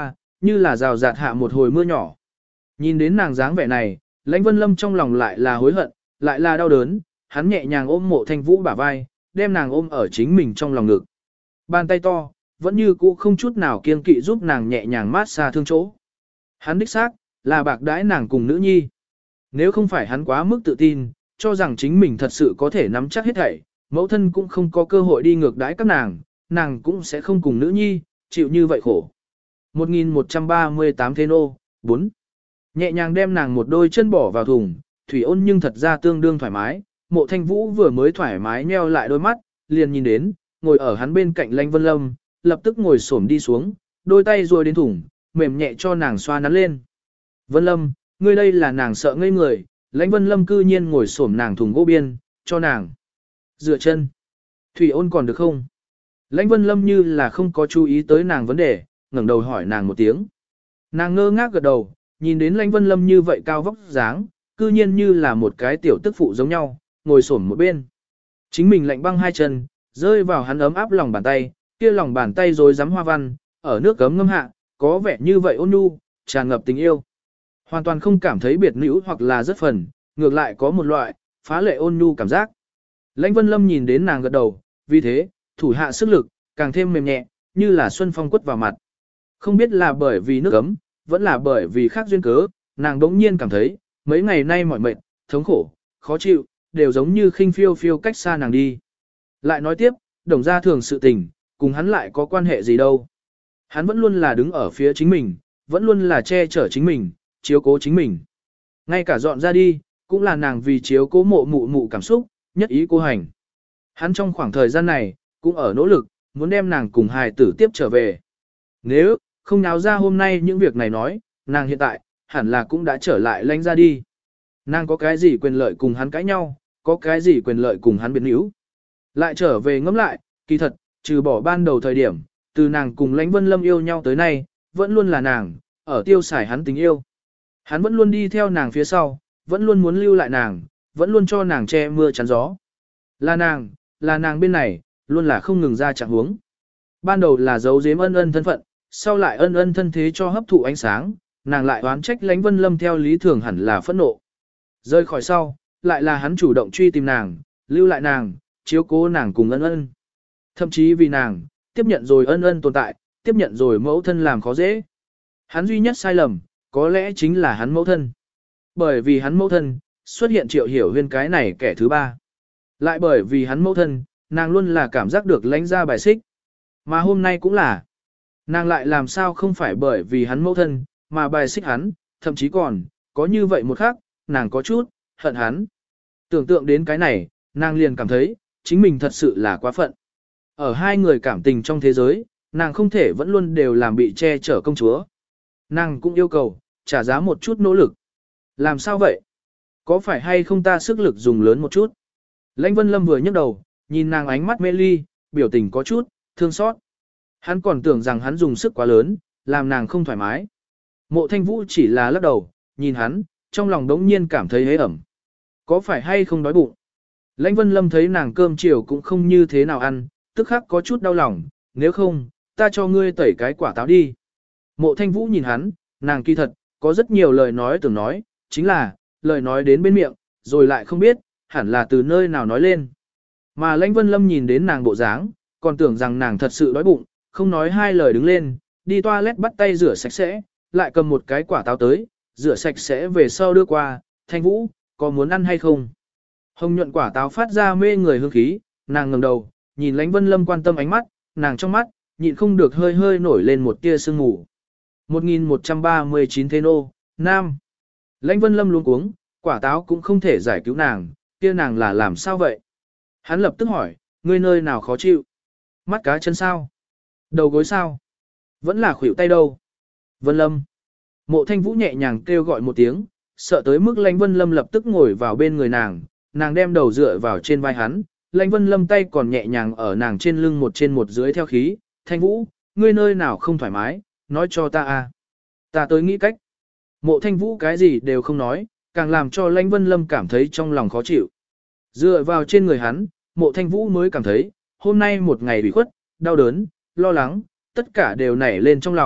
như là rào rạt hạ một hồi mưa nhỏ. Nhìn đến nàng dáng vẻ này, Lãnh Vân Lâm trong lòng lại là hối hận, lại là đau đớn, hắn nhẹ nhàng ôm Mộ Thanh Vũ bả vai, đem nàng ôm ở chính mình trong lòng ngực. Bàn tay to, vẫn như cũ không chút nào kiêng kỵ giúp nàng nhẹ nhàng mát xa thương chỗ. Hắn đích xác, là bạc đãi nàng cùng nữ nhi. Nếu không phải hắn quá mức tự tin, cho rằng chính mình thật sự có thể nắm chắc hết thảy, mẫu thân cũng không có cơ hội đi ngược đãi các nàng, nàng cũng sẽ không cùng nữ nhi, chịu như vậy khổ. một nghìn một trăm ba mươi tám Thế Nô, bốn. Nhẹ nhàng đem nàng một đôi chân bỏ vào thùng, Thủy Ôn nhưng thật ra tương đương thoải mái, Mộ Thanh Vũ vừa mới thoải mái nheo lại đôi mắt, liền nhìn đến, ngồi ở hắn bên cạnh Lãnh Vân Lâm, lập tức ngồi xổm đi xuống, đôi tay ruồi đến thùng, mềm nhẹ cho nàng xoa nắn lên. Vân Lâm, ngươi đây là nàng sợ ngây người, Lãnh Vân Lâm cư nhiên ngồi xổm nàng thùng gỗ biên, cho nàng dựa chân. Thủy Ôn còn được không? Lãnh Vân Lâm như là không có chú ý tới nàng vấn đề, ngẩng đầu hỏi nàng một tiếng. Nàng ngơ ngác gật đầu, nhìn đến Lãnh Vân Lâm như vậy cao vóc dáng, cư nhiên như là một cái tiểu tức phụ giống nhau, ngồi xổm một bên. Chính mình lạnh băng hai chân, rơi vào hắn ấm áp lòng bàn tay, kia lòng bàn tay rồi rắm hoa văn, ở nước cấm ngâm hạ, có vẻ như vậy ôn nhu, tràn ngập tình yêu. Hoàn toàn không cảm thấy biệt nữ hoặc là rất phần, ngược lại có một loại, phá lệ ôn nhu cảm giác. Lãnh Vân Lâm nhìn đến nàng gật đầu, vì thế, thủ hạ sức lực, càng thêm mềm nhẹ, như là xuân phong quất vào mặt. Không biết là bởi vì nước ấm, vẫn là bởi vì khác duyên cớ, nàng đống nhiên cảm thấy, mấy ngày nay mỏi mệt, thống khổ, khó chịu, đều giống như khinh phiêu phiêu cách xa nàng đi. Lại nói tiếp, đồng gia thường sự tình, cùng hắn lại có quan hệ gì đâu. Hắn vẫn luôn là đứng ở phía chính mình, vẫn luôn là che chở chính mình, chiếu cố chính mình. Ngay cả dọn ra đi, cũng là nàng vì chiếu cố mộ mụ mụ cảm xúc, nhất ý cô hành. Hắn trong khoảng thời gian này, cũng ở nỗ lực, muốn đem nàng cùng hài tử tiếp trở về. Nếu, không náo ra hôm nay những việc này nói, nàng hiện tại, hẳn là cũng đã trở lại Lãnh ra đi. Nàng có cái gì quyền lợi cùng hắn cãi nhau, có cái gì quyền lợi cùng hắn biến yếu. Lại trở về ngẫm lại, kỳ thật, trừ bỏ ban đầu thời điểm, từ nàng cùng Lãnh Vân Lâm yêu nhau tới nay, vẫn luôn là nàng, ở tiêu xài hắn tình yêu. Hắn vẫn luôn đi theo nàng phía sau, vẫn luôn muốn lưu lại nàng, vẫn luôn cho nàng che mưa chắn gió. Là nàng, là nàng bên này, luôn là không ngừng ra trạng huống. Ban đầu là giấu giếm ân ân thân phận, sau lại ân ân thân thế cho hấp thụ ánh sáng, nàng lại oán trách Lãnh Vân Lâm theo lý thường hẳn là phẫn nộ. Rơi khỏi sau, lại là hắn chủ động truy tìm nàng, lưu lại nàng, chiếu cố nàng cùng ân ân. Thậm chí vì nàng, tiếp nhận rồi ân ân tồn tại, tiếp nhận rồi mẫu thân làm khó dễ. Hắn duy nhất sai lầm, có lẽ chính là hắn mẫu thân. Bởi vì hắn mẫu thân, xuất hiện Triệu Hiểu Huyên cái này kẻ thứ ba. Lại bởi vì hắn mẫu thân, nàng luôn là cảm giác được Lãnh ra bài xích. Mà hôm nay cũng là, nàng lại làm sao không phải bởi vì hắn mẫu thân, mà bài xích hắn, thậm chí còn, có như vậy một khắc, nàng có chút, hận hắn. Tưởng tượng đến cái này, nàng liền cảm thấy, chính mình thật sự là quá phận. Ở hai người cảm tình trong thế giới, nàng không thể vẫn luôn đều làm bị che chở công chúa. Nàng cũng yêu cầu, trả giá một chút nỗ lực. Làm sao vậy? Có phải hay không ta sức lực dùng lớn một chút? Lãnh Vân Lâm vừa nhấc đầu, nhìn nàng ánh mắt mê ly, biểu tình có chút, thương xót. Hắn còn tưởng rằng hắn dùng sức quá lớn, làm nàng không thoải mái. Mộ Thanh Vũ chỉ là lắc đầu, nhìn hắn, trong lòng đống nhiên cảm thấy hế ẩm. Có phải hay không đói bụng? Lãnh Vân Lâm thấy nàng cơm chiều cũng không như thế nào ăn, tức khắc có chút đau lòng, nếu không, ta cho ngươi tẩy cái quả táo đi. Mộ Thanh Vũ nhìn hắn, nàng kỳ thật, có rất nhiều lời nói tưởng nói, chính là, lời nói đến bên miệng, rồi lại không biết, hẳn là từ nơi nào nói lên. Mà Lãnh Vân Lâm nhìn đến nàng bộ dáng, còn tưởng rằng nàng thật sự đói bụng, không nói hai lời đứng lên, đi toilet bắt tay rửa sạch sẽ, lại cầm một cái quả táo tới, rửa sạch sẽ về sau đưa qua, Thanh Vũ, có muốn ăn hay không? Hồng nhuận quả táo phát ra mê người hương khí, nàng ngẩng đầu, nhìn Lãnh Vân Lâm quan tâm ánh mắt, nàng trong mắt, nhịn không được hơi hơi nổi lên một tia sương mù. một nghìn một trăm ba mươi chín Thế Nô, Nam. Lãnh Vân Lâm luống cuống, quả táo cũng không thể giải cứu nàng, kia nàng là làm sao vậy? Hắn lập tức hỏi, ngươi nơi nào khó chịu? Mắt cá chân sao? Đầu gối sao? Vẫn là khuỷu tay đâu? Vân Lâm. Mộ Thanh Vũ nhẹ nhàng kêu gọi một tiếng, sợ tới mức Lãnh Vân Lâm lập tức ngồi vào bên người nàng, nàng đem đầu dựa vào trên vai hắn, Lãnh Vân Lâm tay còn nhẹ nhàng ở nàng trên lưng một trên một dưới theo khí, Thanh Vũ, ngươi nơi nào không thoải mái, nói cho ta à. Ta tới nghĩ cách. Mộ Thanh Vũ cái gì đều không nói, càng làm cho Lãnh Vân Lâm cảm thấy trong lòng khó chịu. Dựa vào trên người hắn, Mộ Thanh Vũ mới cảm thấy, hôm nay một ngày bị khuất, đau đớn, lo lắng, tất cả đều nảy lên trong lòng,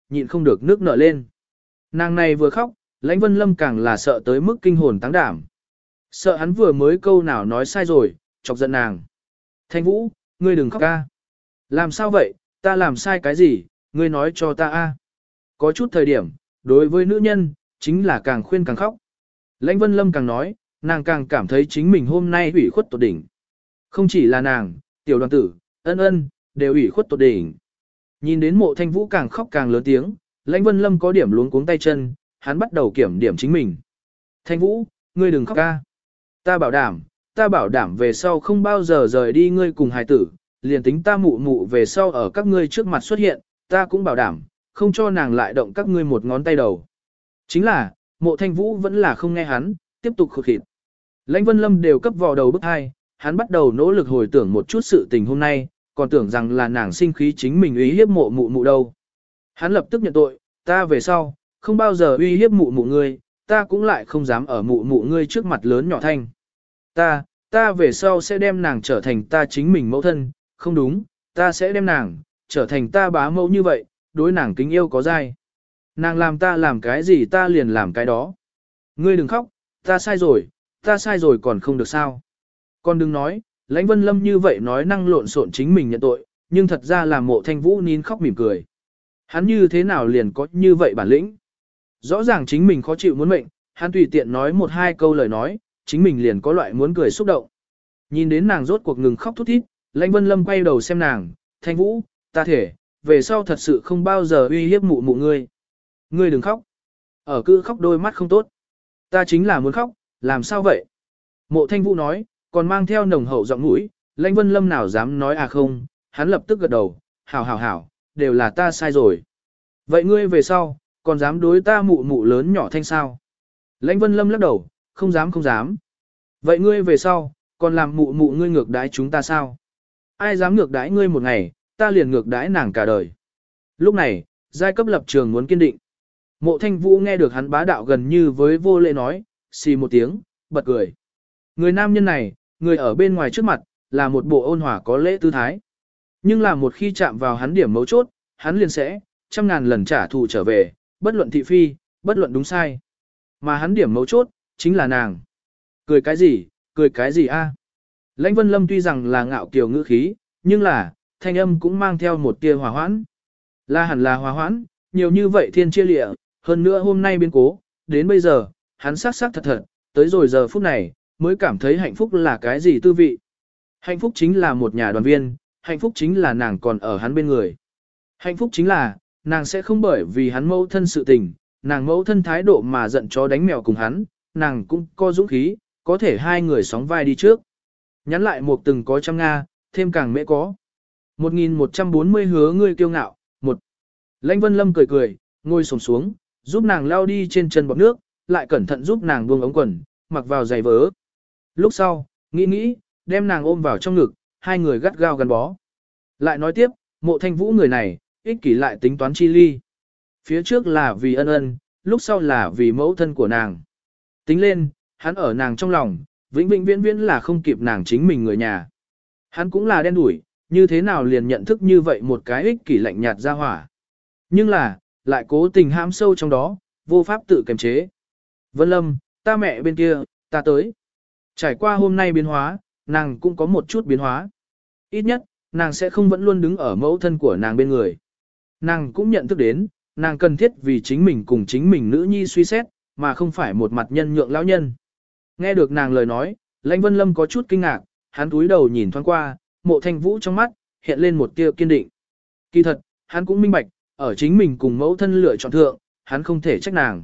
nhịn không được nước nở lên. Nàng này vừa khóc, Lãnh Vân Lâm càng là sợ tới mức kinh hồn táng đảm. Sợ hắn vừa mới câu nào nói sai rồi, chọc giận nàng. Thanh Vũ, ngươi đừng khóc ca. Làm sao vậy, ta làm sai cái gì, ngươi nói cho ta a. Có chút thời điểm, đối với nữ nhân, chính là càng khuyên càng khóc. Lãnh Vân Lâm càng nói, nàng càng cảm thấy chính mình hôm nay ủy khuất tột đỉnh. Không chỉ là nàng, tiểu đoàn tử, ân ân, đều ủy khuất tột đỉnh. Nhìn đến mộ Thanh Vũ càng khóc càng lớn tiếng, Lãnh Vân Lâm có điểm luống cuống tay chân, hắn bắt đầu kiểm điểm chính mình. Thanh Vũ, ngươi đừng khóc ca. Ta bảo đảm, ta bảo đảm về sau không bao giờ rời đi ngươi cùng hài tử, liền tính ta mụ mụ về sau ở các ngươi trước mặt xuất hiện, ta cũng bảo đảm, không cho nàng lại động các ngươi một ngón tay đầu. Chính là, mộ Thanh Vũ vẫn là không nghe hắn, tiếp tục khụt khịt. Lãnh Vân Lâm đều cấp vào đầu bức hai, hắn bắt đầu nỗ lực hồi tưởng một chút sự tình hôm nay, còn tưởng rằng là nàng sinh khí chính mình uy hiếp mộ mụ mụ đâu. Hắn lập tức nhận tội, ta về sau, không bao giờ uy hiếp mụ mụ ngươi, ta cũng lại không dám ở mụ mụ ngươi trước mặt lớn nhỏ thanh. Ta, ta về sau sẽ đem nàng trở thành ta chính mình mẫu thân, không đúng, ta sẽ đem nàng, trở thành ta bá mẫu như vậy, đối nàng kính yêu có dai. Nàng làm ta làm cái gì ta liền làm cái đó. Ngươi đừng khóc, ta sai rồi, ta sai rồi còn không được sao. Con đừng nói, Lãnh Vân Lâm như vậy nói năng lộn xộn chính mình nhận tội, nhưng thật ra là mộ Thanh Vũ nín khóc mỉm cười. Hắn như thế nào liền có như vậy bản lĩnh. Rõ ràng chính mình khó chịu muốn mệnh, hắn tùy tiện nói một hai câu lời nói, chính mình liền có loại muốn cười xúc động. Nhìn đến nàng rốt cuộc ngừng khóc thút thít, Lãnh Vân Lâm quay đầu xem nàng, Thanh Vũ, ta thể, về sau thật sự không bao giờ uy hiếp mụ mụ ngươi. Ngươi đừng khóc. Ở cứ khóc đôi mắt không tốt. Ta chính là muốn khóc, làm sao vậy? Mộ Thanh Vũ nói, còn mang theo nồng hậu giọng mũi, Lãnh Vân Lâm nào dám nói à không, hắn lập tức gật đầu, hảo hảo hảo, đều là ta sai rồi. Vậy ngươi về sau, còn dám đối ta mụ mụ lớn nhỏ thanh sao? Lãnh Vân Lâm lắc đầu, không dám không dám. Vậy ngươi về sau, còn làm mụ mụ ngươi ngược đãi chúng ta sao? Ai dám ngược đãi ngươi một ngày, ta liền ngược đãi nàng cả đời. Lúc này, giai cấp lập trường muốn kiên định. Mộ Thanh Vũ nghe được hắn bá đạo gần như với vô lễ nói, xì một tiếng, bật cười. Người nam nhân này, người ở bên ngoài trước mặt, là một bộ ôn hòa có lễ tư thái. Nhưng là một khi chạm vào hắn điểm mấu chốt, hắn liền sẽ, trăm ngàn lần trả thù trở về, bất luận thị phi, bất luận đúng sai. Mà hắn điểm mấu chốt, chính là nàng. Cười cái gì, cười cái gì a? Lãnh Vân Lâm tuy rằng là ngạo kiều ngữ khí, nhưng là, thanh âm cũng mang theo một tia hòa hoãn. Là hẳn là hòa hoãn, nhiều như vậy thiên chia lịa, hơn nữa hôm nay biến cố, đến bây giờ, hắn sắc sắc thật thật, tới rồi giờ phút này, mới cảm thấy hạnh phúc là cái gì tư vị. Hạnh phúc chính là một nhà đoàn viên, hạnh phúc chính là nàng còn ở hắn bên người. Hạnh phúc chính là, nàng sẽ không bởi vì hắn mẫu thân sự tình, nàng mẫu thân thái độ mà giận chó đánh mèo cùng hắn, nàng cũng có dũng khí, có thể hai người sóng vai đi trước. Nhắn lại một từng có trăm Nga, thêm càng mễ có. một nghìn một trăm bốn mươi hứa ngươi kiêu ngạo, một. Lãnh Vân Lâm cười cười, ngồi xổm xuống, giúp nàng lao đi trên chân bọt nước, lại cẩn thận giúp nàng buông ống quần, mặc vào giày vớ. Lúc sau, nghĩ nghĩ, đem nàng ôm vào trong ngực, hai người gắt gao gắn bó. Lại nói tiếp, mộ Thanh Vũ người này, ích kỷ lại tính toán chi ly. Phía trước là vì ân ân, lúc sau là vì mẫu thân của nàng. Tính lên, hắn ở nàng trong lòng, vĩnh vĩnh viễn viễn là không kịp nàng chính mình người nhà. Hắn cũng là đen đủi, như thế nào liền nhận thức như vậy một cái ích kỷ lạnh nhạt ra hỏa. Nhưng là, lại cố tình hãm sâu trong đó, vô pháp tự kiềm chế. Vân Lâm, ta mẹ bên kia, ta tới. Trải qua hôm nay biến hóa, nàng cũng có một chút biến hóa. Ít nhất, nàng sẽ không vẫn luôn đứng ở mẫu thân của nàng bên người. Nàng cũng nhận thức đến, nàng cần thiết vì chính mình cùng chính mình nữ nhi suy xét, mà không phải một mặt nhân nhượng lão nhân. Nghe được nàng lời nói, Lãnh Vân Lâm có chút kinh ngạc, hắn cúi đầu nhìn thoáng qua, mộ Thanh Vũ trong mắt, hiện lên một tia kiên định. Kỳ thật, hắn cũng minh bạch, ở chính mình cùng mẫu thân lựa chọn thượng, hắn không thể trách nàng.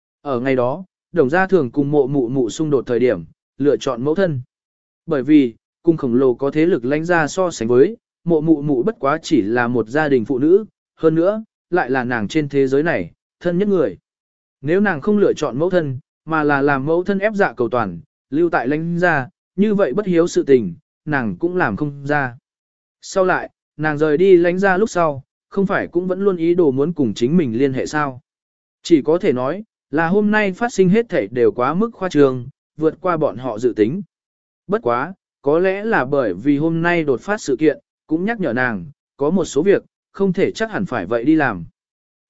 Ở ngày đó, đồng gia thường cùng mộ mụ mụ xung đột thời điểm, lựa chọn mẫu thân. Bởi vì, cung khổng lồ có thế lực lãnh ra so sánh với, mộ mụ mụ bất quá chỉ là một gia đình phụ nữ, hơn nữa, lại là nàng trên thế giới này, thân nhất người. Nếu nàng không lựa chọn mẫu thân, mà là làm mẫu thân ép dạ cầu toàn, lưu tại lãnh ra, như vậy bất hiếu sự tình, nàng cũng làm không ra. Sau lại, nàng rời đi lãnh ra lúc sau, không phải cũng vẫn luôn ý đồ muốn cùng chính mình liên hệ sao. Chỉ có thể nói, là hôm nay phát sinh hết thảy đều quá mức khoa trương, vượt qua bọn họ dự tính. Bất quá, có lẽ là bởi vì hôm nay đột phát sự kiện, cũng nhắc nhở nàng, có một số việc, không thể chắc hẳn phải vậy đi làm.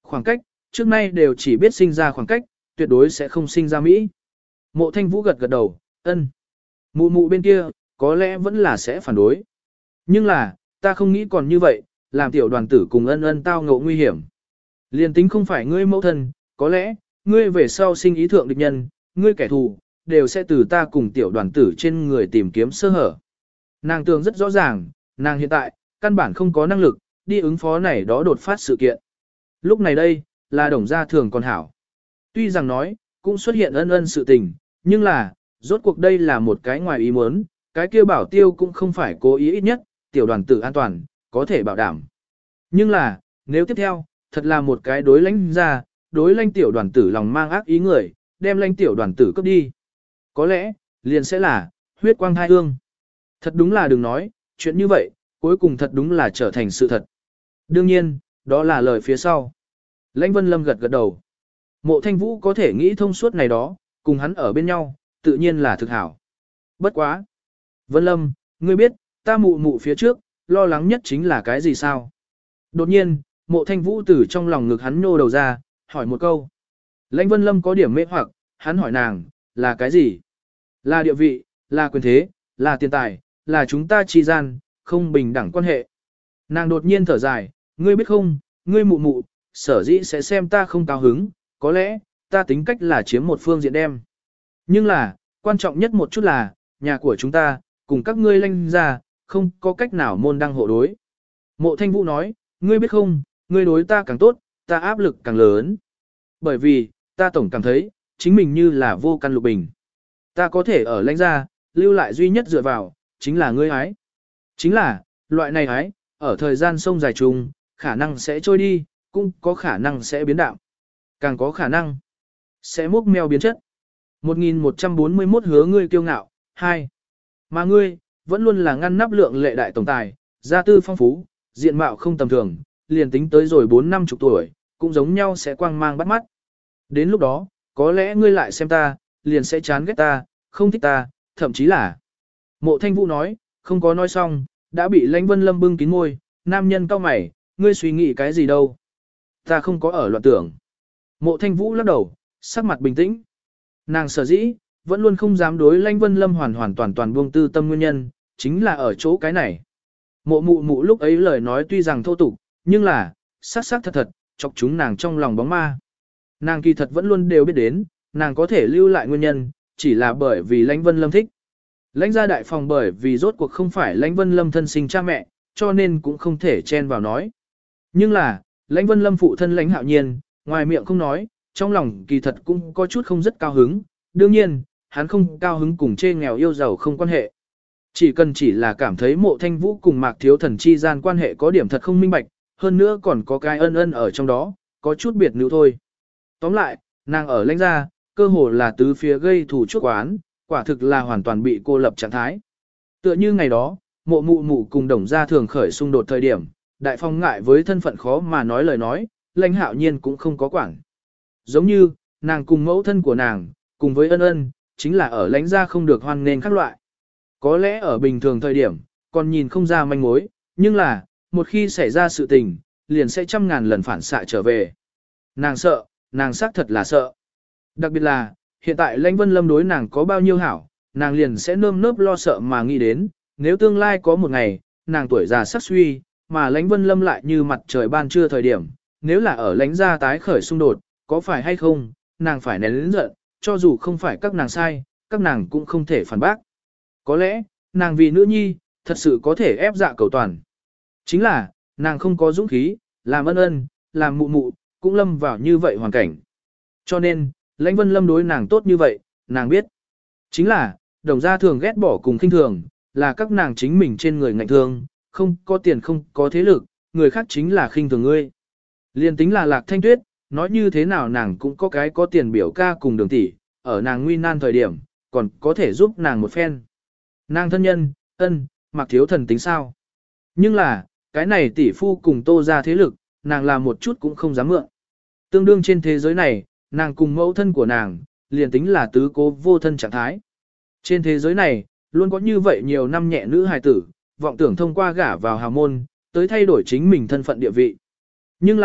khoảng cách, trước nay đều chỉ biết sinh ra khoảng cách, tuyệt đối sẽ không sinh ra Mỹ. Mộ Thanh Vũ gật gật đầu, ân. Mụ mụ bên kia, có lẽ vẫn là sẽ phản đối. Nhưng là, ta không nghĩ còn như vậy, làm tiểu đoàn tử cùng ân ân tao ngộ nguy hiểm. Liên tính không phải ngươi mẫu thân, có lẽ, ngươi về sau sinh ý thượng địch nhân, ngươi kẻ thù, đều sẽ từ ta cùng tiểu đoàn tử trên người tìm kiếm sơ hở. Nàng tưởng rất rõ ràng, nàng hiện tại, căn bản không có năng lực, đi ứng phó này đó đột phát sự kiện. Lúc này đây, là đồng gia thường còn hảo. Tuy rằng nói, cũng xuất hiện ân ân sự tình, nhưng là, rốt cuộc đây là một cái ngoài ý muốn, cái kia bảo tiêu cũng không phải cố ý, ít nhất, tiểu đoàn tử an toàn, có thể bảo đảm. Nhưng là, nếu tiếp theo, thật là một cái đối lãnh ra, đối lãnh tiểu đoàn tử lòng mang ác ý người, đem lãnh tiểu đoàn tử cướp đi. Có lẽ, liền sẽ là, huyết quang thai hương. Thật đúng là đừng nói, chuyện như vậy, cuối cùng thật đúng là trở thành sự thật. Đương nhiên, đó là lời phía sau. Lãnh Vân Lâm gật gật đầu. Mộ Thanh Vũ có thể nghĩ thông suốt này đó, cùng hắn ở bên nhau, tự nhiên là thực hảo. Bất quá. Vân Lâm, ngươi biết, ta mụ mụ phía trước, lo lắng nhất chính là cái gì sao? Đột nhiên, Mộ Thanh Vũ từ trong lòng ngực hắn nhô đầu ra, hỏi một câu. Lãnh Vân Lâm có điểm mê hoặc, hắn hỏi nàng, là cái gì? Là địa vị, là quyền thế, là tiền tài, là chúng ta chi gian, không bình đẳng quan hệ. Nàng đột nhiên thở dài, ngươi biết không, ngươi mụ mụ, sở dĩ sẽ xem ta không cao hứng, có lẽ, ta tính cách là chiếm một phương diện đem. Nhưng là, quan trọng nhất một chút là, nhà của chúng ta, cùng các ngươi Lãnh gia, không có cách nào môn đăng hộ đối. Mộ Thanh Vũ nói, ngươi biết không, ngươi đối ta càng tốt, ta áp lực càng lớn. Bởi vì, ta tổng cảm thấy, chính mình như là vô căn lục bình. Ta có thể ở Lãnh gia, lưu lại duy nhất dựa vào, chính là ngươi ái. Chính là, loại này ái, ở thời gian sông dài trùng, khả năng sẽ trôi đi, cũng có khả năng sẽ biến đạo. Càng có khả năng, sẽ múc mèo biến chất. một nghìn một trăm bốn mươi mốt hứa ngươi kiêu ngạo, hai. Mà ngươi, vẫn luôn là ngăn nắp lượng lệ đại tổng tài, gia tư phong phú, diện mạo không tầm thường, liền tính tới rồi bốn năm chục tuổi, cũng giống nhau sẽ quang mang bắt mắt. Đến lúc đó, có lẽ ngươi lại xem ta, liền sẽ chán ghét ta, không thích ta, thậm chí là. Mộ Thanh Vũ nói, không có nói xong, đã bị Lãnh Vân Lâm bưng kín môi, nam nhân cao mày, ngươi suy nghĩ cái gì đâu. Ta không có ở loạn tưởng. Mộ Thanh Vũ lắc đầu, sắc mặt bình tĩnh. Nàng sở dĩ, vẫn luôn không dám đối Lãnh Vân Lâm hoàn hoàn toàn toàn buông tư tâm nguyên nhân, chính là ở chỗ cái này. Mộ mụ mụ lúc ấy lời nói tuy rằng thô tục, nhưng là, sắc sắc thật thật, chọc chúng nàng trong lòng bóng ma. Nàng kỳ thật vẫn luôn đều biết đến, nàng có thể lưu lại nguyên nhân, chỉ là bởi vì Lãnh Vân Lâm thích. Lãnh gia đại phòng bởi vì rốt cuộc không phải Lãnh Vân Lâm thân sinh cha mẹ, cho nên cũng không thể chen vào nói. Nhưng là, Lãnh Vân Lâm phụ thân Lãnh Hạo Nhiên, ngoài miệng không nói, trong lòng kỳ thật cũng có chút không rất cao hứng, đương nhiên, hắn không cao hứng cùng chê nghèo yêu giàu không quan hệ. Chỉ cần chỉ là cảm thấy Mộ Thanh Vũ cùng Mạc Thiếu Thần chi gian quan hệ có điểm thật không minh bạch, hơn nữa còn có cái ân ân ở trong đó, có chút biệt nữ thôi. Tóm lại, nàng ở Lãnh gia, cơ hồ là tứ phía gây thủ chuốc oán, quả thực là hoàn toàn bị cô lập trạng thái. Tựa như ngày đó, Mộ mụ mụ cùng Đồng gia thường khởi xung đột thời điểm, đại phong ngại với thân phận khó mà nói lời nói, Lãnh Hạo Nhiên cũng không có quản. Giống như, nàng cùng mẫu thân của nàng, cùng với ân ân, chính là ở Lãnh gia không được hoan nghênh các loại. Có lẽ ở bình thường thời điểm, còn nhìn không ra manh mối, nhưng là, một khi xảy ra sự tình, liền sẽ trăm ngàn lần phản xạ trở về. Nàng sợ, nàng xác thật là sợ. Đặc biệt là, hiện tại Lãnh Vân Lâm đối nàng có bao nhiêu hảo, nàng liền sẽ nơm nớp lo sợ mà nghĩ đến, nếu tương lai có một ngày, nàng tuổi già sắc suy, mà Lãnh Vân Lâm lại như mặt trời ban trưa thời điểm, nếu là ở Lãnh gia tái khởi xung đột, có phải hay không, nàng phải nén lớn giận, cho dù không phải các nàng sai, các nàng cũng không thể phản bác. Có lẽ, nàng vì nữ nhi, thật sự có thể ép dạ cầu toàn. Chính là, nàng không có dũng khí, làm ân ân, làm mụ mụ, cũng lâm vào như vậy hoàn cảnh. Cho nên, Lãnh Vân Lâm đối nàng tốt như vậy, nàng biết. Chính là, đồng gia thường ghét bỏ cùng khinh thường, là các nàng chính mình trên người ngạnh thương, không có tiền không có thế lực, người khác chính là khinh thường ngươi. Liên tính là Lạc Thanh Tuyết, nói như thế nào nàng cũng có cái có tiền biểu ca cùng đường tỷ, ở nàng nguy nan thời điểm, còn có thể giúp nàng một phen. Nàng thân nhân, ân, Mạc Thiếu Thần tính sao? Nhưng là, cái này tỷ phu cùng Tô ra thế lực, nàng làm một chút cũng không dám mượn. Tương đương trên thế giới này, nàng cùng mẫu thân của nàng, liền tính là tứ cố vô thân trạng thái. Trên thế giới này, luôn có như vậy nhiều năm nhẹ nữ hài tử, vọng tưởng thông qua gả vào hào môn, tới thay đổi chính mình thân phận địa vị. Nhưng là,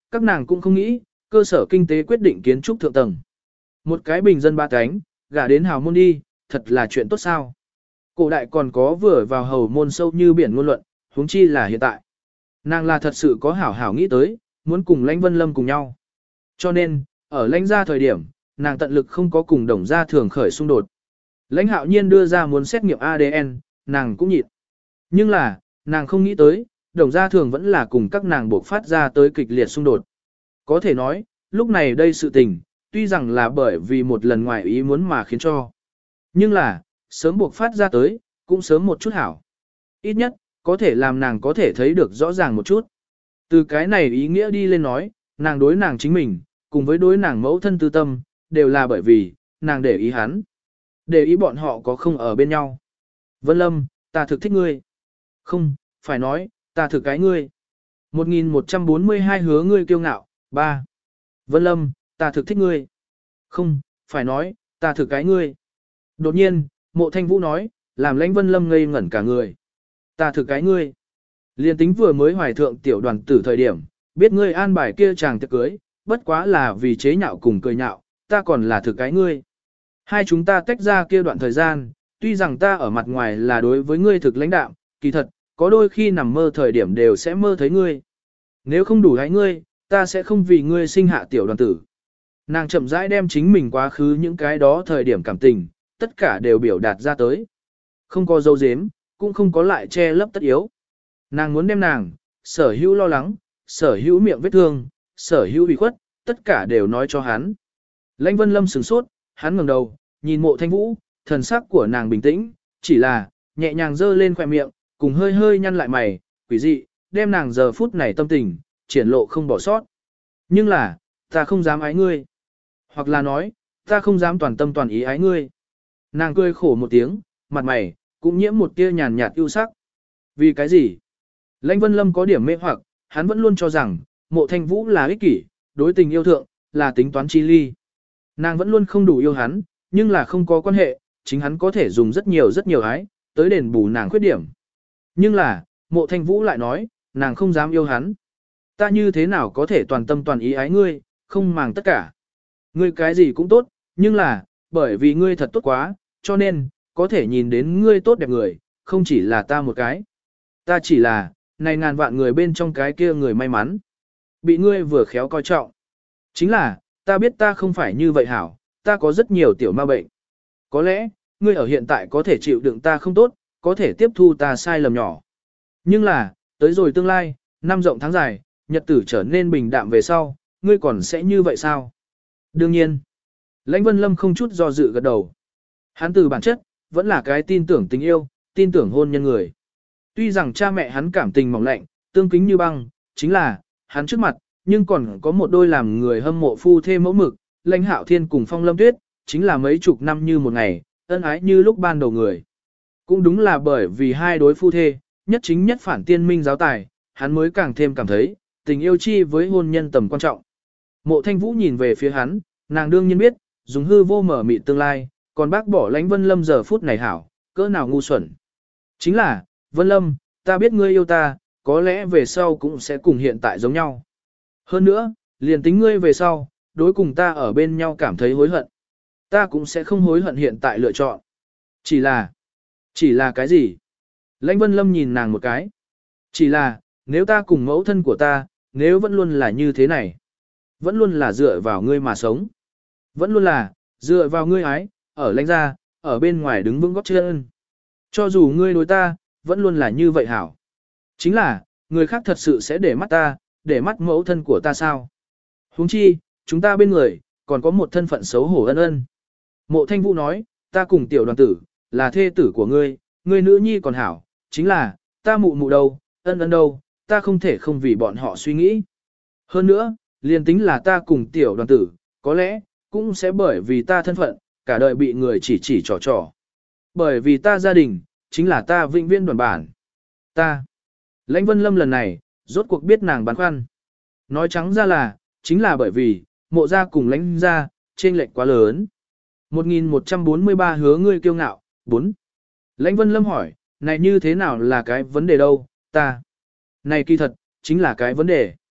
các nàng cũng không nghĩ, cơ sở kinh tế quyết định kiến trúc thượng tầng. Một cái bình dân ba cánh, gả đến hào môn đi, thật là chuyện tốt sao. Cổ đại còn có vừa vào hầu môn sâu như biển ngôn luận, huống chi là hiện tại. Nàng là thật sự có hảo hảo nghĩ tới, muốn cùng Lãnh Vân Lâm cùng nhau. Cho nên, ở Lãnh gia thời điểm, nàng tận lực không có cùng Đồng gia thường khởi xung đột. Lãnh Hạo Nhiên đưa ra muốn xét nghiệm a đê en, nàng cũng nhịn. Nhưng là, nàng không nghĩ tới, Đồng gia thường vẫn là cùng các nàng buộc phát ra tới kịch liệt xung đột. Có thể nói, lúc này đây sự tình, tuy rằng là bởi vì một lần ngoài ý muốn mà khiến cho. Nhưng là, sớm buộc phát ra tới, cũng sớm một chút hảo. Ít nhất, có thể làm nàng có thể thấy được rõ ràng một chút. Từ cái này ý nghĩa đi lên nói, nàng đối nàng chính mình, cùng với đối nàng mẫu thân tư tâm, đều là bởi vì, nàng để ý hắn. Để ý bọn họ có không ở bên nhau. Vân Lâm, ta thực thích ngươi. Không, phải nói, ta thực cái ngươi. một nghìn một trăm bốn mươi hai hứa ngươi kiêu ngạo, ba. Vân Lâm, ta thực thích ngươi. Không, phải nói, ta thực cái ngươi. Đột nhiên, Mộ Thanh Vũ nói, làm Lãnh Vân Lâm ngây ngẩn cả người. Ta thực cái ngươi. Liên tính vừa mới hoài thượng tiểu đoàn tử thời điểm, biết ngươi an bài kia chàng tiệc cưới, bất quá là vì chế nhạo cùng cười nhạo, ta còn là thực cái ngươi. Hai chúng ta tách ra kia đoạn thời gian, tuy rằng ta ở mặt ngoài là đối với ngươi thực lãnh đạm, kỳ thật, có đôi khi nằm mơ thời điểm đều sẽ mơ thấy ngươi. Nếu không đủ hãy ngươi, ta sẽ không vì ngươi sinh hạ tiểu đoàn tử. Nàng chậm rãi đem chính mình quá khứ những cái đó thời điểm cảm tình, tất cả đều biểu đạt ra tới. Không có dấu dếm, cũng không có lại che lấp tất yếu. Nàng muốn đem nàng, sở hữu lo lắng, sở hữu miệng vết thương, sở hữu bị khuất, tất cả đều nói cho hắn. Lãnh Vân Lâm sửng sốt, hắn ngẩng đầu, nhìn Mộ Thanh Vũ, thần sắc của nàng bình tĩnh, chỉ là, nhẹ nhàng dơ lên khỏe miệng, cùng hơi hơi nhăn lại mày, quỷ dị, đem nàng giờ phút này tâm tình, triển lộ không bỏ sót. Nhưng là, ta không dám ái ngươi. Hoặc là nói, ta không dám toàn tâm toàn ý ái ngươi. Nàng cười khổ một tiếng, mặt mày, cũng nhiễm một tia nhàn nhạt ưu sắc. Vì cái gì? Lãnh Vân Lâm có điểm mê hoặc, hắn vẫn luôn cho rằng, Mộ Thanh Vũ là ích kỷ, đối tình yêu thượng, là tính toán chi ly. Nàng vẫn luôn không đủ yêu hắn, nhưng là không có quan hệ, chính hắn có thể dùng rất nhiều rất nhiều ái, tới đền bù nàng khuyết điểm. Nhưng là, Mộ Thanh Vũ lại nói, nàng không dám yêu hắn. Ta như thế nào có thể toàn tâm toàn ý ái ngươi, không màng tất cả. Ngươi cái gì cũng tốt, nhưng là, bởi vì ngươi thật tốt quá, cho nên, có thể nhìn đến ngươi tốt đẹp người, không chỉ là ta một cái. Ta chỉ là, này ngàn vạn người bên trong cái kia người may mắn. Bị ngươi vừa khéo coi trọng. Chính là, ta biết ta không phải như vậy hảo, ta có rất nhiều tiểu ma bệnh. Có lẽ, ngươi ở hiện tại có thể chịu đựng ta không tốt, có thể tiếp thu ta sai lầm nhỏ. Nhưng là, tới rồi tương lai, năm rộng tháng dài, nhật tử trở nên bình đạm về sau, ngươi còn sẽ như vậy sao? Đương nhiên, Lãnh Vân Lâm không chút do dự gật đầu. Hắn từ bản chất, vẫn là cái tin tưởng tình yêu, tin tưởng hôn nhân người. Tuy rằng cha mẹ hắn cảm tình mỏng lạnh, tương kính như băng, chính là, hắn trước mặt, nhưng còn có một đôi làm người hâm mộ phu thê mẫu mực, Lãnh Hạo Thiên cùng Phong Lâm Tuyết, chính là mấy chục năm như một ngày, ân ái như lúc ban đầu người. Cũng đúng là bởi vì hai đối phu thê, nhất chính nhất phản tiên minh giáo tài, hắn mới càng thêm cảm thấy, tình yêu chi với hôn nhân tầm quan trọng. Mộ Thanh Vũ nhìn về phía hắn, nàng đương nhiên biết, dùng hư vô mở mịt tương lai, còn bác bỏ Lãnh Vân Lâm giờ phút này hảo, cỡ nào ngu xuẩn. Chính là, Vân Lâm, ta biết ngươi yêu ta, có lẽ về sau cũng sẽ cùng hiện tại giống nhau. Hơn nữa, liền tính ngươi về sau, đối cùng ta ở bên nhau cảm thấy hối hận. Ta cũng sẽ không hối hận hiện tại lựa chọn. Chỉ là, chỉ là cái gì? Lãnh Vân Lâm nhìn nàng một cái. Chỉ là, nếu ta cùng mẫu thân của ta, nếu vẫn luôn là như thế này, vẫn luôn là dựa vào ngươi mà sống. Vẫn luôn là, dựa vào ngươi ái, ở lãnh gia, ở bên ngoài đứng vững gót chân. Cho dù ngươi đối ta, vẫn luôn là như vậy hảo. Chính là, người khác thật sự sẽ để mắt ta, để mắt mẫu thân của ta sao? Huống chi, chúng ta bên người, còn có một thân phận xấu hổ ân ân. Mộ Thanh Vũ nói, ta cùng tiểu đoàn tử, là thê tử của ngươi, ngươi nữ nhi còn hảo, chính là, ta mụ mụ đâu, ân ân đâu, ta không thể không vì bọn họ suy nghĩ. Hơn nữa, liền tính là ta cùng tiểu đoàn tử, có lẽ, cũng sẽ bởi vì ta thân phận, cả đời bị người chỉ chỉ trò trò. Bởi vì ta gia đình, chính là ta vĩnh viễn đoàn bản. Ta. Lãnh Vân Lâm lần này, rốt cuộc biết nàng băn khoăn. Nói trắng ra là, chính là bởi vì, mộ gia cùng lãnh gia, chênh lệch quá lớn. một nghìn một trăm bốn mươi ba hứa ngươi kiêu ngạo, bốn. Lãnh Vân Lâm hỏi, này như thế nào là cái vấn đề đâu, ta. Này kỳ thật, chính là cái vấn đề.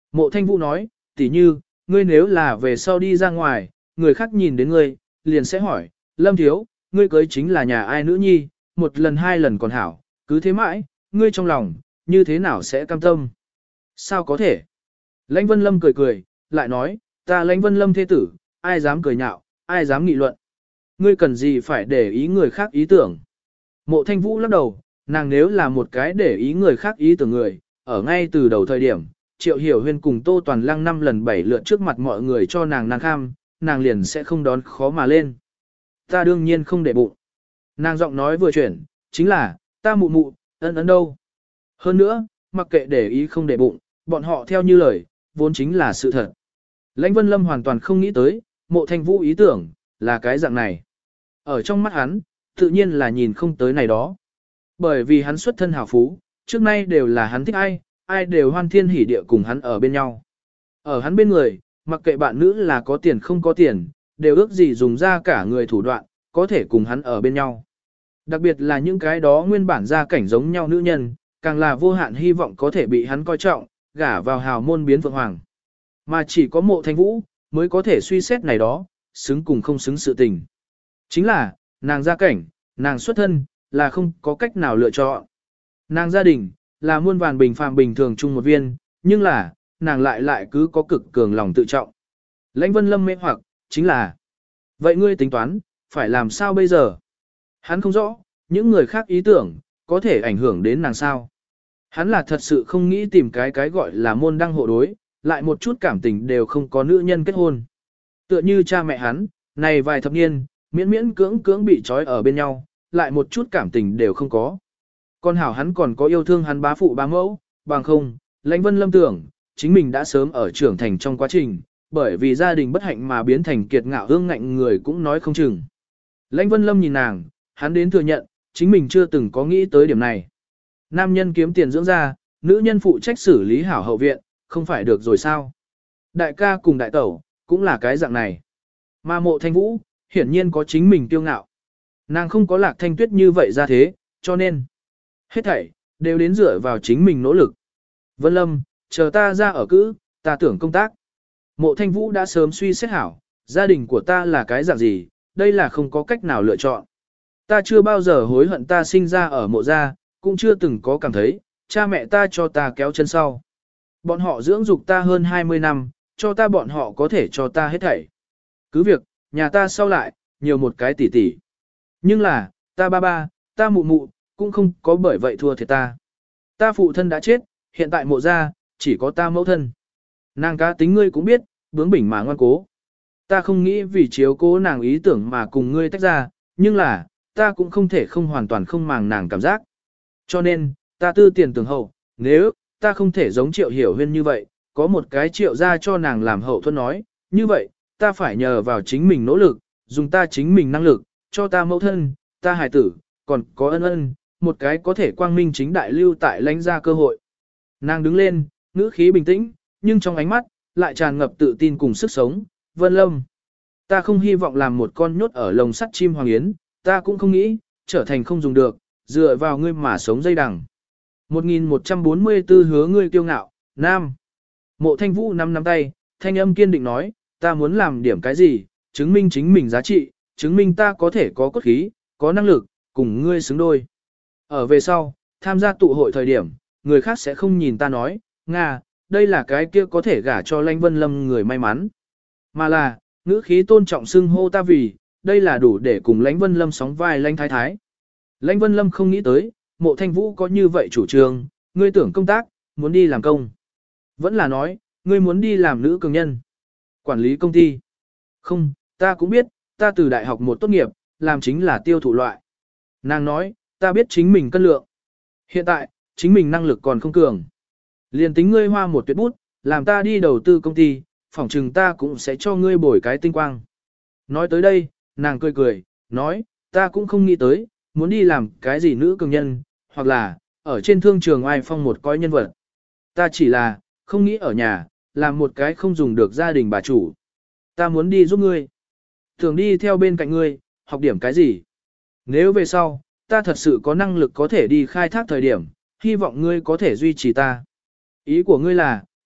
Mộ Thanh Vũ nói, tỷ như, ngươi nếu là về sau đi ra ngoài, người khác nhìn đến ngươi, liền sẽ hỏi, Lâm Thiếu, ngươi cưới chính là nhà ai nữ nhi, một lần hai lần còn hảo, cứ thế mãi, ngươi trong lòng, như thế nào sẽ cam tâm? Sao có thể? Lãnh Vân Lâm cười cười, lại nói, ta Lãnh Vân Lâm thế tử, ai dám cười nhạo, ai dám nghị luận. Ngươi cần gì phải để ý người khác ý tưởng. Mộ Thanh Vũ lắc đầu, nàng nếu là một cái để ý người khác ý tưởng người, ở ngay từ đầu thời điểm, Triệu Hiểu Huyên cùng Tô Toàn Lăng năm lần bảy lượt trước mặt mọi người cho nàng nàng kham, nàng liền sẽ không đón khó mà lên. Ta đương nhiên không để bụng. Nàng giọng nói vừa chuyển, chính là, ta mụ mụ, ân ấn đâu. Hơn nữa, mặc kệ để ý không để bụng, bọn họ theo như lời, vốn chính là sự thật. Lãnh Vân Lâm hoàn toàn không nghĩ tới, Mộ Thanh Vũ ý tưởng, là cái dạng này. Ở trong mắt hắn, tự nhiên là nhìn không tới này đó. Bởi vì hắn xuất thân hào phú, trước nay đều là hắn thích ai, ai đều hoan thiên hỉ địa cùng hắn ở bên nhau. Ở hắn bên người, mặc kệ bạn nữ là có tiền không có tiền, đều ước gì dùng ra cả người thủ đoạn, có thể cùng hắn ở bên nhau. Đặc biệt là những cái đó nguyên bản ra cảnh giống nhau nữ nhân, càng là vô hạn hy vọng có thể bị hắn coi trọng, gả vào hào môn biến vượng hoàng. Mà chỉ có Mộ Thanh Vũ, mới có thể suy xét này đó, xứng cùng không xứng sự tình. Chính là, nàng gia cảnh, nàng xuất thân, là không có cách nào lựa chọn. Nàng gia đình, là muôn vàn bình phàm bình thường chung một viên, nhưng là, nàng lại lại cứ có cực cường lòng tự trọng. Lãnh Vân Lâm mê hoặc, chính là, vậy ngươi tính toán, phải làm sao bây giờ? Hắn không rõ, những người khác ý tưởng, có thể ảnh hưởng đến nàng sao. Hắn là thật sự không nghĩ tìm cái cái gọi là môn đăng hộ đối, lại một chút cảm tình đều không có nữ nhân kết hôn. Tựa như cha mẹ hắn, này vài thập niên, miễn miễn cưỡng cưỡng bị trói ở bên nhau, lại một chút cảm tình đều không có. Con hảo hắn còn có yêu thương hắn bá phụ bá mẫu, bằng không, Lãnh Vân Lâm tưởng, chính mình đã sớm ở trưởng thành trong quá trình, bởi vì gia đình bất hạnh mà biến thành kiệt ngạo hương ngạnh người cũng nói không chừng. Lãnh Vân Lâm nhìn nàng, hắn đến thừa nhận, chính mình chưa từng có nghĩ tới điểm này. Nam nhân kiếm tiền dưỡng ra, nữ nhân phụ trách xử lý hảo hậu viện, không phải được rồi sao? Đại ca cùng đại tẩu, cũng là cái dạng này. Mà Mộ Thanh Vũ, hiển nhiên có chính mình kiêu ngạo. Nàng không có Lạc Thanh Tuyết như vậy ra thế, cho nên, hết thảy, đều đến dựa vào chính mình nỗ lực. Vân Lâm, chờ ta ra ở cữ, ta tưởng công tác. Mộ Thanh Vũ đã sớm suy xét hảo, gia đình của ta là cái dạng gì, đây là không có cách nào lựa chọn. Ta chưa bao giờ hối hận ta sinh ra ở mộ gia, cũng chưa từng có cảm thấy, cha mẹ ta cho ta kéo chân sau. Bọn họ dưỡng dục ta hơn hai mươi năm, cho ta bọn họ có thể cho ta hết thảy. Cứ việc, nhà ta sau lại, nhiều một cái tỷ tỷ. Nhưng là, ta ba ba, ta mụ mụ, cũng không có bởi vậy thua thiệt ta. Ta phụ thân đã chết, hiện tại mộ gia, chỉ có ta mẫu thân. Nàng cá tính ngươi cũng biết, bướng bỉnh mà ngoan cố. Ta không nghĩ vì chiếu cố nàng ý tưởng mà cùng ngươi tách ra, nhưng là, ta cũng không thể không hoàn toàn không màng nàng cảm giác. Cho nên, ta tư tiền tưởng hậu, nếu, ta không thể giống Triệu Hiểu Huyên như vậy, có một cái triệu ra cho nàng làm hậu thuẫn nói, như vậy, ta phải nhờ vào chính mình nỗ lực, dùng ta chính mình năng lực, cho ta mẫu thân, ta hài tử, còn có ân ân, một cái có thể quang minh chính đại lưu tại lãnh ra cơ hội. Nàng đứng lên, ngữ khí bình tĩnh, nhưng trong ánh mắt, lại tràn ngập tự tin cùng sức sống, Vân Lâm. Ta không hy vọng làm một con nhốt ở lồng sắt chim hoàng yến, ta cũng không nghĩ, trở thành không dùng được, dựa vào ngươi mà sống dây đằng. một nghìn một trăm bốn mươi tư hứa ngươi kiêu ngạo, Nam. Mộ Thanh Vũ nắm nắm tay, thanh âm kiên định nói, ta muốn làm điểm cái gì, chứng minh chính mình giá trị, chứng minh ta có thể có cốt khí, có năng lực, cùng ngươi xứng đôi. Ở về sau, tham gia tụ hội thời điểm, người khác sẽ không nhìn ta nói, Nga, đây là cái kia có thể gả cho Lãnh Vân Lâm người may mắn. Mà là, ngữ khí tôn trọng xưng hô ta vì, đây là đủ để cùng Lãnh Vân Lâm sóng vai Lãnh Thái Thái. Lãnh Vân Lâm không nghĩ tới, Mộ Thanh Vũ có như vậy chủ trương, ngươi tưởng công tác, muốn đi làm công. Vẫn là nói, ngươi muốn đi làm nữ cường nhân. Quản lý công ty. Không, ta cũng biết, ta từ đại học một tốt nghiệp, làm chính là tiêu thụ loại. Nàng nói, ta biết chính mình cân lượng. Hiện tại, chính mình năng lực còn không cường. Liền tính ngươi hoa một tuyệt bút, làm ta đi đầu tư công ty, phỏng chừng ta cũng sẽ cho ngươi bồi cái tinh quang. Nói tới đây, nàng cười cười, nói, ta cũng không nghĩ tới, muốn đi làm cái gì nữ cường nhân, hoặc là, ở trên thương trường ai phong một coi nhân vật. Ta chỉ là, không nghĩ ở nhà, làm một cái không dùng được gia đình bà chủ. Ta muốn đi giúp ngươi. Thường đi theo bên cạnh ngươi, học điểm cái gì. Nếu về sau, ta thật sự có năng lực có thể đi khai thác thời điểm, hy vọng ngươi có thể duy trì ta. Ý của ngươi là,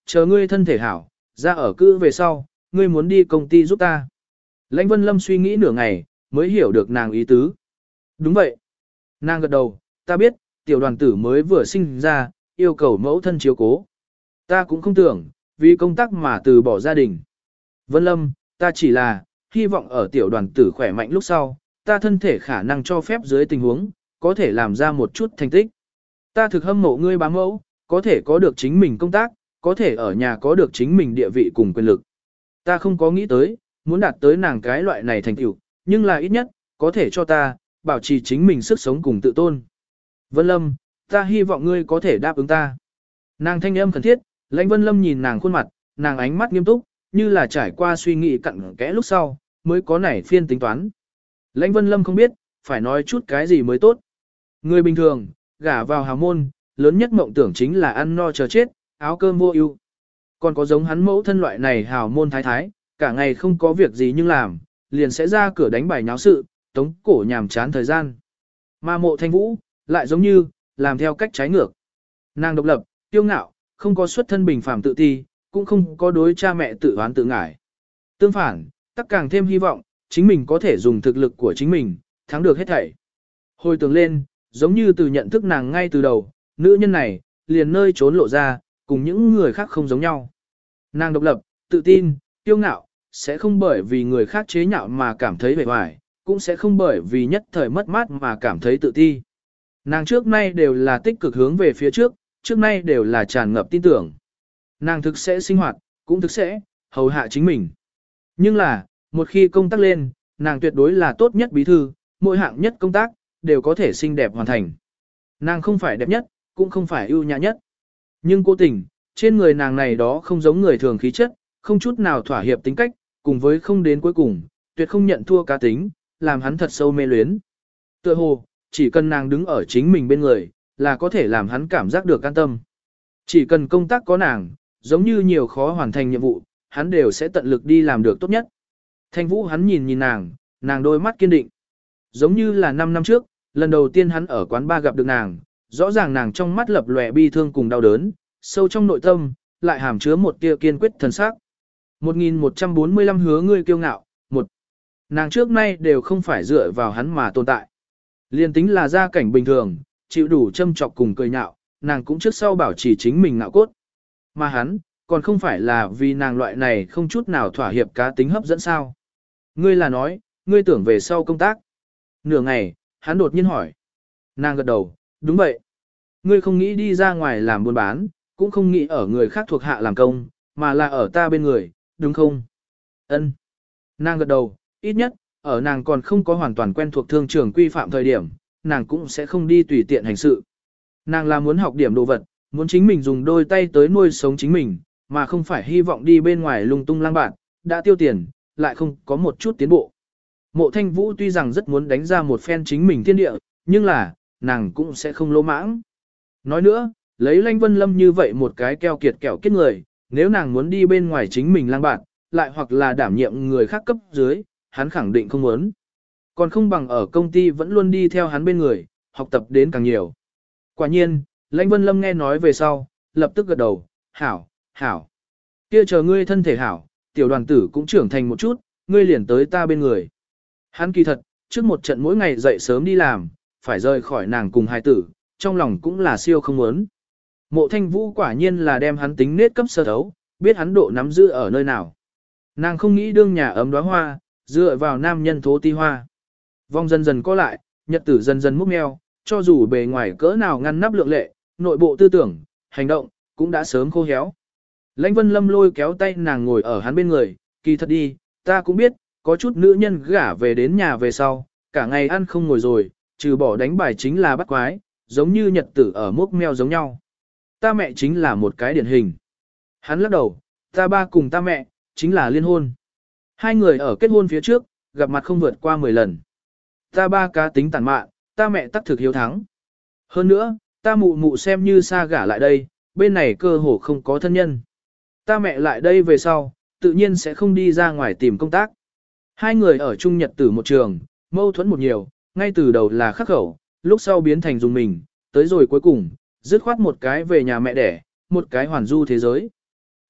chờ ngươi thân thể hảo, ra ở cữ về sau, ngươi muốn đi công ty giúp ta. Lãnh Vân Lâm suy nghĩ nửa ngày, mới hiểu được nàng ý tứ. Đúng vậy. Nàng gật đầu, ta biết, tiểu đoàn tử mới vừa sinh ra, yêu cầu mẫu thân chiếu cố. Ta cũng không tưởng, vì công tác mà từ bỏ gia đình. Vân Lâm, ta chỉ là, hy vọng ở tiểu đoàn tử khỏe mạnh lúc sau, ta thân thể khả năng cho phép dưới tình huống, có thể làm ra một chút thành tích. Ta thực hâm mộ ngươi bá mẫu, có thể có được chính mình công tác, có thể ở nhà có được chính mình địa vị cùng quyền lực. Ta không có nghĩ tới, muốn đạt tới nàng cái loại này thành tựu, nhưng là ít nhất, có thể cho ta, bảo trì chính mình sức sống cùng tự tôn. Vân Lâm, ta hy vọng ngươi có thể đáp ứng ta. Nàng thanh âm khẩn thiết, Lãnh Vân Lâm nhìn nàng khuôn mặt, nàng ánh mắt nghiêm túc, như là trải qua suy nghĩ cặn kẽ lúc sau, mới có nảy phiên tính toán. Lãnh Vân Lâm không biết, phải nói chút cái gì mới tốt. Người bình thường, gả vào hào môn, lớn nhất mộng tưởng chính là ăn no chờ chết, áo cơm vô ưu. Còn có giống hắn mẫu thân loại này hào môn thái thái, cả ngày không có việc gì nhưng làm, liền sẽ ra cửa đánh bài nháo sự, tống cổ nhàm chán thời gian. Mà Mộ Thanh Vũ, lại giống như, làm theo cách trái ngược. Nàng độc lập, tiêu ngạo, không có xuất thân bình phàm tự ti, cũng không có đối cha mẹ tự oán tự ngải. Tương phản, tất càng thêm hy vọng, chính mình có thể dùng thực lực của chính mình, thắng được hết thảy. Hồi tưởng lên, giống như từ nhận thức nàng ngay từ đầu, nữ nhân này, liền nơi trốn lộ ra, cùng những người khác không giống nhau. Nàng độc lập, tự tin, tiêu ngạo, sẽ không bởi vì người khác chế nhạo mà cảm thấy bề ngoài, cũng sẽ không bởi vì nhất thời mất mát mà cảm thấy tự ti. Nàng trước nay đều là tích cực hướng về phía trước, trước nay đều là tràn ngập tin tưởng. Nàng thực sẽ sinh hoạt, cũng thực sẽ hầu hạ chính mình. Nhưng là, một khi công tác lên, nàng tuyệt đối là tốt nhất bí thư, mỗi hạng nhất công tác, đều có thể xinh đẹp hoàn thành. Nàng không phải đẹp nhất, cũng không phải ưu nhã nhất. Nhưng cố tình, trên người nàng này đó không giống người thường khí chất, không chút nào thỏa hiệp tính cách, cùng với không đến cuối cùng, tuyệt không nhận thua cá tính, làm hắn thật sâu mê luyến. Tựa hồ, chỉ cần nàng đứng ở chính mình bên người, là có thể làm hắn cảm giác được an tâm. Chỉ cần công tác có nàng, giống như nhiều khó hoàn thành nhiệm vụ, hắn đều sẽ tận lực đi làm được tốt nhất. Thanh Vũ hắn nhìn nhìn nàng, nàng đôi mắt kiên định. Giống như là năm năm trước, lần đầu tiên hắn ở quán bar gặp được nàng, rõ ràng nàng trong mắt lập lòe bi thương cùng đau đớn, sâu trong nội tâm, lại hàm chứa một tia kiên quyết thần sắc. một nghìn một trăm bốn mươi lăm hứa ngươi kiêu ngạo, một. Nàng trước nay đều không phải dựa vào hắn mà tồn tại. Liên tính là gia cảnh bình thường, chịu đủ châm chọc cùng cười nhạo, nàng cũng trước sau bảo trì chính mình ngạo cốt. Mà hắn, còn không phải là vì nàng loại này không chút nào thỏa hiệp cá tính hấp dẫn sao. Ngươi là nói, ngươi tưởng về sau công tác. Nửa ngày, hắn đột nhiên hỏi. Nàng gật đầu, đúng vậy. Ngươi không nghĩ đi ra ngoài làm buôn bán, cũng không nghĩ ở người khác thuộc hạ làm công, mà là ở ta bên người, đúng không? Ân. Nàng gật đầu, ít nhất, ở nàng còn không có hoàn toàn quen thuộc thương trường quy phạm thời điểm, nàng cũng sẽ không đi tùy tiện hành sự. Nàng là muốn học điểm đồ vật, muốn chính mình dùng đôi tay tới nuôi sống chính mình, mà không phải hy vọng đi bên ngoài lung tung lang bạn, đã tiêu tiền, lại không có một chút tiến bộ. Mộ Thanh Vũ tuy rằng rất muốn đánh ra một phen chính mình thiên địa, nhưng là, nàng cũng sẽ không lỗ mãng. Nói nữa, lấy Lãnh Vân Lâm như vậy một cái keo kiệt kẹo kết người, nếu nàng muốn đi bên ngoài chính mình lang bạn, lại hoặc là đảm nhiệm người khác cấp dưới, hắn khẳng định không muốn. Còn không bằng ở công ty vẫn luôn đi theo hắn bên người, học tập đến càng nhiều. Quả nhiên, Lãnh Vân Lâm nghe nói về sau, lập tức gật đầu, hảo, hảo. Kia chờ ngươi thân thể hảo, tiểu đoàn tử cũng trưởng thành một chút, ngươi liền tới ta bên người. Hắn kỳ thật, trước một trận mỗi ngày dậy sớm đi làm, phải rời khỏi nàng cùng hài tử, trong lòng cũng là siêu không muốn. Mộ Thanh Vũ quả nhiên là đem hắn tính nết cấp sơ thấu, biết hắn độ nắm giữ ở nơi nào. Nàng không nghĩ đương nhà ấm đóa hoa, dựa vào nam nhân thố ti hoa. Vong dần dần có lại, nhật tử dần dần múc meo, cho dù bề ngoài cỡ nào ngăn nắp lượng lệ, nội bộ tư tưởng, hành động, cũng đã sớm khô héo. Lãnh Vân Lâm lôi kéo tay nàng ngồi ở hắn bên người, kỳ thật đi, ta cũng biết, có chút nữ nhân gả về đến nhà về sau, cả ngày ăn không ngồi rồi, trừ bỏ đánh bài chính là bắt quái, giống như nhật tử ở múc meo giống nhau. Ta mẹ chính là một cái điển hình. Hắn lắc đầu, ta ba cùng ta mẹ, chính là liên hôn. Hai người ở kết hôn phía trước, gặp mặt không vượt qua mười lần. Ta ba cá tính tàn mạn, ta mẹ tắc thực hiếu thắng. Hơn nữa, ta mụ mụ xem như xa gả lại đây, bên này cơ hồ không có thân nhân. Ta mẹ lại đây về sau, tự nhiên sẽ không đi ra ngoài tìm công tác. Hai người ở chung nhật tử một trường, mâu thuẫn một nhiều, ngay từ đầu là khắc khẩu, lúc sau biến thành dùng mình, tới rồi cuối cùng, dứt khoát một cái về nhà mẹ đẻ, một cái hoàn du thế giới.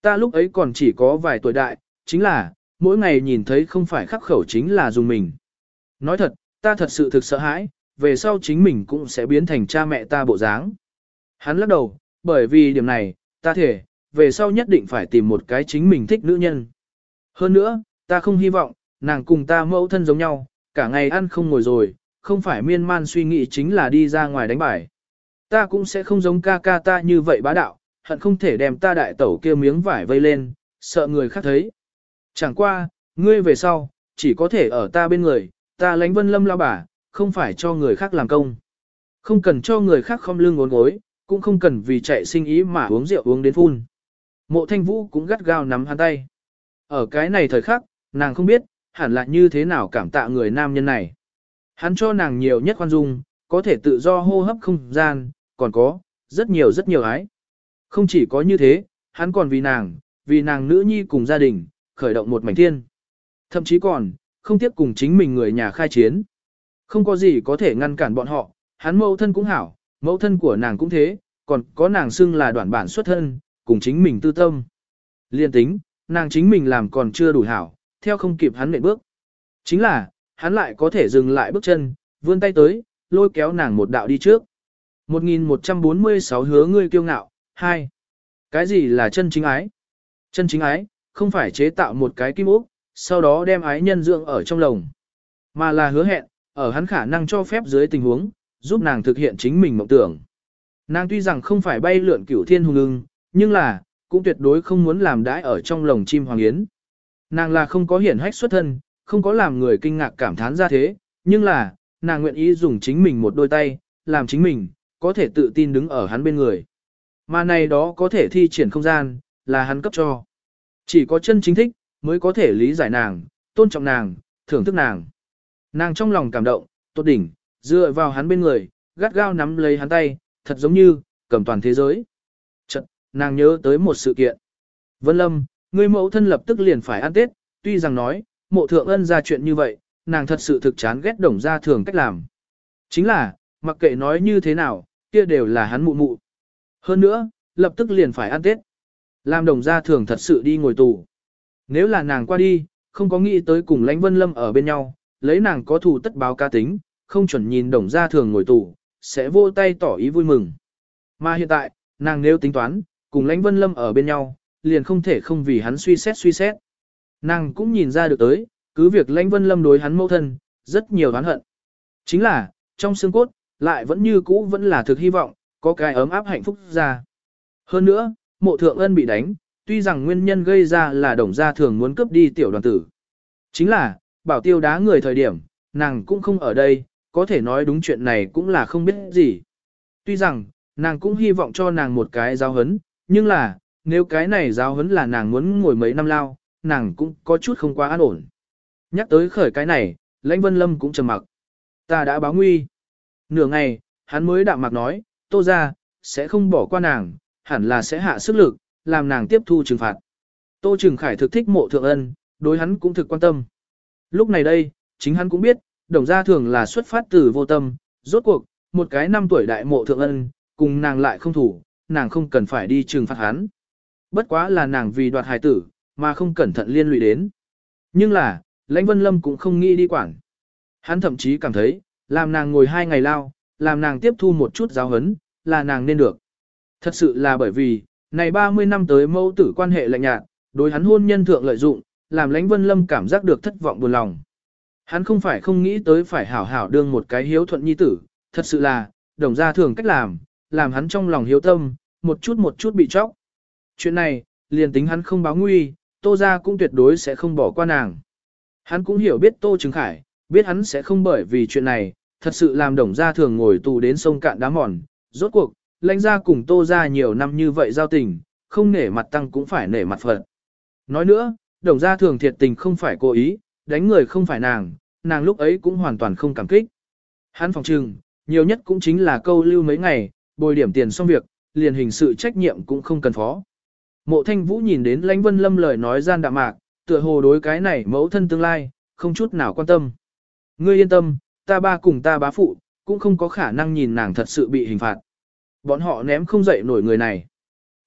Ta lúc ấy còn chỉ có vài tuổi đại, chính là, mỗi ngày nhìn thấy không phải khắc khẩu chính là dùng mình. Nói thật, ta thật sự thực sợ hãi, về sau chính mình cũng sẽ biến thành cha mẹ ta bộ dáng. Hắn lắc đầu, bởi vì điểm này, ta thể, về sau nhất định phải tìm một cái chính mình thích nữ nhân. Hơn nữa, ta không hy vọng, nàng cùng ta mẫu thân giống nhau, cả ngày ăn không ngồi rồi, không phải miên man suy nghĩ chính là đi ra ngoài đánh bài. Ta cũng sẽ không giống ca ca ta như vậy bá đạo, hận không thể đem ta đại tẩu kia miếng vải vây lên, sợ người khác thấy. Chẳng qua, ngươi về sau, chỉ có thể ở ta bên người, ta lánh Vân Lâm lao bà, không phải cho người khác làm công. Không cần cho người khác không lưng ngốn gối, cũng không cần vì chạy sinh ý mà uống rượu uống đến phun. Mộ Thanh Vũ cũng gắt gao nắm hắn tay. Ở cái này thời khắc, nàng không biết, hẳn là như thế nào cảm tạ người nam nhân này. Hắn cho nàng nhiều nhất khoan dung, có thể tự do hô hấp không gian, còn có, rất nhiều rất nhiều ái. Không chỉ có như thế, hắn còn vì nàng, vì nàng nữ nhi cùng gia đình, khởi động một mảnh thiên. Thậm chí còn, không tiếp cùng chính mình người nhà khai chiến. Không có gì có thể ngăn cản bọn họ, hắn mẫu thân cũng hảo, mẫu thân của nàng cũng thế, còn có nàng xưng là đoạn bản xuất thân, cùng chính mình tư tâm. Liên tính, nàng chính mình làm còn chưa đủ hảo, theo không kịp hắn nện bước. Chính là, hắn lại có thể dừng lại bước chân, vươn tay tới, lôi kéo nàng một đạo đi trước. một nghìn một trăm bốn mươi sáu hứa ngươi kiêu ngạo, hai. Cái gì là chân chính ái? Chân chính ái, không phải chế tạo một cái kim ốc, sau đó đem ái nhân dưỡng ở trong lồng, mà là hứa hẹn, ở hắn khả năng cho phép dưới tình huống, giúp nàng thực hiện chính mình mộng tưởng. Nàng tuy rằng không phải bay lượn cửu thiên hùng ưng, nhưng là, cũng tuyệt đối không muốn làm đãi ở trong lồng chim hoàng yến. Nàng là không có hiển hách xuất thân, không có làm người kinh ngạc cảm thán ra thế, nhưng là, nàng nguyện ý dùng chính mình một đôi tay, làm chính mình, có thể tự tin đứng ở hắn bên người. Mà này đó có thể thi triển không gian, là hắn cấp cho. Chỉ có chân chính thích, mới có thể lý giải nàng, tôn trọng nàng, thưởng thức nàng. Nàng trong lòng cảm động, tốt đỉnh, dựa vào hắn bên người, gắt gao nắm lấy hắn tay, thật giống như, cầm toàn thế giới. Chật, nàng nhớ tới một sự kiện. Vân Lâm, người mẫu thân lập tức liền phải ăn Tết, tuy rằng nói, mộ thượng ân ra chuyện như vậy, nàng thật sự thực chán ghét đồng gia thường cách làm. Chính là, mặc kệ nói như thế nào, kia đều là hắn mụ mụ. Hơn nữa, lập tức liền phải ăn Tết. Làm đồng gia thường thật sự đi ngồi tù. Nếu là nàng qua đi, không có nghĩ tới cùng lãnh Vân Lâm ở bên nhau, lấy nàng có thù tất báo ca tính, không chuẩn nhìn đồng gia thường ngồi tù, sẽ vô tay tỏ ý vui mừng. Mà hiện tại, nàng nếu tính toán, cùng lãnh Vân Lâm ở bên nhau, liền không thể không vì hắn suy xét suy xét. Nàng cũng nhìn ra được tới, cứ việc lãnh Vân Lâm đối hắn mẫu thân, rất nhiều oán hận. Chính là, trong xương cốt, lại vẫn như cũ vẫn là thực hy vọng, có cái ấm áp hạnh phúc ra. Hơn nữa, mộ thượng ân bị đánh, tuy rằng nguyên nhân gây ra là đồng gia thường muốn cướp đi tiểu đoàn tử. Chính là, bảo tiêu đá người thời điểm, nàng cũng không ở đây, có thể nói đúng chuyện này cũng là không biết gì. Tuy rằng, nàng cũng hy vọng cho nàng một cái giáo hấn, nhưng là, nếu cái này giáo hấn là nàng muốn ngồi mấy năm lao, nàng cũng có chút không quá an ổn. Nhắc tới khởi cái này, lãnh Vân Lâm cũng trầm mặc. Ta đã báo nguy. Nửa ngày, hắn mới đạm mặc nói, Tô ra, sẽ không bỏ qua nàng, hẳn là sẽ hạ sức lực, làm nàng tiếp thu trừng phạt. Tô Trừng Khải thực thích mộ thượng ân, đối hắn cũng thực quan tâm. Lúc này đây, chính hắn cũng biết, đồng gia thường là xuất phát từ vô tâm, rốt cuộc, một cái năm tuổi đại mộ thượng ân, cùng nàng lại không thủ, nàng không cần phải đi trừng phạt hắn. Bất quá là nàng vì đoạt hài tử, mà không cẩn thận liên lụy đến. Nhưng là, lãnh Vân Lâm cũng không nghĩ đi quản. Hắn thậm chí cảm thấy, làm nàng ngồi hai ngày lao, làm nàng tiếp thu một chút giáo hấn, là nàng nên được. Thật sự là bởi vì, này ba mươi năm tới mẫu tử quan hệ lạnh nhạt, đối hắn hôn nhân thượng lợi dụng, làm lãnh Vân Lâm cảm giác được thất vọng buồn lòng. Hắn không phải không nghĩ tới phải hảo hảo đương một cái hiếu thuận nhi tử, thật sự là, đồng gia thường cách làm, làm hắn trong lòng hiếu tâm, một chút một chút bị chóc. Chuyện này, liền tính hắn không báo nguy, Tô gia cũng tuyệt đối sẽ không bỏ qua nàng. Hắn cũng hiểu biết Tô Trừng Khải, biết hắn sẽ không bởi vì chuyện này, thật sự làm đồng gia thường ngồi tù đến sông cạn đá mòn. Rốt cuộc, lãnh gia cùng Tô gia nhiều năm như vậy giao tình, không nể mặt tăng cũng phải nể mặt Phật. Nói nữa, đồng gia thường thiệt tình không phải cố ý, đánh người không phải nàng, nàng lúc ấy cũng hoàn toàn không cảm kích. Hắn phòng trừng, nhiều nhất cũng chính là câu lưu mấy ngày, bồi điểm tiền xong việc, liền hình sự trách nhiệm cũng không cần phó. Mộ Thanh Vũ nhìn đến lãnh Vân Lâm lời nói gian đạm mạc, tựa hồ đối cái này mẫu thân tương lai, không chút nào quan tâm. Ngươi yên tâm, ta ba cùng ta bá phụ, cũng không có khả năng nhìn nàng thật sự bị hình phạt. Bọn họ ném không dậy nổi người này.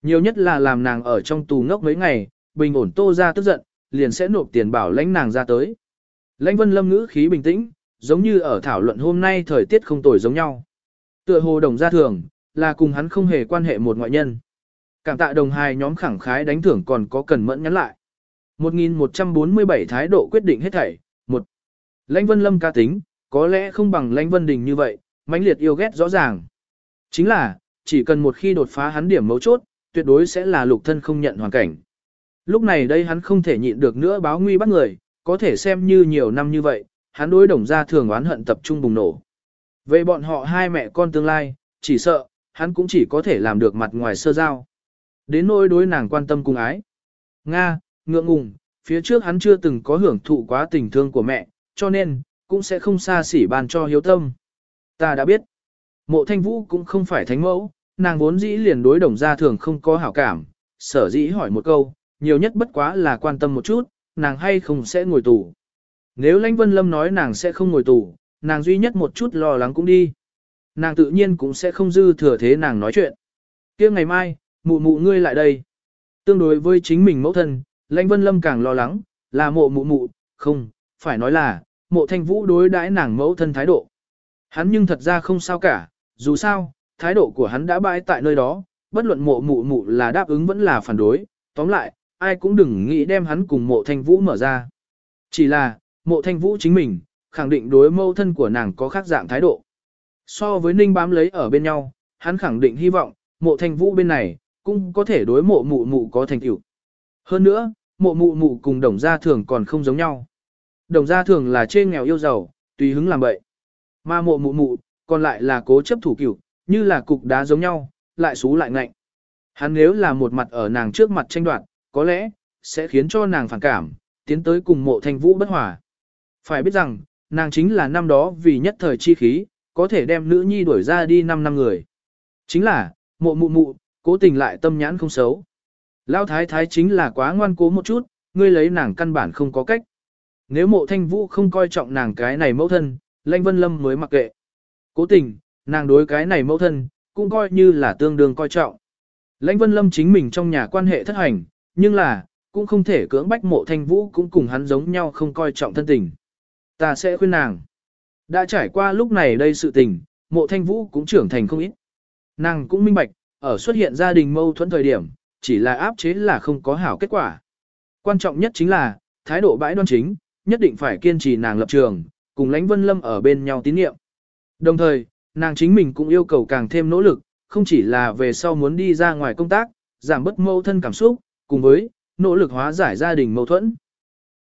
Nhiều nhất là làm nàng ở trong tù ngốc mấy ngày, bình ổn Tô ra tức giận, liền sẽ nộp tiền bảo lãnh nàng ra tới. Lãnh Vân Lâm ngữ khí bình tĩnh, giống như ở thảo luận hôm nay thời tiết không tồi giống nhau. Tựa hồ Đồng Gia Thường, là cùng hắn không hề quan hệ một ngoại nhân. Cảm tạ đồng hài nhóm khẳng khái đánh thưởng còn có cần mẫn nhắn lại. một nghìn một trăm bốn mươi bảy thái độ quyết định hết thảy. một. Lãnh Vân Lâm ca tính, có lẽ không bằng Lãnh Vân Đình như vậy, mãnh liệt yêu ghét rõ ràng. Chính là, chỉ cần một khi đột phá hắn điểm mấu chốt, tuyệt đối sẽ là lục thân không nhận hoàn cảnh. Lúc này đây hắn không thể nhịn được nữa báo nguy bắt người, có thể xem như nhiều năm như vậy, hắn đối Đồng Gia Thường oán hận tập trung bùng nổ. Về bọn họ hai mẹ con tương lai, chỉ sợ, hắn cũng chỉ có thể làm được mặt ngoài sơ giao. Đến nỗi đối nàng quan tâm cùng ái. Nga, ngượng ngùng, phía trước hắn chưa từng có hưởng thụ quá tình thương của mẹ, cho nên, cũng sẽ không xa xỉ bàn cho hiếu tâm. Ta đã biết, Mộ Thanh Vũ cũng không phải thánh mẫu, nàng vốn dĩ liền đối Đồng Gia Thường không có hảo cảm, sở dĩ hỏi một câu, nhiều nhất bất quá là quan tâm một chút, nàng hay không sẽ ngồi tù. Nếu Lãnh Vân Lâm nói nàng sẽ không ngồi tù, nàng duy nhất một chút lo lắng cũng đi. Nàng tự nhiên cũng sẽ không dư thừa thế nàng nói chuyện. Kia ngày mai, mụ mụ ngươi lại đây. Tương đối với chính mình mẫu thân, Lãnh Vân Lâm càng lo lắng, là mộ mụ mụ, không, phải nói là, Mộ Thanh Vũ đối đãi nàng mẫu thân thái độ. Hắn nhưng thật ra không sao cả, dù sao, thái độ của hắn đã bãi tại nơi đó, bất luận mộ mụ mụ là đáp ứng vẫn là phản đối, tóm lại, ai cũng đừng nghĩ đem hắn cùng Mộ Thanh Vũ mở ra. Chỉ là, Mộ Thanh Vũ chính mình, khẳng định đối mẫu thân của nàng có khác dạng thái độ. So với Ninh bám lấy ở bên nhau, hắn khẳng định hy vọng, Mộ Thanh Vũ bên này, cũng có thể đối mộ mụ mụ có thành tựu. Hơn nữa, mộ mụ mụ cùng Đồng Gia Thường còn không giống nhau. Đồng Gia Thường là chê nghèo yêu giàu, tùy hứng làm bậy. Mà mộ mụ mụ, còn lại là cố chấp thủ cửu, như là cục đá giống nhau, lại xú lại ngạnh. Hắn nếu là một mặt ở nàng trước mặt tranh đoạt, có lẽ, sẽ khiến cho nàng phản cảm, tiến tới cùng Mộ Thanh Vũ bất hòa. Phải biết rằng, nàng chính là năm đó vì nhất thời chi khí, có thể đem nữ nhi đuổi ra đi năm năm người. Chính là, mộ mụ mụ, cố tình lại tâm nhãn không xấu. Lão thái thái chính là quá ngoan cố một chút, ngươi lấy nàng căn bản không có cách. Nếu Mộ Thanh Vũ không coi trọng nàng cái này mẫu thân, Lãnh Vân Lâm mới mặc kệ. Cố tình, nàng đối cái này mẫu thân, cũng coi như là tương đương coi trọng. Lãnh Vân Lâm chính mình trong nhà quan hệ thất hành, nhưng là, cũng không thể cưỡng bách Mộ Thanh Vũ cũng cùng hắn giống nhau không coi trọng thân tình. Ta sẽ khuyên nàng. Đã trải qua lúc này đây sự tình, Mộ Thanh Vũ cũng trưởng thành không ít. Nàng cũng minh bạch, ở xuất hiện gia đình mâu thuẫn thời điểm, chỉ là áp chế là không có hảo kết quả. Quan trọng nhất chính là, thái độ bãi đoan chính, nhất định phải kiên trì nàng lập trường, cùng Lãnh Vân Lâm ở bên nhau tín nhiệm. Đồng thời, nàng chính mình cũng yêu cầu càng thêm nỗ lực, không chỉ là về sau muốn đi ra ngoài công tác, giảm bớt mâu thân cảm xúc, cùng với nỗ lực hóa giải gia đình mâu thuẫn.